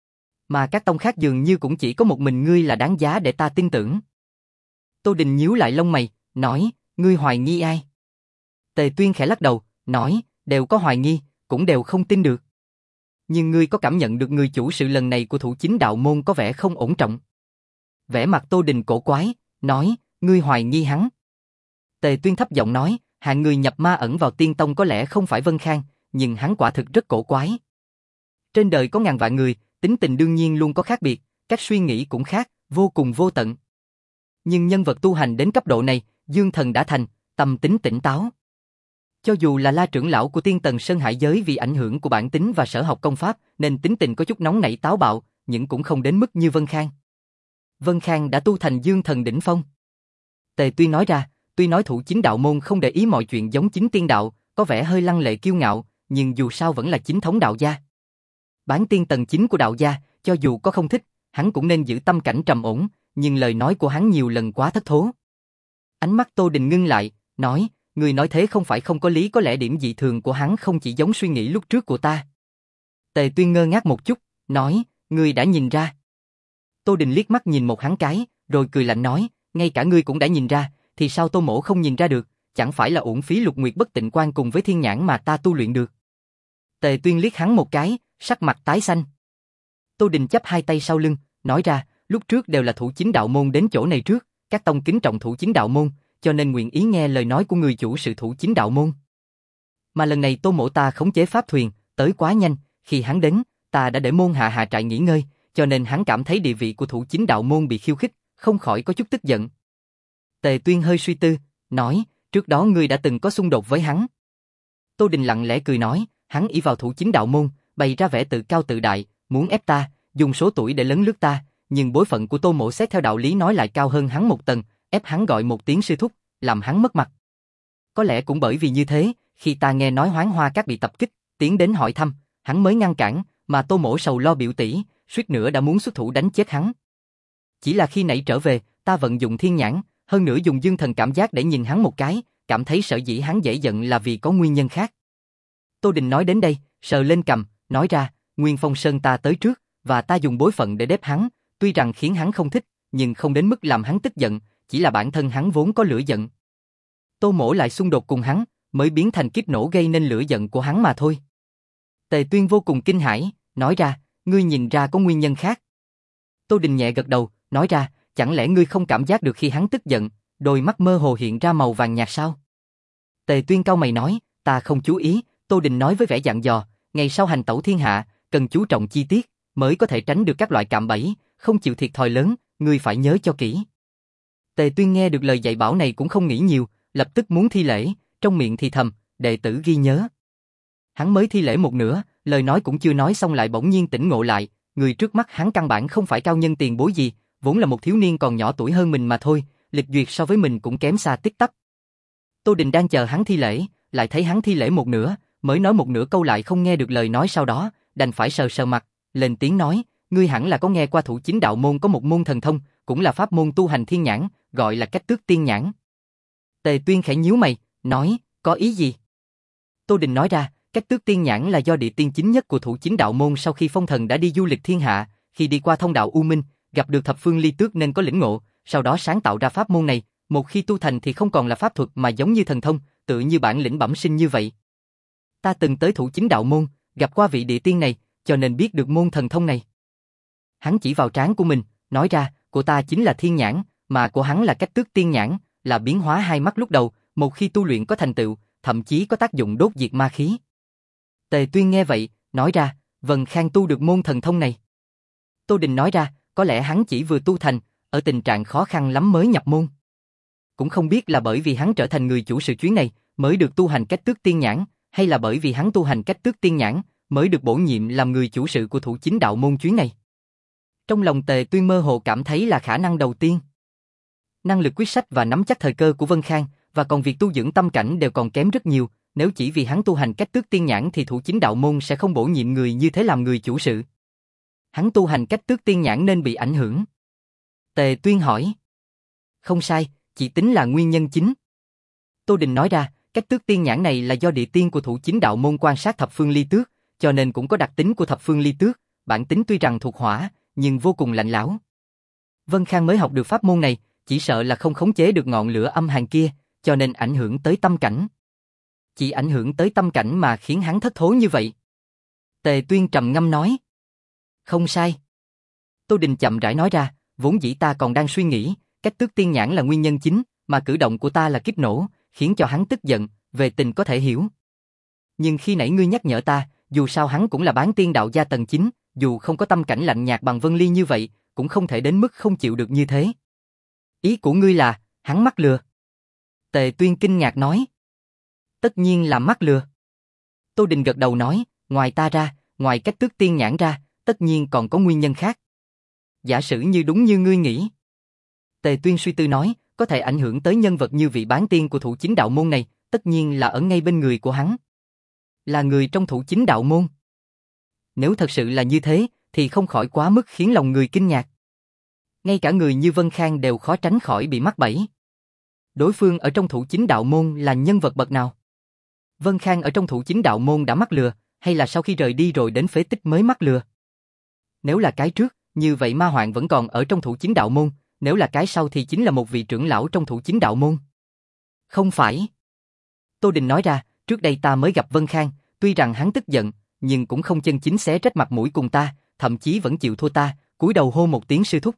Mà các tông khác dường như cũng chỉ có một mình ngươi là đáng giá để ta tin tưởng. Tô Đình nhíu lại lông mày, nói, ngươi hoài nghi ai? Tề Tuyên khẽ lắc đầu, nói, đều có hoài nghi, cũng đều không tin được. Nhưng ngươi có cảm nhận được người chủ sự lần này của Thủ Chính đạo môn có vẻ không ổn trọng. Vẻ mặt Tô Đình cổ quái, nói, ngươi hoài nghi hắn. Tề Tuyên thấp giọng nói, hạng người nhập ma ẩn vào tiên tông có lẽ không phải Vân Khang, nhưng hắn quả thực rất cổ quái. Trên đời có ngàn vạn người, tính tình đương nhiên luôn có khác biệt, các suy nghĩ cũng khác, vô cùng vô tận. Nhưng nhân vật tu hành đến cấp độ này, dương thần đã thành, tâm tính tỉnh táo. Cho dù là La trưởng lão của tiên tần Sơn Hải giới vì ảnh hưởng của bản tính và sở học công pháp, nên tính tình có chút nóng nảy táo bạo, nhưng cũng không đến mức như Vân Khang. Vân Khang đã tu thành dương thần đỉnh phong. Tề Tuyên nói ra, tuy nói Thủ Chính đạo môn không để ý mọi chuyện giống chính tiên đạo, có vẻ hơi lăng lệ kiêu ngạo, nhưng dù sao vẫn là chính thống đạo gia. Bán tiên tầng chính của đạo gia, cho dù có không thích, hắn cũng nên giữ tâm cảnh trầm ổn, nhưng lời nói của hắn nhiều lần quá thất thố. Ánh mắt Tô Đình ngưng lại, nói, người nói thế không phải không có lý, có lẽ điểm dị thường của hắn không chỉ giống suy nghĩ lúc trước của ta. Tề Tuyên ngơ ngác một chút, nói, ngươi đã nhìn ra. Tô Đình liếc mắt nhìn một hắn cái, rồi cười lạnh nói, ngay cả ngươi cũng đã nhìn ra, thì sao Tô Mỗ không nhìn ra được, chẳng phải là uổng phí Lục Nguyệt Bất Tịnh Quan cùng với Thiên Nhãn mà ta tu luyện được. Tề Tuyên liếc hắn một cái, sắc mặt tái xanh. Tô Đình chắp hai tay sau lưng, nói ra, lúc trước đều là Thủ Chính đạo môn đến chỗ này trước, các tông kính trọng Thủ Chính đạo môn, cho nên nguyện ý nghe lời nói của người chủ sự Thủ Chính đạo môn. Mà lần này Tô Mỗ ta khống chế pháp thuyền, tới quá nhanh, khi hắn đến, ta đã để môn hạ hạ trại nghỉ ngơi, cho nên hắn cảm thấy địa vị của Thủ Chính đạo môn bị khiêu khích, không khỏi có chút tức giận. Tề Tuyên hơi suy tư, nói, trước đó ngươi đã từng có xung đột với hắn. Tô Đình lặng lẽ cười nói, hắn ỷ vào Thủ Chính đạo môn, bày ra vẻ tự cao tự đại, muốn ép ta, dùng số tuổi để lấn lướt ta, nhưng bối phận của Tô Mỗ xét theo đạo lý nói lại cao hơn hắn một tầng, ép hắn gọi một tiếng sư thúc, làm hắn mất mặt. Có lẽ cũng bởi vì như thế, khi ta nghe nói Hoán Hoa Các bị tập kích, tiến đến hỏi thăm, hắn mới ngăn cản, mà Tô Mỗ sầu lo biểu tỷ, suýt nữa đã muốn xuất thủ đánh chết hắn. Chỉ là khi nãy trở về, ta vận dụng Thiên Nhãn, hơn nữa dùng dương thần cảm giác để nhìn hắn một cái, cảm thấy sở dĩ hắn dễ giận là vì có nguyên nhân khác. Tô Đình nói đến đây, sờ lên cằm, nói ra, Nguyên Phong Sơn ta tới trước, và ta dùng bối phận để đếp hắn, tuy rằng khiến hắn không thích, nhưng không đến mức làm hắn tức giận, chỉ là bản thân hắn vốn có lửa giận. Tô Mỗ lại xung đột cùng hắn, mới biến thành kiếp nổ gây nên lửa giận của hắn mà thôi. Tề Tuyên vô cùng kinh hãi, nói ra, ngươi nhìn ra có nguyên nhân khác. Tô Đình nhẹ gật đầu, nói ra, chẳng lẽ ngươi không cảm giác được khi hắn tức giận, đôi mắt mơ hồ hiện ra màu vàng nhạt sao? Tề Tuyên cau mày nói, ta không chú ý, Tô Đình nói với vẻ dặn dò, ngày sau hành tẩu thiên hạ, cần chú trọng chi tiết, mới có thể tránh được các loại cạm bẫy, không chịu thiệt thòi lớn, ngươi phải nhớ cho kỹ. Tề Tuyên nghe được lời dạy bảo này cũng không nghĩ nhiều, lập tức muốn thi lễ, trong miệng thì thầm, đệ tử ghi nhớ. Hắn mới thi lễ một nửa, lời nói cũng chưa nói xong lại bỗng nhiên tỉnh ngộ lại, người trước mắt hắn căn bản không phải cao nhân tiền bối gì, vốn là một thiếu niên còn nhỏ tuổi hơn mình mà thôi, lịch duyệt so với mình cũng kém xa tích tắp. Tô Đình đang chờ hắn thi lễ, lại thấy hắn thi lễ một nửa, mới nói một nửa câu lại không nghe được lời nói sau đó, đành phải sờ sờ mặt, lên tiếng nói, ngươi hẳn là có nghe qua Thủ Chính đạo môn có một môn thần thông, cũng là pháp môn tu hành thiên nhãn, gọi là Cách Tước Tiên Nhãn. Tề Tuyên khẽ nhíu mày, nói, có ý gì? Tô Đình nói ra, Cách Tước Tiên Nhãn là do địa tiên chính nhất của Thủ Chính đạo môn sau khi phong thần đã đi du lịch thiên hạ, khi đi qua thông đạo U Minh, gặp được thập phương ly tước nên có lĩnh ngộ, sau đó sáng tạo ra pháp môn này, một khi tu thành thì không còn là pháp thuật mà giống như thần thông, tự như bản lĩnh bẩm sinh như vậy. Ta từng tới Thủ Chính đạo môn, gặp qua vị địa tiên này, cho nên biết được môn thần thông này. Hắn chỉ vào trán của mình, nói ra, của ta chính là thiên nhãn, mà của hắn là Cách Tước Tiên Nhãn, là biến hóa hai mắt lúc đầu, một khi tu luyện có thành tựu, thậm chí có tác dụng đốt diệt ma khí. Tề Tuyên nghe vậy, nói ra, Vân Khang tu được môn thần thông này. Tô Đình nói ra, có lẽ hắn chỉ vừa tu thành, ở tình trạng khó khăn lắm mới nhập môn. Cũng không biết là bởi vì hắn trở thành người chủ sự chuyến này, mới được tu hành Cách Tước Tiên Nhãn, hay là bởi vì hắn tu hành Cách Tước Tiên Nhãn, mới được bổ nhiệm làm người chủ sự của Thủ Chính đạo môn chuyến này. Trong lòng Tề Tuyên mơ hồ cảm thấy là khả năng đầu tiên. Năng lực quyết sách và nắm chắc thời cơ của Vân Khang, và còn việc tu dưỡng tâm cảnh đều còn kém rất nhiều, nếu chỉ vì hắn tu hành Cách Tước Tiên Nhãn thì Thủ Chính đạo môn sẽ không bổ nhiệm người như thế làm người chủ sự. Hắn tu hành Cách Tước Tiên Nhãn nên bị ảnh hưởng. Tề Tuyên hỏi. Không sai, chỉ tính là nguyên nhân chính. Tô Đình nói ra, Cách Tước Tiên Nhãn này là do địa tiên của Thủ Chính đạo môn quan sát thập phương ly tước, cho nên cũng có đặc tính của thập phương ly tước, bản tính tuy rằng thuộc hỏa, nhưng vô cùng lạnh lẽo. Vân Khang mới học được pháp môn này, chỉ sợ là không khống chế được ngọn lửa âm hàn kia, cho nên ảnh hưởng tới tâm cảnh. Chỉ ảnh hưởng tới tâm cảnh mà khiến hắn thất thố như vậy. Tề Tuyên trầm ngâm nói. Không sai. Tô Đình chậm rãi nói ra, vốn dĩ ta còn đang suy nghĩ, Cách Tước Tiên Nhãn là nguyên nhân chính, mà cử động của ta là kiếp nổ, khiến cho hắn tức giận, về tình có thể hiểu. Nhưng khi nãy ngươi nhắc nhở ta, dù sao hắn cũng là bán tiên đạo gia tầng chín, dù không có tâm cảnh lạnh nhạt bằng Vân Ly như vậy, cũng không thể đến mức không chịu được như thế. Ý của ngươi là, hắn mắc lừa. Tề Tuyên kinh ngạc nói. Tất nhiên là mắc lừa. Tô Đình gật đầu nói, ngoài ta ra, ngoài Cách Tước Tiên Nhãn ra, tất nhiên còn có nguyên nhân khác. Giả sử như đúng như ngươi nghĩ. Tề Tuyên suy tư nói, có thể ảnh hưởng tới nhân vật như vị bán tiên của Thủ Chính đạo môn này, tất nhiên là ở ngay bên người của hắn. Là người trong Thủ Chính đạo môn. Nếu thật sự là như thế, thì không khỏi quá mức khiến lòng người kinh ngạc. Ngay cả người như Vân Khang đều khó tránh khỏi bị mắc bẫy. Đối phương ở trong Thủ Chính đạo môn là nhân vật bậc nào? Vân Khang ở trong Thủ Chính đạo môn đã mắc lừa, hay là sau khi rời đi rồi đến phế tích mới mắc lừa? Nếu là cái trước, như vậy Ma Hoạn vẫn còn ở trong Thủ Chính đạo môn, nếu là cái sau thì chính là một vị trưởng lão trong Thủ Chính đạo môn. Không phải. Tô Đình nói ra, trước đây ta mới gặp Vân Khang, tuy rằng hắn tức giận, nhưng cũng không chân chính xé rách mặt mũi cùng ta, thậm chí vẫn chịu thua ta, cúi đầu hô một tiếng sư thúc.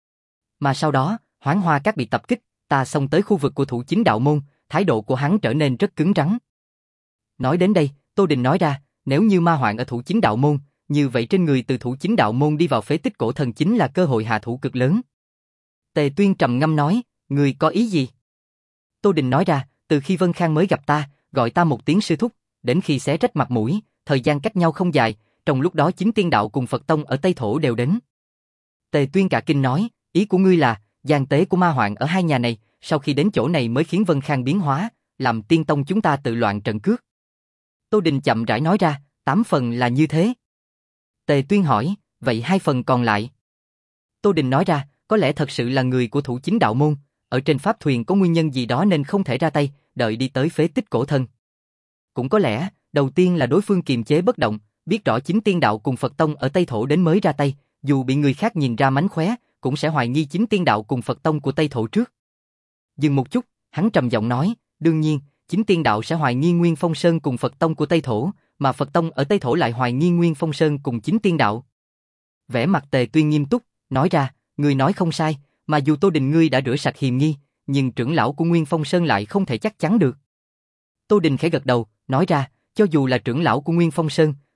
Mà sau đó, Hoán Hoa Các bị tập kích, ta xông tới khu vực của Thủ Chính đạo môn, thái độ của hắn trở nên rất cứng rắn. Nói đến đây, Tô Đình nói ra, nếu như Ma Hoạn ở Thủ Chính đạo môn, như vậy trên người từ Thủ Chính đạo môn đi vào phế tích cổ thần chính là cơ hội hạ thủ cực lớn. Tề Tuyên trầm ngâm nói, người có ý gì? Tô Đình nói ra, từ khi Vân Khang mới gặp ta, gọi ta một tiếng sư thúc, đến khi xé rách mặt mũi, thời gian cách nhau không dài, trong lúc đó chính tiên đạo cùng Phật tông ở Tây Thổ đều đến. Tề Tuyên cả kinh nói, ý của ngươi là, gian tế của Ma Hoạn ở hai nhà này, sau khi đến chỗ này mới khiến Vân Khang biến hóa, làm tiên tông chúng ta tự loạn trận cước. Tô Đình chậm rãi nói ra, tám phần là như thế. Tề Tuyên hỏi, vậy hai phần còn lại? Tô Đình nói ra, có lẽ thật sự là người của Thủ Chính đạo môn, ở trên pháp thuyền có nguyên nhân gì đó nên không thể ra tay, đợi đi tới phế tích cổ thần. Cũng có lẽ, đầu tiên là đối phương kiềm chế bất động, biết rõ chính tiên đạo cùng Phật tông ở Tây Thổ đến mới ra tay, dù bị người khác nhìn ra mánh khóe, cũng sẽ hoài nghi chính tiên đạo cùng Phật tông của Tây Thổ trước. Dừng một chút, hắn trầm giọng nói, đương nhiên, chính tiên đạo sẽ hoài nghi Nguyên Phong Sơn cùng Phật tông của Tây Thổ, mà Phật tông ở Tây Thổ lại hoài nghi Nguyên Phong Sơn cùng chính tiên đạo. Vẻ mặt Tề Tuyên nghiêm túc, nói ra, ngươi nói không sai, mà dù Tô Đình ngươi đã rửa sạch hiềm nghi, nhưng trưởng lão của Nguyên Phong Sơn lại không thể chắc chắn được. Tô Đình khẽ gật đầu, nói ra, cho dù là trưởng lão của Nguyên Phong Sơn,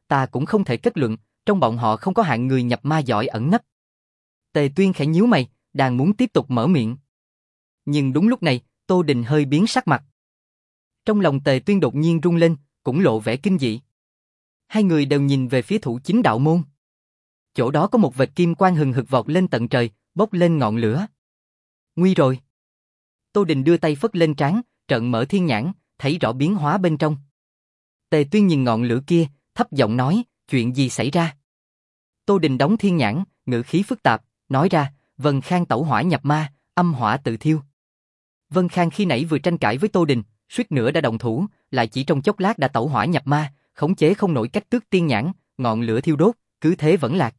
ta cũng không thể kết luận, trong bọn họ không có hạng người nhập ma giỏi ẩn nấp. Tề Tuyên khẽ nhíu mày, đang muốn tiếp tục mở miệng. Nhưng đúng lúc này, Tô Đình hơi biến sắc mặt. Trong lòng Tề Tuyên đột nhiên rung lên, cũng lộ vẻ kinh dị. Hai người đều nhìn về phía Thủ Chính Đạo Môn. Chỗ đó có một vệt kim quang hừng hực vọt lên tận trời, bốc lên ngọn lửa. Nguy rồi. Tô Đình đưa tay phất lên trán, trợn mở thiên nhãn, thấy rõ biến hóa bên trong. Tề Tuyên nhìn ngọn lửa kia, thấp giọng nói, chuyện gì xảy ra? Tô Đình đóng thiên nhãn, ngữ khí phức tạp, nói ra, Vân Khang tẩu hỏa nhập ma, âm hỏa tự thiêu. Vân Khang khi nãy vừa tranh cãi với Tô Đình, suýt nữa đã động thủ, lại chỉ trong chốc lát đã tẩu hỏa nhập ma, khống chế không nổi Cách Tước Tiên Nhãn, ngọn lửa thiêu đốt, cứ thế vẫn lạc.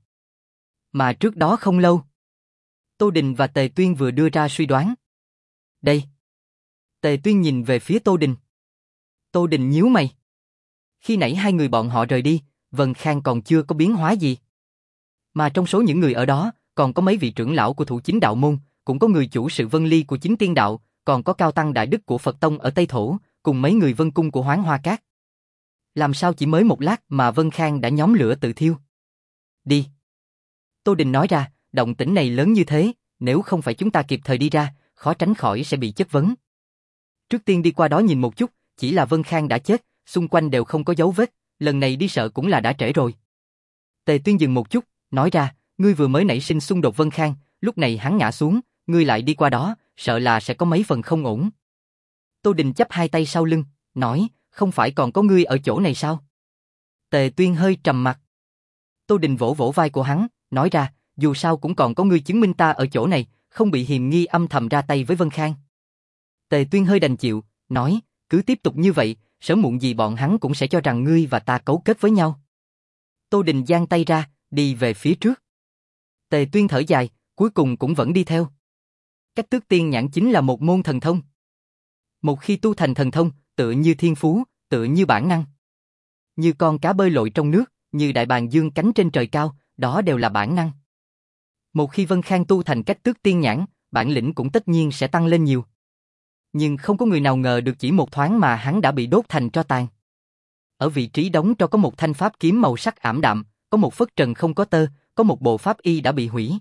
Mà trước đó không lâu, Tô Đình và Tề Tuyên vừa đưa ra suy đoán. Đây. Tề Tuyên nhìn về phía Tô Đình. Tô Đình nhíu mày. Khi nãy hai người bọn họ rời đi, Vân Khang còn chưa có biến hóa gì. Mà trong số những người ở đó, còn có mấy vị trưởng lão của Thủ Chính Đạo Môn, cũng có người chủ sự Vân Ly của Chính Tiên Đạo, còn có cao tăng đại đức của Phật Tông ở Tây Thổ, cùng mấy người Vân Cung của Hoáng Hoa Cát. Làm sao chỉ mới một lát mà Vân Khang đã nhóm lửa tự thiêu? Đi. Tô Đình nói ra, động tĩnh này lớn như thế, nếu không phải chúng ta kịp thời đi ra, khó tránh khỏi sẽ bị chất vấn. Trước tiên đi qua đó nhìn một chút, chỉ là Vân Khang đã chết, xung quanh đều không có dấu vết, lần này đi sợ cũng là đã trễ rồi. Tề Tuyên dừng một chút, nói ra, ngươi vừa mới nảy sinh xung đột Vân Khang, lúc này hắn ngã xuống, ngươi lại đi qua đó, sợ là sẽ có mấy phần không ổn. Tô Đình chắp hai tay sau lưng, nói, không phải còn có ngươi ở chỗ này sao? Tề Tuyên hơi trầm mặt. Tô Đình vỗ vỗ vai của hắn, nói ra, dù sao cũng còn có ngươi chứng minh ta ở chỗ này, không bị hiềm nghi âm thầm ra tay với Vân Khang. Tề Tuyên hơi đành chịu, nói, cứ tiếp tục như vậy, sớm muộn gì bọn hắn cũng sẽ cho rằng ngươi và ta cấu kết với nhau. Tô Đình giang tay ra, đi về phía trước. Tề Tuyên thở dài, cuối cùng cũng vẫn đi theo. Cách Tước Tiên Nhãn chính là một môn thần thông. Một khi tu thành thần thông, tựa như thiên phú, tựa như bản năng. Như con cá bơi lội trong nước, như đại bàng dương cánh trên trời cao, đó đều là bản năng. Một khi Vân Khang tu thành Cách Tước Tiên Nhãn, bản lĩnh cũng tất nhiên sẽ tăng lên nhiều. Nhưng không có người nào ngờ được chỉ một thoáng mà hắn đã bị đốt thành tro tàn. Ở vị trí đóng tro có một thanh pháp kiếm màu sắc ảm đạm, có một phất trần không có tơ, có một bộ pháp y đã bị hủy.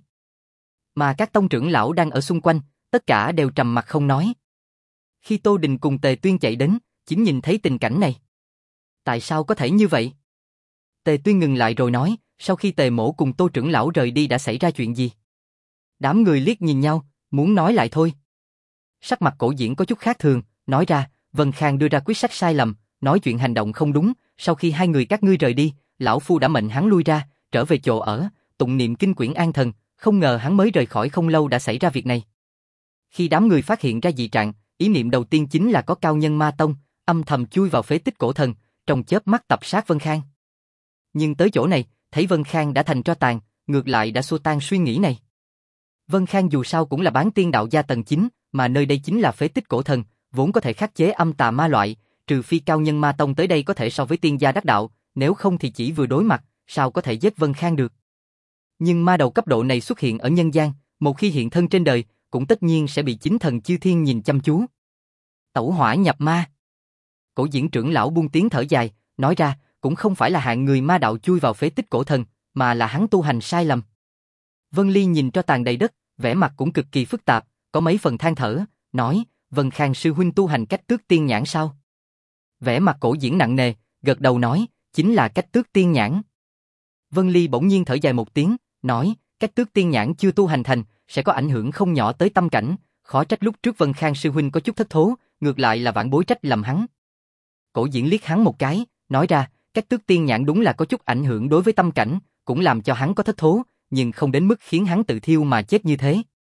Mà các tông trưởng lão đang ở xung quanh, tất cả đều trầm mặc không nói. Khi Tô Đình cùng Tề Tuyên chạy đến, chính nhìn thấy tình cảnh này. Tại sao có thể như vậy? Tề Tuyên ngừng lại rồi nói, sau khi Tề Mỗ cùng Tô trưởng lão rời đi đã xảy ra chuyện gì? Đám người liếc nhìn nhau, muốn nói lại thôi. Sắc mặt Cổ Diễn có chút khác thường, nói ra, Vân Khang đưa ra quyết sách sai lầm, nói chuyện hành động không đúng, sau khi hai người các ngươi rời đi, lão phu đã mệnh hắn lui ra, trở về chỗ ở, tụng niệm kinh quyển an thần, không ngờ hắn mới rời khỏi không lâu đã xảy ra việc này. Khi đám người phát hiện ra dị trạng, ý niệm đầu tiên chính là có cao nhân ma tông, âm thầm chui vào phế tích cổ thần, trong chớp mắt tập sát Vân Khang. Nhưng tới chỗ này, thấy Vân Khang đã thành tro tàn, ngược lại đã xua tan suy nghĩ này. Vân Khang dù sao cũng là bán tiên đạo gia tầng chín, mà nơi đây chính là phế tích cổ thần, vốn có thể khắc chế âm tà ma loại, trừ phi cao nhân ma tông tới đây có thể so với tiên gia đắc đạo, nếu không thì chỉ vừa đối mặt, sao có thể giết Vân Khang được. Nhưng ma đầu cấp độ này xuất hiện ở nhân gian, một khi hiện thân trên đời, cũng tất nhiên sẽ bị chính thần chư thiên nhìn chăm chú. Tẩu hỏa nhập ma. Cổ Diễn trưởng lão buông tiếng thở dài, nói ra, cũng không phải là hạng người ma đạo chui vào phế tích cổ thần, mà là hắn tu hành sai lầm. Vân Ly nhìn cho tàn đầy đất, vẻ mặt cũng cực kỳ phức tạp, có mấy phần than thở, nói, Vân Khang sư huynh tu hành Cách Tước Tiên Nhãn sao? Vẻ mặt Cổ Diễn nặng nề, gật đầu nói, chính là Cách Tước Tiên Nhãn. Vân Ly bỗng nhiên thở dài một tiếng, nói, Cách Tước Tiên Nhãn chưa tu hành thành, sẽ có ảnh hưởng không nhỏ tới tâm cảnh, khó trách lúc trước Vân Khang sư huynh có chút thất thố, ngược lại là vãn bối trách lầm hắn. Cổ Diễn liếc hắn một cái, nói ra, Cách Tước Tiên Nhãn đúng là có chút ảnh hưởng đối với tâm cảnh, cũng làm cho hắn có thất thố, nhưng không đến mức khiến hắn tự thiêu mà chết như thế.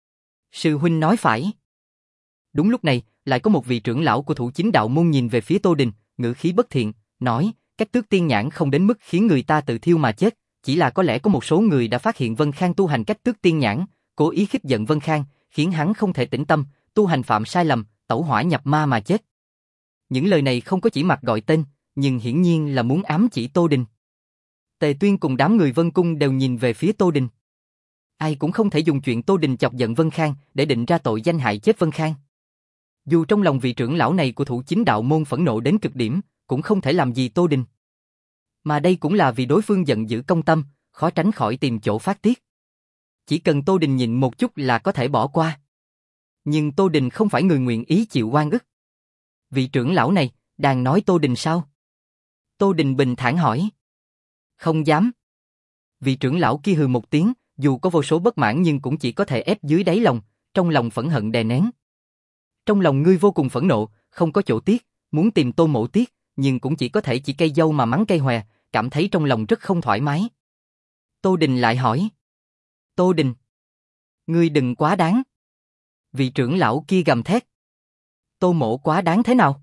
Sư huynh nói phải. Đúng lúc này, lại có một vị trưởng lão của Thủ Chính Đạo Môn nhìn về phía Tô Đình, ngữ khí bất thiện, nói, Cách Tước Tiên Nhãn không đến mức khiến người ta tự thiêu mà chết, chỉ là có lẽ có một số người đã phát hiện Vân Khang tu hành Cách Tước Tiên Nhãn, cố ý khích giận Vân Khang, khiến hắn không thể tĩnh tâm, tu hành phạm sai lầm, tẩu hỏa nhập ma mà chết. Những lời này không có chỉ mặt gọi tên, nhưng hiển nhiên là muốn ám chỉ Tô Đình. Tề Tuyên cùng đám người Vân Cung đều nhìn về phía Tô Đình. Ai cũng không thể dùng chuyện Tô Đình chọc giận Vân Khang để định ra tội danh hại chết Vân Khang. Dù trong lòng vị trưởng lão này của Thủ Chính Đạo Môn phẫn nộ đến cực điểm, cũng không thể làm gì Tô Đình. Mà đây cũng là vì đối phương giận dữ công tâm, khó tránh khỏi tìm chỗ phát tiết. Chỉ cần Tô Đình nhịn một chút là có thể bỏ qua. Nhưng Tô Đình không phải người nguyện ý chịu oan ức. Vị trưởng lão này, đang nói Tô Đình sao? Tô Đình bình thản hỏi. Không dám. Vị trưởng lão kia hừ một tiếng, dù có vô số bất mãn nhưng cũng chỉ có thể ép dưới đáy lòng, trong lòng phẫn hận đè nén. Trong lòng ngươi vô cùng phẫn nộ, không có chỗ tiếc, muốn tìm Tô Mộ tiếc, nhưng cũng chỉ có thể chỉ cây dâu mà mắng cây hòe, cảm thấy trong lòng rất không thoải mái. Tô Đình lại hỏi. Tô Đình, ngươi đừng quá đáng. Vị trưởng lão kia gầm thét. Tô Mộ quá đáng thế nào?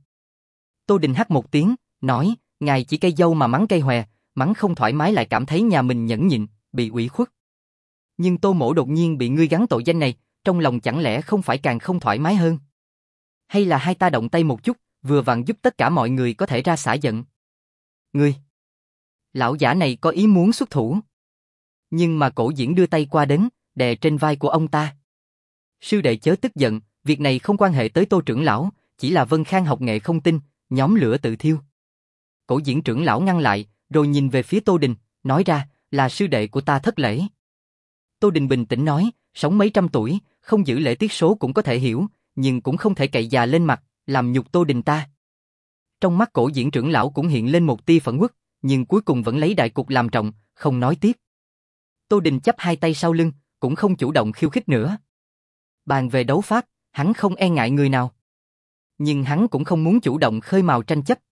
Tô Đình hắt một tiếng, nói, ngài chỉ cây dâu mà mắng cây hòe, mắng không thoải mái lại cảm thấy nhà mình nhẫn nhịn, bị ủy khuất. Nhưng Tô Mộ đột nhiên bị ngươi gắn tội danh này, trong lòng chẳng lẽ không phải càng không thoải mái hơn? Hay là hai ta động tay một chút, vừa vặn giúp tất cả mọi người có thể ra xả giận? Ngươi! Lão giả này có ý muốn xuất thủ. Nhưng mà Cổ Diễn đưa tay qua đến, đè trên vai của ông ta. Sư đệ chớ tức giận, việc này không quan hệ tới Tô trưởng lão, chỉ là Vân Khang học nghệ không tin, nhóm lửa tự thiêu. Cổ Diễn trưởng lão ngăn lại, rồi nhìn về phía Tô Đình, nói ra, là sư đệ của ta thất lễ. Tô Đình bình tĩnh nói, sống mấy trăm tuổi, không giữ lễ tiết số cũng có thể hiểu, nhưng cũng không thể cậy già lên mặt, làm nhục Tô Đình ta. Trong mắt Cổ Diễn trưởng lão cũng hiện lên một tia phẫn uất, nhưng cuối cùng vẫn lấy đại cục làm trọng, không nói tiếp. Tô Đình chắp hai tay sau lưng, cũng không chủ động khiêu khích nữa. Bàn về đấu pháp, hắn không e ngại người nào. Nhưng hắn cũng không muốn chủ động khơi mào tranh chấp.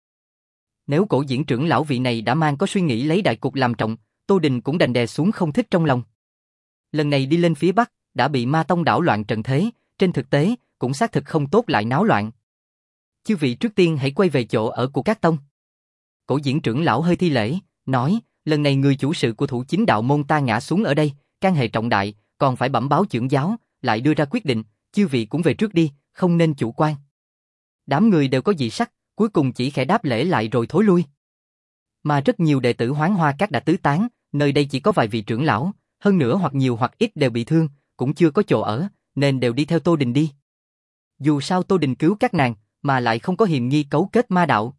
Nếu Cổ Diễn trưởng lão vị này đã mang có suy nghĩ lấy đại cục làm trọng, Tô Đình cũng đành đè xuống không thích trong lòng. Lần này đi lên phía Bắc, đã bị Ma Tông đảo loạn trận thế, trên thực tế, cũng xác thực không tốt lại náo loạn. Chư vị trước tiên hãy quay về chỗ ở của các tông. Cổ Diễn trưởng lão hơi thi lễ, nói, lần này người chủ sự của thủ chính đạo môn ta ngã xuống ở đây, can hệ trọng đại, còn phải bẩm báo trưởng giáo, lại đưa ra quyết định, chư vị cũng về trước đi, không nên chủ quan. Đám người đều có dị sắc, cuối cùng chỉ khẽ đáp lễ lại rồi thối lui. Mà rất nhiều đệ tử Hoán Hoa Các đã tứ tán, nơi đây chỉ có vài vị trưởng lão, hơn nữa hoặc nhiều hoặc ít đều bị thương, cũng chưa có chỗ ở, nên đều đi theo Tô Đình đi. Dù sao Tô Đình cứu các nàng, mà lại không có hiềm nghi cấu kết ma đạo.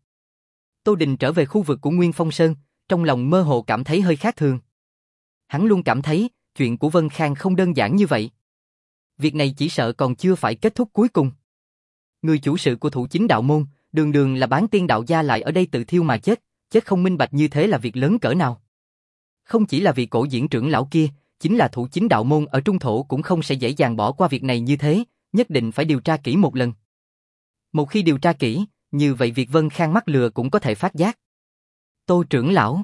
Tô Đình trở về khu vực của Nguyên Phong Sơn, trong lòng mơ hồ cảm thấy hơi khác thường. Hắn luôn cảm thấy, chuyện của Vân Khang không đơn giản như vậy. Việc này chỉ sợ còn chưa phải kết thúc cuối cùng. Người chủ sự của thủ chính đạo môn, đường đường là bán tiên đạo gia lại ở đây tự thiêu mà chết, chết không minh bạch như thế là việc lớn cỡ nào. Không chỉ là vị Cổ Diễn trưởng lão kia, chính là thủ chính đạo môn ở Trung Thổ cũng không sẽ dễ dàng bỏ qua việc này như thế, nhất định phải điều tra kỹ một lần. Một khi điều tra kỹ, như vậy việc Vân Khang mắc lừa cũng có thể phát giác. Tô trưởng lão.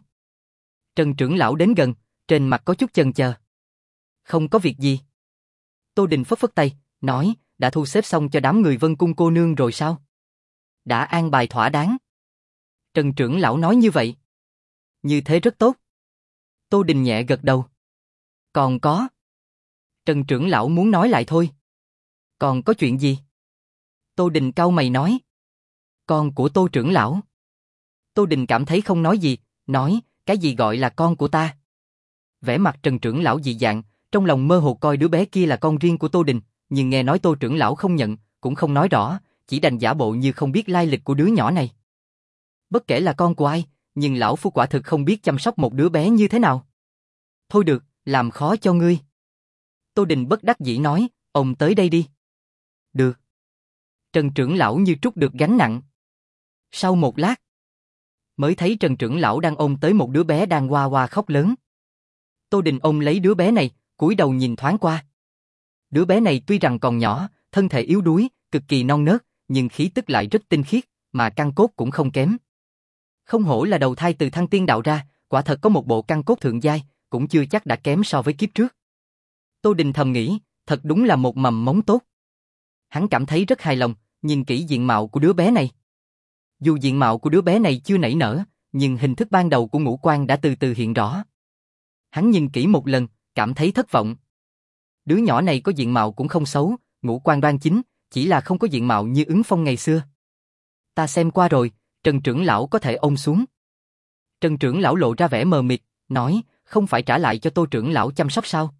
Trần trưởng lão đến gần, trên mặt có chút chần chờ. Không có việc gì. Tô Đình phất phất tay, nói, đã thu xếp xong cho đám người Vân Cung cô nương rồi sao? Đã an bài thỏa đáng. Trần trưởng lão nói như vậy. Như thế rất tốt. Tô Đình nhẹ gật đầu. Còn có. Trần trưởng lão muốn nói lại thôi. Còn có chuyện gì? Tô Đình cau mày nói. Con của Tô trưởng lão. Tô Đình cảm thấy không nói gì, nói, cái gì gọi là con của ta? Vẻ mặt Trần trưởng lão dị dạng, trong lòng mơ hồ coi đứa bé kia là con riêng của Tô Đình, nhưng nghe nói Tô trưởng lão không nhận, cũng không nói rõ, chỉ đành giả bộ như không biết lai lịch của đứa nhỏ này. Bất kể là con của ai, nhưng lão phu quả thực không biết chăm sóc một đứa bé như thế nào. Thôi được, làm khó cho ngươi. Tô Đình bất đắc dĩ nói, ông tới đây đi. Được. Trần trưởng lão như trút được gánh nặng. Sau một lát, mới thấy Trần trưởng lão đang ôm tới một đứa bé đang hoa hoa khóc lớn. Tô Đình ôm lấy đứa bé này, cúi đầu nhìn thoáng qua. Đứa bé này tuy rằng còn nhỏ, thân thể yếu đuối, cực kỳ non nớt, nhưng khí tức lại rất tinh khiết, mà căn cốt cũng không kém. Không hổ là đầu thai từ Thăng Tiên đạo ra, quả thật có một bộ căn cốt thượng giai, cũng chưa chắc đã kém so với kiếp trước. Tô Đình thầm nghĩ, thật đúng là một mầm mống tốt. Hắn cảm thấy rất hài lòng, nhìn kỹ diện mạo của đứa bé này. Dù diện mạo của đứa bé này chưa nảy nở, nhưng hình thức ban đầu của ngũ quan đã từ từ hiện rõ. Hắn nhìn kỹ một lần, cảm thấy thất vọng. Đứa nhỏ này có diện mạo cũng không xấu, ngũ quan đoan chính, chỉ là không có diện mạo như Ứng Phong ngày xưa. Ta xem qua rồi, Trần trưởng lão có thể ôm xuống. Trần trưởng lão lộ ra vẻ mờ mịt, nói, không phải trả lại cho Tô trưởng lão chăm sóc sao?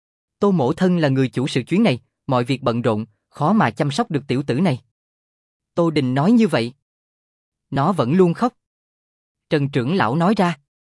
Tô mỗ thân là người chủ sự chuyến này, mọi việc bận rộn, khó mà chăm sóc được tiểu tử này. Tô Đình nói như vậy. Nó vẫn luôn khóc. Trần trưởng lão nói ra.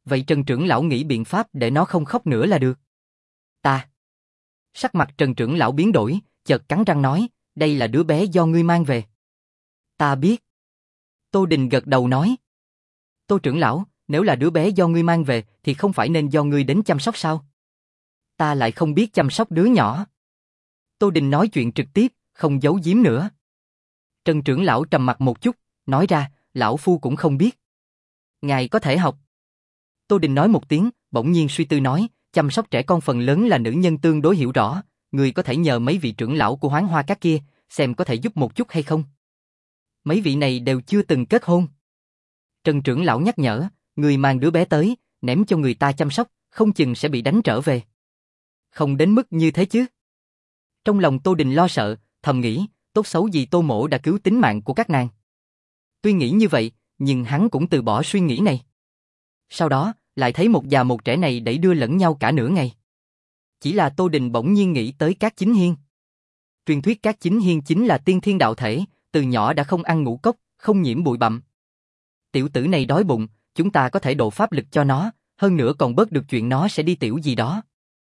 vậy Trần trưởng lão nghĩ biện pháp để nó không khóc nữa là được. Ta. Sắc mặt Trần trưởng lão biến đổi, chợt cắn răng nói, đây là đứa bé do ngươi mang về. Ta biết. Tô Đình gật đầu nói. Tô trưởng lão, nếu là đứa bé do ngươi mang về thì không phải nên do ngươi đến chăm sóc sao? Ta lại không biết chăm sóc đứa nhỏ. Tô Đình nói chuyện trực tiếp, không giấu giếm nữa. Trần trưởng lão trầm mặt một chút, nói ra, lão phu cũng không biết. Ngài có thể học. Tô Đình nói một tiếng, bỗng nhiên suy tư nói, chăm sóc trẻ con phần lớn là nữ nhân tương đối hiểu rõ, người có thể nhờ mấy vị trưởng lão của Hoán Hoa Các kia, xem có thể giúp một chút hay không. Mấy vị này đều chưa từng kết hôn. Trần trưởng lão nhắc nhở, người mang đứa bé tới, ném cho người ta chăm sóc, không chừng sẽ bị đánh trở về. Không đến mức như thế chứ. Trong lòng Tô Đình lo sợ, thầm nghĩ, tốt xấu gì Tô Mỗ đã cứu tính mạng của các nàng. Tuy nghĩ như vậy, nhưng hắn cũng từ bỏ suy nghĩ này. Sau đó, lại thấy một già một trẻ này đẩy đưa lẫn nhau cả nửa ngày. Chỉ là Tô Đình bỗng nhiên nghĩ tới Cát Chính Hiên. Truyền thuyết Cát Chính Hiên chính là tiên thiên đạo thể, từ nhỏ đã không ăn ngũ cốc, không nhiễm bụi bặm. Tiểu tử này đói bụng, chúng ta có thể độ pháp lực cho nó, hơn nữa còn bớt được chuyện nó sẽ đi tiểu gì đó.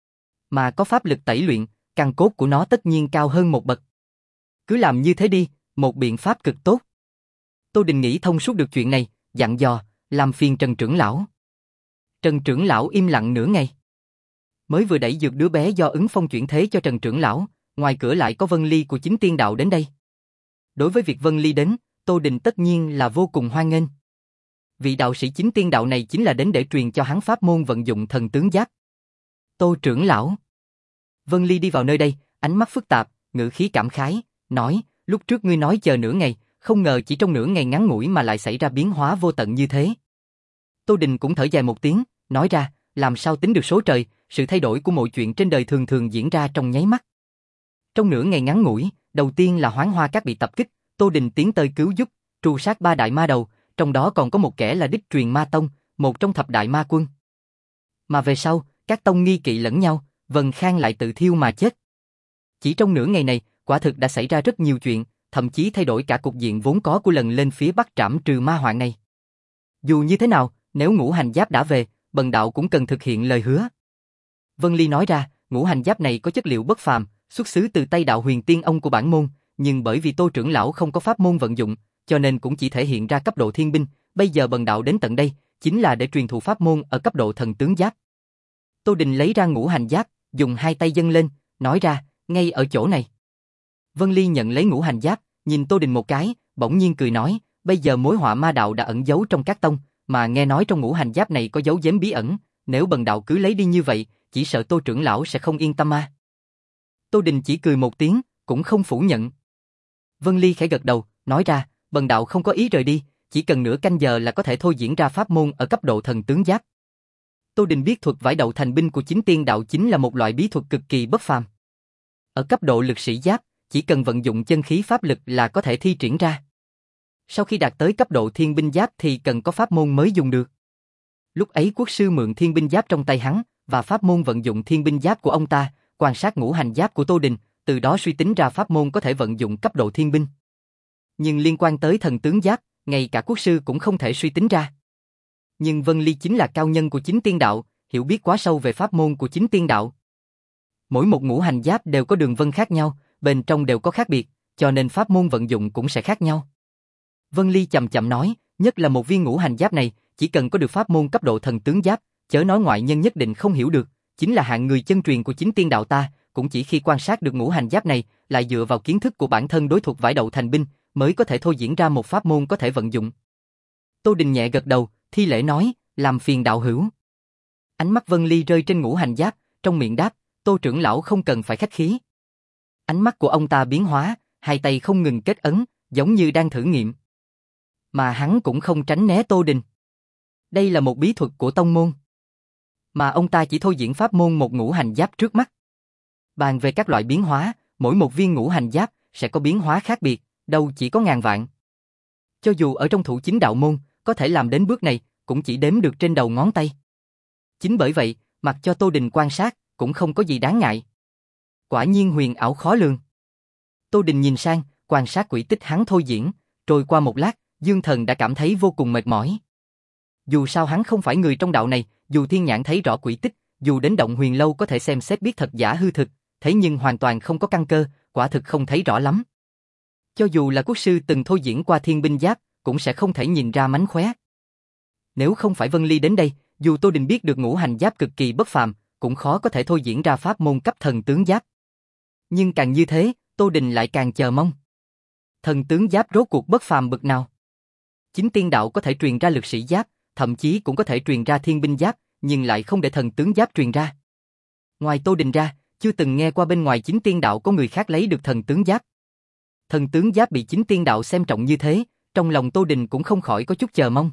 Mà có pháp lực tẩy luyện, căn cốt của nó tất nhiên cao hơn một bậc. Cứ làm như thế đi, một biện pháp cực tốt. Tô Đình nghĩ thông suốt được chuyện này, dặn dò, làm phiền Trần trưởng lão. Trần trưởng lão im lặng nửa ngày. Mới vừa đẩy dược đứa bé do ứng phong chuyển thế cho Trần trưởng lão, ngoài cửa lại có Vân Ly của chính tiên đạo đến đây. Đối với việc Vân Ly đến, Tô Đình tất nhiên là vô cùng hoan nghênh. Vị đạo sĩ chính tiên đạo này chính là đến để truyền cho hắn pháp môn vận dụng thần tướng giáp. Tô trưởng lão. Vân Ly đi vào nơi đây, ánh mắt phức tạp, ngữ khí cảm khái, nói, lúc trước ngươi nói chờ nửa ngày, không ngờ chỉ trong nửa ngày ngắn ngủi mà lại xảy ra biến hóa vô tận như thế. Tô Đình cũng thở dài một tiếng, nói ra, làm sao tính được số trời, sự thay đổi của mọi chuyện trên đời thường thường diễn ra trong nháy mắt. Trong nửa ngày ngắn ngủi, đầu tiên là Hoán Hoa Các bị tập kích, Tô Đình tiến tới cứu giúp, tru sát ba đại ma đầu, trong đó còn có một kẻ là đích truyền ma tông, một trong thập đại ma quân. Mà về sau, các tông nghi kỵ lẫn nhau, Vân Khang lại tự thiêu mà chết. Chỉ trong nửa ngày này, quả thực đã xảy ra rất nhiều chuyện, thậm chí thay đổi cả cục diện vốn có của lần lên phía Bắc trảm trừ ma hoạn này. Dù như thế nào, nếu ngũ hành giáp đã về, bần đạo cũng cần thực hiện lời hứa. Vân Ly nói ra, ngũ hành giáp này có chất liệu bất phàm, xuất xứ từ Tây đạo huyền tiên ông của bản môn, nhưng bởi vì Tô trưởng lão không có pháp môn vận dụng, cho nên cũng chỉ thể hiện ra cấp độ thiên binh, bây giờ bần đạo đến tận đây, chính là để truyền thụ pháp môn ở cấp độ thần tướng giáp. Tô Đình lấy ra ngũ hành giáp, dùng hai tay dâng lên, nói ra, ngay ở chỗ này. Vân Ly nhận lấy ngũ hành giáp, nhìn Tô Đình một cái, bỗng nhiên cười nói, bây giờ mối họa ma đạo đã ẩn giấu trong các tông, mà nghe nói trong ngũ hành giáp này có dấu giếm bí ẩn, nếu bần đạo cứ lấy đi như vậy, chỉ sợ Tô trưởng lão sẽ không yên tâm à. Tô Đình chỉ cười một tiếng, cũng không phủ nhận. Vân Ly khẽ gật đầu, nói ra, bần đạo không có ý rời đi, chỉ cần nửa canh giờ là có thể thôi diễn ra pháp môn ở cấp độ thần tướng giáp. Tô Đình biết thuật vải đậu thành binh của chính tiên đạo chính là một loại bí thuật cực kỳ bất phàm. Ở cấp độ lực sĩ giáp, chỉ cần vận dụng chân khí pháp lực là có thể thi triển ra. Sau khi đạt tới cấp độ thiên binh giáp thì cần có pháp môn mới dùng được. Lúc ấy quốc sư mượn thiên binh giáp trong tay hắn, và pháp môn vận dụng thiên binh giáp của ông ta, quan sát ngũ hành giáp của Tô Đình, từ đó suy tính ra pháp môn có thể vận dụng cấp độ thiên binh. Nhưng liên quan tới thần tướng giáp, ngay cả quốc sư cũng không thể suy tính ra. Nhưng Vân Ly chính là cao nhân của chính tiên đạo, hiểu biết quá sâu về pháp môn của chính tiên đạo. Mỗi một ngũ hành giáp đều có đường vân khác nhau, bên trong đều có khác biệt, cho nên pháp môn vận dụng cũng sẽ khác nhau. Vân Ly chậm chậm nói, nhất là một viên ngũ hành giáp này, chỉ cần có được pháp môn cấp độ thần tướng giáp, chớ nói ngoại nhân nhất định không hiểu được, chính là hạng người chân truyền của chính tiên đạo ta, cũng chỉ khi quan sát được ngũ hành giáp này, lại dựa vào kiến thức của bản thân đối thuật vải đậu thành binh, mới có thể thôi diễn ra một pháp môn có thể vận dụng. Tô Đình nhẹ gật đầu, thi lễ nói, làm phiền đạo hữu. Ánh mắt Vân Ly rơi trên ngũ hành giáp, trong miệng đáp, Tô trưởng lão không cần phải khách khí. Ánh mắt của ông ta biến hóa, hai tay không ngừng kết ấn, giống như đang thử nghiệm. Mà hắn cũng không tránh né Tô Đình. Đây là một bí thuật của tông môn. Mà ông ta chỉ thôi diễn pháp môn một ngũ hành giáp trước mắt. Bàn về các loại biến hóa, mỗi một viên ngũ hành giáp sẽ có biến hóa khác biệt, đâu chỉ có ngàn vạn. Cho dù ở trong thủ chính đạo môn, có thể làm đến bước này, cũng chỉ đếm được trên đầu ngón tay. Chính bởi vậy, mặc cho Tô Đình quan sát, cũng không có gì đáng ngại. Quả nhiên huyền ảo khó lường. Tô Đình nhìn sang, quan sát quỹ tích hắn thôi diễn, trôi qua một lát, Dương Thần đã cảm thấy vô cùng mệt mỏi. Dù sao hắn không phải người trong đạo này, dù thiên nhãn thấy rõ quỷ tích, dù đến động huyền lâu có thể xem xét biết thật giả hư thực, thế nhưng hoàn toàn không có căn cơ, quả thực không thấy rõ lắm. Cho dù là quốc sư từng thôi diễn qua thiên binh giáp, cũng sẽ không thể nhìn ra mánh khóe. Nếu không phải Vân Ly đến đây, dù Tô Đình biết được ngũ hành giáp cực kỳ bất phàm, cũng khó có thể thôi diễn ra pháp môn cấp thần tướng giáp. Nhưng càng như thế, Tô Đình lại càng chờ mong. Thần tướng giáp rốt cuộc bất phàm bực nào? Chính tiên đạo có thể truyền ra lực sĩ giáp, thậm chí cũng có thể truyền ra thiên binh giáp, nhưng lại không để thần tướng giáp truyền ra. Ngoài Tô Đình ra, chưa từng nghe qua bên ngoài chính tiên đạo có người khác lấy được thần tướng giáp. Thần tướng giáp bị chính tiên đạo xem trọng như thế, trong lòng Tô Đình cũng không khỏi có chút chờ mong.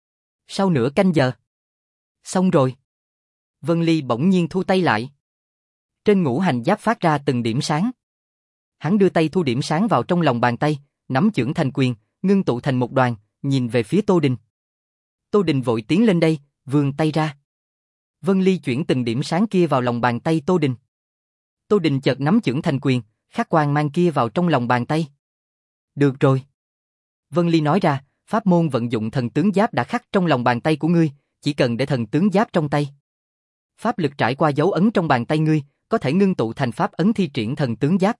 Sau nửa canh giờ. Xong rồi. Vân Ly bỗng nhiên thu tay lại. Trên ngũ hành giáp phát ra từng điểm sáng. Hắn đưa tay thu điểm sáng vào trong lòng bàn tay, nắm chưởng thành quyền, ngưng tụ thành một đoàn, nhìn về phía Tô Đình. Tô Đình vội tiến lên đây, vươn tay ra. Vân Ly chuyển từng điểm sáng kia vào lòng bàn tay Tô Đình. Tô Đình chợt nắm chưởng thành quyền, khắc quang mang kia vào trong lòng bàn tay. Được rồi. Vân Ly nói ra, pháp môn vận dụng thần tướng giáp đã khắc trong lòng bàn tay của ngươi, chỉ cần để thần tướng giáp trong tay. Pháp lực trải qua dấu ấn trong bàn tay ngươi, có thể ngưng tụ thành pháp ấn thi triển thần tướng giáp.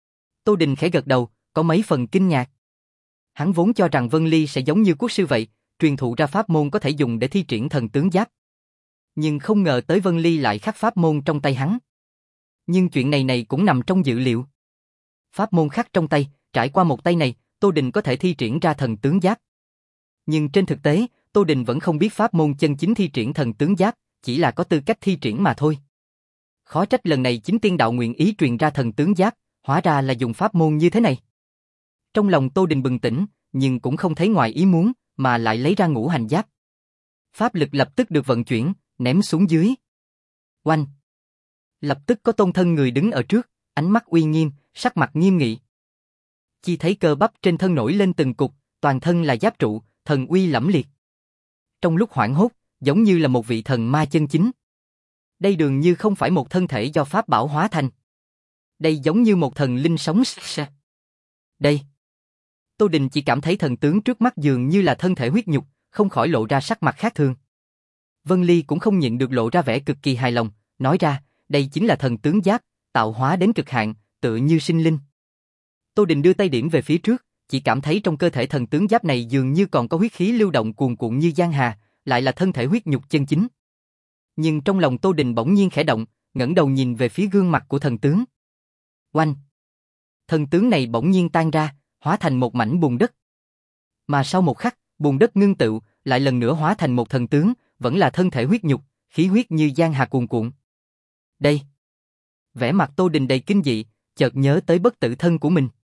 Tô Đình khẽ gật đầu, có mấy phần kinh ngạc. Hắn vốn cho rằng Vân Ly sẽ giống như quốc sư vậy, truyền thụ ra pháp môn có thể dùng để thi triển thần tướng giáp. Nhưng không ngờ tới Vân Ly lại khắc pháp môn trong tay hắn. Nhưng chuyện này này cũng nằm trong dự liệu. Pháp môn khắc trong tay, trải qua một tay này, Tô Đình có thể thi triển ra thần tướng giáp. Nhưng trên thực tế, Tô Đình vẫn không biết pháp môn chân chính thi triển thần tướng giáp, chỉ là có tư cách thi triển mà thôi. Khó trách lần này chính tiên đạo nguyện ý truyền ra thần tướng giáp, hóa ra là dùng pháp môn như thế này. Trong lòng Tô Đình bừng tỉnh, nhưng cũng không thấy ngoài ý muốn, mà lại lấy ra ngũ hành giáp. Pháp lực lập tức được vận chuyển, ném xuống dưới. Oanh! Lập tức có tôn thân người đứng ở trước, ánh mắt uy nghiêm, sắc mặt nghiêm nghị. Chỉ thấy cơ bắp trên thân nổi lên từng cục, toàn thân là giáp trụ, thần uy lẫm liệt. Trong lúc hoảng hốt, giống như là một vị thần ma chân chính. Đây dường như không phải một thân thể do pháp bảo hóa thành. Đây giống như một thần linh sống. Đây. Tô Đình chỉ cảm thấy thần tướng trước mắt dường như là thân thể huyết nhục, không khỏi lộ ra sắc mặt khác thường. Vân Ly cũng không nhịn được lộ ra vẻ cực kỳ hài lòng, nói ra, đây chính là thần tướng giáp, tạo hóa đến cực hạn, tựa như sinh linh. Tô Đình đưa tay điểm về phía trước, chỉ cảm thấy trong cơ thể thần tướng giáp này dường như còn có huyết khí lưu động cuồn cuộn như giang hà, lại là thân thể huyết nhục chân chính. Nhưng trong lòng Tô Đình bỗng nhiên khẽ động, ngẩng đầu nhìn về phía gương mặt của thần tướng. Oanh! Thần tướng này bỗng nhiên tan ra, hóa thành một mảnh bùn đất. Mà sau một khắc, bùn đất ngưng tụ, lại lần nữa hóa thành một thần tướng, vẫn là thân thể huyết nhục, khí huyết như giang hà cuồn cuộn. Đây! Vẻ mặt Tô Đình đầy kinh dị, chợt nhớ tới bất tử thân của mình.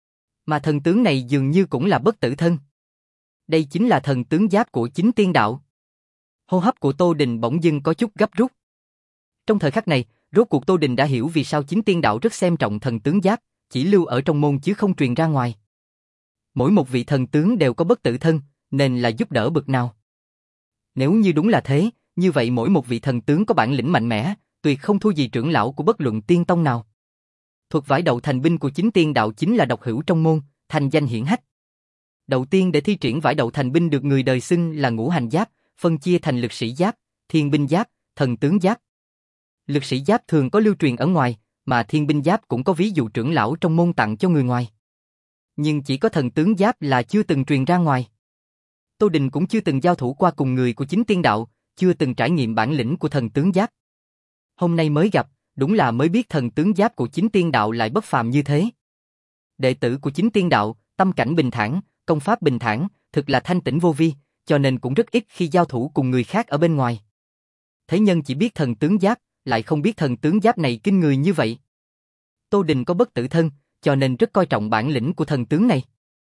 Mà thần tướng này dường như cũng là bất tử thân. Đây chính là thần tướng giáp của chính tiên đạo. Hô hấp của Tô Đình bỗng dưng có chút gấp rút. Trong thời khắc này, rốt cuộc Tô Đình đã hiểu vì sao chính tiên đạo rất xem trọng thần tướng giáp, chỉ lưu ở trong môn chứ không truyền ra ngoài. Mỗi một vị thần tướng đều có bất tử thân, nên là giúp đỡ bực nào. Nếu như đúng là thế, như vậy mỗi một vị thần tướng có bản lĩnh mạnh mẽ, tuyệt không thua gì trưởng lão của bất luận tiên tông nào. Thuật vải đậu thành binh của chính tiên đạo chính là độc hữu trong môn, thành danh hiển hách. Đầu tiên để thi triển vải đậu thành binh được người đời xưng là ngũ hành giáp, phân chia thành lực sĩ giáp, thiên binh giáp, thần tướng giáp. Lực sĩ giáp thường có lưu truyền ở ngoài, mà thiên binh giáp cũng có ví dụ trưởng lão trong môn tặng cho người ngoài. Nhưng chỉ có thần tướng giáp là chưa từng truyền ra ngoài. Tô Đình cũng chưa từng giao thủ qua cùng người của chính tiên đạo, chưa từng trải nghiệm bản lĩnh của thần tướng giáp. Hôm nay mới gặp, đúng là mới biết thần tướng giáp của chính tiên đạo lại bất phàm như thế. Đệ tử của chính tiên đạo, tâm cảnh bình thản, công pháp bình thản, thực là thanh tĩnh vô vi, cho nên cũng rất ít khi giao thủ cùng người khác ở bên ngoài. Thế nhân chỉ biết thần tướng giáp, lại không biết thần tướng giáp này kinh người như vậy. Tô Đình có bất tử thân, cho nên rất coi trọng bản lĩnh của thần tướng này.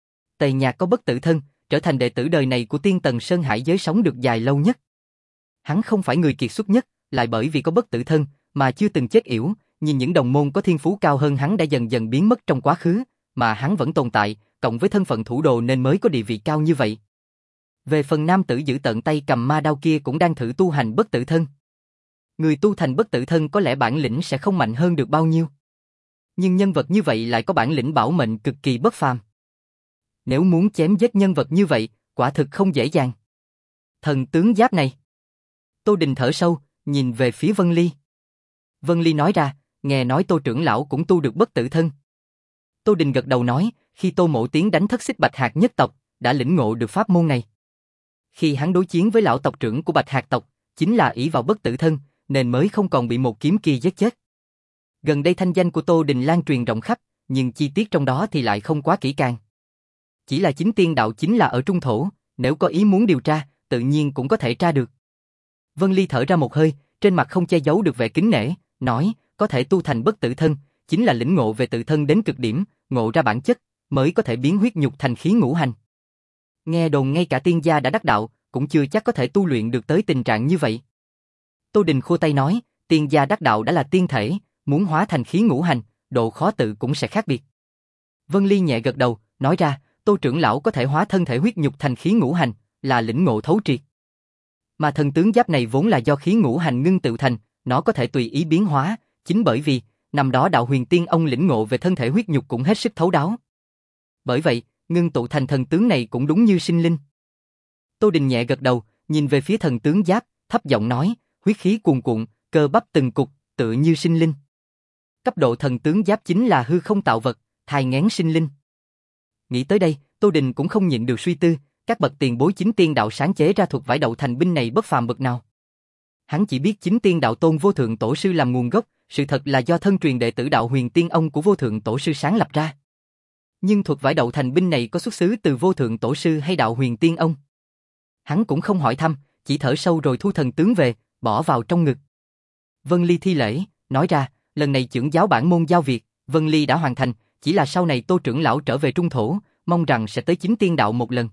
Tề Nhạc có bất tử thân, trở thành đệ tử đời này của Tiên Tần Sơn Hải giới sống được dài lâu nhất. Hắn không phải người kiệt xuất nhất, lại bởi vì có bất tử thân, mà chưa từng chết yểu, nhìn những đồng môn có thiên phú cao hơn hắn đã dần dần biến mất trong quá khứ, mà hắn vẫn tồn tại, cộng với thân phận thủ đồ nên mới có địa vị cao như vậy. Về phần nam tử giữ tận tay cầm ma đao kia cũng đang thử tu hành bất tử thân. Người tu thành bất tử thân có lẽ bản lĩnh sẽ không mạnh hơn được bao nhiêu. Nhưng nhân vật như vậy lại có bản lĩnh bảo mệnh cực kỳ bất phàm. Nếu muốn chém giết nhân vật như vậy, quả thực không dễ dàng. Thần tướng giáp này. Tô Đình thở sâu, nhìn về phía Vân Ly. Vân Ly nói ra, nghe nói Tô trưởng lão cũng tu được bất tử thân. Tô Đình gật đầu nói, khi Tô Mộ tiến đánh thất xích Bạch Hạc nhất tộc, đã lĩnh ngộ được pháp môn này. Khi hắn đối chiến với lão tộc trưởng của Bạch Hạc tộc, chính là ỷ vào bất tử thân, nên mới không còn bị một kiếm kia giết chết. Gần đây thanh danh của Tô Đình lan truyền rộng khắp, nhưng chi tiết trong đó thì lại không quá kỹ càng. Chỉ là chính tiên đạo chính là ở trung thổ, nếu có ý muốn điều tra, tự nhiên cũng có thể tra được. Vân Ly thở ra một hơi, trên mặt không che giấu được vẻ kính nể, nói, có thể tu thành bất tử thân, chính là lĩnh ngộ về tự thân đến cực điểm, ngộ ra bản chất, mới có thể biến huyết nhục thành khí ngũ hành. Nghe đồn ngay cả tiên gia đã đắc đạo, cũng chưa chắc có thể tu luyện được tới tình trạng như vậy. Tô Đình khua tay nói, tiên gia đắc đạo đã là tiên thể, muốn hóa thành khí ngũ hành, độ khó tự cũng sẽ khác biệt. Vân Ly nhẹ gật đầu, nói ra, Tô trưởng lão có thể hóa thân thể huyết nhục thành khí ngũ hành, là lĩnh ngộ thấu triệt. Mà thần tướng giáp này vốn là do khí ngũ hành ngưng tụ thành, nó có thể tùy ý biến hóa, chính bởi vì, năm đó đạo huyền tiên ông lĩnh ngộ về thân thể huyết nhục cũng hết sức thấu đáo. Bởi vậy, ngưng tụ thành thần tướng này cũng đúng như sinh linh. Tô Đình nhẹ gật đầu, nhìn về phía thần tướng giáp, thấp giọng nói, huyết khí cuồn cuộn, cơ bắp từng cục, tựa như sinh linh. Cấp độ thần tướng giáp chính là hư không tạo vật, thai nghén sinh linh. Nghĩ tới đây, Tô Đình cũng không nhịn được suy tư, các bậc tiền bối chính tiên đạo sáng chế ra thuật vải đậu thành binh này bất phàm bậc nào. Hắn chỉ biết chính tiên đạo tôn vô thượng tổ sư làm nguồn gốc, sự thật là do thân truyền đệ tử đạo huyền tiên ông của vô thượng tổ sư sáng lập ra. Nhưng thuật vải đậu thành binh này có xuất xứ từ vô thượng tổ sư hay đạo huyền tiên ông? Hắn cũng không hỏi thăm, chỉ thở sâu rồi thu thần tướng về, bỏ vào trong ngực. Vân Ly thi lễ, nói ra, lần này chưởng giáo bản môn giao việc, Vân Ly đã hoàn thành, chỉ là sau này Tô trưởng lão trở về trung thổ, mong rằng sẽ tới chính tiên đạo một lần.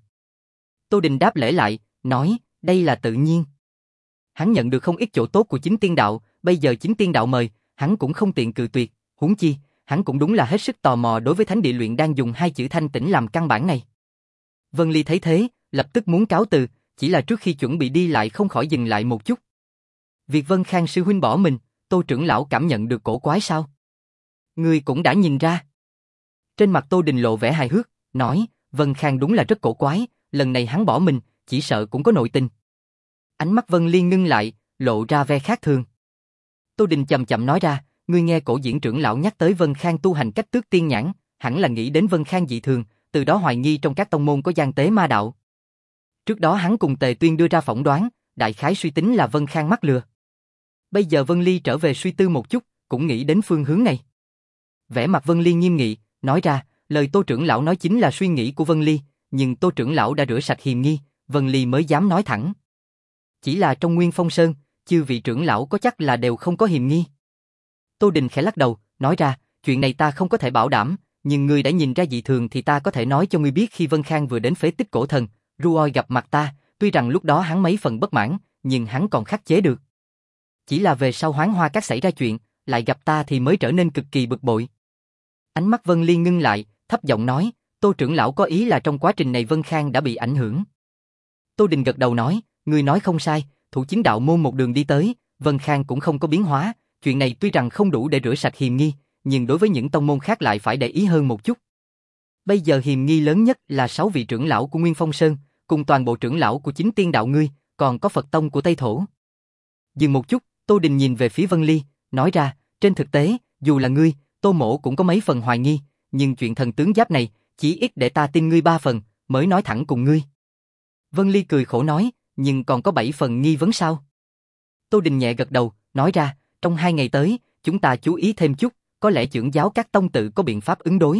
Tô Đình đáp lễ lại, nói, đây là tự nhiên. Hắn nhận được không ít chỗ tốt của chính tiên đạo, bây giờ chính tiên đạo mời, hắn cũng không tiện cự tuyệt, huống chi, hắn cũng đúng là hết sức tò mò đối với thánh địa luyện đang dùng hai chữ thanh tĩnh làm căn bản này. Vân Ly thấy thế, lập tức muốn cáo từ, chỉ là trước khi chuẩn bị đi lại không khỏi dừng lại một chút. Việc Vân Khang sư huynh bỏ mình, Tô trưởng lão cảm nhận được cổ quái sao? Ngươi cũng đã nhìn ra. Trên mặt Tô Đình lộ vẻ hài hước, nói, Vân Khang đúng là rất cổ quái, lần này hắn bỏ mình, chỉ sợ cũng có nội tình. Ánh mắt Vân Liên ngưng lại, lộ ra vẻ khác thường. Tô Đình chậm chậm nói ra, ngươi nghe cổ diễn trưởng lão nhắc tới Vân Khang tu hành cách tước tiên nhãn, hẳn là nghĩ đến Vân Khang dị thường, từ đó hoài nghi trong các tông môn có gian tế ma đạo. Trước đó hắn cùng Tề Tuyên đưa ra phỏng đoán, đại khái suy tính là Vân Khang mắc lừa. Bây giờ Vân Ly trở về suy tư một chút, cũng nghĩ đến phương hướng này. Vẻ mặt Vân Ly nghiêm nghị, nói ra, lời Tô trưởng lão nói chính là suy nghĩ của Vân Ly, nhưng Tô trưởng lão đã rửa sạch hiềm nghi, Vân Ly mới dám nói thẳng. Chỉ là trong Nguyên Phong Sơn, chư vị trưởng lão có chắc là đều không có hiềm nghi. Tô Đình khẽ lắc đầu, nói ra, chuyện này ta không có thể bảo đảm, nhưng ngươi đã nhìn ra dị thường thì ta có thể nói cho ngươi biết khi Vân Khang vừa đến phế tích cổ thần, Ruoi gặp mặt ta, tuy rằng lúc đó hắn mấy phần bất mãn, nhưng hắn còn khắc chế được. Chỉ là về sau Hoán Hoa Các xảy ra chuyện, lại gặp ta thì mới trở nên cực kỳ bực bội. Ánh mắt Vân Ly ngưng lại, thấp giọng nói, Tô trưởng lão có ý là trong quá trình này Vân Khang đã bị ảnh hưởng. Tô Đình gật đầu nói, ngươi nói không sai, thủ chính đạo môn một đường đi tới, Vân Khang cũng không có biến hóa, chuyện này tuy rằng không đủ để rửa sạch hiềm nghi, nhưng đối với những tông môn khác lại phải để ý hơn một chút. Bây giờ hiềm nghi lớn nhất là sáu vị trưởng lão của Nguyên Phong Sơn, cùng toàn bộ trưởng lão của chính tiên đạo ngươi, còn có Phật tông của Tây Thổ. Dừng một chút, Tô Đình nhìn về phía Vân Ly, nói ra, trên thực tế, dù là ngươi, Tô Mỗ cũng có mấy phần hoài nghi, nhưng chuyện thần tướng giáp này, chỉ ít để ta tin ngươi ba phần, mới nói thẳng cùng ngươi. Vân Ly cười khổ nói, nhưng còn có bảy phần nghi vấn sao? Tô Đình nhẹ gật đầu, nói ra, trong hai ngày tới, chúng ta chú ý thêm chút, có lẽ trưởng giáo các tông tự có biện pháp ứng đối.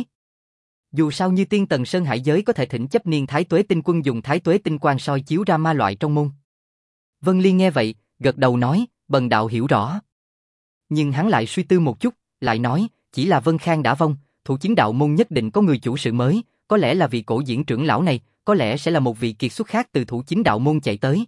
Dù sao như Tiên Tần Sơn Hải giới có thể thỉnh chấp niên Thái Tuế Tinh Quân dùng Thái Tuế Tinh Quang soi chiếu ra ma loại trong môn. Vân Ly nghe vậy, gật đầu nói, bần đạo hiểu rõ. Nhưng hắn lại suy tư một chút, lại nói, chỉ là Vân Khang đã vong, thủ chính đạo môn nhất định có người chủ sự mới, có lẽ là vị cổ diễn trưởng lão này, có lẽ sẽ là một vị kiệt xuất khác từ thủ chính đạo môn chạy tới.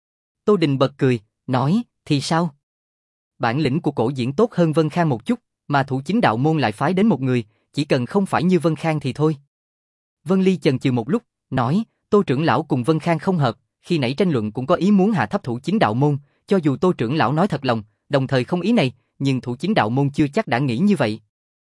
Tô Đình bật cười, nói, thì sao? Bản lĩnh của cổ diễn tốt hơn Vân Khang một chút, mà thủ chính đạo môn lại phái đến một người, chỉ cần không phải như Vân Khang thì thôi. Vân Ly chần chừ một lúc, nói, Tô trưởng lão cùng Vân Khang không hợp, khi nãy tranh luận cũng có ý muốn hạ thấp thủ chính đạo môn, cho dù Tô trưởng lão nói thật lòng, đồng thời không ý này, nhưng thủ chính đạo môn chưa chắc đã nghĩ như vậy.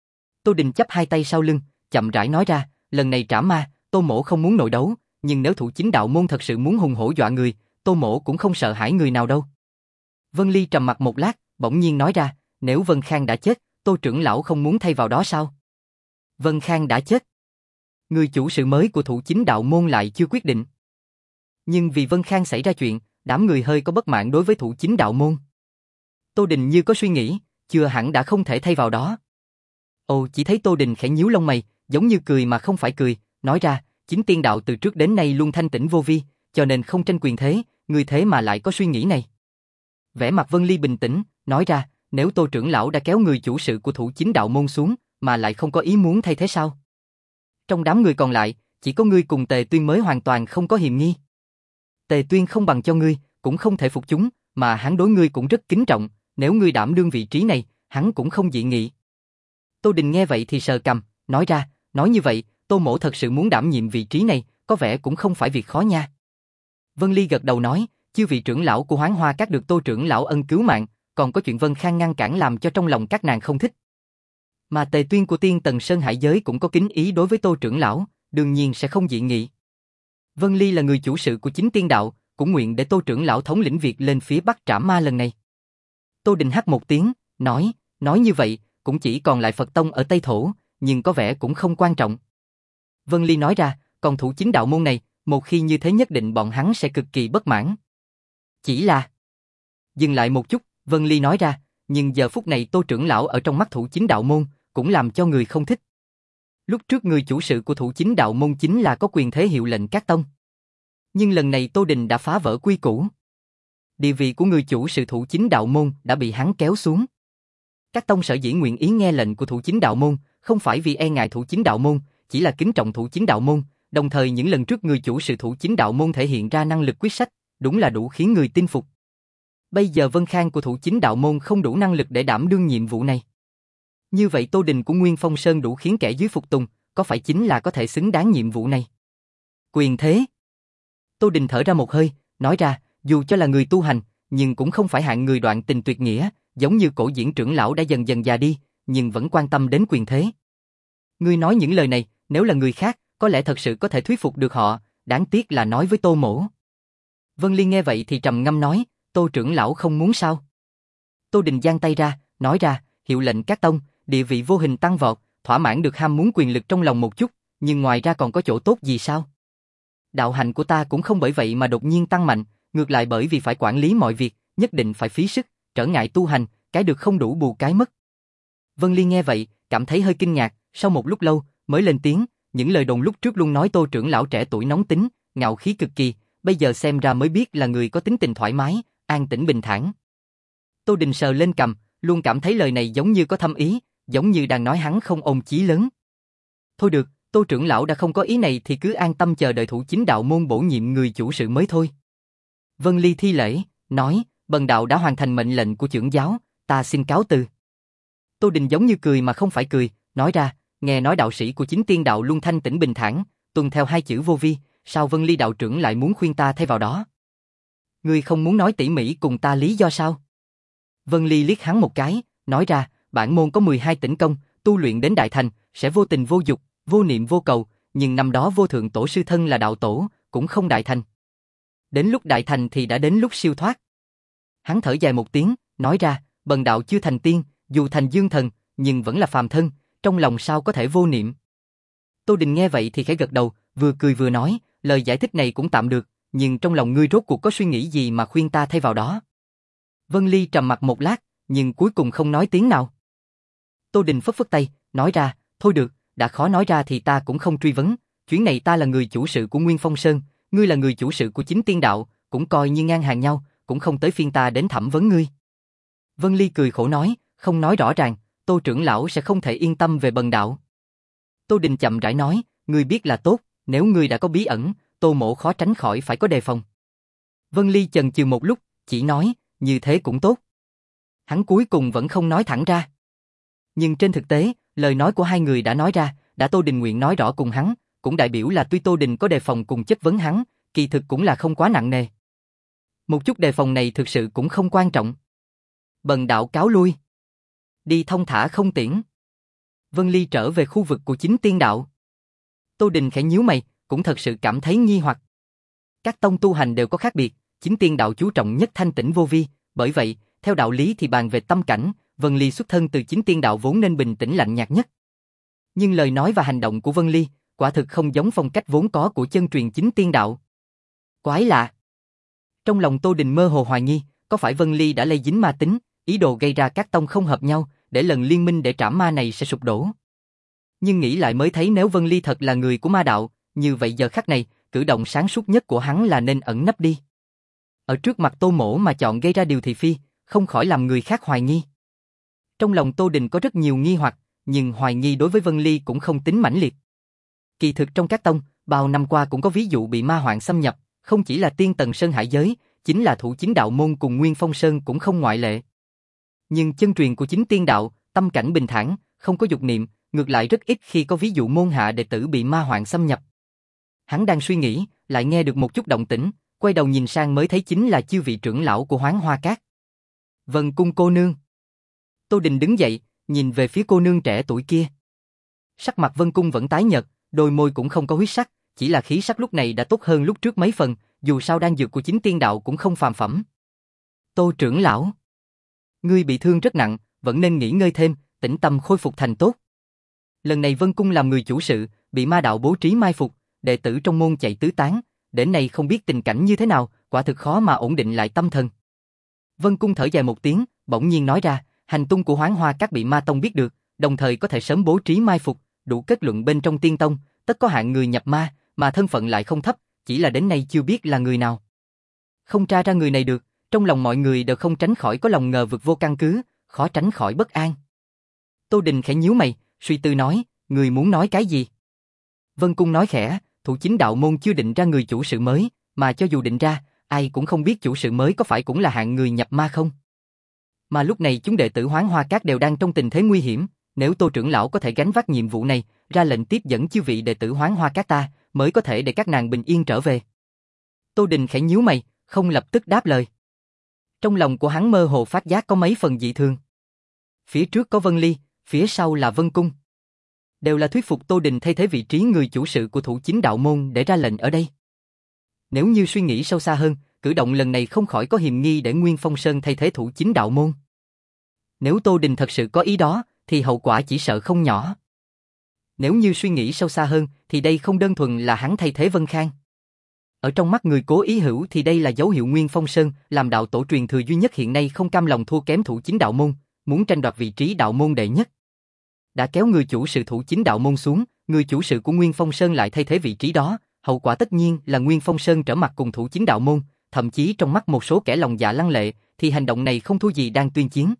Tô Đình chắp hai tay sau lưng, chậm rãi nói ra, lần này trảm ma, Tô Mỗ không muốn nội đấu, nhưng nếu thủ chính đạo môn thật sự muốn hùng hổ dọa người, Tô Mỗ cũng không sợ hãi người nào đâu. Vân Ly trầm mặc một lát, bỗng nhiên nói ra, nếu Vân Khang đã chết, Tô trưởng lão không muốn thay vào đó sao? Vân Khang đã chết. Người chủ sự mới của Thủ Chính Đạo Môn lại chưa quyết định. Nhưng vì Vân Khang xảy ra chuyện, đám người hơi có bất mãn đối với Thủ Chính Đạo Môn. Tô Đình như có suy nghĩ, chưa hẳn đã không thể thay vào đó. Ồ, chỉ thấy Tô Đình khẽ nhíu lông mày, giống như cười mà không phải cười, nói ra, Chính Tiên Đạo từ trước đến nay luôn thanh tĩnh vô vi, cho nên không tranh quyền thế, người thế mà lại có suy nghĩ này. Vẻ mặt Vân Ly bình tĩnh, nói ra, nếu Tô trưởng lão đã kéo người chủ sự của Thủ Chính Đạo Môn xuống, mà lại không có ý muốn thay thế sao? Trong đám người còn lại, chỉ có ngươi cùng Tề Tuyên mới hoàn toàn không có hiềm nghi. Tề Tuyên không bằng cho ngươi, cũng không thể phục chúng, mà hắn đối ngươi cũng rất kính trọng, nếu ngươi đảm đương vị trí này, hắn cũng không dị nghị. Tô Đình nghe vậy thì sờ cằm, nói ra, nói như vậy, Tô Mỗ thật sự muốn đảm nhiệm vị trí này, có vẻ cũng không phải việc khó nha. Vân Ly gật đầu nói, chư vị trưởng lão của Hoán Hoa Các được Tô trưởng lão ân cứu mạng, còn có chuyện Vân Khang ngăn cản làm cho trong lòng các nàng không thích. Mà Tề Tuyên của Tiên Tần Sơn Hải giới cũng có kính ý đối với Tô trưởng lão, đương nhiên sẽ không dị nghị. Vân Ly là người chủ sự của Chính Tiên Đạo, cũng nguyện để Tô trưởng lão thống lĩnh việc lên phía Bắc trảm ma lần này. Tô Đình hắt một tiếng, nói, nói như vậy, cũng chỉ còn lại Phật Tông ở Tây Thổ, nhưng có vẻ cũng không quan trọng. Vân Ly nói ra, còn Thủ Chính Đạo Môn này, một khi như thế nhất định bọn hắn sẽ cực kỳ bất mãn. Chỉ là... Dừng lại một chút, Vân Ly nói ra, nhưng giờ phút này Tô trưởng lão ở trong mắt Thủ Chính Đạo Môn, cũng làm cho người không thích. Lúc trước người chủ sự của Thủ Chính Đạo Môn chính là có quyền thế hiệu lệnh các tông. Nhưng lần này Tô Đình đã phá vỡ quy củ. Địa vị của người chủ sự Thủ Chính Đạo Môn đã bị hắn kéo xuống. Các tông sở dĩ nguyện ý nghe lệnh của Thủ Chính Đạo Môn, không phải vì e ngại Thủ Chính Đạo Môn, chỉ là kính trọng Thủ Chính Đạo Môn, đồng thời những lần trước người chủ sự Thủ Chính Đạo Môn thể hiện ra năng lực quyết sách, đúng là đủ khiến người tin phục. Bây giờ Vân Khang của Thủ Chính Đạo Môn không đủ năng lực để đảm đương nhiệm vụ này. Như vậy Tô Đình của Nguyên Phong Sơn đủ khiến kẻ dưới phục tùng, có phải chính là có thể xứng đáng nhiệm vụ này? Quyền thế. Tô Đình thở ra một hơi, nói ra, dù cho là người tu hành, nhưng cũng không phải hạng người đoạn tình tuyệt nghĩa, giống như Cổ Diễn trưởng lão đã dần dần già đi, nhưng vẫn quan tâm đến quyền thế. Ngươi nói những lời này, nếu là người khác, có lẽ thật sự có thể thuyết phục được họ, đáng tiếc là nói với Tô Mỗ. Vân Liên nghe vậy thì trầm ngâm nói, Tô trưởng lão không muốn sao? Tô Đình giang tay ra, nói ra, hiệu lệnh các tông, địa vị vô hình tăng vọt, thỏa mãn được ham muốn quyền lực trong lòng một chút, nhưng ngoài ra còn có chỗ tốt gì sao? Đạo hạnh của ta cũng không bởi vậy mà đột nhiên tăng mạnh, ngược lại bởi vì phải quản lý mọi việc, nhất định phải phí sức, trở ngại tu hành, cái được không đủ bù cái mất. Vân Liên nghe vậy, cảm thấy hơi kinh ngạc, sau một lúc lâu, mới lên tiếng, những lời đồn lúc trước luôn nói Tô trưởng lão trẻ tuổi nóng tính, ngạo khí cực kỳ, bây giờ xem ra mới biết là người có tính tình thoải mái, an tĩnh bình thản. Tô Đình sờ lên cằm, luôn cảm thấy lời này giống như có thâm ý, giống như đang nói hắn không ôm chí lớn. Thôi được, Tô trưởng lão đã không có ý này thì cứ an tâm chờ đợi Thủ Chính Đạo Môn bổ nhiệm người chủ sự mới thôi. Vân Ly thi lễ, nói, bần đạo đã hoàn thành mệnh lệnh của trưởng giáo, ta xin cáo từ. Tô Đình giống như cười mà không phải cười, nói ra, nghe nói đạo sĩ của Chính Tiên Đạo luôn thanh tĩnh bình thản, tuân theo hai chữ vô vi, sao Vân Ly đạo trưởng lại muốn khuyên ta thay vào đó? Ngươi không muốn nói tỉ mỉ cùng ta lý do sao? Vân Ly liếc hắn một cái, nói ra, bản môn có mười hai tỉnh công, tu luyện đến đại thành, sẽ vô tình vô dục, vô niệm vô cầu, nhưng năm đó vô thượng tổ sư thân là đạo tổ, cũng không đại thành. Đến lúc đại thành thì đã đến lúc siêu thoát. Hắn thở dài một tiếng, nói ra, bần đạo chưa thành tiên, dù thành dương thần, nhưng vẫn là phàm thân, trong lòng sao có thể vô niệm. Tô Đình nghe vậy thì khẽ gật đầu, vừa cười vừa nói, lời giải thích này cũng tạm được, nhưng trong lòng ngươi rốt cuộc có suy nghĩ gì mà khuyên ta thay vào đó? Vân Ly trầm mặt một lát, nhưng cuối cùng không nói tiếng nào. Tô Đình phất phất tay, nói ra, thôi được, đã khó nói ra thì ta cũng không truy vấn, chuyến này ta là người chủ sự của Nguyên Phong Sơn, ngươi là người chủ sự của Chính Tiên Đạo, cũng coi như ngang hàng nhau, cũng không tới phiên ta đến thẩm vấn ngươi. Vân Ly cười khổ nói, không nói rõ ràng, Tô trưởng lão sẽ không thể yên tâm về bần đạo. Tô Đình chậm rãi nói, ngươi biết là tốt, nếu ngươi đã có bí ẩn, Tô mỗ khó tránh khỏi phải có đề phòng. Vân Ly chần chừ một lúc, chỉ nói, như thế cũng tốt. Hắn cuối cùng vẫn không nói thẳng ra. Nhưng trên thực tế, lời nói của hai người đã nói ra, đã Tô Đình nguyện nói rõ cùng hắn, cũng đại biểu là tuy Tô Đình có đề phòng cùng chất vấn hắn, kỳ thực cũng là không quá nặng nề. Một chút đề phòng này thực sự cũng không quan trọng. Bần đạo cáo lui. Đi thông thả không tiễn. Vân Ly trở về khu vực của Chính Tiên Đạo. Tô Đình khẽ nhíu mày, cũng thật sự cảm thấy nghi hoặc. Các tông tu hành đều có khác biệt, Chính tiên đạo chú trọng nhất thanh tĩnh vô vi, bởi vậy, theo đạo lý thì bàn về tâm cảnh, Vân Ly xuất thân từ chính tiên đạo vốn nên bình tĩnh lạnh nhạt nhất. Nhưng lời nói và hành động của Vân Ly, quả thực không giống phong cách vốn có của chân truyền chính tiên đạo. Quái lạ. Trong lòng Tô Đình mơ hồ hoài nghi, có phải Vân Ly đã lây dính ma tính, ý đồ gây ra các tông không hợp nhau, để lần liên minh để trảm ma này sẽ sụp đổ. Nhưng nghĩ lại mới thấy nếu Vân Ly thật là người của ma đạo, như vậy giờ khắc này, cử động sáng suốt nhất của hắn là nên ẩn nấp đi. Ở trước mặt Tô Mỗ mà chọn gây ra điều thị phi, không khỏi làm người khác hoài nghi. Trong lòng Tô Đình có rất nhiều nghi hoặc, nhưng hoài nghi đối với Vân Ly cũng không tính mãnh liệt. Kỳ thực trong các tông, bao năm qua cũng có ví dụ bị ma hoạn xâm nhập, không chỉ là Tiên Tần Sơn Hải giới, chính là Thủ Chính Đạo Môn cùng Nguyên Phong Sơn cũng không ngoại lệ. Nhưng chân truyền của chính tiên đạo, tâm cảnh bình thản, không có dục niệm, ngược lại rất ít khi có ví dụ môn hạ đệ tử bị ma hoạn xâm nhập. Hắn đang suy nghĩ, lại nghe được một chút động tĩnh, quay đầu nhìn sang mới thấy chính là chư vị trưởng lão của Hoáng Hoa Các. Vân Cung cô nương. Tô Đình đứng dậy, nhìn về phía cô nương trẻ tuổi kia. Sắc mặt Vân Cung vẫn tái nhợt, đôi môi cũng không có huyết sắc, chỉ là khí sắc lúc này đã tốt hơn lúc trước mấy phần, dù sao đan dược của chính tiên đạo cũng không phàm phẩm. Tô trưởng lão, ngươi bị thương rất nặng, vẫn nên nghỉ ngơi thêm, tĩnh tâm khôi phục thành tốt. Lần này Vân Cung làm người chủ sự, bị ma đạo bố trí mai phục, đệ tử trong môn chạy tứ tán, đến nay không biết tình cảnh như thế nào, quả thực khó mà ổn định lại tâm thần. Vân Cung thở dài một tiếng, bỗng nhiên nói ra, hành tung của Hoáng Hoa Các bị ma tông biết được, đồng thời có thể sớm bố trí mai phục, đủ kết luận bên trong tiên tông, tất có hạng người nhập ma, mà thân phận lại không thấp, chỉ là đến nay chưa biết là người nào. Không tra ra người này được, trong lòng mọi người đều không tránh khỏi có lòng ngờ vực vô căn cứ, khó tránh khỏi bất an. Tô Đình khẽ nhíu mày, suy tư nói, người muốn nói cái gì? Vân Cung nói khẽ, Thủ Chính Đạo Môn chưa định ra người chủ sự mới, mà cho dù định ra, ai cũng không biết chủ sự mới có phải cũng là hạng người nhập ma không. Mà lúc này chúng đệ tử Hoáng Hoa Các đều đang trong tình thế nguy hiểm, nếu Tô trưởng lão có thể gánh vác nhiệm vụ này, ra lệnh tiếp dẫn chư vị đệ tử Hoáng Hoa Các ta, mới có thể để các nàng bình yên trở về. Tô Đình khẽ nhíu mày, không lập tức đáp lời. Trong lòng của hắn mơ hồ phát giác có mấy phần dị thường. Phía trước có Vân Ly, phía sau là Vân Cung. Đều là thuyết phục Tô Đình thay thế vị trí người chủ sự của Thủ Chính Đạo Môn để ra lệnh ở đây. Nếu như suy nghĩ sâu xa hơn, cử động lần này không khỏi có hiềm nghi để Nguyên Phong Sơn thay thế Thủ Chính Đạo Môn. Nếu Tô Đình thật sự có ý đó, thì hậu quả chỉ sợ không nhỏ. Nếu như suy nghĩ sâu xa hơn, thì đây không đơn thuần là hắn thay thế Vân Khang. Ở trong mắt người cố ý hữu thì đây là dấu hiệu Nguyên Phong Sơn làm đạo tổ truyền thừa duy nhất hiện nay không cam lòng thua kém Thủ Chính Đạo Môn, muốn tranh đoạt vị trí đạo môn đệ nhất. Đã kéo người chủ sự Thủ Chính Đạo Môn xuống, người chủ sự của Nguyên Phong Sơn lại thay thế vị trí đó, hậu quả tất nhiên là Nguyên Phong Sơn trở mặt cùng Thủ Chính Đạo Môn, thậm chí trong mắt một số kẻ lòng dạ lăng lệ, thì hành động này không thua gì đang tuyên chiến.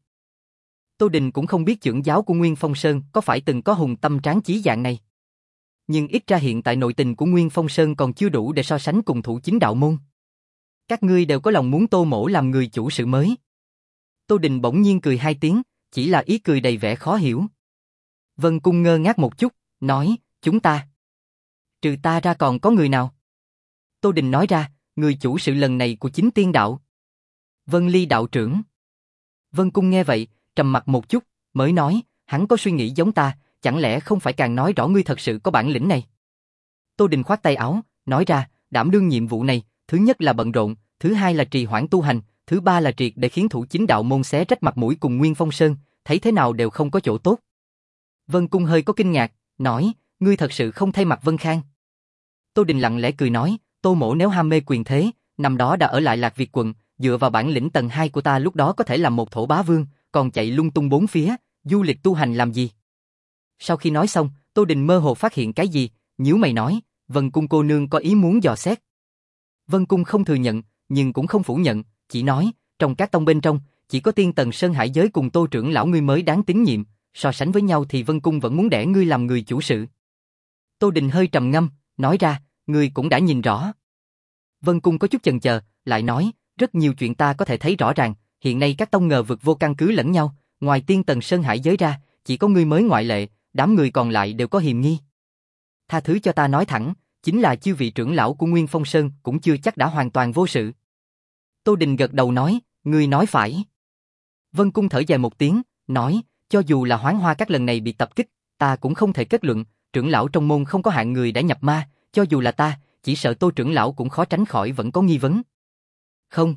Tô Đình cũng không biết trưởng giáo của Nguyên Phong Sơn có phải từng có hùng tâm tráng chí dạng này. Nhưng ít ra hiện tại nội tình của Nguyên Phong Sơn còn chưa đủ để so sánh cùng Thủ Chính Đạo Môn. Các ngươi đều có lòng muốn Tô Mỗ làm người chủ sự mới. Tô Đình bỗng nhiên cười hai tiếng, chỉ là ý cười đầy vẻ khó hiểu. Vân Cung ngơ ngác một chút, nói, chúng ta. Trừ ta ra còn có người nào? Tô Đình nói ra, người chủ sự lần này của chính tiên đạo. Vân Ly đạo trưởng. Vân Cung nghe vậy, trầm mặt một chút, mới nói, hắn có suy nghĩ giống ta, chẳng lẽ không phải càng nói rõ ngươi thật sự có bản lĩnh này? Tô Đình khoát tay áo, nói ra, đảm đương nhiệm vụ này, thứ nhất là bận rộn, thứ hai là trì hoãn tu hành, thứ ba là triệt để khiến Thủ Chính Đạo Môn xé rách mặt mũi cùng Nguyên Phong Sơn, thấy thế nào đều không có chỗ tốt. Vân Cung hơi có kinh ngạc, nói, ngươi thật sự không thay mặt Vân Khang. Tô Đình lặng lẽ cười nói, Tô Mỗ nếu ham mê quyền thế, năm đó đã ở lại Lạc Việt quận, dựa vào bản lĩnh tầng hai của ta lúc đó có thể làm một thổ bá vương, còn chạy lung tung bốn phía, du lịch tu hành làm gì? Sau khi nói xong, Tô Đình mơ hồ phát hiện cái gì, nhíu mày nói, Vân Cung cô nương có ý muốn dò xét. Vân Cung không thừa nhận, nhưng cũng không phủ nhận, chỉ nói, trong các tông bên trong, chỉ có Tiên Tần Sơn Hải giới cùng Tô trưởng lão ngươi mới đáng tín nhiệm, so sánh với nhau thì Vân Cung vẫn muốn đẻ ngươi làm người chủ sự. Tô Đình hơi trầm ngâm, nói ra, ngươi cũng đã nhìn rõ. Vân Cung có chút chần chờ, lại nói, rất nhiều chuyện ta có thể thấy rõ ràng, hiện nay các tông ngờ vực vô căn cứ lẫn nhau, ngoài Tiên Tần Sơn Hải giới ra, chỉ có ngươi mới ngoại lệ, đám người còn lại đều có hiềm nghi. Tha thứ cho ta nói thẳng, chính là chư vị trưởng lão của Nguyên Phong Sơn cũng chưa chắc đã hoàn toàn vô sự. Tô Đình gật đầu nói, ngươi nói phải. Vân Cung thở dài một tiếng, nói, cho dù là Hoáng Hoa Các lần này bị tập kích, ta cũng không thể kết luận, trưởng lão trong môn không có hạng người đã nhập ma, cho dù là ta, chỉ sợ Tô trưởng lão cũng khó tránh khỏi vẫn có nghi vấn. Không.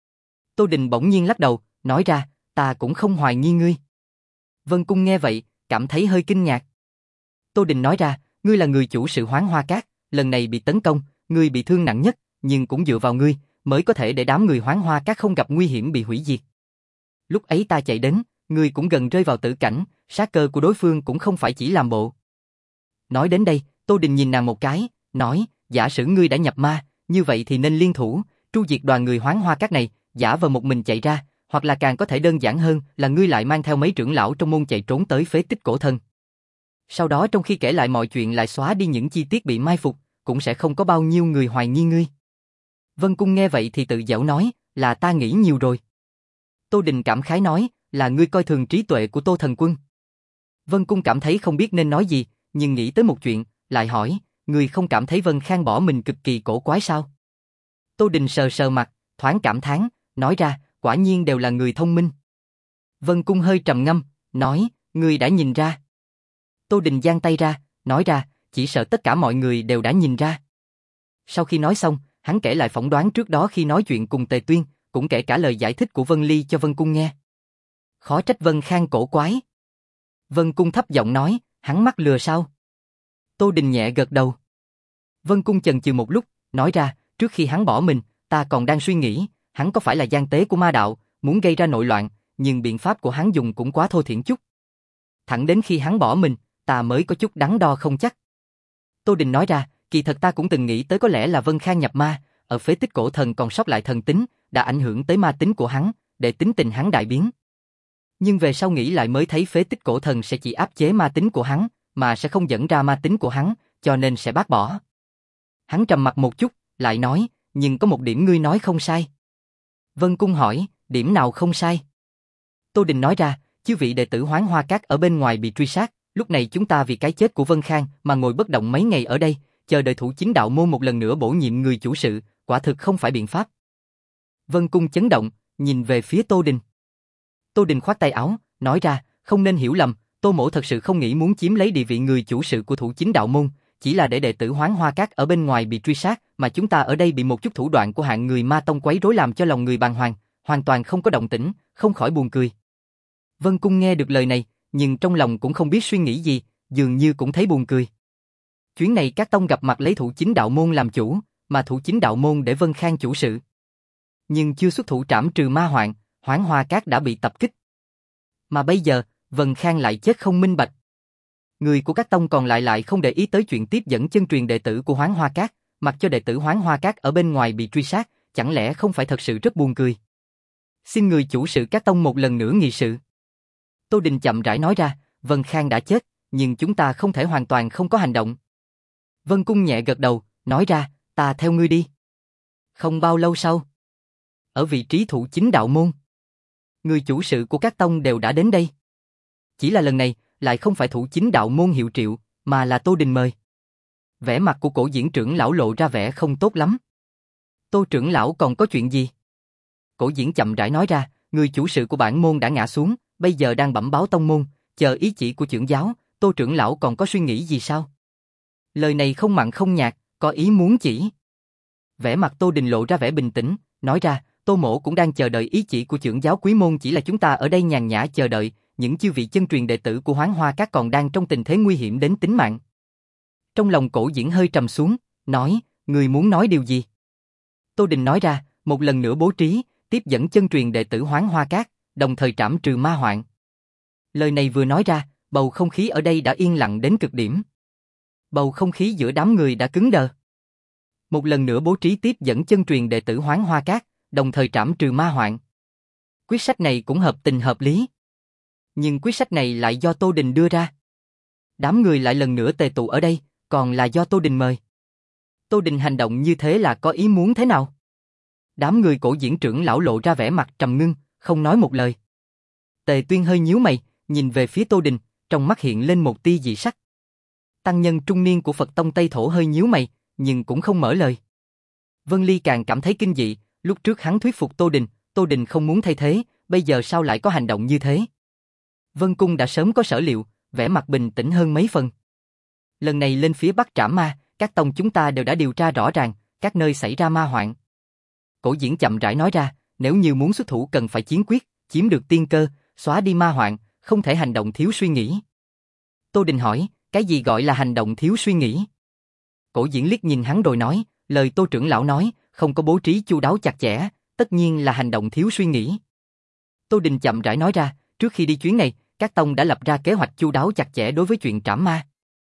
Tô Đình bỗng nhiên lắc đầu, nói ra, ta cũng không hoài nghi ngươi. Vân Cung nghe vậy, cảm thấy hơi kinh ngạc. Tô Đình nói ra, ngươi là người chủ sự Hoán Hoa Các, lần này bị tấn công, ngươi bị thương nặng nhất, nhưng cũng dựa vào ngươi, mới có thể để đám người Hoán Hoa Các không gặp nguy hiểm bị hủy diệt. Lúc ấy ta chạy đến, ngươi cũng gần rơi vào tử cảnh, sát cơ của đối phương cũng không phải chỉ làm bộ. Nói đến đây, Tô Đình nhìn nàng một cái, nói, giả sử ngươi đã nhập ma, như vậy thì nên liên thủ, tru diệt đoàn người Hoán Hoa Các này, giả vờ một mình chạy ra, hoặc là càng có thể đơn giản hơn là ngươi lại mang theo mấy trưởng lão trong môn chạy trốn tới phế tích cổ thần. Sau đó trong khi kể lại mọi chuyện lại xóa đi những chi tiết bị mai phục, cũng sẽ không có bao nhiêu người hoài nghi ngươi. Vân Cung nghe vậy thì tự giễu nói, là ta nghĩ nhiều rồi. Tô Đình cảm khái nói, là ngươi coi thường trí tuệ của Tô Thần Quân. Vân Cung cảm thấy không biết nên nói gì, nhưng nghĩ tới một chuyện, lại hỏi, ngươi không cảm thấy Vân Khang bỏ mình cực kỳ cổ quái sao? Tô Đình sờ sờ mặt, thoáng cảm thán, nói ra, quả nhiên đều là người thông minh. Vân Cung hơi trầm ngâm, nói, ngươi đã nhìn ra. Tô Đình giang tay ra, nói ra, chỉ sợ tất cả mọi người đều đã nhìn ra. Sau khi nói xong, hắn kể lại phỏng đoán trước đó khi nói chuyện cùng Tề Tuyên, cũng kể cả lời giải thích của Vân Ly cho Vân Cung nghe. Khó trách Vân Khang cổ quái. Vân Cung thấp giọng nói, hắn mắc lừa sao? Tô Đình nhẹ gật đầu. Vân Cung chần chừ một lúc, nói ra, trước khi hắn bỏ mình, ta còn đang suy nghĩ, hắn có phải là gian tế của ma đạo, muốn gây ra nội loạn, nhưng biện pháp của hắn dùng cũng quá thô thiển chút. Thẳng đến khi hắn bỏ mình, ta mới có chút đắn đo không chắc. Tô Đình nói ra, kỳ thật ta cũng từng nghĩ tới có lẽ là Vân Khang nhập ma, ở phế tích cổ thần còn sót lại thần tính, đã ảnh hưởng tới ma tính của hắn, để tính tình hắn đại biến. Nhưng về sau nghĩ lại mới thấy phế tích cổ thần sẽ chỉ áp chế ma tính của hắn, mà sẽ không dẫn ra ma tính của hắn, cho nên sẽ bác bỏ. Hắn trầm mặt một chút, lại nói, nhưng có một điểm ngươi nói không sai. Vân Cung hỏi, điểm nào không sai? Tô Đình nói ra, chư vị đệ tử Hoán Hoa Các ở bên ngoài bị truy sát, lúc này chúng ta vì cái chết của Vân Khang mà ngồi bất động mấy ngày ở đây, chờ đợi thủ chính đạo môn một lần nữa bổ nhiệm người chủ sự, quả thực không phải biện pháp. Vân Cung chấn động, nhìn về phía Tô Đình. Tô Đình khoát tay áo, nói ra, không nên hiểu lầm, Tô Mỗ thật sự không nghĩ muốn chiếm lấy địa vị người chủ sự của thủ chính đạo môn, chỉ là để đệ tử Hoán Hoa Các ở bên ngoài bị truy sát, mà chúng ta ở đây bị một chút thủ đoạn của hạng người ma tông quấy rối làm cho lòng người bàng hoàng, hoàn toàn không có động tĩnh, không khỏi buồn cười. Vân Cung nghe được lời này, nhưng trong lòng cũng không biết suy nghĩ gì, dường như cũng thấy buồn cười. Chuyến này các tông gặp mặt lấy thủ chính đạo môn làm chủ, mà thủ chính đạo môn để Vân Khang chủ sự. Nhưng chưa xuất thủ trảm trừ ma hoạn, Hoán Hoa Các đã bị tập kích. Mà bây giờ, Vân Khang lại chết không minh bạch. Người của các tông còn lại lại không để ý tới chuyện tiếp dẫn chân truyền đệ tử của Hoán Hoa Các, mặc cho đệ tử Hoán Hoa Các ở bên ngoài bị truy sát, chẳng lẽ không phải thật sự rất buồn cười. Xin người chủ sự các tông một lần nữa nghị sự. Tô Đình chậm rãi nói ra, Vân Khang đã chết, nhưng chúng ta không thể hoàn toàn không có hành động. Vân Cung nhẹ gật đầu, nói ra, ta theo ngươi đi. Không bao lâu sau, ở vị trí thủ chính đạo môn, người chủ sự của các tông đều đã đến đây. Chỉ là lần này, lại không phải thủ chính đạo môn hiệu triệu, mà là Tô Đình mời. Vẻ mặt của Cổ Diễn trưởng lão lộ ra vẻ không tốt lắm. Tô trưởng lão còn có chuyện gì? Cổ Diễn chậm rãi nói ra, người chủ sự của bản môn đã ngã xuống, bây giờ đang bẩm báo tông môn, chờ ý chỉ của trưởng giáo, Tô trưởng lão còn có suy nghĩ gì sao? Lời này không mặn không nhạt, có ý muốn chỉ. Vẻ mặt Tô Đình lộ ra vẻ bình tĩnh, nói ra, Tô Mỗ cũng đang chờ đợi ý chỉ của trưởng giáo quý môn, chỉ là chúng ta ở đây nhàn nhã chờ đợi, những chư vị chân truyền đệ tử của Hoán Hoa Các còn đang trong tình thế nguy hiểm đến tính mạng. Trong lòng Cổ Diễn hơi trầm xuống, nói, người muốn nói điều gì? Tô Đình nói ra, một lần nữa bố trí, tiếp dẫn chân truyền đệ tử Hoán Hoa Các, đồng thời trảm trừ ma hoạn. Lời này vừa nói ra, bầu không khí ở đây đã yên lặng đến cực điểm. Bầu không khí giữa đám người đã cứng đờ. Một lần nữa bố trí tiếp dẫn chân truyền đệ tử Hoán Hoa Các, đồng thời trảm trừ ma hoạn. Quyết sách này cũng hợp tình hợp lý. Nhưng quyết sách này lại do Tô Đình đưa ra. Đám người lại lần nữa tề tụ ở đây, còn là do Tô Đình mời. Tô Đình hành động như thế là có ý muốn thế nào? Đám người Cổ Diễn trưởng lão lộ ra vẻ mặt trầm ngưng, không nói một lời. Tề Tuyên hơi nhíu mày, nhìn về phía Tô Đình, trong mắt hiện lên một tia dị sắc. Tăng nhân trung niên của Phật Tông Tây Thổ hơi nhíu mày, nhưng cũng không mở lời. Vân Ly càng cảm thấy kinh dị, lúc trước hắn thuyết phục Tô Đình, Tô Đình không muốn thay thế, bây giờ sao lại có hành động như thế? Vân Cung đã sớm có sở liệu, vẻ mặt bình tĩnh hơn mấy phần. Lần này lên phía Bắc trảm ma, các tông chúng ta đều đã điều tra rõ ràng, các nơi xảy ra ma hoạn. Cổ Diễn chậm rãi nói ra, nếu như muốn xuất thủ cần phải chiến quyết, chiếm được tiên cơ, xóa đi ma hoạn, không thể hành động thiếu suy nghĩ. Tô Đình hỏi, cái gì gọi là hành động thiếu suy nghĩ? Cổ Diễn liếc nhìn hắn rồi nói, lời Tô trưởng lão nói, không có bố trí chu đáo chặt chẽ, tất nhiên là hành động thiếu suy nghĩ. Tô Đình chậm rãi nói ra, trước khi đi chuyến này, các tông đã lập ra kế hoạch chu đáo chặt chẽ đối với chuyện trảm ma.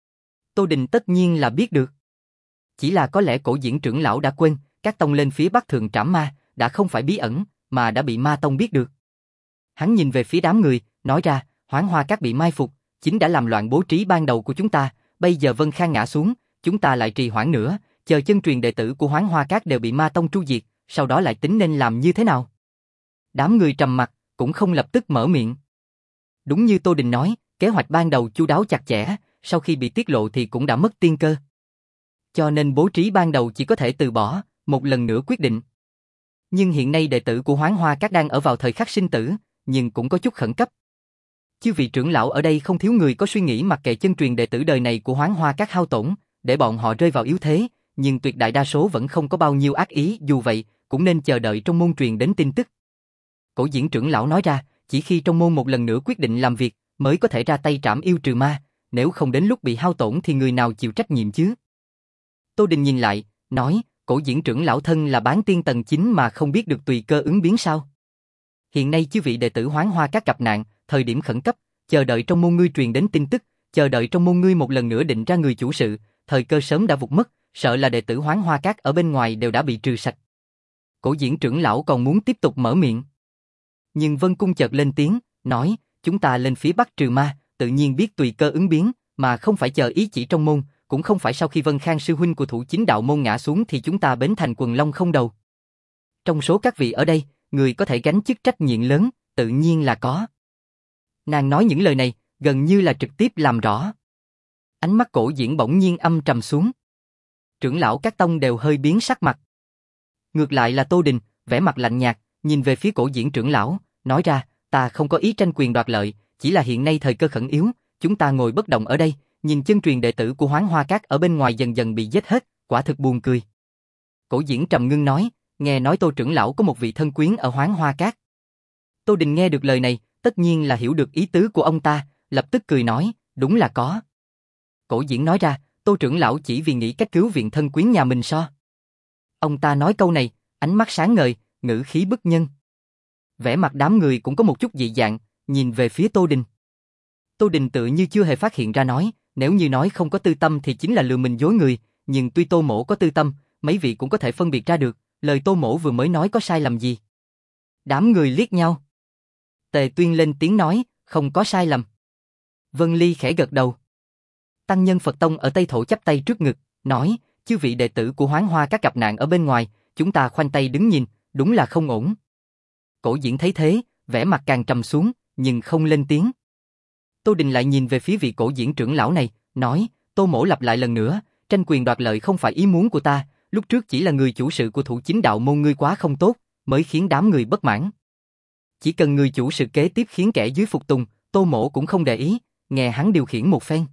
Tô Đình tất nhiên là biết được. Chỉ là có lẽ Cổ Diễn trưởng lão đã quên, các tông lên phía bắc thường trảm ma, đã không phải bí ẩn, mà đã bị ma tông biết được. Hắn nhìn về phía đám người, nói ra, Hoán Hoa Các bị mai phục, chính đã làm loạn bố trí ban đầu của chúng ta, bây giờ Vân Khang ngã xuống, chúng ta lại trì hoãn nữa, chờ chân truyền đệ tử của Hoán Hoa Các đều bị ma tông tru diệt, sau đó lại tính nên làm như thế nào? Đám người trầm mặt, cũng không lập tức mở miệng. Đúng như Tô Đình nói, kế hoạch ban đầu chu đáo chặt chẽ, sau khi bị tiết lộ thì cũng đã mất tiên cơ. Cho nên bố trí ban đầu chỉ có thể từ bỏ, một lần nữa quyết định. Nhưng hiện nay đệ tử của Hoán Hoa Các đang ở vào thời khắc sinh tử, nhưng cũng có chút khẩn cấp. Chư vị trưởng lão ở đây không thiếu người có suy nghĩ mặc kệ chân truyền đệ tử đời này của Hoán Hoa Các hao tổn, để bọn họ rơi vào yếu thế, nhưng tuyệt đại đa số vẫn không có bao nhiêu ác ý, dù vậy, cũng nên chờ đợi trong môn truyền đến tin tức. Cổ Diễn trưởng lão nói ra, chỉ khi trong môn một lần nữa quyết định làm việc, mới có thể ra tay trảm yêu trừ ma, nếu không đến lúc bị hao tổn thì người nào chịu trách nhiệm chứ? Tô Đình nhìn lại, nói, Cổ Diễn trưởng lão thân là bán tiên tầng chín mà không biết được tùy cơ ứng biến sao? Hiện nay chư vị đệ tử Hoán Hoa Các gặp nạn, thời điểm khẩn cấp, chờ đợi trong môn ngươi truyền đến tin tức, chờ đợi trong môn ngươi một lần nữa định ra người chủ sự, thời cơ sớm đã vụt mất, sợ là đệ tử Hoán Hoa Các ở bên ngoài đều đã bị trừ sạch. Cổ Diễn trưởng lão còn muốn tiếp tục mở miệng. Nhưng Vân Cung chợt lên tiếng, nói, chúng ta lên phía bắc trừ ma, tự nhiên biết tùy cơ ứng biến, mà không phải chờ ý chỉ trong môn, cũng không phải sau khi Vân Khang sư huynh của thủ chính đạo môn ngã xuống thì chúng ta bến thành quần long không đầu. Trong số các vị ở đây, người có thể gánh chức trách nhiệm lớn, tự nhiên là có. Nàng nói những lời này, gần như là trực tiếp làm rõ. Ánh mắt Cổ Diễn bỗng nhiên âm trầm xuống. Trưởng lão các tông đều hơi biến sắc mặt. Ngược lại là Tô Đình, vẻ mặt lạnh nhạt, nhìn về phía Cổ Diễn trưởng lão, nói ra, ta không có ý tranh quyền đoạt lợi, chỉ là hiện nay thời cơ khẩn yếu, chúng ta ngồi bất động ở đây, nhìn chân truyền đệ tử của Hoán Hoa Các ở bên ngoài dần dần bị giết hết, quả thực buồn cười. Cổ Diễn trầm ngưng nói, nghe nói Tô trưởng lão có một vị thân quyến ở Hoán Hoa Các. Tô Đình nghe được lời này, tất nhiên là hiểu được ý tứ của ông ta, lập tức cười nói, đúng là có. Cổ Diễn nói ra, Tô trưởng lão chỉ vì nghĩ cách cứu viện thân quyến nhà mình sao? Ông ta nói câu này, ánh mắt sáng ngời, ngữ khí bức nhân. Vẻ mặt đám người cũng có một chút dị dạng, nhìn về phía Tô Đình. Tô Đình tự như chưa hề phát hiện ra nói, nếu như nói không có tư tâm thì chính là lừa mình dối người, nhưng tuy Tô Mỗ có tư tâm, mấy vị cũng có thể phân biệt ra được, lời Tô Mỗ vừa mới nói có sai lầm gì. Đám người liếc nhau. Tề Tuyên lên tiếng nói, không có sai lầm. Vân Ly khẽ gật đầu. Tăng nhân Phật Tông ở Tây Thổ chắp tay trước ngực, nói, chư vị đệ tử của Hoán Hoa Các gặp nạn ở bên ngoài, chúng ta khoanh tay đứng nhìn, đúng là không ổn. Cổ Diễn thấy thế, vẻ mặt càng trầm xuống, nhưng không lên tiếng. Tô Đình lại nhìn về phía vị Cổ Diễn trưởng lão này, nói, Tô Mỗ lặp lại lần nữa, tranh quyền đoạt lợi không phải ý muốn của ta, lúc trước chỉ là người chủ sự của thủ chính đạo môn ngươi quá không tốt, mới khiến đám người bất mãn. Chỉ cần người chủ sự kế tiếp khiến kẻ dưới phục tùng, Tô Mỗ cũng không để ý, nghe hắn điều khiển một phen.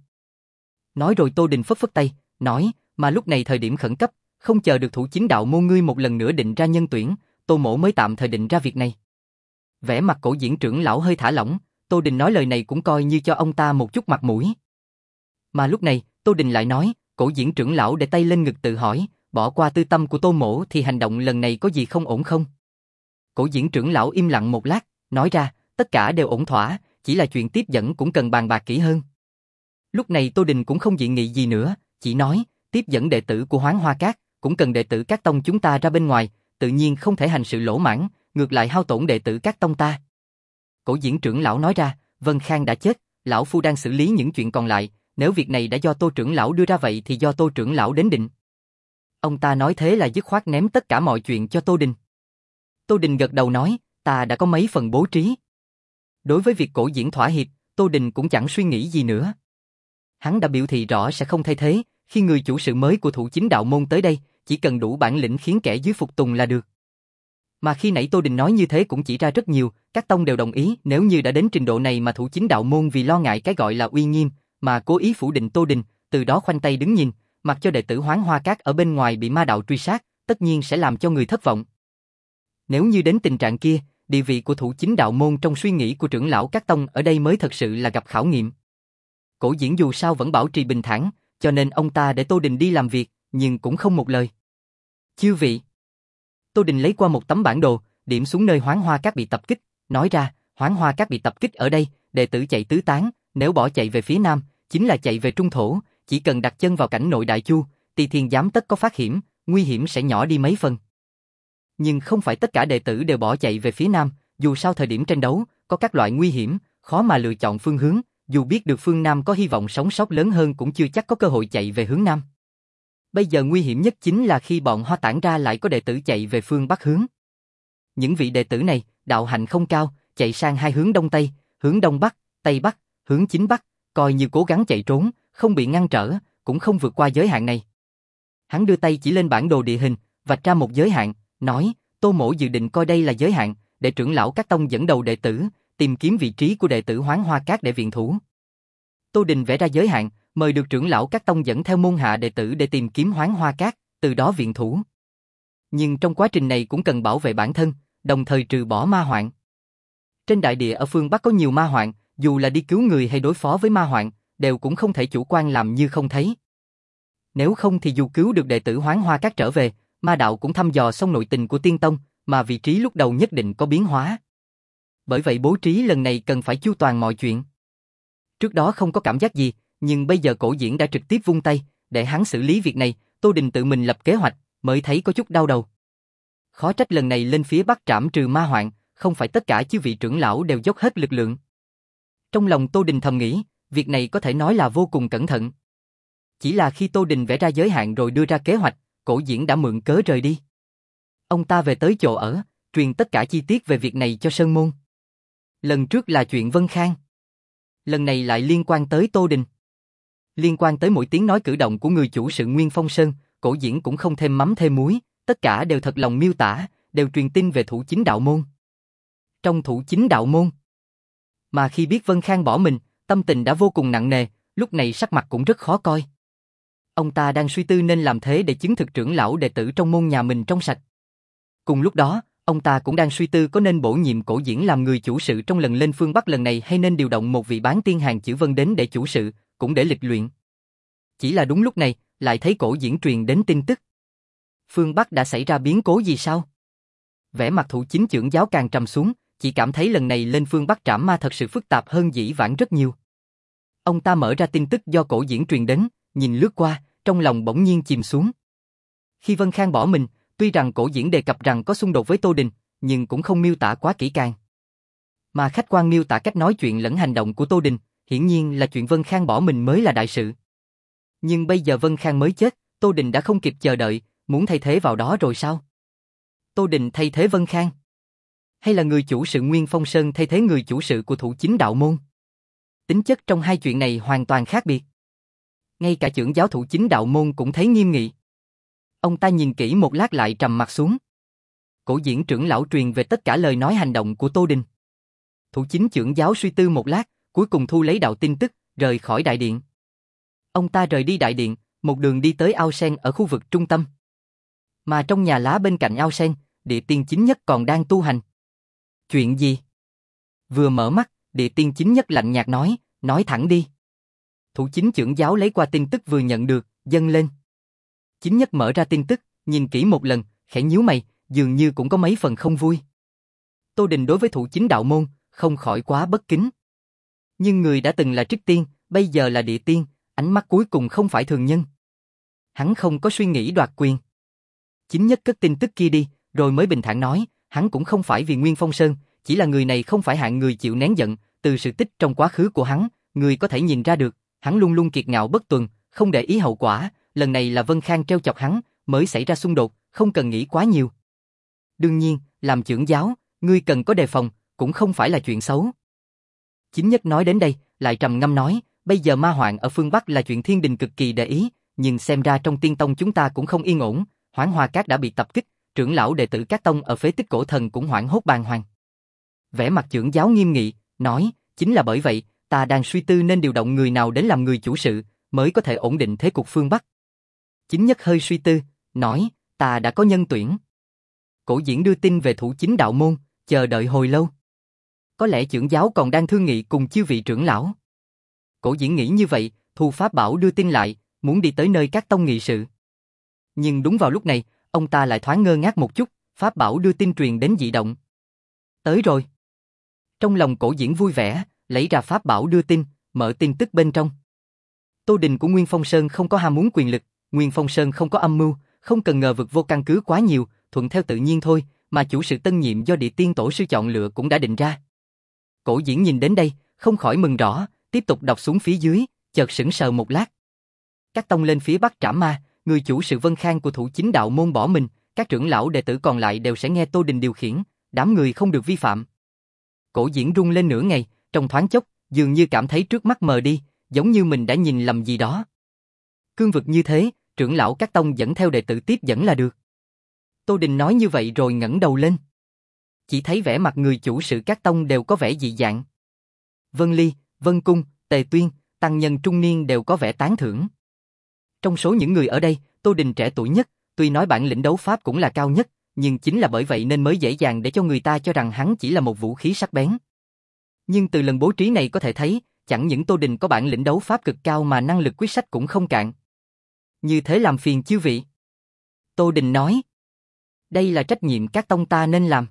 Nói rồi Tô Đình phất phất tay, nói, mà lúc này thời điểm khẩn cấp, không chờ được thủ chính đạo môn ngươi một lần nữa định ra nhân tuyển, Tô Mỗ mới tạm thời định ra việc này. Vẻ mặt Cổ Diễn trưởng lão hơi thả lỏng, Tô Đình nói lời này cũng coi như cho ông ta một chút mặt mũi. Mà lúc này, Tô Đình lại nói, Cổ Diễn trưởng lão để tay lên ngực tự hỏi, bỏ qua tư tâm của Tô Mỗ thì hành động lần này có gì không ổn không? Cổ Diễn trưởng lão im lặng một lát, nói ra, tất cả đều ổn thỏa, chỉ là chuyện tiếp dẫn cũng cần bàn bạc kỹ hơn. Lúc này Tô Đình cũng không dị nghị gì nữa, chỉ nói, tiếp dẫn đệ tử của Hoán Hoa Các, cũng cần đệ tử các tông chúng ta ra bên ngoài, tự nhiên không thể hành sự lỗ mãng, ngược lại hao tổn đệ tử các tông ta. Cổ Diễn trưởng lão nói ra, Vân Khang đã chết, lão phu đang xử lý những chuyện còn lại, nếu việc này đã do Tô trưởng lão đưa ra vậy thì do Tô trưởng lão đến định. Ông ta nói thế là dứt khoát ném tất cả mọi chuyện cho Tô Đình. Tô Đình gật đầu nói, ta đã có mấy phần bố trí. Đối với việc Cổ Diễn thỏa hiệp, Tô Đình cũng chẳng suy nghĩ gì nữa. Hắn đã biểu thị rõ sẽ không thay thế, khi người chủ sự mới của thủ chính đạo môn tới đây, chỉ cần đủ bản lĩnh khiến kẻ dưới phục tùng là được. Mà khi nãy Tô Đình nói như thế cũng chỉ ra rất nhiều, các tông đều đồng ý, nếu như đã đến trình độ này mà thủ chính đạo môn vì lo ngại cái gọi là uy nghiêm, mà cố ý phủ định Tô Đình, từ đó khoanh tay đứng nhìn, mặc cho đệ tử Hoán Hoa Các ở bên ngoài bị ma đạo truy sát, tất nhiên sẽ làm cho người thất vọng. Nếu như đến tình trạng kia, địa vị của thủ chính đạo môn trong suy nghĩ của trưởng lão các tông ở đây mới thật sự là gặp khảo nghiệm. Cổ Diễn dù sao vẫn bảo trì bình thản, cho nên ông ta để Tô Đình đi làm việc, nhưng cũng không một lời. Chư vị. Tô Đình lấy qua một tấm bản đồ, điểm xuống nơi Hoán Hoa Các bị tập kích, nói ra, Hoán Hoa Các bị tập kích ở đây, đệ tử chạy tứ tán, nếu bỏ chạy về phía nam, chính là chạy về trung thổ, chỉ cần đặt chân vào cảnh nội Đại Chu, Tỳ Thiên Giám tất có phát hiểm, nguy hiểm sẽ nhỏ đi mấy phần. Nhưng không phải tất cả đệ tử đều bỏ chạy về phía nam, dù sao thời điểm tranh đấu, có các loại nguy hiểm, khó mà lựa chọn phương hướng, dù biết được phương nam có hy vọng sống sót lớn hơn cũng chưa chắc có cơ hội chạy về hướng nam. Bây giờ nguy hiểm nhất chính là khi bọn Hoa tản ra lại có đệ tử chạy về phương bắc hướng. Những vị đệ tử này, đạo hạnh không cao, chạy sang hai hướng đông tây, hướng đông bắc, tây bắc, hướng chính bắc, coi như cố gắng chạy trốn, không bị ngăn trở, cũng không vượt qua giới hạn này. Hắn đưa tay chỉ lên bản đồ địa hình, vạch ra một giới hạn, nói, Tô Mỗ dự định coi đây là giới hạn, để trưởng lão các tông dẫn đầu đệ tử, tìm kiếm vị trí của đệ tử Hoán Hoa Các để viện thủ. Tô Đình vẽ ra giới hạn, mời được trưởng lão các tông dẫn theo môn hạ đệ tử để tìm kiếm Hoán Hoa Các, từ đó viện thủ. Nhưng trong quá trình này cũng cần bảo vệ bản thân, đồng thời trừ bỏ ma hoạn. Trên đại địa ở phương Bắc có nhiều ma hoạn, dù là đi cứu người hay đối phó với ma hoạn, đều cũng không thể chủ quan làm như không thấy. Nếu không thì dù cứu được đệ tử Hoán Hoa Các trở về, ma đạo cũng thăm dò xong nội tình của Tiên Tông, mà vị trí lúc đầu nhất định có biến hóa. Bởi vậy bố trí lần này cần phải chu toàn mọi chuyện. Trước đó không có cảm giác gì, nhưng bây giờ Cổ Diễn đã trực tiếp vung tay, để hắn xử lý việc này, Tô Đình tự mình lập kế hoạch, mới thấy có chút đau đầu. Khó trách lần này lên phía Bắc trảm trừ ma hoạn, không phải tất cả chư vị trưởng lão đều dốc hết lực lượng. Trong lòng Tô Đình thầm nghĩ, việc này có thể nói là vô cùng cẩn thận. Chỉ là khi Tô Đình vẽ ra giới hạn rồi đưa ra kế hoạch, Cổ Diễn đã mượn cớ rời đi. Ông ta về tới chỗ ở, truyền tất cả chi tiết về việc này cho Sơn Môn. Lần trước là chuyện Vân Khang. Lần này lại liên quan tới Tô Đình. Liên quan tới mỗi tiếng nói cử động của người chủ sự Nguyên Phong Sơn, Cổ Diễn cũng không thêm mắm thêm muối, tất cả đều thật lòng miêu tả, đều truyền tin về thủ chính đạo môn. Trong thủ chính đạo môn, mà khi biết Vân Khang bỏ mình, tâm tình đã vô cùng nặng nề, lúc này sắc mặt cũng rất khó coi. Ông ta đang suy tư nên làm thế để chứng thực trưởng lão đệ tử trong môn nhà mình trong sạch. Cùng lúc đó, ông ta cũng đang suy tư có nên bổ nhiệm Cổ Diễn làm người chủ sự trong lần lên phương Bắc lần này hay nên điều động một vị bán tiên hàng chữ Vân đến để chủ sự, cũng để lịch luyện. Chỉ là đúng lúc này, lại thấy Cổ Diễn truyền đến tin tức. Phương Bắc đã xảy ra biến cố gì sao? Vẻ mặt thủ chính trưởng giáo càng trầm xuống, chỉ cảm thấy lần này lên phương Bắc trảm ma thật sự phức tạp hơn dĩ vãng rất nhiều. Ông ta mở ra tin tức do Cổ Diễn truyền đến, nhìn lướt qua, trong lòng bỗng nhiên chìm xuống. Khi Vân Khang bỏ mình, tuy rằng Cổ Diễn đề cập rằng có xung đột với Tô Đình, nhưng cũng không miêu tả quá kỹ càng. Mà khách quan miêu tả cách nói chuyện lẫn hành động của Tô Đình, hiển nhiên là chuyện Vân Khang bỏ mình mới là đại sự. Nhưng bây giờ Vân Khang mới chết, Tô Đình đã không kịp chờ đợi, muốn thay thế vào đó rồi sao? Tô Đình thay thế Vân Khang? Hay là người chủ sự Nguyên Phong Sơn thay thế người chủ sự của thủ chính đạo môn? Tính chất trong hai chuyện này hoàn toàn khác biệt. Ngay cả trưởng giáo thủ chính đạo môn cũng thấy nghiêm nghị. Ông ta nhìn kỹ một lát lại trầm mặt xuống. Cổ Diễn trưởng lão truyền về tất cả lời nói hành động của Tô Đình. Thủ chính trưởng giáo suy tư một lát, cuối cùng thu lấy đạo tin tức, rời khỏi đại điện. Ông ta rời đi đại điện, một đường đi tới ao sen ở khu vực trung tâm. Mà trong nhà lá bên cạnh ao sen, địa tiên chính nhất còn đang tu hành. Chuyện gì? Vừa mở mắt, địa tiên chính nhất lạnh nhạt nói, nói thẳng đi. Thủ chính trưởng giáo lấy qua tin tức vừa nhận được, dâng lên. Chính nhất mở ra tin tức, nhìn kỹ một lần, khẽ nhíu mày, dường như cũng có mấy phần không vui. Tô Đình đối với thủ chính đạo môn, không khỏi quá bất kính. Nhưng người đã từng là trích tiên, bây giờ là địa tiên, ánh mắt cuối cùng không phải thường nhân. Hắn không có suy nghĩ đoạt quyền. Chính nhất cất tin tức kia đi, rồi mới bình thản nói, hắn cũng không phải vì Nguyên Phong Sơn, chỉ là người này không phải hạng người chịu nén giận, từ sự tích trong quá khứ của hắn, người có thể nhìn ra được, hắn luôn luôn kiệt ngạo bất tuần, không để ý hậu quả, lần này là Vân Khang trêu chọc hắn, mới xảy ra xung đột, không cần nghĩ quá nhiều. Đương nhiên, làm trưởng giáo, ngươi cần có đề phòng, cũng không phải là chuyện xấu. Chính nhất nói đến đây, lại trầm ngâm nói, bây giờ ma hoạn ở phương Bắc là chuyện thiên đình cực kỳ để ý, nhưng xem ra trong Tiên Tông chúng ta cũng không yên ổn, Hoán Hoa Các đã bị tập kích, trưởng lão đệ tử các tông ở phế tích cổ thần cũng hoảng hốt bàng hoàng. Vẻ mặt trưởng giáo nghiêm nghị, nói, chính là bởi vậy, ta đang suy tư nên điều động người nào đến làm người chủ sự, mới có thể ổn định thế cục phương Bắc. Chính nhất hơi suy tư, nói, ta đã có nhân tuyển. Cổ Diễn đưa tin về thủ chính đạo môn, chờ đợi hồi lâu. Có lẽ trưởng giáo còn đang thương nghị cùng chư vị trưởng lão. Cổ Diễn nghĩ như vậy, thu pháp bảo đưa tin lại, muốn đi tới nơi các tông nghị sự. Nhưng đúng vào lúc này, ông ta lại thoáng ngơ ngác một chút, pháp bảo đưa tin truyền đến dị động. Tới rồi. Trong lòng Cổ Diễn vui vẻ, lấy ra pháp bảo đưa tin, mở tin tức bên trong. Tô Đình của Nguyên Phong Sơn không có ham muốn quyền lực, Nguyên Phong Sơn không có âm mưu, không cần ngờ vực vô căn cứ quá nhiều, thuận theo tự nhiên thôi, mà chủ sự tân nhiệm do Địa Tiên Tổ sư chọn lựa cũng đã định ra. Cổ Diễn nhìn đến đây, không khỏi mừng rõ, tiếp tục đọc xuống phía dưới, chợt sững sờ một lát. Các tông lên phía Bắc trảm ma, người chủ sự Vân Khang của thủ chính đạo môn bỏ mình, các trưởng lão đệ tử còn lại đều sẽ nghe Tô Đình điều khiển, đám người không được vi phạm. Cổ Diễn rung lên nửa ngày, trong thoáng chốc, dường như cảm thấy trước mắt mờ đi, giống như mình đã nhìn lầm gì đó. Cương vực như thế, trưởng lão các tông dẫn theo đệ tử tiếp dẫn là được. Tô Đình nói như vậy rồi ngẩng đầu lên. Chỉ thấy vẻ mặt người chủ sự các tông đều có vẻ dị dạng. Vân Ly, Vân Cung, Tề Tuyên, tăng nhân trung niên đều có vẻ tán thưởng. Trong số những người ở đây, Tô Đình trẻ tuổi nhất, tuy nói bản lĩnh đấu pháp cũng là cao nhất, nhưng chính là bởi vậy nên mới dễ dàng để cho người ta cho rằng hắn chỉ là một vũ khí sắc bén. Nhưng từ lần bố trí này có thể thấy, chẳng những Tô Đình có bản lĩnh đấu pháp cực cao mà năng lực quyết sách cũng không cạn. Như thế làm phiền chư vị. Tô Đình nói. Đây là trách nhiệm các tông ta nên làm.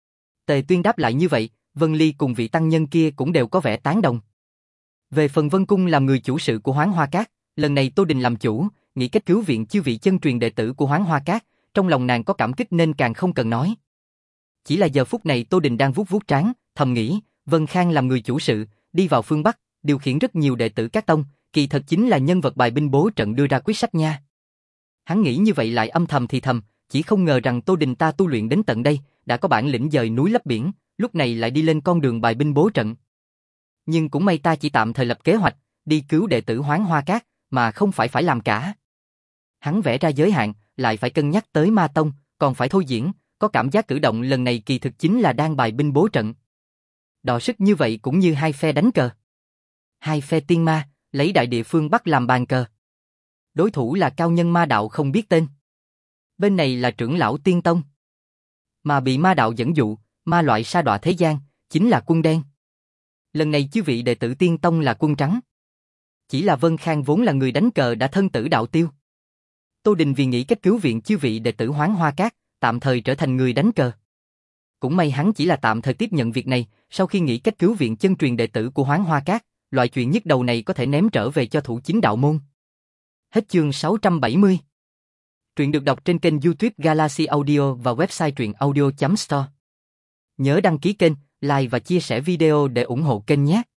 Tề Tuyên đáp lại như vậy, Vân Ly cùng vị tăng nhân kia cũng đều có vẻ tán đồng. Về phần Vân Cung làm người chủ sự của Hoán Hoa Cát, lần này Tô Đình làm chủ, nghĩ cách cứu viện chư vị chân truyền đệ tử của Hoán Hoa Cát, trong lòng nàng có cảm kích nên càng không cần nói. Chỉ là giờ phút này Tô Đình đang vuốt vuốt trán, thầm nghĩ, Vân Khang làm người chủ sự, đi vào phương Bắc, điều khiển rất nhiều đệ tử các tông, kỳ thật chính là nhân vật bài binh bố trận đưa ra quyết sách nha. Hắn nghĩ như vậy lại âm thầm thì thầm, chỉ không ngờ rằng Tô Đình ta tu luyện đến tận đây, đã có bản lĩnh dời núi lấp biển, lúc này lại đi lên con đường bài binh bố trận. Nhưng cũng may ta chỉ tạm thời lập kế hoạch, đi cứu đệ tử Hoán Hoa Cát, mà không phải phải làm cả. Hắn vẽ ra giới hạn, lại phải cân nhắc tới ma tông, còn phải thôi diễn, có cảm giác cử động lần này kỳ thực chính là đang bài binh bố trận. Đọ sức như vậy cũng như hai phe đánh cờ. Hai phe tiên ma, lấy đại địa phương Bắc làm bàn cờ. Đối thủ là cao nhân ma đạo không biết tên. Bên này là trưởng lão tiên tông. Mà bị ma đạo dẫn dụ, ma loại sa đọa thế gian, chính là quân đen. Lần này chư vị đệ tử tiên tông là quân trắng. Chỉ là Vân Khang vốn là người đánh cờ đã thân tử đạo tiêu. Tô Đình vì nghĩ cách cứu viện chư vị đệ tử Hoán Hoa Cát, tạm thời trở thành người đánh cờ. Cũng may hắn chỉ là tạm thời tiếp nhận việc này, sau khi nghĩ cách cứu viện chân truyền đệ tử của Hoán Hoa Cát, loại chuyện nhức đầu này có thể ném trở về cho thủ chính đạo môn. Hết chương sáu trăm bảy mươi. Truyện được đọc trên kênh YouTube Galaxy Audio và website truyện audio chấm store. Nhớ đăng ký kênh, like và chia sẻ video để ủng hộ kênh nhé.